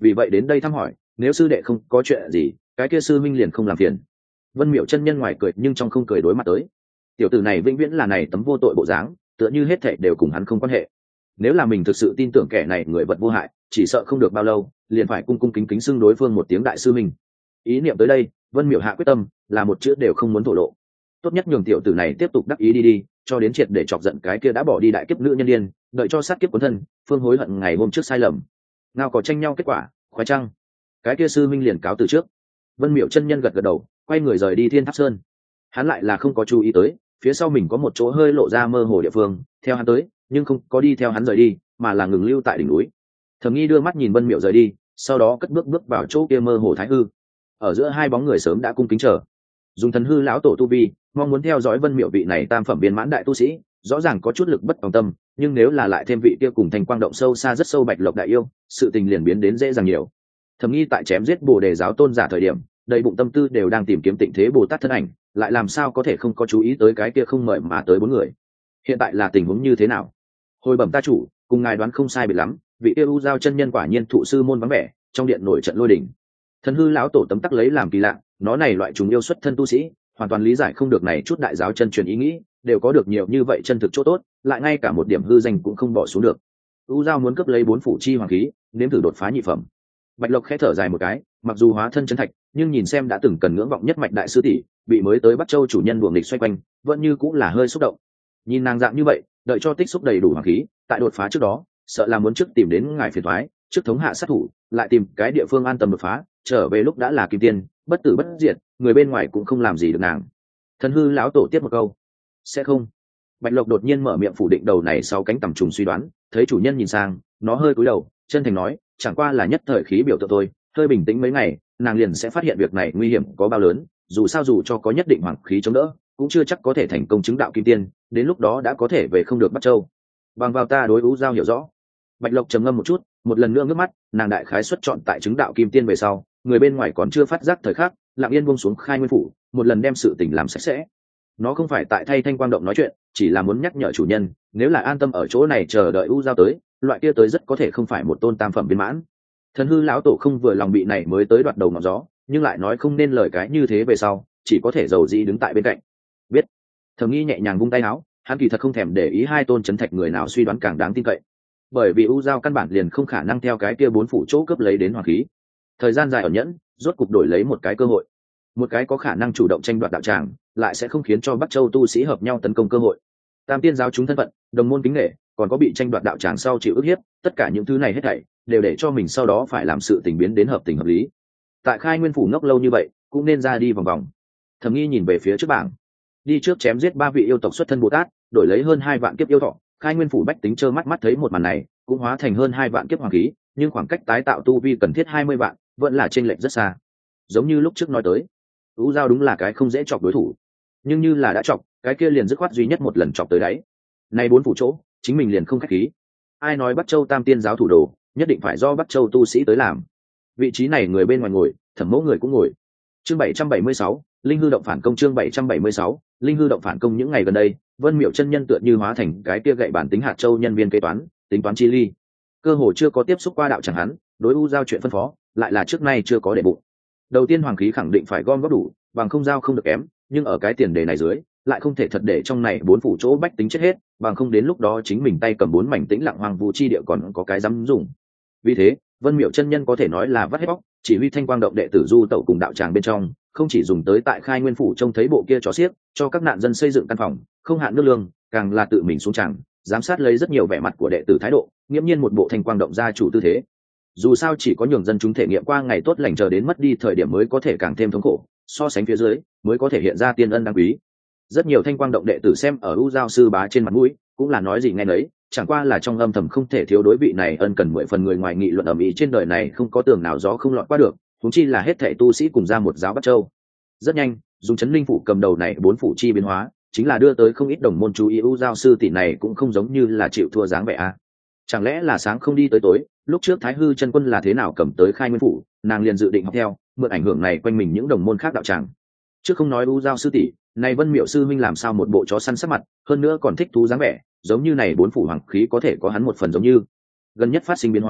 A: vì vậy đến đây thăm hỏi, nếu sư đệ không có chuyện gì cái kia sư minh liền không làm phiền. Vân Miểu chân nhân ngoài cười nhưng trong không cười đối mặt tới. Tiểu tử này vĩnh viễn là này tấm vô tội bộ dáng, tựa như hết thảy đều cùng hắn không quan hệ. Nếu là mình thực sự tin tưởng kẻ này người vật vô hại, chỉ sợ không được bao lâu liền phải cung cung kính kính xưng đối phương một tiếng đại sư minh. Ý niệm tới đây, Vân Miểu hạ quyết tâm là một chữ đều không muốn thổ lộ. Tốt nhất nhường tiểu tử này tiếp tục đắc ý đi, cho đến triệt để chọc giận cái kia đã bỏ đi đại kiếp nữ nhân điên, đợi cho sát kiếp cuốn thân, phương hối hận ngày hôm trước sai lầm. Nào có tranh nhau kết quả, khoái chăng? Cái kia sư minh liền cáo từ trước. Vân Miểu chân nhân gật gật đầu, quay người rời đi Thiên Tháp Sơn. Hắn lại là không có chú ý tới, phía sau mình có một chỗ hơi lộ ra mơ hồ địa phương, theo hắn tới, nhưng không có đi theo hắn rời đi, mà là ngừng lưu tại đỉnh núi. Thẩm Nghi đưa mắt nhìn Vân Miểu rời đi, sau đó cất bước vào chỗ kia mơ hồ thái hư. Ở giữa hai bóng người sớm đã cung kính chờ. Dùng thần hư lão tổ tu vi, mong muốn theo dõi Vân Miểu vị này tam phẩm viên mãn đại tu sĩ, rõ ràng có chút lực bất tòng tâm, nhưng nếu là lại thêm vị kia cùng thành quang động sâu xa rất sâu Bạch Lộc đại yêu, sự tình liền biến đến dễ dàng nhiều. Thẩm Nghi tại chém giết Bồ Đề giáo tôn giả thời điểm, đầy bụng tâm tư đều đang tìm kiếm Tịnh Thế Bồ Tát thân ảnh, lại làm sao có thể không có chú ý tới cái kia không mời mà tới bốn người. Hiện tại là tình huống như thế nào? Hồi bẩm ta chủ, cùng ngài đoán không sai biệt lắm, vị yêu u giao chân nhân quả nhiên thụ sư môn vắng vẻ, trong điện nổi trận lôi đình. Thần hư lão tổ tấm tắc lấy làm kỳ lạ, nó này loại chúng yêu xuất thân tu sĩ, hoàn toàn lý giải không được này chút đại giáo chân truyền ý nghĩ, đều có được nhiều như vậy chân thực chỗ tốt, lại ngay cả một điểm hư danh cũng không bỏ xuống được. U giao muốn cướp lấy 4 phủ chi hoàng khí, nếm thử đột phá nhị phẩm. Bạch Lộc khẽ thở dài một cái, mặc dù hóa thân chân thạch, nhưng nhìn xem đã từng cần ngưỡng vọng nhất mạch đại sư tỷ, bị mới tới Bắc Châu chủ nhân đuổi nghịch xoay quanh, vẫn như cũng là hơi xúc động. Nhìn nàng dạng như vậy, đợi cho tích xúc đầy đủ hoàng khí, tại đột phá trước đó, sợ là muốn trước tìm đến ngài phiền toái, trước thống hạ sát thủ, lại tìm cái địa phương an tâm đột phá, trở về lúc đã là kim tiên, bất tử bất diệt, người bên ngoài cũng không làm gì được nàng. Thần hư lão tổ tiếp một câu, sẽ không. Bạch Lộc đột nhiên mở miệng phủ định đầu này sau cánh tầm trùng suy đoán, thấy chủ nhân nhìn sang, nó hơi cúi đầu, chân thành nói, chẳng qua là nhất thời khí biểu tượng thôi, hơi bình tĩnh mấy ngày, nàng liền sẽ phát hiện việc này nguy hiểm có bao lớn, dù sao dù cho có nhất định hoàng khí chống đỡ, cũng chưa chắc có thể thành công chứng đạo kim tiên, đến lúc đó đã có thể về không được Bắc Châu. Bằng vào ta đối U giao hiểu rõ. Bạch Lộc trầm ngâm một chút, một lần nữa ngước mắt, nàng đại khái xuất chọn tại chứng đạo kim tiên về sau, người bên ngoài còn chưa phát giác thời khắc, lặng yên buông xuống khai nguyên phủ, một lần đem sự tình làm sạch sẽ. Nó không phải tại thay Thanh Quang Động nói chuyện, chỉ là muốn nhắc nhở chủ nhân, nếu là an tâm ở chỗ này chờ đợi U giao tới, loại kia tới rất có thể không phải một tôn tam phẩm viên mãn. Thần hư lão tổ không vừa lòng bị này mới tới đoạt đầu ngọn gió, nhưng lại nói không nên lời cái như thế về sau, chỉ có thể dầu dĩ đứng tại bên cạnh. Biết. Thẩm Nghi nhẹ nhàng vung tay áo, hắn kỳ thật không thèm để ý hai tôn chấn thạch người nào suy đoán càng đáng tin cậy, bởi vì U giao căn bản liền không khả năng theo cái kia 4 phủ chỗ cướp lấy đến hoàng khí. Thời gian dài ẩn nhẫn, rốt cục đổi lấy một cái cơ hội, một cái có khả năng chủ động tranh đoạt đạo tràng, lại sẽ không khiến cho Bắc Châu tu sĩ hợp nhau tấn công cơ hội. Tam tiên giáo chúng thân phận, đồng môn kính nể, còn có bị tranh đoạt đạo tràng sau chịu ức hiếp, tất cả những thứ này hết thảy đều để cho mình sau đó phải làm sự tình biến đến hợp tình hợp lý. Tại khai nguyên phủ ngốc lâu như vậy, cũng nên ra đi vòng vòng. Thẩm Nghi nhìn về phía trước bảng, đi trước chém giết 3 vị yêu tộc xuất thân Bồ Tát, đổi lấy hơn 2 vạn kiếp yêu thọ. Khai nguyên phủ bách tính trơ mắt mắt thấy một màn này, cũng hóa thành hơn 2 vạn kiếp hoàng khí, nhưng khoảng cách tái tạo tu vi cần thiết 20 vạn, vẫn là chênh lệch rất xa. Giống như lúc trước nói tới, U giao đúng là cái không dễ chọc đối thủ, nhưng như là đã chọc, cái kia liền dứt khoát duy nhất một lần chọc tới đáy. Này 4 phủ chỗ, chính mình liền không khách khí. Ai nói Bắc Châu Tam Tiên giáo thủ đồ, nhất định phải do Bắc Châu tu sĩ tới làm. Vị trí này người bên ngoài ngồi, Thẩm Mẫu người cũng ngồi. Chương 776, Linh hư động phản công. Chương 776, Linh hư động phản công. Những ngày gần đây, Vân Miểu chân nhân tựa như hóa thành cái kia gậy bản tính hạt châu nhân viên kế toán, tính toán chi ly. Cơ hồ chưa có tiếp xúc qua đạo chẳng hắn, đối U giao chuyện phân phó, lại là trước nay chưa có để bụng. Đầu tiên hoàng khí khẳng định phải gom góp đủ, bằng không giao không được kém, nhưng ở cái tiền đề này dưới, lại không thể thật để trong này 4 phủ chỗ bách tính chết hết, bằng không đến lúc đó chính mình tay cầm 4 mảnh tĩnh lặng hoang vu chi địa còn có cái dám dùng. Vì thế, Vân Miểu chân nhân có thể nói là vắt hết bóc, chỉ huy Thanh Quang Động đệ tử du tẩu cùng đạo tràng bên trong, không chỉ dùng tới tại khai nguyên phủ trông thấy bộ kia chó xiếc, cho các nạn dân xây dựng căn phòng, không hạn nước lương, càng là tự mình xuống tràng, giám sát lấy rất nhiều vẻ mặt của đệ tử thái độ, nghiêm nhiên một bộ Thanh Quang Động gia chủ tư thế. Dù sao chỉ có nhường dân chúng thể nghiệm qua ngày tốt lành chờ đến mất đi thời điểm mới có thể càng thêm thống khổ, so sánh phía dưới mới có thể hiện ra tiên ân đáng quý. Rất nhiều Thanh Quang Động đệ tử xem ở U giao sư bá trên mặt mũi, cũng là nói gì nghe nấy, chẳng qua là trong âm thầm không thể thiếu đối vị này ân cần 10 phần người ngoài nghị luận ầm ĩ trên đời này không có tường nào gió không lọt qua được, huống chi là hết thảy tu sĩ cùng ra một giáo Bắc Châu. Rất nhanh, dùng chấn linh phủ cầm đầu này 4 phủ chi biến hóa, chính là đưa tới không ít đồng môn chú ý U giao sư tỷ này cũng không giống như là chịu thua dáng vẻ a. Chẳng lẽ là sáng không đi tới tối, lúc trước Thái Hư chân quân là thế nào cầm tới khai nguyên phủ, nàng liền dự định học theo, mượn ảnh hưởng này quanh mình những đồng môn khác đạo tràng. Trước không nói U giao sư tỷ, này Vân Miểu sư minh làm sao một bộ chó săn sắc mặt, hơn nữa còn thích thú dáng vẻ, giống như này 4 phủ hoàng khí có thể có hắn một phần giống như. Gần nhất phát sinh biến hóa,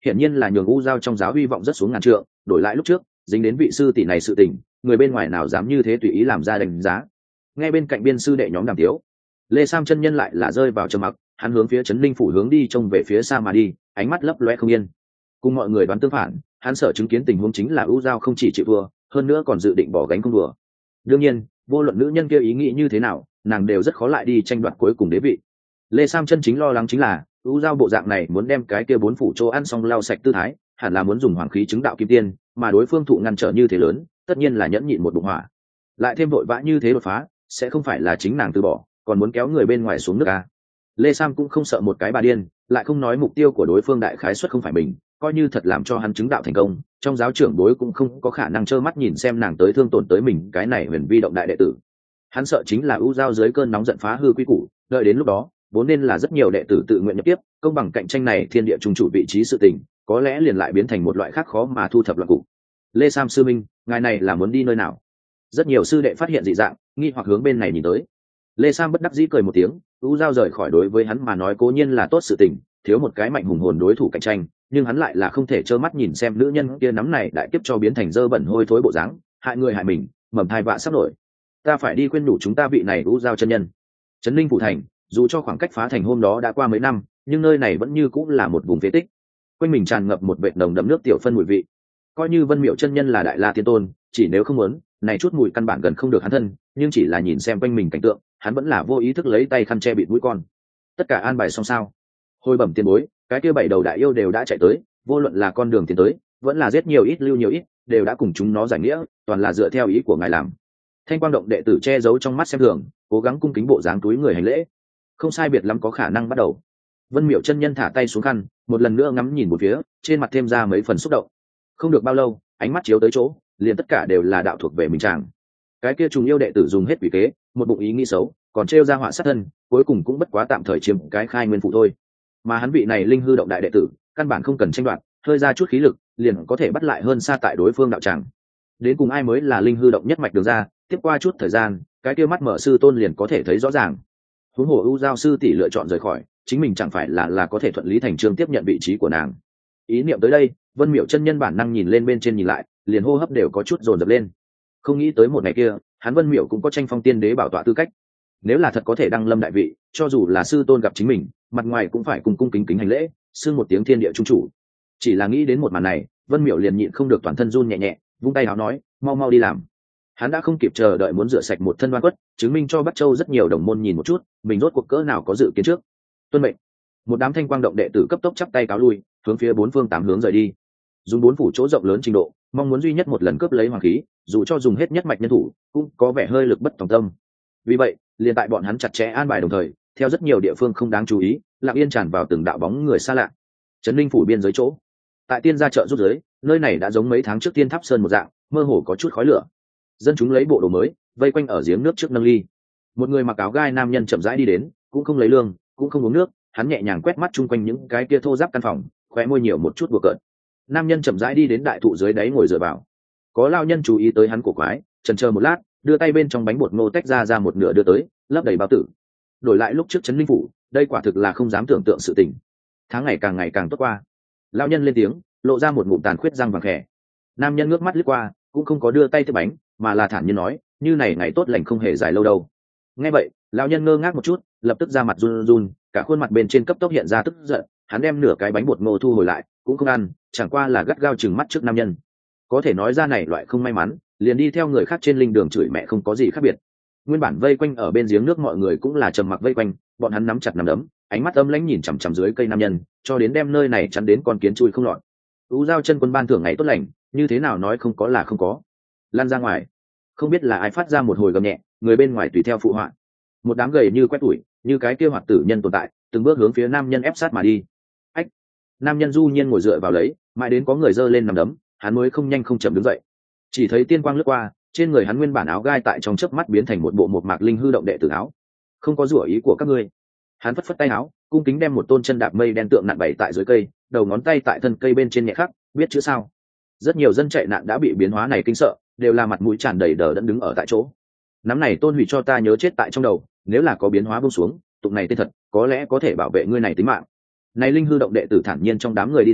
A: hiển nhiên là nhường U Giao trong giáo hy vọng rất xuống ngàn trượng, đổi lại lúc trước dính đến vị sư tỷ này sự tình, người bên ngoài nào dám như thế tùy ý làm ra đánh giá. Ngay bên cạnh biên sư đệ nhóm đàm tiếu, Lê Sam chân nhân lại là rơi vào trầm mặc, hắn hướng phía trấn linh phủ hướng đi, trông về phía xa mà đi, ánh mắt lấp loe không yên. Cùng mọi người đoán tương phản, hắn sợ chứng kiến tình huống chính là U Giao không chỉ chịu thua, hơn nữa còn dự định bỏ gánh không đùa. Đương nhiên, vô luận nữ nhân kia ý nghĩ như thế nào, nàng đều rất khó lại đi tranh đoạt cuối cùng đế vị. Lê Sam chân chính lo lắng chính là U Giao bộ dạng này muốn đem cái kia 4 phủ chỗ ăn xong lau sạch tư thái, hẳn là muốn dùng hoàng khí chứng đạo kim tiên, mà đối phương thụ ngăn trở như thế lớn, tất nhiên là nhẫn nhịn một bụng hỏa. Lại thêm vội vã như thế đột phá, sẽ không phải là chính nàng từ bỏ, còn muốn kéo người bên ngoài xuống nước à. Lê Sam cũng không sợ một cái bà điên, lại không nói mục tiêu của đối phương đại khái suất không phải mình, coi như thật làm cho hắn chứng đạo thành công, trong giáo trưởng đối cũng không có khả năng trơ mắt nhìn xem nàng tới thương tổn tới mình cái này huyền vi động đại đệ tử. Hắn sợ chính là U Giao dưới cơn nóng giận phá hư quy củ, đợi đến lúc đó vốn nên là rất nhiều đệ tử tự nguyện nhập tiếp, công bằng cạnh tranh này thiên địa trung chủ vị trí sự tình, có lẽ liền lại biến thành một loại khác khó mà thu thập loạn cục. Lê Sam sư minh, ngài này là muốn đi nơi nào? Rất nhiều sư đệ phát hiện dị dạng, nghi hoặc hướng bên này nhìn tới. Lê Sam bất đắc dĩ cười một tiếng, U Giao rời khỏi đối với hắn mà nói cố nhiên là tốt sự tình, thiếu một cái mạnh hùng hồn đối thủ cạnh tranh, nhưng hắn lại là không thể trơ mắt nhìn xem nữ nhân kia nắm này đại kiếp cho biến thành dơ bẩn hôi thối bộ dáng, hại người hại mình, mầm thai vạ sắp nổi. Ta phải đi khuyên nhủ chúng ta vị này U Giao chân nhân. Trấn Linh phủ thành, dù cho khoảng cách phá thành hôm đó đã qua mấy năm, nhưng nơi này vẫn như cũng là một vùng phế tích. Quanh mình tràn ngập một vệt nồng đậm nước tiểu phân mùi vị. Coi như Vân Miệu chân nhân là đại la tiên tôn, chỉ nếu không muốn, này chút mùi căn bản gần không được hắn thân, nhưng chỉ là nhìn xem quanh mình cảnh tượng, hắn vẫn là vô ý thức lấy tay khăn che bịt mũi con. Tất cả an bài xong sao? Hồi bẩm tiền bối, cái kia 7 đầu đại yêu đều đã chạy tới, vô luận là con đường tiến tới, vẫn là giết nhiều ít lưu nhiều ít, đều đã cùng chúng nó giải nghĩa, toàn là dựa theo ý của ngài làm. Thanh Quang động đệ tử che giấu trong mắt xem thường, cố gắng cung kính bộ dáng túi người hành lễ. Không sai biệt lắm có khả năng bắt đầu. Vân Miệu chân nhân thả tay xuống khăn, một lần nữa ngắm nhìn một phía, trên mặt thêm ra mấy phần xúc động. Không được bao lâu, ánh mắt chiếu tới chỗ, liền tất cả đều là đạo thuộc về mình chàng. Cái kia trùng yêu đệ tử dùng hết quỷ kế, một bụng ý nghĩ xấu, còn trêu ra họa sát thân, cuối cùng cũng bất quá tạm thời chiếm cái khai nguyên phụ thôi. Mà hắn vị này linh hư động đại đệ tử, căn bản không cần tranh đoạt, hơi ra chút khí lực, liền có thể bắt lại hơn xa tại đối phương đạo tràng. Đến cùng ai mới là linh hư động nhất mạch đường ra, tiếp qua chút thời gian, cái kia mắt mở sư tôn liền có thể thấy rõ ràng. Huống hồ U Giao sư tỷ lựa chọn rời khỏi, chính mình chẳng phải là có thể thuận lý thành chương tiếp nhận vị trí của nàng. Ý niệm tới đây, Vân Miệu chân nhân bản năng nhìn lên bên trên nhìn lại, liền hô hấp đều có chút dồn dập lên. Không nghĩ tới một ngày kia, hắn Vân Miệu cũng có tranh phong tiên đế bảo tọa tư cách. Nếu là thật có thể đăng lâm đại vị, cho dù là sư tôn gặp chính mình, mặt ngoài cũng phải cùng cung kính kính hành lễ, xưng một tiếng thiên địa trung chủ. Chỉ là nghĩ đến một màn này, Vân Miệu liền nhịn không được toàn thân run nhẹ nhẹ, vung tay áo nói, mau mau đi làm. Hắn đã không kịp chờ đợi muốn rửa sạch một thân oan khuất, chứng minh cho Bắc Châu rất nhiều đồng môn nhìn một chút, mình rốt cuộc cỡ nào có dự kiến trước. Tuân mệnh. Một đám Thanh Quang động đệ tử cấp tốc chắp tay cáo lui, hướng phía 4 phương 8 hướng rời đi. Dùng 4 phủ chỗ rộng lớn trình độ, mong muốn duy nhất một lần cướp lấy hoàng khí, dù cho dùng hết nhất mạch nhân thủ, cũng có vẻ hơi lực bất tòng tâm. Vì vậy, liền tại bọn hắn chặt chẽ an bài đồng thời, theo rất nhiều địa phương không đáng chú ý, lặng yên tràn vào từng đạo bóng người xa lạ. Trấn Linh phủ biên giới chỗ, tại tiên gia chợ rút giới, nơi này đã giống mấy tháng trước Tiên Tháp Sơn một dạng, mơ hồ có chút khói lửa. Dân chúng lấy bộ đồ mới, vây quanh ở giếng nước trước nâng ly. Một người mặc áo gai nam nhân chậm rãi đi đến, cũng không lấy lương, cũng không uống nước, hắn nhẹ nhàng quét mắt chung quanh những cái kia thô ráp căn phòng, khóe môi nhiều một chút đùa cợt. Nam nhân chậm rãi đi đến đại thụ dưới đáy ngồi dựa vào. Có lao nhân chú ý tới hắn cổ quái, chần chờ một lát, đưa tay bên trong bánh bột ngô tách ra một nửa đưa tới, lấp đầy bao tử. Đổi lại lúc trước Trấn Linh phủ, đây quả thực là không dám tưởng tượng sự tình. Tháng ngày càng tốt qua. Lao nhân lên tiếng, lộ ra một ngụm tàn khuyết răng vàng khè. Nam nhân ngước mắt liếc qua, cũng không có đưa tay tiếp bánh, mà là thản nhiên nói, như này ngày tốt lành không hề dài lâu đâu. Nghe vậy, lão nhân ngơ ngác một chút, lập tức ra mặt run run, cả khuôn mặt bên trên cấp tốc hiện ra tức giận. Hắn đem nửa cái bánh bột ngô thu hồi lại, cũng không ăn, chẳng qua là gắt gao chừng mắt trước nam nhân. Có thể nói ra này loại không may mắn, liền đi theo người khác trên linh đường chửi mẹ không có gì khác biệt. Nguyên bản vây quanh ở bên giếng nước mọi người cũng là trầm mặc vây quanh, bọn hắn nắm chặt nắm đấm, ánh mắt âm lãnh nhìn chằm chằm dưới cây nam nhân, cho đến đem nơi này chắn đến con kiến chui không lọt. U Giao chân quân ban thưởng ngày tốt lành, như thế nào nói không có là không có. Lan ra ngoài. Không biết là ai phát ra một hồi gầm nhẹ, người bên ngoài tùy theo phụ họa. Một đám gầy như quét tủi, như cái kia hoạt tử nhân tồn tại, từng bước hướng phía nam nhân ép sát mà đi. Ách! Nam nhân du nhiên ngồi dựa vào lấy, mãi đến có người giơ lên nằm đấm, hắn mới không nhanh không chậm đứng dậy. Chỉ thấy tiên quang lướt qua, trên người hắn nguyên bản áo gai tại trong chớp mắt biến thành một bộ một mạc linh hư động đệ tử áo. Không có rủa ý của các ngươi. Hắn phất phất tay áo, cung kính đem một tôn chân đạp mây đen tượng nặng bày tại dưới cây, đầu ngón tay tại thân cây bên trên nhẹ khắc, biết chữ sao. Rất nhiều dân chạy nạn đã bị biến hóa này kinh sợ, đều là mặt mũi tràn đầy đờ đẫn đứng ở tại chỗ. Nắm này tôn hủy cho ta nhớ chết tại trong đầu, nếu là có biến hóa buông xuống, tụng này tên thật, có lẽ có thể bảo vệ ngươi này tính mạng. Này linh hư động đệ tử thản nhiên trong đám người đi ra,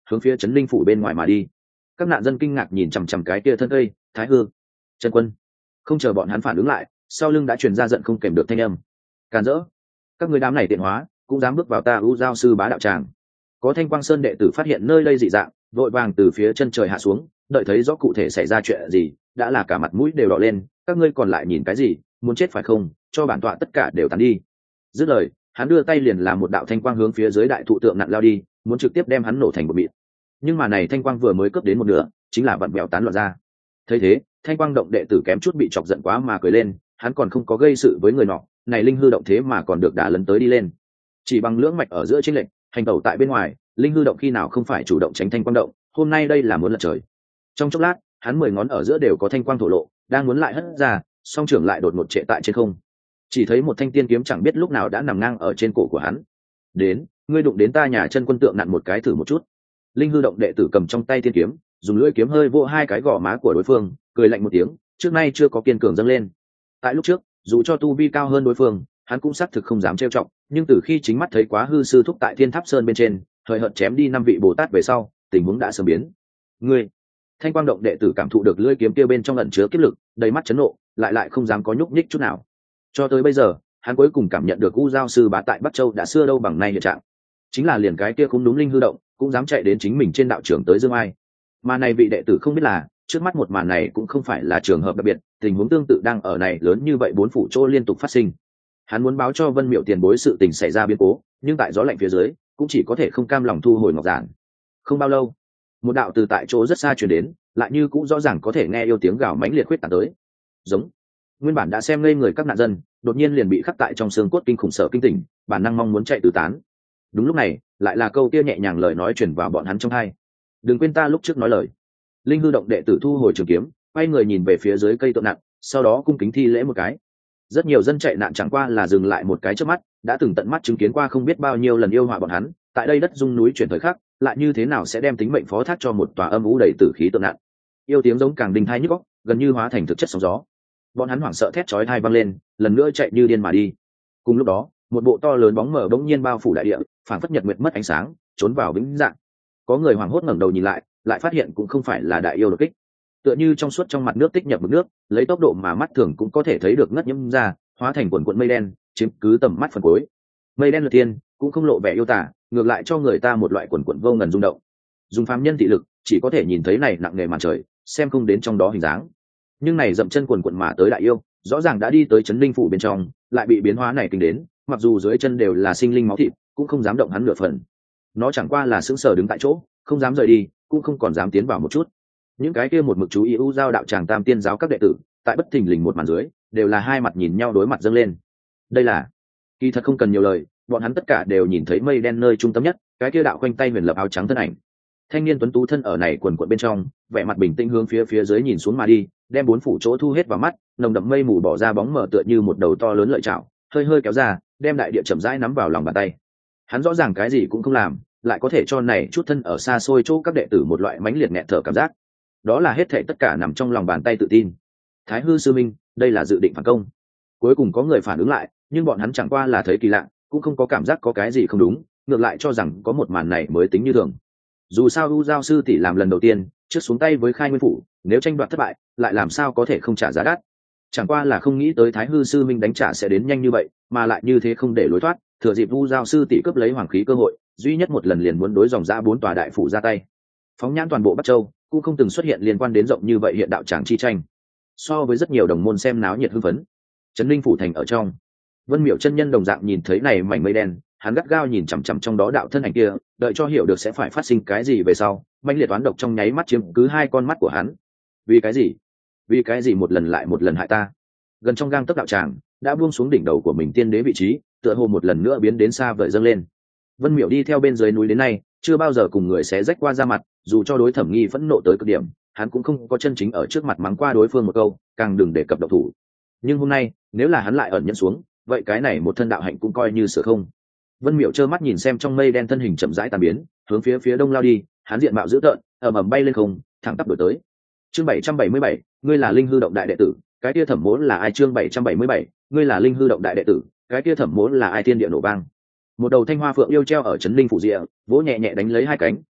A: hướng phía trấn linh phủ bên ngoài mà đi. Các nạn dân kinh ngạc nhìn chằm chằm cái kia thân cây. Thái Hư, chân quân. Không chờ bọn hắn phản ứng lại, sau lưng đã truyền ra giận không kèm được thanh âm. Càn rỡ, các người đám này tiện hóa, cũng dám bước vào ta U Giao sư bá đạo tràng. Có Thanh Quang Sơn đệ tử phát hiện nơi đây dị dạng, vội vàng từ phía chân trời hạ xuống, đợi thấy rõ cụ thể xảy ra chuyện gì, đã là cả mặt mũi đều đỏ lên. Các ngươi còn lại nhìn cái gì, muốn chết phải không? Cho bản tọa tất cả đều tán đi. Dứt lời, hắn đưa tay liền làm một đạo thanh quang hướng phía dưới đại thụ tượng nặn lao đi, muốn trực tiếp đem hắn nổ thành một mịn. Nhưng mà này thanh quang vừa mới cướp đến một nửa, chính là vặn vẹo tán loạn ra. Thấy thế, Thanh Quang động đệ tử kém chút bị chọc giận quá mà cười lên, hắn còn không có gây sự với người nọ, này linh hư động thế mà còn được đả lấn tới đi lên. Chỉ bằng lưỡng mạch ở giữa chênh lệnh, hành tẩu tại bên ngoài, linh hư động khi nào không phải chủ động tránh Thanh Quang động, hôm nay đây là muốn lật trời. Trong chốc lát, hắn 10 ngón ở giữa đều có thanh quang thổ lộ, đang muốn lại hất ra, song trưởng lại đột ngột trệ tại trên không. Chỉ thấy một thanh tiên kiếm chẳng biết lúc nào đã nằm ngang ở trên cổ của hắn. Đến, ngươi đụng đến ta nhà chân quân tượng nặn một cái thử một chút. Linh hư động đệ tử cầm trong tay tiên kiếm, dùng lưỡi kiếm hơi vỗ hai cái gò má của đối phương, cười lạnh một tiếng, trước nay chưa có kiên cường dâng lên. Tại lúc trước, dù cho tu vi cao hơn đối phương, hắn cũng xác thực không dám trêu chọc, nhưng từ khi chính mắt thấy Quá Hư sư thúc tại Thiên Tháp Sơn bên trên, hời hợt chém đi 5 vị Bồ Tát về sau, tình huống đã sớm biến. Ngươi, Thanh Quang động đệ tử cảm thụ được lưỡi kiếm kia bên trong ẩn chứa kiếp lực, đầy mắt chấn nộ, lại không dám có nhúc nhích chút nào. Cho tới bây giờ, hắn cuối cùng cảm nhận được U Giao sư bá tại Bắc Châu đã xưa đâu bằng nay hiện trạng. Chính là liền cái kia cũng đúng linh hư động, cũng dám chạy đến chính mình trên đạo trưởng tới Dương Ai. Mà này vị đệ tử không biết là, trước mắt một màn này cũng không phải là trường hợp đặc biệt, tình huống tương tự đang ở này lớn như vậy 4 phủ chỗ liên tục phát sinh. Hắn muốn báo cho Vân Miệu tiền bối sự tình xảy ra biến cố, nhưng tại gió lạnh phía dưới, cũng chỉ có thể không cam lòng thu hồi ngọc giản. Không bao lâu, một đạo từ tại chỗ rất xa truyền đến, lại như cũng rõ ràng có thể nghe yêu tiếng gào mãnh liệt khuyết tán tới. Giống. Nguyên bản đã xem ngây người các nạn dân, đột nhiên liền bị khắc tại trong xương cốt kinh khủng sợ kinh tỉnh, bản năng mong muốn chạy tứ tán. Đúng lúc này, lại là câu kia nhẹ nhàng lời nói truyền vào bọn hắn trong tai. Đừng quên ta lúc trước nói lời. Linh hư động đệ tử thu hồi trường kiếm, quay người nhìn về phía dưới cây tượng nặng, sau đó cung kính thi lễ một cái. Rất nhiều dân chạy nạn chẳng qua là dừng lại một cái trước mắt, đã từng tận mắt chứng kiến qua không biết bao nhiêu lần yêu họa bọn hắn, tại đây đất dung núi chuyển thời khắc, lại như thế nào sẽ đem tính mệnh phó thác cho một tòa âm u đầy tử khí tượng nặng. Yêu tiếng giống càng đinh tai nhức óc, gần như hóa thành thực chất sóng gió. Bọn hắn hoảng sợ thét chói tai vang lên, lần nữa chạy như điên mà đi. Cùng lúc đó, một bộ to lớn bóng mờ bỗng nhiên bao phủ đại địa, phản phất nhật nguyệt mất ánh sáng, trốn vào vĩnh dạng. Có người hoảng hốt ngẩng đầu nhìn lại phát hiện cũng không phải là đại yêu đột kích. Tựa như trong suốt trong mặt nước tích nhập mực nước, lấy tốc độ mà mắt thường cũng có thể thấy được ngất nhiễm ra, hóa thành quần quần mây đen, chiếm cứ tầm mắt phần cuối. Mây đen lượt thiên, cũng không lộ vẻ yêu tả, ngược lại cho người ta một loại quần quần vô ngần rung động. Dùng phàm nhân thị lực, chỉ có thể nhìn thấy này nặng nề màn trời, xem không đến trong đó hình dáng. Nhưng này dậm chân quần quần mà tới đại yêu, rõ ràng đã đi tới trấn linh phủ bên trong, lại bị biến hóa này kinh đến, mặc dù dưới chân đều là sinh linh máu thịt, cũng không dám động hắn nửa phần. Nó chẳng qua là sững sờ đứng tại chỗ, không dám rời đi, cũng không còn dám tiến vào một chút. Những cái kia một mực chú ý U Giao đạo tràng Tam Tiên giáo các đệ tử, tại bất thình lình một màn dưới, đều là hai mặt nhìn nhau đối mặt dâng lên. Đây là, kỳ thật không cần nhiều lời, bọn hắn tất cả đều nhìn thấy mây đen nơi trung tâm nhất, cái kia đạo quanh tay huyền lập áo trắng thân ảnh. Thanh niên tuấn tú thân ở này quần quần bên trong, vẻ mặt bình tĩnh hướng phía dưới nhìn xuống mà đi, đem 4 phủ chỗ thu hết vào mắt, nồng đậm mây mù bỏ ra bóng mờ tựa như một đầu to lớn lợi chảo, hơi kéo ra, đem đại địa chậm rãi nắm vào lòng bàn tay. Hắn rõ ràng cái gì cũng không làm, lại có thể cho này chút thân ở xa xôi chỗ các đệ tử một loại mãnh liệt nghẹt thở cảm giác. Đó là hết thảy tất cả nằm trong lòng bàn tay tự tin. Thái Hư sư minh, đây là dự định phản công. Cuối cùng có người phản ứng lại, nhưng bọn hắn chẳng qua là thấy kỳ lạ, cũng không có cảm giác có cái gì không đúng, ngược lại cho rằng có một màn này mới tính như thường. Dù sao U Giao sư tỷ làm lần đầu tiên, trước xuống tay với Khai Nguyên phủ, nếu tranh đoạt thất bại, lại làm sao có thể không trả giá đắt. Chẳng qua là không nghĩ tới Thái Hư sư minh đánh trả sẽ đến nhanh như vậy, mà lại như thế không để lối thoát, thừa dịp U Giao sư tỷ cướp lấy hoàng khí cơ hội, duy nhất một lần liền muốn đối dòng ra 4 tòa đại phủ ra tay. Phóng nhãn toàn bộ Bắc Châu, cũng không từng xuất hiện liên quan đến rộng như vậy hiện đạo tràng chi tranh. So với rất nhiều đồng môn xem náo nhiệt hưng phấn, trấn linh phủ thành ở trong, Vân Miệu chân nhân đồng dạng nhìn thấy này mảnh mây đen, hắn gắt gao nhìn chằm chằm trong đó đạo thân ảnh kia, đợi cho hiểu được sẽ phải phát sinh cái gì về sau, mãnh liệt toán độc trong nháy mắt chiếm cứ 2 con mắt của hắn. Vì cái gì? Vì cái gì một lần lại một lần hại ta? Gần trong gang tấc đạo tràng, đã buông xuống đỉnh đầu của mình tiên đế vị trí, tựa hồ một lần nữa biến đến xa vời dâng lên. Vân Miệu đi theo bên dưới núi đến nay, chưa bao giờ cùng người xé rách qua ra mặt, dù cho đối Thẩm Nghi phẫn nộ tới cực điểm, hắn cũng không có chân chính ở trước mặt mắng qua đối phương một câu, càng đừng đề cập động thủ. Nhưng hôm nay, nếu là hắn lại ẩn nhẫn xuống, vậy cái này một thân đạo hạnh cũng coi như sửa không. Vân Miệu trơ mắt nhìn xem trong mây đen thân hình chậm rãi tan biến, hướng phía đông lao đi, hắn diện mạo dữ tợn, ầm bay lên không, thẳng tắp đuổi tới. Chương 777, ngươi là Linh Hư động đại đệ tử, cái kia Thẩm Mỗ là ai? Chương 777, ngươi là Linh Hư động đại đệ tử, cái kia Thẩm Mỗ là ai? Thiên địa nổ vang. Một đầu thanh hoa phượng yêu treo ở trấn linh phủ rìa, vỗ nhẹ nhẹ đánh lấy 2 cánh,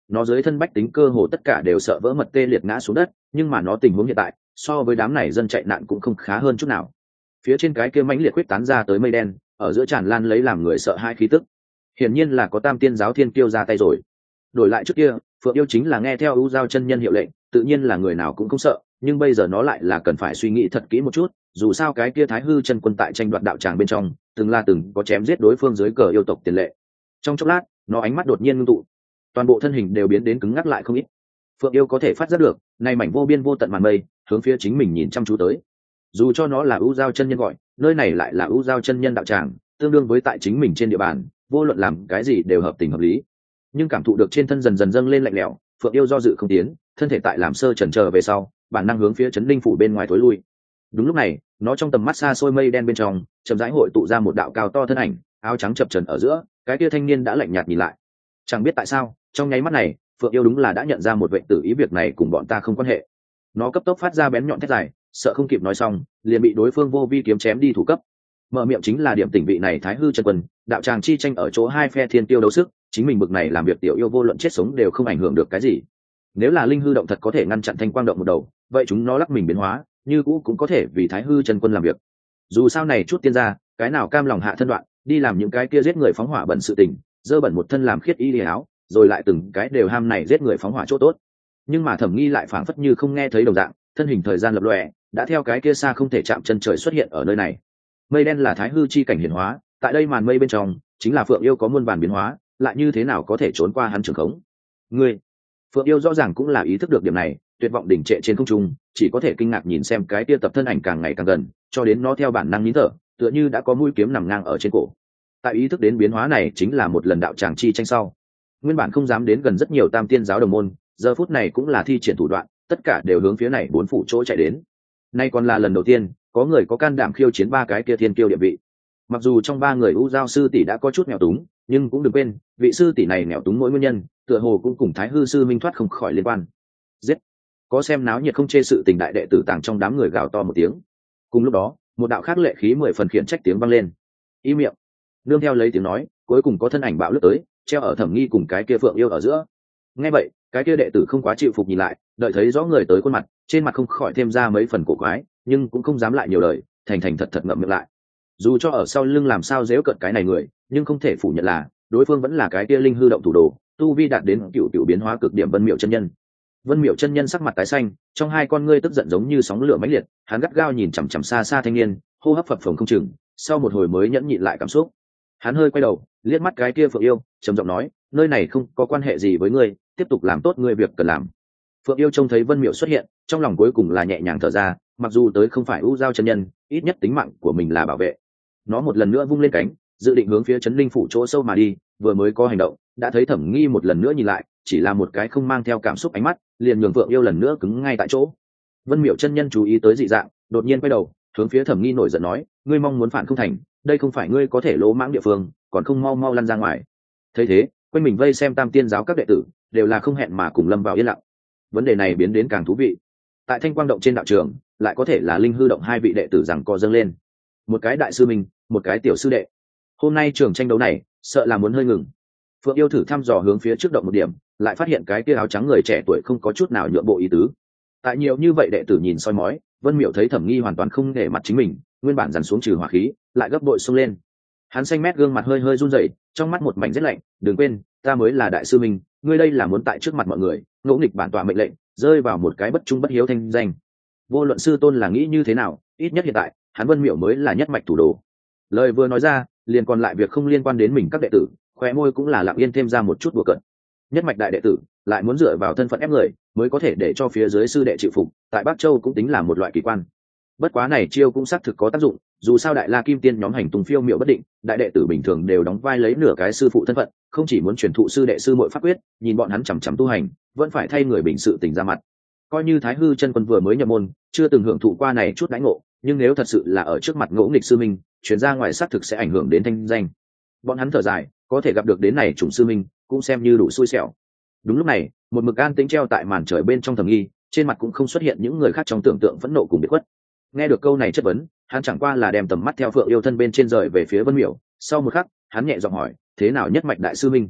A: nó dưới thân bách tính cơ hồ tất cả đều sợ vỡ mật tê liệt ngã xuống đất, nhưng mà nó tình huống hiện tại so với đám này dân chạy nạn cũng không khá hơn chút nào. Phía trên cái kia mãnh liệt quyết tán ra tới mây đen, ở giữa tràn lan lấy làm người sợ hai khí tức. Hiển nhiên là có Tam Tiên giáo thiên kiêu ra tay rồi. Đổi lại trước kia, Phượng Yêu chính là nghe theo U Giao chân nhân hiệu lệnh, tự nhiên là người nào cũng không sợ, nhưng bây giờ nó lại là cần phải suy nghĩ thật kỹ một chút, dù sao cái kia Thái Hư chân quân tại tranh đoạt đạo tràng bên trong, từng có chém giết đối phương dưới cờ yêu tộc tiền lệ. Trong chốc lát, nó ánh mắt đột nhiên ngưng tụ, toàn bộ thân hình đều biến đến cứng ngắc lại không ít. Phượng Yêu có thể phát giác được, nay mảnh vô biên vô tận màn mây, hướng phía chính mình nhìn chăm chú tới. Dù cho nó là U Giao chân nhân gọi, nơi này lại là U Giao chân nhân đạo tràng, tương đương với tại chính mình trên địa bàn, vô luận làm cái gì đều hợp tình hợp lý. Nhưng cảm thụ được trên thân dần dần dâng lên lạnh lẽo, Phượng Yêu do dự không tiến, thân thể tại làm sơ chần chờ về sau, bản năng hướng phía Trấn Linh phủ bên ngoài thối lui. Đúng lúc này, nó trong tầm mắt xa xôi mây đen bên trong, chậm rãi hội tụ ra một đạo cao to thân ảnh, áo trắng chập chờn ở giữa, cái kia thanh niên đã lạnh nhạt nhìn lại. Chẳng biết tại sao, trong nháy mắt này, Phượng Yêu đúng là đã nhận ra một vệ tử ý việc này cùng bọn ta không quan hệ. Nó cấp tốc phát ra bén nhọn thét dài, sợ không kịp nói xong, liền bị đối phương vô vi kiếm chém đi thủ cấp. Mở miệng chính là điểm tỉnh vị này Thái Hư chân quân, đạo tràng chi tranh ở chỗ hai phe thiên tiêu đấu sức, chính mình bực này làm việc tiểu yêu vô luận chết sống đều không ảnh hưởng được cái gì. Nếu là linh hư động thật có thể ngăn chặn thanh quang động một đầu, vậy chúng nó lắc mình biến hóa, như cũ cũng có thể vì Thái Hư chân quân làm việc. Dù sao này chút tiên gia, cái nào cam lòng hạ thân đoạn, đi làm những cái kia giết người phóng hỏa bẩn sự tình, dơ bẩn một thân làm khiết y áo, rồi lại từng cái đều ham này giết người phóng hỏa chỗ tốt. Nhưng mà Thẩm Nghi lại phảng phất như không nghe thấy đồng dạng, thân hình thời gian lập lòe, đã theo cái kia xa không thể chạm chân trời xuất hiện ở nơi này. Mây đen là Thái Hư chi cảnh hiển hóa, tại đây màn mây bên trong chính là Phượng Yêu có muôn vàn biến hóa, lại như thế nào có thể trốn qua hắn trường khống. Ngươi, Phượng Yêu rõ ràng cũng là ý thức được điểm này, tuyệt vọng đỉnh trệ trên không trung, chỉ có thể kinh ngạc nhìn xem cái kia tập thân ảnh càng ngày càng gần, cho đến nó theo bản năng nín thở, tựa như đã có mũi kiếm nằm ngang ở trên cổ. Tại ý thức đến biến hóa này chính là một lần đạo tràng chi tranh sau, nguyên bản không dám đến gần rất nhiều Tam Tiên giáo đồng môn, giờ phút này cũng là thi triển thủ đoạn, tất cả đều hướng phía này bốn phủ chỗ chạy đến. Nay còn là lần đầu tiên có người có can đảm khiêu chiến ba cái kia thiên kiêu địa vị. Mặc dù trong ba người U Giao sư tỷ đã có chút nghèo túng, nhưng cũng đừng quên, vị sư tỷ này nghèo túng mỗi nguyên nhân, tựa hồ cũng cùng Thái Hư sư minh thoát không khỏi liên quan. Giết! Có xem náo nhiệt không chê sự tình đại đệ tử tàng trong đám người gào to một tiếng. Cùng lúc đó, một đạo khác lệ khí 10 phần khiển trách tiếng vang lên. Im miệng! Nương theo lấy tiếng nói, cuối cùng có thân ảnh bạo lướt tới, treo ở Thẩm Nghi cùng cái kia Phượng Yêu ở giữa. Nghe vậy, cái kia đệ tử không quá chịu phục nhìn lại, đợi thấy rõ người tới khuôn mặt, trên mặt không khỏi thêm ra mấy phần cổ quái, nhưng cũng không dám lại nhiều lời, thành thành thật thật ngậm miệng lại. Dù cho ở sau lưng làm sao giễu cợt cái này người, nhưng không thể phủ nhận là đối phương vẫn là cái kia linh hư động thủ đồ, tu vi đạt đến cựu biến hóa cực điểm Vân Miệu chân nhân. Vân Miệu chân nhân sắc mặt tái xanh, trong hai con ngươi tức giận giống như sóng lửa mãnh liệt, hắn gắt gao nhìn chằm chằm xa xa thanh niên, hô hấp phập phồng không chừng, sau một hồi mới nhẫn nhịn lại cảm xúc. Hắn hơi quay đầu, liếc mắt cái kia Phượng Yêu, trầm giọng nói, nơi này không có quan hệ gì với ngươi, tiếp tục làm tốt ngươi việc cần làm. Phượng Yêu trông thấy Vân Miệu xuất hiện, trong lòng cuối cùng là nhẹ nhàng thở ra, mặc dù tới không phải U Giao chân nhân, ít nhất tính mạng của mình là bảo vệ. Nó một lần nữa vung lên cánh, dự định hướng phía Trấn Linh phủ chỗ sâu mà đi, vừa mới có hành động, đã thấy Thẩm Nghi một lần nữa nhìn lại, chỉ là một cái không mang theo cảm xúc ánh mắt, liền nhường Phượng Yêu lần nữa cứng ngay tại chỗ. Vân Miệu chân nhân chú ý tới dị dạng, đột nhiên quay đầu, hướng phía Thẩm Nghi nổi giận nói, ngươi mong muốn phản không thành, đây không phải ngươi có thể lỗ mãng địa phương, còn không mau mau lăn ra ngoài. Thấy thế, quanh mình vây xem Tam Tiên giáo các đệ tử đều là không hẹn mà cùng lâm vào yên lặng. Vấn đề này biến đến càng thú vị. Tại Thanh Quang động trên đạo trường, lại có thể là linh hư động hai vị đệ tử rằng co dâng lên, một cái đại sư minh, một cái tiểu sư đệ. Hôm nay trường tranh đấu này sợ là muốn hơi ngừng. Phượng Yêu thử thăm dò hướng phía trước động một điểm, lại phát hiện cái kia áo trắng người trẻ tuổi không có chút nào nhượng bộ ý tứ. Tại nhiều như vậy đệ tử nhìn soi mói, Vân Miệu thấy Thẩm Nghi hoàn toàn không để mặt chính mình, nguyên bản dằn xuống trừ hỏa khí, lại gấp bội xông lên. Hắn xanh mét gương mặt hơi hơi run rẩy, trong mắt một mảnh rét lạnh, đừng quên, ta mới là đại sư minh, ngươi đây là muốn tại trước mặt mọi người ngỗ nghịch bản tọa mệnh lệnh, rơi vào một cái bất trung bất hiếu thanh danh. Vô luận sư tôn là nghĩ như thế nào, ít nhất hiện tại hắn Vân Miệu mới là nhất mạch thủ đồ. Lời vừa nói ra, liền còn lại việc không liên quan đến mình các đệ tử, khóe môi cũng là lặng yên thêm ra một chút đùa cợt. Nhất mạch đại đệ tử lại muốn dựa vào thân phận ép người mới có thể để cho phía dưới sư đệ chịu phục, tại Bắc Châu cũng tính là một loại kỳ quan. Bất quá này chiêu cũng xác thực có tác dụng, dù sao Đại La Kim Tiên nhóm hành tung phiêu miệu bất định, đại đệ tử bình thường đều đóng vai lấy nửa cái sư phụ thân phận, không chỉ muốn truyền thụ sư đệ sư muội pháp quyết, nhìn bọn hắn chằm chằm tu hành, vẫn phải thay người bình sự tình ra mặt. Coi như Thái Hư chân quân vừa mới nhập môn, chưa từng hưởng thụ qua này chút đãi ngộ, nhưng nếu thật sự là ở trước mặt ngỗ nghịch sư minh, truyền ra ngoài xác thực sẽ ảnh hưởng đến thanh danh. Bọn hắn thở dài, có thể gặp được đến này chủng sư minh, cũng xem như đủ xui xẻo. Đúng lúc này, một mực an tĩnh treo tại màn trời bên trong Thẩm Nghi, trên mặt cũng không xuất hiện những người khác trong tưởng tượng phẫn nộ cùng biệt khuất. Nghe được câu này chất vấn, hắn chẳng qua là đem tầm mắt theo Phượng Yêu thân bên trên rời về phía Vân Miệu, sau một khắc, hắn nhẹ giọng hỏi, thế nào nhất mạch đại sư minh?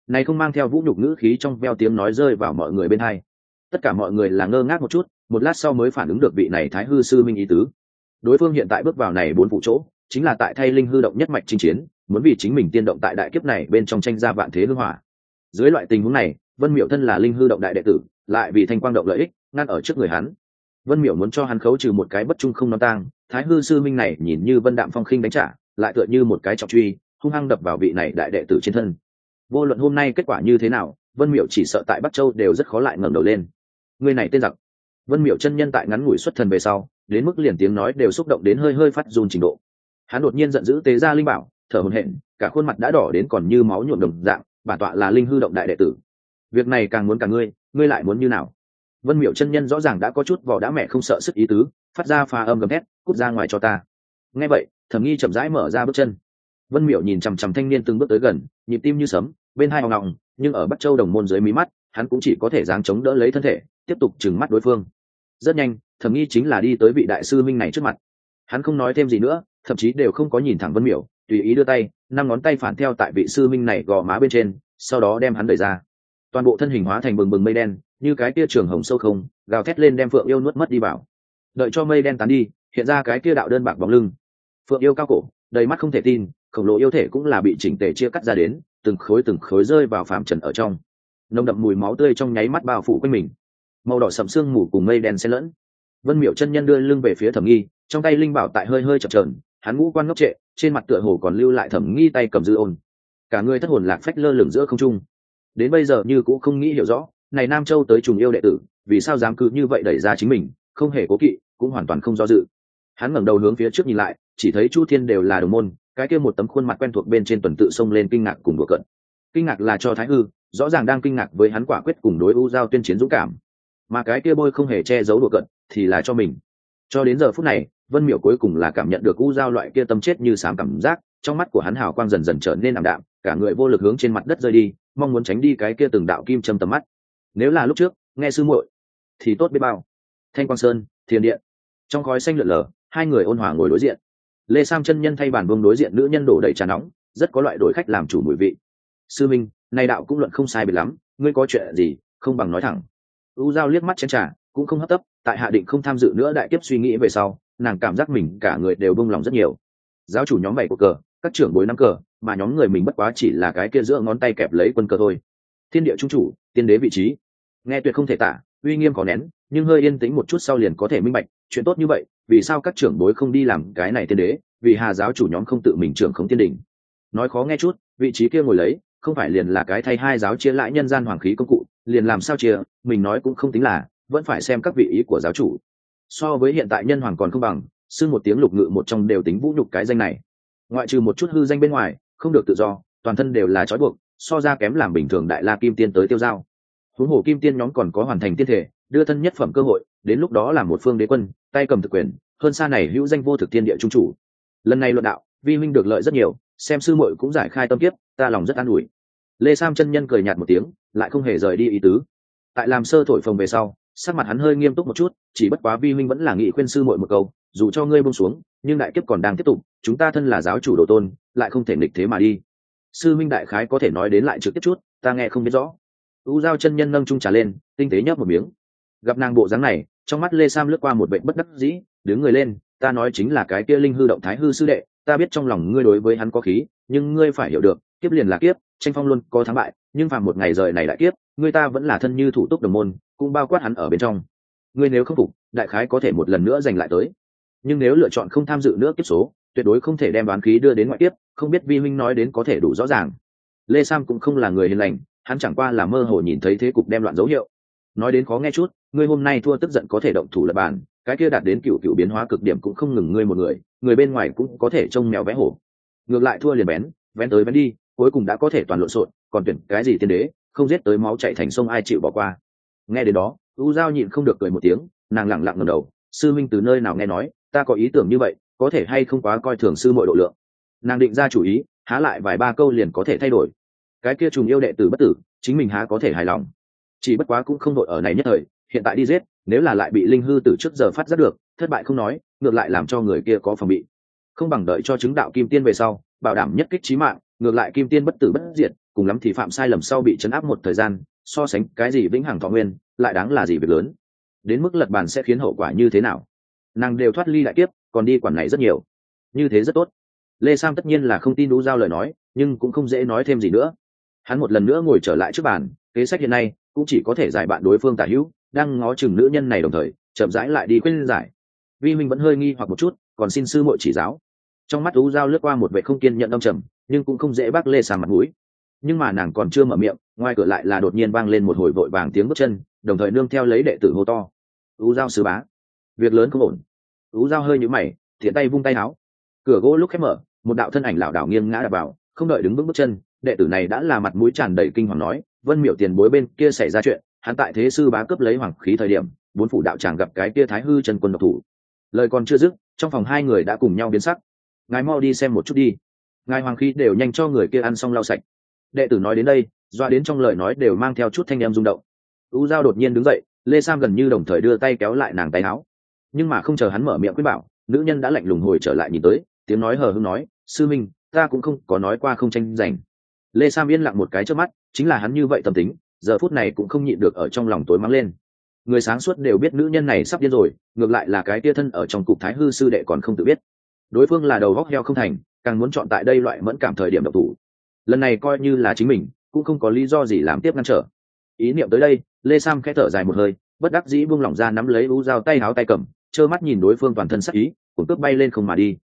A: này không mang theo vũ nhục ngữ khí trong veo tiếng nói rơi vào mọi người bên hai. Tất cả mọi người là ngơ ngác một chút, một lát sau mới phản ứng được vị này thái hư sư minh ý tứ. Đối phương hiện tại bước vào này 4 phụ chỗ, chính là tại thay linh hư động nhất mạch chinh chiến, muốn vì chính mình tiên động tại đại kiếp này bên trong tranh ra vạn thế hương hỏa. Dưới loại tình huống này, Vân Miểu thân là linh hư động đại đệ tử, lại vì thanh quang động lợi ích, ngăn ở trước người hắn. Vân Miểu muốn cho hắn khấu trừ một cái bất trung không nói tang, thái hư sư minh này nhìn như vân đạm phong khinh đánh trả, lại tựa như một cái trọng truy, hung hăng đập vào vị này đại đệ tử trên thân. Vô luận hôm nay kết quả như thế nào, Vân Miểu chỉ sợ tại Bắc Châu đều rất khó lại ngẩng đầu lên. Người này tên giặc. Vân Miểu chân nhân tại ngắn ngủi xuất thần về sau, đến mức liền tiếng nói đều xúc động đến hơi hơi phát run trình độ. Hắn đột nhiên giận dữ tế ra linh bảo, thở hổn hển, cả khuôn mặt đã đỏ đến còn như máu nhuộm đồng dạng, bản tọa là linh hư động đại đệ tử. Việc này càng muốn cả ngươi lại muốn như nào? Vân Miểu chân nhân rõ ràng đã có chút vỏ đã mẹ không sợ sức ý tứ, phát ra pha âm gầm thét, cút ra ngoài cho ta. Nghe vậy, Thẩm Nghi chậm rãi mở ra bước chân. Vân Miểu nhìn chằm chằm thanh niên từng bước tới gần, nhịp tim như sấm, bên hai hòng ngọng, nhưng ở Bắc Châu đồng môn dưới mí mắt, hắn cũng chỉ có thể giáng chống đỡ lấy thân thể, tiếp tục trừng mắt đối phương. Rất nhanh, Thẩm Nghi chính là đi tới vị đại sư minh này trước mặt. Hắn không nói thêm gì nữa, thậm chí đều không có nhìn thẳng Vân Miểu, tùy ý đưa tay, 5 ngón tay phản theo tại vị sư minh này gò má bên trên, sau đó đem hắn đẩy ra. Toàn bộ thân hình hóa thành bừng bừng mây đen, như cái kia trường hồng sâu không, gào thét lên đem Phượng Yêu nuốt mất đi vào. Đợi cho mây đen tán đi, hiện ra cái kia đạo đơn bạc bóng lưng. Phượng Yêu cao cổ, đầy mắt không thể tin, khổng lồ yêu thể cũng là bị chỉnh tề chia cắt ra đến, từng khối rơi vào phàm trần ở trong. Nồng đậm mùi máu tươi trong nháy mắt bao phủ quanh mình. Màu đỏ sẫm sương mù cùng mây đen xen lẫn. Vân Miểu chân nhân đưa lưng về phía Thẩm Nghi, trong tay linh bảo tại hơi hơi chập chờn, hắn ngũ quan ngốc trệ, trên mặt tựa hồ còn lưu lại Thẩm Nghi tay cầm dư ôn. Cả người thất hồn lạc phách lơ lửng giữa không trung. Đến bây giờ như cũng không nghĩ hiểu rõ, này Nam Châu tới trùng yêu đệ tử, vì sao dám cứ như vậy đẩy ra chính mình, không hề cố kỵ, cũng hoàn toàn không do dự. Hắn ngẩng đầu hướng phía trước nhìn lại, chỉ thấy Chu Thiên đều là đồng môn, cái kia một tấm khuôn mặt quen thuộc bên trên tuần tự xông lên kinh ngạc cùng đùa cợt. Kinh ngạc là cho Thái Hư, rõ ràng đang kinh ngạc với hắn quả quyết cùng đối U Giao tuyên chiến dũng cảm, mà cái kia bôi không hề che giấu đùa cợt thì là cho mình. Cho đến giờ phút này, Vân Miểu cuối cùng là cảm nhận được U Giao loại kia tâm chết như sám cảm giác, trong mắt của hắn hào quang dần dần trở nên ảm đạm, cả người vô lực hướng trên mặt đất rơi đi, mong muốn tránh đi cái kia từng đạo kim châm tầm mắt. Nếu là lúc trước, nghe sư muội thì tốt biết bao. Thanh Quang Sơn, Thiền Điện, trong khói xanh lượn lờ, hai người ôn hòa ngồi đối diện. Lê Sam chân nhân thay bàn vương đối diện nữ nhân đổ đầy trà nóng, rất có loại đổi khách làm chủ mùi vị. Sư minh, này đạo cũng luận không sai biệt lắm, ngươi có chuyện gì không bằng nói thẳng. U Giao liếc mắt chén trà, cũng không hấp tấp, tại hạ định không tham dự nữa đại kiếp suy nghĩ về sau, nàng cảm giác mình cả người đều buông lòng rất nhiều. Giáo chủ nhóm 7 của cờ, các trưởng bối 5 cờ, mà nhóm người mình bất quá chỉ là cái kia giữa ngón tay kẹp lấy quân cờ thôi. Thiên địa trung chủ, tiên đế vị trí, nghe tuyệt không thể tả, uy nghiêm có nén, nhưng hơi yên tĩnh một chút sau liền có thể minh bạch, chuyện tốt như vậy, vì sao các trưởng bối không đi làm cái này tiên đế, vì Hà giáo chủ nhóm không tự mình trưởng khống tiên đỉnh. Nói khó nghe chút, vị trí kia ngồi lấy, không phải liền là cái thay hai giáo chia lại nhân gian hoàng khí công cụ, liền làm sao chia, mình nói cũng không tính là, vẫn phải xem các vị ý của giáo chủ. So với hiện tại nhân hoàng còn không bằng, xưng một tiếng lục ngự một trong đều tính vũ nhục cái danh này. Ngoại trừ một chút hư danh bên ngoài, không được tự do, toàn thân đều là trói buộc, so ra kém làm bình thường đại la kim tiên tới tiêu giao. Huống hồ kim tiên nhóm còn có hoàn thành tiên thể, đưa thân nhất phẩm cơ hội, đến lúc đó là một phương đế quân, tay cầm thực quyền, hơn xa này hữu danh vô thực thiên địa trung chủ. Lần này luận đạo, vi huynh được lợi rất nhiều, xem sư muội cũng giải khai tâm kiếp, ta lòng rất an ủi. Lê Sam chân nhân cười nhạt một tiếng, lại không hề rời đi ý tứ. Tại làm sơ thổi phồng về sau, sắc mặt hắn hơi nghiêm túc một chút, chỉ bất quá vi huynh vẫn là nghị khuyên sư muội một câu, dù cho ngươi buông xuống, nhưng đại kiếp còn đang tiếp tục, chúng ta thân là giáo chủ đồ tôn, lại không thể nghịch thế mà đi. Sư minh đại khái có thể nói đến lại trực tiếp chút, ta nghe không biết rõ. U Giao chân nhân nâng chung trà lên, tinh tế nhấp một miếng. Gặp nàng bộ dáng này, trong mắt Lê Sam lướt qua một bệnh bất đắc dĩ, đứng người lên, ta nói chính là cái kia linh hư động thái hư sư đệ, ta biết trong lòng ngươi đối với hắn có khí, nhưng ngươi phải hiểu được, kiếp liền là kiếp, tranh phong luôn có thắng bại, nhưng phàm một ngày rời này đại kiếp, ngươi ta vẫn là thân như thủ túc đồng môn, cũng bao quát hắn ở bên trong. Ngươi nếu không phục, đại khái có thể một lần nữa giành lại tới, nhưng nếu lựa chọn không tham dự nữa kiếp số, tuyệt đối không thể đem đoán khí đưa đến ngoại kiếp, không biết vi huynh nói đến có thể đủ rõ ràng. Lê Sam cũng không là người hiền lành, hắn chẳng qua là mơ hồ nhìn thấy thế cục đem loạn dấu hiệu. Nói đến khó nghe chút, ngươi hôm nay thua tức giận có thể động thủ lập bàn, cái kia đạt đến cựu biến hóa cực điểm cũng không ngừng ngươi một người, người bên ngoài cũng có thể trông mèo vẽ hổ. Ngược lại thua liền vén tới vén đi, cuối cùng đã có thể toàn lộn xộn, còn tuyển cái gì tiên đế, không giết tới máu chảy thành sông ai chịu bỏ qua. Nghe đến đó, U Giao nhịn không được cười một tiếng, nàng lẳng lặng ngẩng đầu, sư minh từ nơi nào nghe nói, ta có ý tưởng như vậy, có thể hay không quá coi thường sư muội độ lượng. Nàng định ra chủ ý, há lại vài ba câu liền có thể thay đổi. Cái kia trùng yêu đệ tử bất tử, chính mình há có thể hài lòng. Chỉ bất quá cũng không đội ở này nhất thời, hiện tại đi giết, nếu là lại bị linh hư từ trước giờ phát giác được, thất bại không nói, ngược lại làm cho người kia có phòng bị. Không bằng đợi cho chứng đạo kim tiên về sau, bảo đảm nhất kích chí mạng, ngược lại kim tiên bất tử bất diệt, cùng lắm thì phạm sai lầm sau bị chấn áp một thời gian, so sánh cái gì vĩnh hằng thọ nguyên lại đáng là gì việc lớn. Đến mức lật bàn sẽ khiến hậu quả như thế nào, nàng đều thoát ly đại kiếp, còn đi quản này rất nhiều, như thế rất tốt. Lê Sam tất nhiên là không tin Đu Giao lời nói, nhưng cũng không dễ nói thêm gì nữa. Hắn một lần nữa ngồi trở lại trước bàn, kế sách hiện nay cũng chỉ có thể giải bạn đối phương tả hữu, đang ngó chừng nữ nhân này đồng thời chậm rãi lại đi khuyên giải. Vi Minh vẫn hơi nghi hoặc một chút, còn xin sư muội chỉ giáo. Trong mắt Đu Giao lướt qua một vẻ không kiên nhẫn âm trầm, nhưng cũng không dễ bác Lê Sam mặt mũi. Nhưng mà nàng còn chưa mở miệng, ngoài cửa lại là đột nhiên vang lên một hồi vội vàng tiếng bước chân, đồng thời nương theo lấy đệ tử hô to: "Đu Giao sư bá, việc lớn không ổn." Đu Giao hơi nhíu mày, thiện tay vung tay áo. Cửa gỗ lúc khép mở, một đạo thân ảnh lảo đảo nghiêng ngã đạp vào, không đợi đứng vững bước chân, đệ tử này đã là mặt mũi tràn đầy kinh hoàng nói: "Vân Miểu tiền bối bên kia xảy ra chuyện, hắn tại thế sư bá cướp lấy hoàng khí thời điểm, bốn phủ đạo tràng gặp cái kia Thái Hư chân quân độc thủ." Lời còn chưa dứt, trong phòng hai người đã cùng nhau biến sắc. "Ngài mau đi xem một chút đi." Ngài hoàng khí đều nhanh cho người kia ăn xong lau sạch. Đệ tử nói đến đây, doa đến trong lời nói đều mang theo chút thanh âm rung động. U Giao đột nhiên đứng dậy, Lê Sam gần như đồng thời đưa tay kéo lại nàng tay áo. Nhưng mà không chờ hắn mở miệng khuyên bảo, nữ nhân đã lạnh lùng hồi trở lại nhìn tới, tiếng nói hờ hững nói: "Sư minh, ta cũng không có nói qua không tranh giành." Lê Sam yên lặng một cái trước mắt, chính là hắn như vậy tâm tính, giờ phút này cũng không nhịn được ở trong lòng tối mắng lên. Người sáng suốt đều biết nữ nhân này sắp điên rồi, ngược lại là cái tia thân ở trong cục Thái Hư sư đệ còn không tự biết. Đối phương là đầu góc heo không thành, càng muốn chọn tại đây loại mẫn cảm thời điểm độc thủ. Lần này coi như là chính mình, cũng không có lý do gì làm tiếp ngăn trở. Ý niệm tới đây, Lê Sam khẽ thở dài một hơi, bất đắc dĩ buông lỏng ra nắm lấy U Giao tay háo tay cầm, trơ mắt nhìn đối phương toàn thân sắc ý, cuốn cướp bay lên không mà đi.